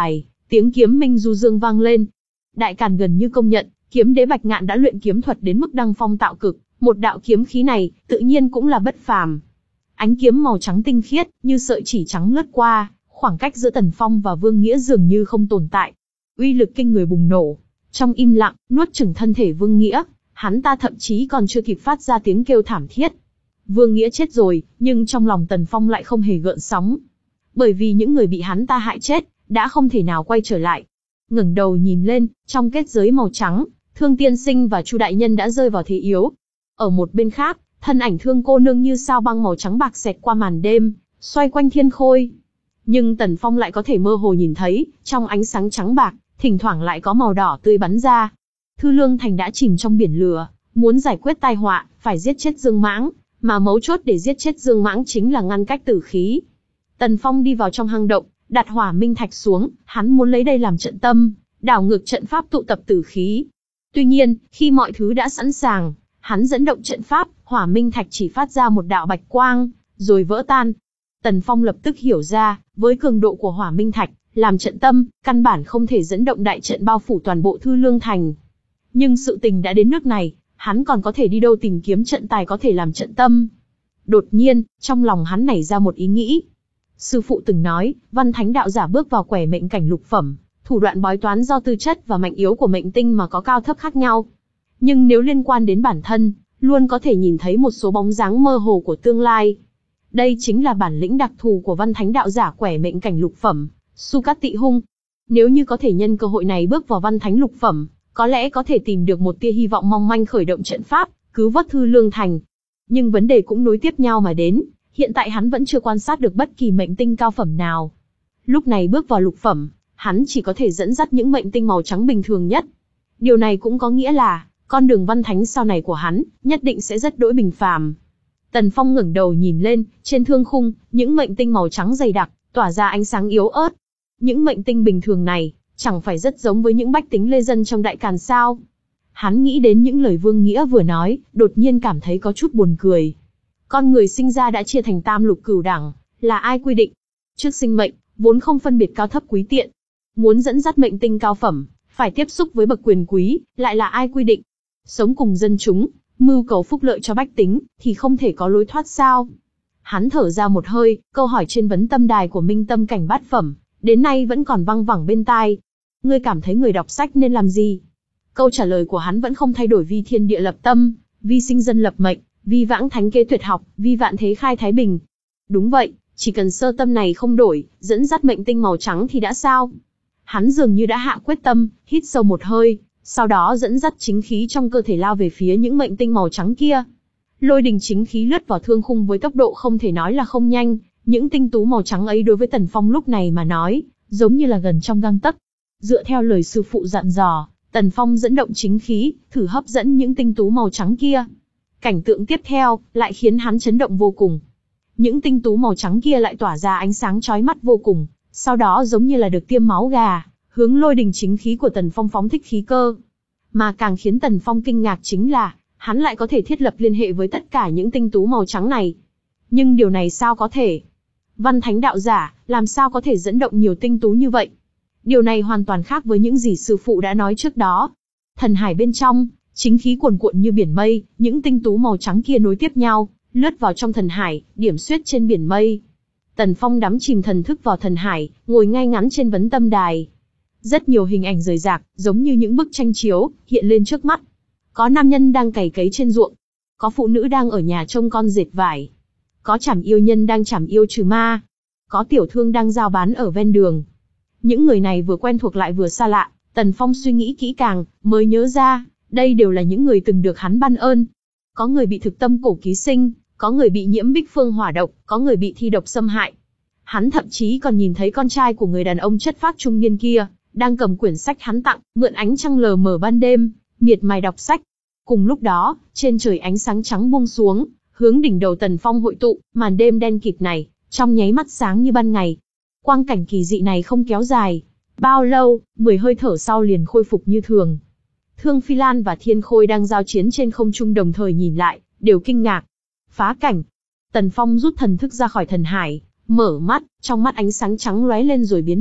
Tiếng kiếm minh du dương vang lên. Đại Càn gần như công nhận, kiếm đế Bạch Ngạn đã luyện kiếm thuật đến mức đăng phong tạo cực, một đạo kiếm khí này, tự nhiên cũng là bất phàm. Ánh kiếm màu trắng tinh khiết, như sợi chỉ trắng lướt qua, khoảng cách giữa Tần Phong và Vương Nghĩa dường như không tồn tại. Uy lực kinh người bùng nổ. Trong im lặng, nuốt chửng thân thể Vương Nghĩa, hắn ta thậm chí còn chưa kịp phát ra tiếng kêu thảm thiết. Vương Nghĩa chết rồi, nhưng trong lòng Tần Phong lại không hề gợn sóng. Bởi vì những người bị hắn ta hại chết, đã không thể nào quay trở lại. Ngẩng đầu nhìn lên, trong kết giới màu trắng, Thương Tiên Sinh và Chu đại nhân đã rơi vào thế yếu. Ở một bên khác, thân ảnh Thương cô nương như sao băng màu trắng bạc xẹt qua màn đêm, xoay quanh thiên khôi. Nhưng Tần Phong lại có thể mơ hồ nhìn thấy, trong ánh sáng trắng bạc, thỉnh thoảng lại có màu đỏ tươi bắn ra. Thư Lương Thành đã chìm trong biển lửa, muốn giải quyết tai họa, phải giết chết Dương Mãng, mà mấu chốt để giết chết Dương Mãng chính là ngăn cách tử khí. Tần Phong đi vào trong hang động, đặt hỏa minh thạch xuống, hắn muốn lấy đây làm trận tâm, đảo ngược trận pháp tụ tập tử khí. Tuy nhiên, khi mọi thứ đã sẵn sàng, hắn dẫn động trận pháp, hỏa minh thạch chỉ phát ra một đạo bạch quang, rồi vỡ tan. Tần Phong lập tức hiểu ra, với cường độ của hỏa minh thạch, làm trận tâm, căn bản không thể dẫn động đại trận bao phủ toàn bộ Thư Lương Thành. Nhưng sự tình đã đến nước này, hắn còn có thể đi đâu tìm kiếm trận tài có thể làm trận tâm. Đột nhiên, trong lòng hắn nảy ra một ý nghĩ. Sư phụ từng nói, Văn Thánh đạo giả bước vào quẻ mệnh cảnh lục phẩm, thủ đoạn bói toán do tư chất và mạnh yếu của mệnh tinh mà có cao thấp khác nhau. Nhưng nếu liên quan đến bản thân, luôn có thể nhìn thấy một số bóng dáng mơ hồ của tương lai. Đây chính là bản lĩnh đặc thù của Văn Thánh đạo giả quẻ mệnh cảnh lục phẩm, Su Cát Tị Hung. Nếu như có thể nhân cơ hội này bước vào Văn Thánh lục phẩm, có lẽ có thể tìm được một tia hy vọng mong manh khởi động trận pháp, cứu vớt Thư Lương Thành. Nhưng vấn đề cũng nối tiếp nhau mà đến, hiện tại hắn vẫn chưa quan sát được bất kỳ mệnh tinh cao phẩm nào. Lúc này bước vào lục phẩm, hắn chỉ có thể dẫn dắt những mệnh tinh màu trắng bình thường nhất. Điều này cũng có nghĩa là, con đường Văn Thánh sau này của hắn, nhất định sẽ rất đỗi bình phàm. Tần Phong ngẩng đầu nhìn lên, trên thương khung, những mệnh tinh màu trắng dày đặc, tỏa ra ánh sáng yếu ớt. Những mệnh tinh bình thường này, chẳng phải rất giống với những bách tính lê dân trong Đại Càn sao? Hắn nghĩ đến những lời Vương Nghĩa vừa nói, đột nhiên cảm thấy có chút buồn cười. Con người sinh ra đã chia thành tam lục cửu đẳng, là ai quy định? Trước sinh mệnh, vốn không phân biệt cao thấp quý tiện. Muốn dẫn dắt mệnh tinh cao phẩm, phải tiếp xúc với bậc quyền quý, lại là ai quy định? Sống cùng dân chúng, mưu cầu phúc lợi cho bách tính, thì không thể có lối thoát sao? Hắn thở ra một hơi, câu hỏi trên vấn tâm đài của Minh Tâm cảnh bát phẩm, đến nay vẫn còn văng vẳng bên tai. Ngươi cảm thấy người đọc sách nên làm gì? Câu trả lời của hắn vẫn không thay đổi: vi thiên địa lập tâm, vi sinh dân lập mệnh, vi vãng thánh kế tuyệt học, vi vạn thế khai thái bình. Đúng vậy, chỉ cần sơ tâm này không đổi, dẫn dắt mệnh tinh màu trắng thì đã sao? Hắn dường như đã hạ quyết tâm, hít sâu một hơi, sau đó dẫn dắt chính khí trong cơ thể lao về phía những mệnh tinh màu trắng kia. Lôi đình chính khí lướt vào thương khung với tốc độ không thể nói là không nhanh, những tinh tú màu trắng ấy đối với Tần Phong lúc này mà nói, giống như là gần trong gang tấc. Dựa theo lời sư phụ dặn dò, Tần Phong dẫn động chính khí, thử hấp dẫn những tinh tú màu trắng kia. Cảnh tượng tiếp theo, lại khiến hắn chấn động vô cùng. Những tinh tú màu trắng kia lại tỏa ra ánh sáng chói mắt vô cùng, sau đó giống như là được tiêm máu gà, hướng lôi đình chính khí của Tần Phong phóng thích khí cơ. Mà càng khiến Tần Phong kinh ngạc chính là, hắn lại có thể thiết lập liên hệ với tất cả những tinh tú màu trắng này. Nhưng điều này sao có thể? Văn Thánh đạo giả, làm sao có thể dẫn động nhiều tinh tú như vậy? Điều này hoàn toàn khác với những gì sư phụ đã nói trước đó. Thần hải bên trong, chính khí cuồn cuộn như biển mây, những tinh tú màu trắng kia nối tiếp nhau, lướt vào trong thần hải, điểm xuyết trên biển mây. Tần Phong đắm chìm thần thức vào thần hải, ngồi ngay ngắn trên vấn tâm đài. Rất nhiều hình ảnh rời rạc, giống như những bức tranh chiếu, hiện lên trước mắt. Có nam nhân đang cày cấy trên ruộng, có phụ nữ đang ở nhà trông con dệt vải, có trảm yêu nhân đang trảm yêu trừ ma, có tiểu thương đang giao bán ở ven đường. Những người này vừa quen thuộc lại vừa xa lạ, Tần Phong suy nghĩ kỹ càng, mới nhớ ra, đây đều là những người từng được hắn ban ơn. Có người bị thực tâm cổ ký sinh, có người bị nhiễm bích phương hỏa độc, có người bị thi độc xâm hại. Hắn thậm chí còn nhìn thấy con trai của người đàn ông chất phác trung niên kia, đang cầm quyển sách hắn tặng, mượn ánh trăng lờ mờ ban đêm, miệt mài đọc sách. Cùng lúc đó, trên trời ánh sáng trắng buông xuống, hướng đỉnh đầu Tần Phong hội tụ, màn đêm đen kịt này, trong nháy mắt sáng như ban ngày. Quang cảnh kỳ dị này không kéo dài bao lâu, mười hơi thở sau liền khôi phục như thường. Thương Phi Lan và Thiên Khôi đang giao chiến trên không trung đồng thời nhìn lại, đều kinh ngạc. Phá cảnh. Tần Phong rút thần thức ra khỏi thần hải, mở mắt, trong mắt ánh sáng trắng lóe lên rồi biến mất,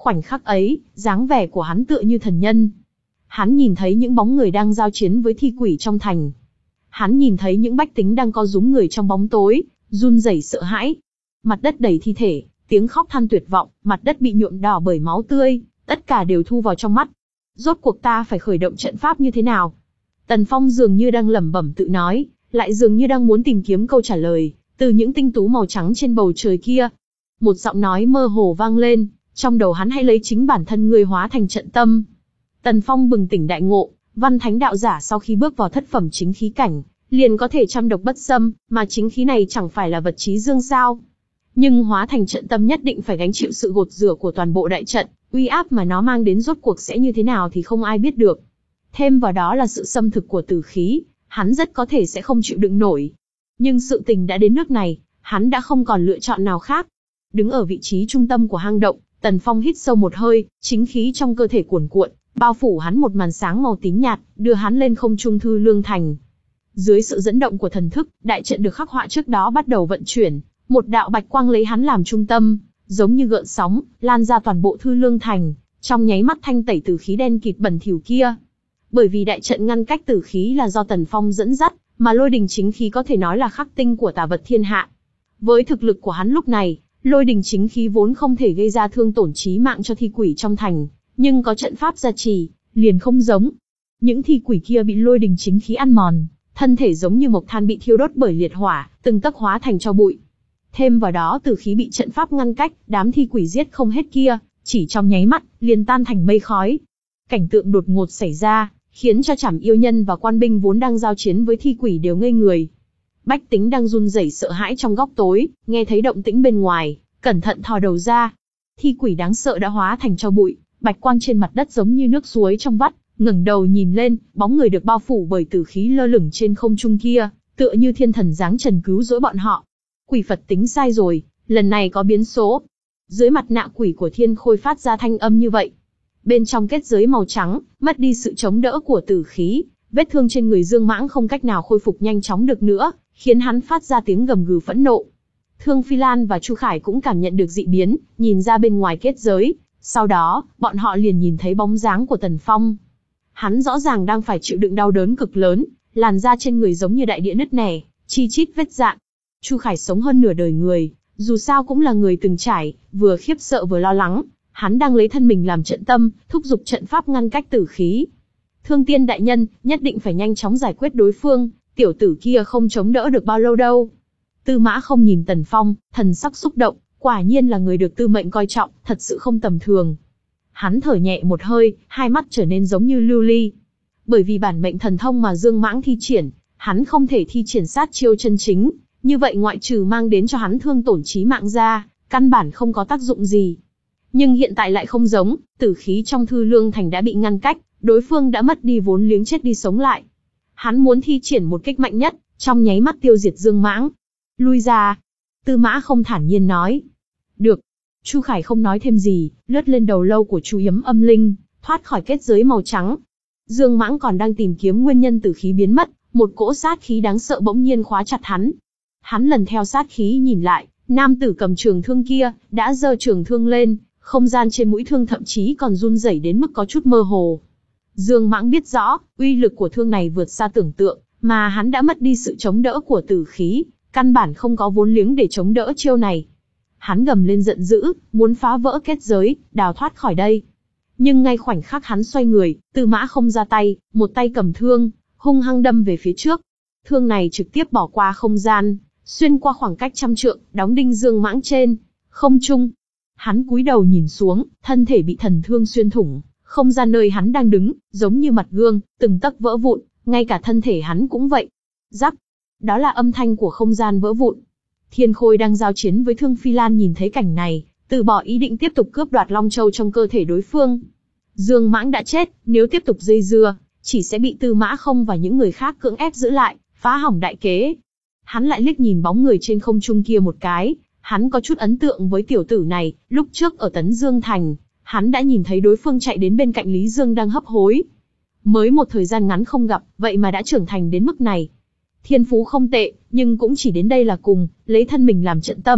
Khoảnh khắc ấy, dáng vẻ của hắn tựa như thần nhân. Hắn nhìn thấy những bóng người đang giao chiến với thi quỷ trong thành. Hắn nhìn thấy những bách tính đang co rúm người trong bóng tối, run rẩy sợ hãi. Mặt đất đầy thi thể, tiếng khóc than tuyệt vọng, mặt đất bị nhuộm đỏ bởi máu tươi, tất cả đều thu vào trong mắt. Rốt cuộc ta phải khởi động trận pháp như thế nào? Tần Phong dường như đang lẩm bẩm tự nói, lại dường như đang muốn tìm kiếm câu trả lời, từ những tinh tú màu trắng trên bầu trời kia. Một giọng nói mơ hồ vang lên, trong đầu hắn hãy lấy chính bản thân ngươi hóa thành trận tâm. Tần Phong bừng tỉnh đại ngộ, văn thánh đạo giả sau khi bước vào thất phẩm chính khí cảnh, liền có thể trăm độc bất xâm, mà chính khí này chẳng phải là vật trí dương sao. Nhưng hóa thành trận tâm nhất định phải gánh chịu sự gột rửa của toàn bộ đại trận, uy áp mà nó mang đến rốt cuộc sẽ như thế nào thì không ai biết được. Thêm vào đó là sự xâm thực của tử khí, hắn rất có thể sẽ không chịu đựng nổi. Nhưng sự tình đã đến nước này, hắn đã không còn lựa chọn nào khác. Đứng ở vị trí trung tâm của hang động, Tần Phong hít sâu một hơi, chính khí trong cơ thể cuồn cuộn, bao phủ hắn một màn sáng màu tím nhạt, đưa hắn lên không trung Thư Lương Thành. Dưới sự dẫn động của thần thức, đại trận được khắc họa trước đó bắt đầu vận chuyển, một đạo bạch quang lấy hắn làm trung tâm, giống như gợn sóng, lan ra toàn bộ Thư Lương Thành, trong nháy mắt thanh tẩy tử khí đen kịt bẩn thỉu kia. Bởi vì đại trận ngăn cách tử khí là do Tần Phong dẫn dắt, mà lôi đình chính khí có thể nói là khắc tinh của tà vật thiên hạ. Với thực lực của hắn lúc này, lôi đình chính khí vốn không thể gây ra thương tổn chí mạng cho thi quỷ trong thành, nhưng có trận pháp gia trì, liền không giống. Những thi quỷ kia bị lôi đình chính khí ăn mòn, thân thể giống như mộc than bị thiêu đốt bởi liệt hỏa, từng tấc hóa thành tro bụi. Thêm vào đó tử khí bị trận pháp ngăn cách, đám thi quỷ giết không hết kia, chỉ trong nháy mắt, liền tan thành mây khói. Cảnh tượng đột ngột xảy ra, khiến cho Trảm Yêu Nhân và quan binh vốn đang giao chiến với thi quỷ đều ngây người. Bách tính đang run rẩy sợ hãi trong góc tối, nghe thấy động tĩnh bên ngoài, cẩn thận thò đầu ra. Thi quỷ đáng sợ đã hóa thành tro bụi, bạch quang trên mặt đất giống như nước suối trong vắt, ngẩng đầu nhìn lên, bóng người được bao phủ bởi tử khí lơ lửng trên không trung kia, tựa như thiên thần giáng trần cứu rỗi bọn họ. Quỷ Phật tính sai rồi, lần này có biến số. Dưới mặt nạ quỷ của Thiên Khôi phát ra thanh âm như vậy. Bên trong kết giới màu trắng, mất đi sự chống đỡ của tử khí, vết thương trên người Dương Mãng không cách nào khôi phục nhanh chóng được nữa, khiến hắn phát ra tiếng gầm gừ phẫn nộ. Thương Phi Lan và Chu Khải cũng cảm nhận được dị biến, nhìn ra bên ngoài kết giới, sau đó, bọn họ liền nhìn thấy bóng dáng của Tần Phong. Hắn rõ ràng đang phải chịu đựng đau đớn cực lớn, làn da trên người giống như đại địa nứt nẻ, chi chít vết rạn. Chu Khải sống hơn nửa đời người, dù sao cũng là người từng trải, vừa khiếp sợ vừa lo lắng, hắn đang lấy thân mình làm trận tâm, thúc giục trận pháp ngăn cách tử khí. Thương Tiên đại nhân, nhất định phải nhanh chóng giải quyết đối phương, tiểu tử kia không chống đỡ được bao lâu đâu. Tư Mã Không nhìn Tần Phong, thần sắc xúc động, quả nhiên là người được tư mệnh coi trọng, thật sự không tầm thường. Hắn thở nhẹ một hơi, hai mắt trở nên giống như lưu ly. Bởi vì bản mệnh thần thông mà Dương Mãng thi triển, hắn không thể thi triển sát chiêu chân chính, như vậy ngoại trừ mang đến cho hắn thương tổn chí mạng ra, căn bản không có tác dụng gì. Nhưng hiện tại lại không giống, tử khí trong Thư Lương Thành đã bị ngăn cách, đối phương đã mất đi vốn liếng chết đi sống lại. Hắn muốn thi triển một kích mạnh nhất, trong nháy mắt tiêu diệt Dương Mãng. Lui ra. Tư Mã Không thản nhiên nói. Được. Chu Khải không nói thêm gì, lướt lên đầu lâu của Chu Yấm Âm Linh, thoát khỏi kết giới màu trắng. Dương Mãng còn đang tìm kiếm nguyên nhân tử khí biến mất, một cỗ sát khí đáng sợ bỗng nhiên khóa chặt hắn. Hắn lần theo sát khí nhìn lại, nam tử cầm trường thương kia, đã giơ trường thương lên, không gian trên mũi thương thậm chí còn run rẩy đến mức có chút mơ hồ. Dương Mãng biết rõ, uy lực của thương này vượt xa tưởng tượng, mà hắn đã mất đi sự chống đỡ của tử khí, căn bản không có vốn liếng để chống đỡ chiêu này. Hắn gầm lên giận dữ, muốn phá vỡ kết giới, đào thoát khỏi đây. Nhưng ngay khoảnh khắc hắn xoay người, Tư Mã Không ra tay, một tay cầm thương, hung hăng đâm về phía trước. Thương này trực tiếp bỏ qua không gian, xuyên qua khoảng cách trăm trượng, đóng đinh Dương Mãng trên không trung. Hắn cúi đầu nhìn xuống, thân thể bị thần thương xuyên thủng, không gian nơi hắn đang đứng, giống như mặt gương, từng tấc vỡ vụn, ngay cả thân thể hắn cũng vậy. Rắc, đó là âm thanh của không gian vỡ vụn. Thiên Khôi đang giao chiến với Thương Phi Lan nhìn thấy cảnh này, từ bỏ ý định tiếp tục cướp đoạt Long Châu trong cơ thể đối phương. Dương Mãng đã chết, nếu tiếp tục dây dưa, chỉ sẽ bị Tư Mã Không và những người khác cưỡng ép giữ lại, phá hỏng đại kế. Hắn lại liếc nhìn bóng người trên không trung kia một cái, hắn có chút ấn tượng với tiểu tử này, lúc trước ở Tấn Dương Thành, hắn đã nhìn thấy đối phương chạy đến bên cạnh Lý Dương đang hấp hối. Mới một thời gian ngắn không gặp, vậy mà đã trưởng thành đến mức này. Thiên phú không tệ, nhưng cũng chỉ đến đây là cùng, lấy thân mình làm trận tâm,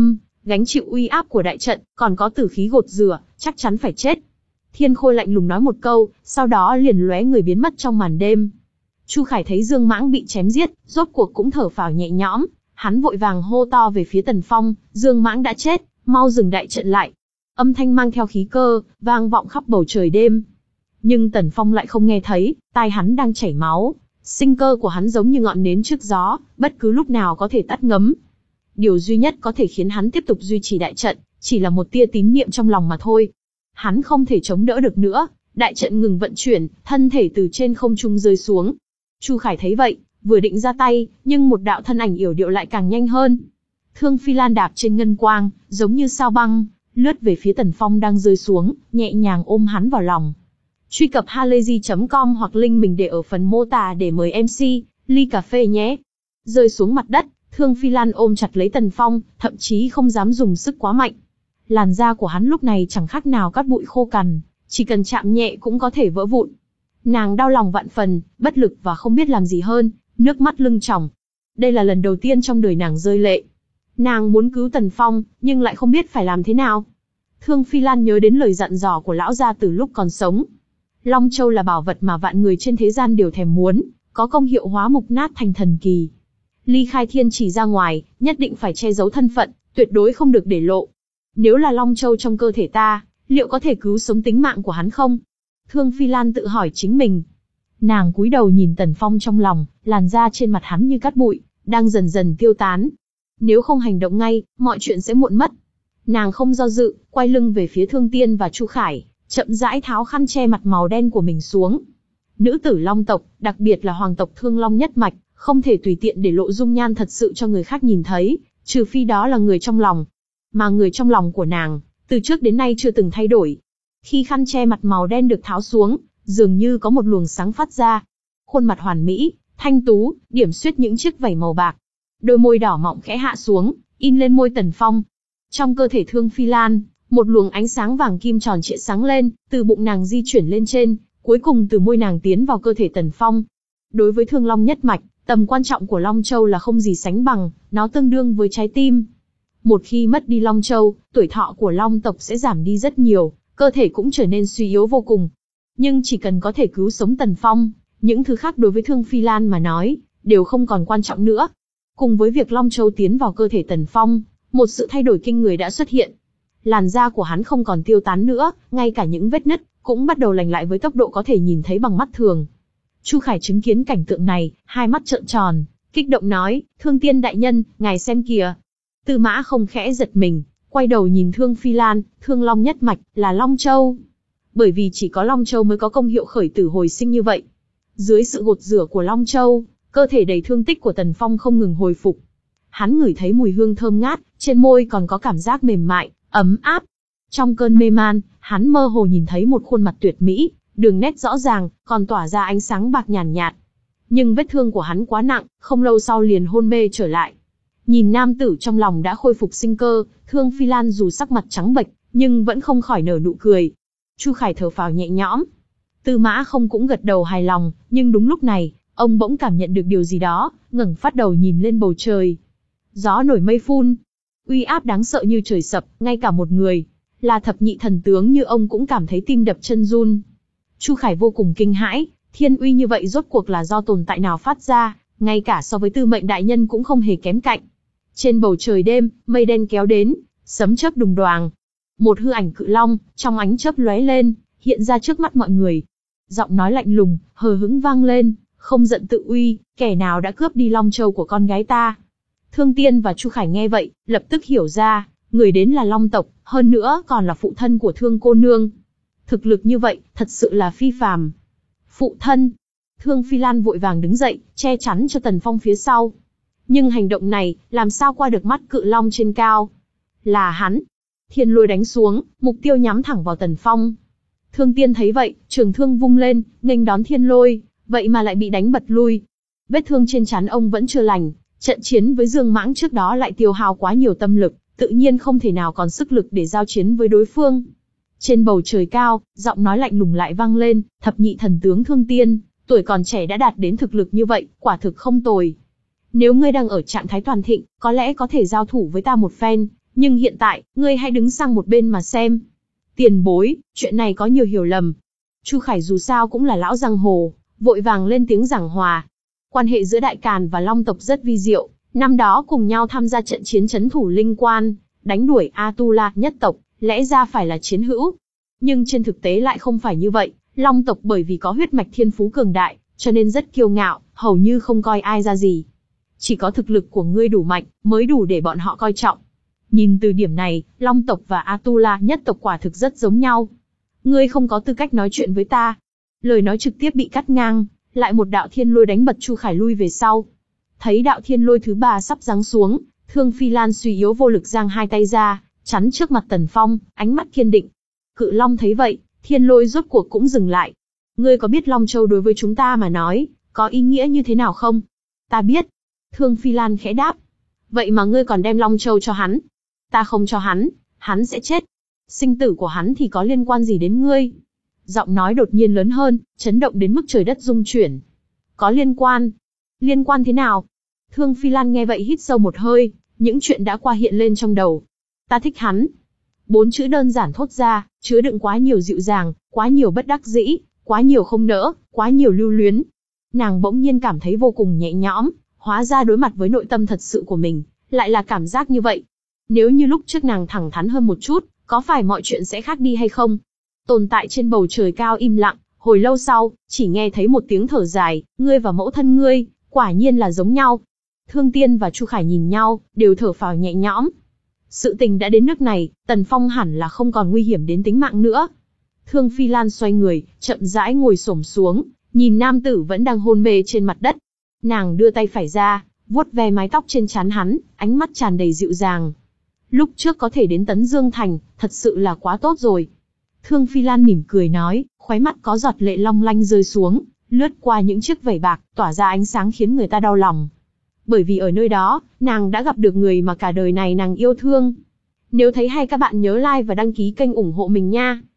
gánh chịu uy áp của đại trận, còn có tử khí gột rửa, chắc chắn phải chết. Thiên Khôi lạnh lùng nói một câu, sau đó liền lóe người biến mất trong màn đêm. Chu Khải thấy Dương Mãng bị chém giết, rốt cuộc cũng thở phào nhẹ nhõm, hắn vội vàng hô to về phía Tần Phong, Dương Mãng đã chết, mau dừng đại trận lại. Âm thanh mang theo khí cơ, vang vọng khắp bầu trời đêm. Nhưng Tần Phong lại không nghe thấy, tai hắn đang chảy máu, sinh cơ của hắn giống như ngọn nến trước gió, bất cứ lúc nào có thể tắt ngấm. Điều duy nhất có thể khiến hắn tiếp tục duy trì đại trận, chỉ là một tia tín niệm trong lòng mà thôi. Hắn không thể chống đỡ được nữa, đại trận ngừng vận chuyển, thân thể từ trên không trung rơi xuống. Chu Khải thấy vậy, vừa định ra tay, nhưng một đạo thân ảnh yểu điệu lại càng nhanh hơn. Thương Phi Lan đạp trên ngân quang, giống như sao băng, lướt về phía Tần Phong đang rơi xuống, nhẹ nhàng ôm hắn vào lòng. Truy cập halayzi chấm com hoặc link mình để ở phần mô tả để mời em xê, ly cà phê nhé. Rơi xuống mặt đất, Thương Phi Lan ôm chặt lấy Tần Phong, thậm chí không dám dùng sức quá mạnh. Làn da của hắn lúc này chẳng khác nào cát bụi khô cằn, chỉ cần chạm nhẹ cũng có thể vỡ vụn. Nàng đau lòng vạn phần, bất lực và không biết làm gì hơn, nước mắt lưng tròng. Đây là lần đầu tiên trong đời nàng rơi lệ. Nàng muốn cứu Tần Phong, nhưng lại không biết phải làm thế nào. Thương Phi Lan nhớ đến lời dặn dò của lão gia từ lúc còn sống. Long Châu là bảo vật mà vạn người trên thế gian đều thèm muốn, có công hiệu hóa mục nát thành thần kỳ. Ly khai thiên chỉ ra ngoài, nhất định phải che giấu thân phận, tuyệt đối không được để lộ. Nếu là Long Châu trong cơ thể ta, liệu có thể cứu sống tính mạng của hắn không? Thương Phi Lan tự hỏi chính mình. Nàng cúi đầu nhìn Tần Phong trong lòng, làn da trên mặt hắn như cát bụi, đang dần dần tiêu tán. Nếu không hành động ngay, mọi chuyện sẽ muộn mất. Nàng không do dự, quay lưng về phía Thương Tiên và Chu Khải, chậm rãi tháo khăn che mặt màu đen của mình xuống. Nữ tử Long tộc, đặc biệt là hoàng tộc Thương Long nhất mạch, không thể tùy tiện để lộ dung nhan thật sự cho người khác nhìn thấy, trừ phi đó là người trong lòng. Mà người trong lòng của nàng, từ trước đến nay chưa từng thay đổi. Khi khăn che mặt màu đen được tháo xuống, dường như có một luồng sáng phát ra. Khuôn mặt hoàn mỹ, thanh tú, điểm xuyết những chiếc vảy màu bạc. Đôi môi đỏ mọng khẽ hạ xuống, in lên môi Tần Phong. Trong cơ thể Thương Phi Lan, một luồng ánh sáng vàng kim tròn trịa sáng lên, từ bụng nàng di chuyển lên trên, cuối cùng từ môi nàng tiến vào cơ thể Tần Phong. Đối với Thương Long nhất mạch, tầm quan trọng của Long Châu là không gì sánh bằng, nó tương đương với trái tim. Một khi mất đi Long Châu, tuổi thọ của Long tộc sẽ giảm đi rất nhiều, cơ thể cũng trở nên suy yếu vô cùng. Nhưng chỉ cần có thể cứu sống Tần Phong, những thứ khác đối với Thương Phi Lan mà nói, đều không còn quan trọng nữa. Cùng với việc Long Châu tiến vào cơ thể Tần Phong, một sự thay đổi kinh người đã xuất hiện. Làn da của hắn không còn tiêu tán nữa, ngay cả những vết nứt cũng bắt đầu lành lại với tốc độ có thể nhìn thấy bằng mắt thường. Chu Khải chứng kiến cảnh tượng này, hai mắt trợn tròn, kích động nói, Thương Tiên đại nhân, ngài xem kìa. Tư Mã Không khẽ giật mình, quay đầu nhìn Thương Phi Lan, Thương Long nhất mạch, là Long Châu. Bởi vì chỉ có Long Châu mới có công hiệu khởi tử hồi sinh như vậy. Dưới sự gột rửa của Long Châu, cơ thể đầy thương tích của Tần Phong không ngừng hồi phục. Hắn ngửi thấy mùi hương thơm ngát, trên môi còn có cảm giác mềm mại, ấm áp. Trong cơn mê man, hắn mơ hồ nhìn thấy một khuôn mặt tuyệt mỹ, đường nét rõ ràng, còn tỏa ra ánh sáng bạc nhàn nhạt, nhạt. Nhưng vết thương của hắn quá nặng, không lâu sau liền hôn mê trở lại. Nhìn nam tử trong lòng đã khôi phục sinh cơ, Thương Phi Lan dù sắc mặt trắng bệch, nhưng vẫn không khỏi nở nụ cười. Chu Khải thở phào nhẹ nhõm. Tư Mã Không cũng gật đầu hài lòng, nhưng đúng lúc này, ông bỗng cảm nhận được điều gì đó, ngẩng phát đầu nhìn lên bầu trời. Gió nổi mây phun, uy áp đáng sợ như trời sập, ngay cả một người là thập nhị thần tướng như ông cũng cảm thấy tim đập chân run. Chu Khải vô cùng kinh hãi, thiên uy như vậy rốt cuộc là do tồn tại nào phát ra, ngay cả so với Tư Mệnh đại nhân cũng không hề kém cạnh. Trên bầu trời đêm, mây đen kéo đến, sấm chớp đùng đoàng. Một hư ảnh cự long, trong ánh chớp lóe lên, hiện ra trước mắt mọi người. Giọng nói lạnh lùng, hờ hững vang lên, không giận tự uy, kẻ nào đã cướp đi Long Châu của con gái ta. Thương Tiên và Chu Khải nghe vậy, lập tức hiểu ra, người đến là Long tộc, hơn nữa còn là phụ thân của Thương cô nương. Thực lực như vậy, thật sự là phi phàm. Phụ thân. Thương Phi Lan vội vàng đứng dậy, che chắn cho Tần Phong phía sau. Nhưng hành động này, làm sao qua được mắt cự long trên cao? Là hắn. Thiên lôi đánh xuống, mục tiêu nhắm thẳng vào Tần Phong. Thương Tiên thấy vậy, trường thương vung lên, nghênh đón thiên lôi, vậy mà lại bị đánh bật lui. Vết thương trên trán ông vẫn chưa lành, trận chiến với Dương Mãng trước đó lại tiêu hao quá nhiều tâm lực, tự nhiên không thể nào còn sức lực để giao chiến với đối phương. Trên bầu trời cao, giọng nói lạnh lùng lại vang lên, thập nhị thần tướng Thương Tiên, tuổi còn trẻ đã đạt đến thực lực như vậy, quả thực không tồi. Nếu ngươi đang ở trạng thái toàn thịnh, có lẽ có thể giao thủ với ta một phen, Nhưng hiện tại, ngươi hãy đứng sang một bên mà xem. Tiền bối, chuyện này có nhiều hiểu lầm. Chu Khải dù sao cũng là lão giang hồ, vội vàng lên tiếng giảng hòa. Quan hệ giữa Đại Càn và Long tộc rất vi diệu, năm đó cùng nhau tham gia trận chiến trấn thủ Linh Quan, đánh đuổi Atula nhất tộc, lẽ ra phải là chiến hữu. Nhưng trên thực tế lại không phải như vậy, Long tộc bởi vì có huyết mạch thiên phú cường đại, cho nên rất kiêu ngạo, hầu như không coi ai ra gì. Chỉ có thực lực của ngươi đủ mạnh, mới đủ để bọn họ coi trọng. Nhìn từ điểm này, Long tộc và Atula nhất tộc quả thực rất giống nhau. Ngươi không có tư cách nói chuyện với ta. Lời nói trực tiếp bị cắt ngang, lại một đạo thiên lôi đánh bật Chu Khải lui về sau. Thấy đạo thiên lôi thứ ba sắp giáng xuống, Thương Phi Lan suy yếu vô lực giang hai tay ra, chắn trước mặt Tần Phong, ánh mắt kiên định. Cự Long thấy vậy, thiên lôi rốt cuộc cũng dừng lại. Ngươi có biết Long Châu đối với chúng ta mà nói, có ý nghĩa như thế nào không? Ta biết. Thương Phi Lan khẽ đáp. Vậy mà ngươi còn đem Long Châu cho hắn. Ta không cho hắn, hắn sẽ chết. Sinh tử của hắn thì có liên quan gì đến ngươi? Giọng nói đột nhiên lớn hơn, chấn động đến mức trời đất rung chuyển. Có liên quan. Liên quan thế nào? Thương Phi Lan nghe vậy hít sâu một hơi, những chuyện đã qua hiện lên trong đầu. Ta thích hắn. Bốn chữ đơn giản thốt ra, chứa đựng quá nhiều dịu dàng, quá nhiều bất đắc dĩ, quá nhiều không nỡ, quá nhiều lưu luyến. Nàng bỗng nhiên cảm thấy vô cùng nhẹ nhõm, hóa ra đối mặt với nội tâm thật sự của mình, lại là cảm giác như vậy. Nếu như lúc trước nàng thẳng thắn hơn một chút, có phải mọi chuyện sẽ khác đi hay không? Tồn tại trên bầu trời cao im lặng, hồi lâu sau, chỉ nghe thấy một tiếng thở dài, ngươi và mẫu thân ngươi, quả nhiên là giống nhau. Thương Tiên và Chu Khải nhìn nhau, đều thở phào nhẹ nhõm. Sự tình đã đến nước này, Tần Phong hẳn là không còn nguy hiểm đến tính mạng nữa. Thương Phi Lan xoay người, chậm rãi ngồi xổm xuống, nhìn nam tử vẫn đang hôn mê trên mặt đất. Nàng đưa tay phải ra, vuốt ve mái tóc trên trán hắn, ánh mắt tràn đầy dịu dàng. Lúc trước có thể đến Tấn Dương Thành, thật sự là quá tốt rồi. Thương Phi Lan mỉm cười nói, khóe mắt có giọt lệ long lanh rơi xuống, lướt qua những chiếc vảy bạc, tỏa ra ánh sáng khiến người ta đau lòng. Bởi vì ở nơi đó, nàng đã gặp được người mà cả đời này nàng yêu thương. Nếu thấy hay các bạn nhớ like và đăng ký kênh ủng hộ mình nha.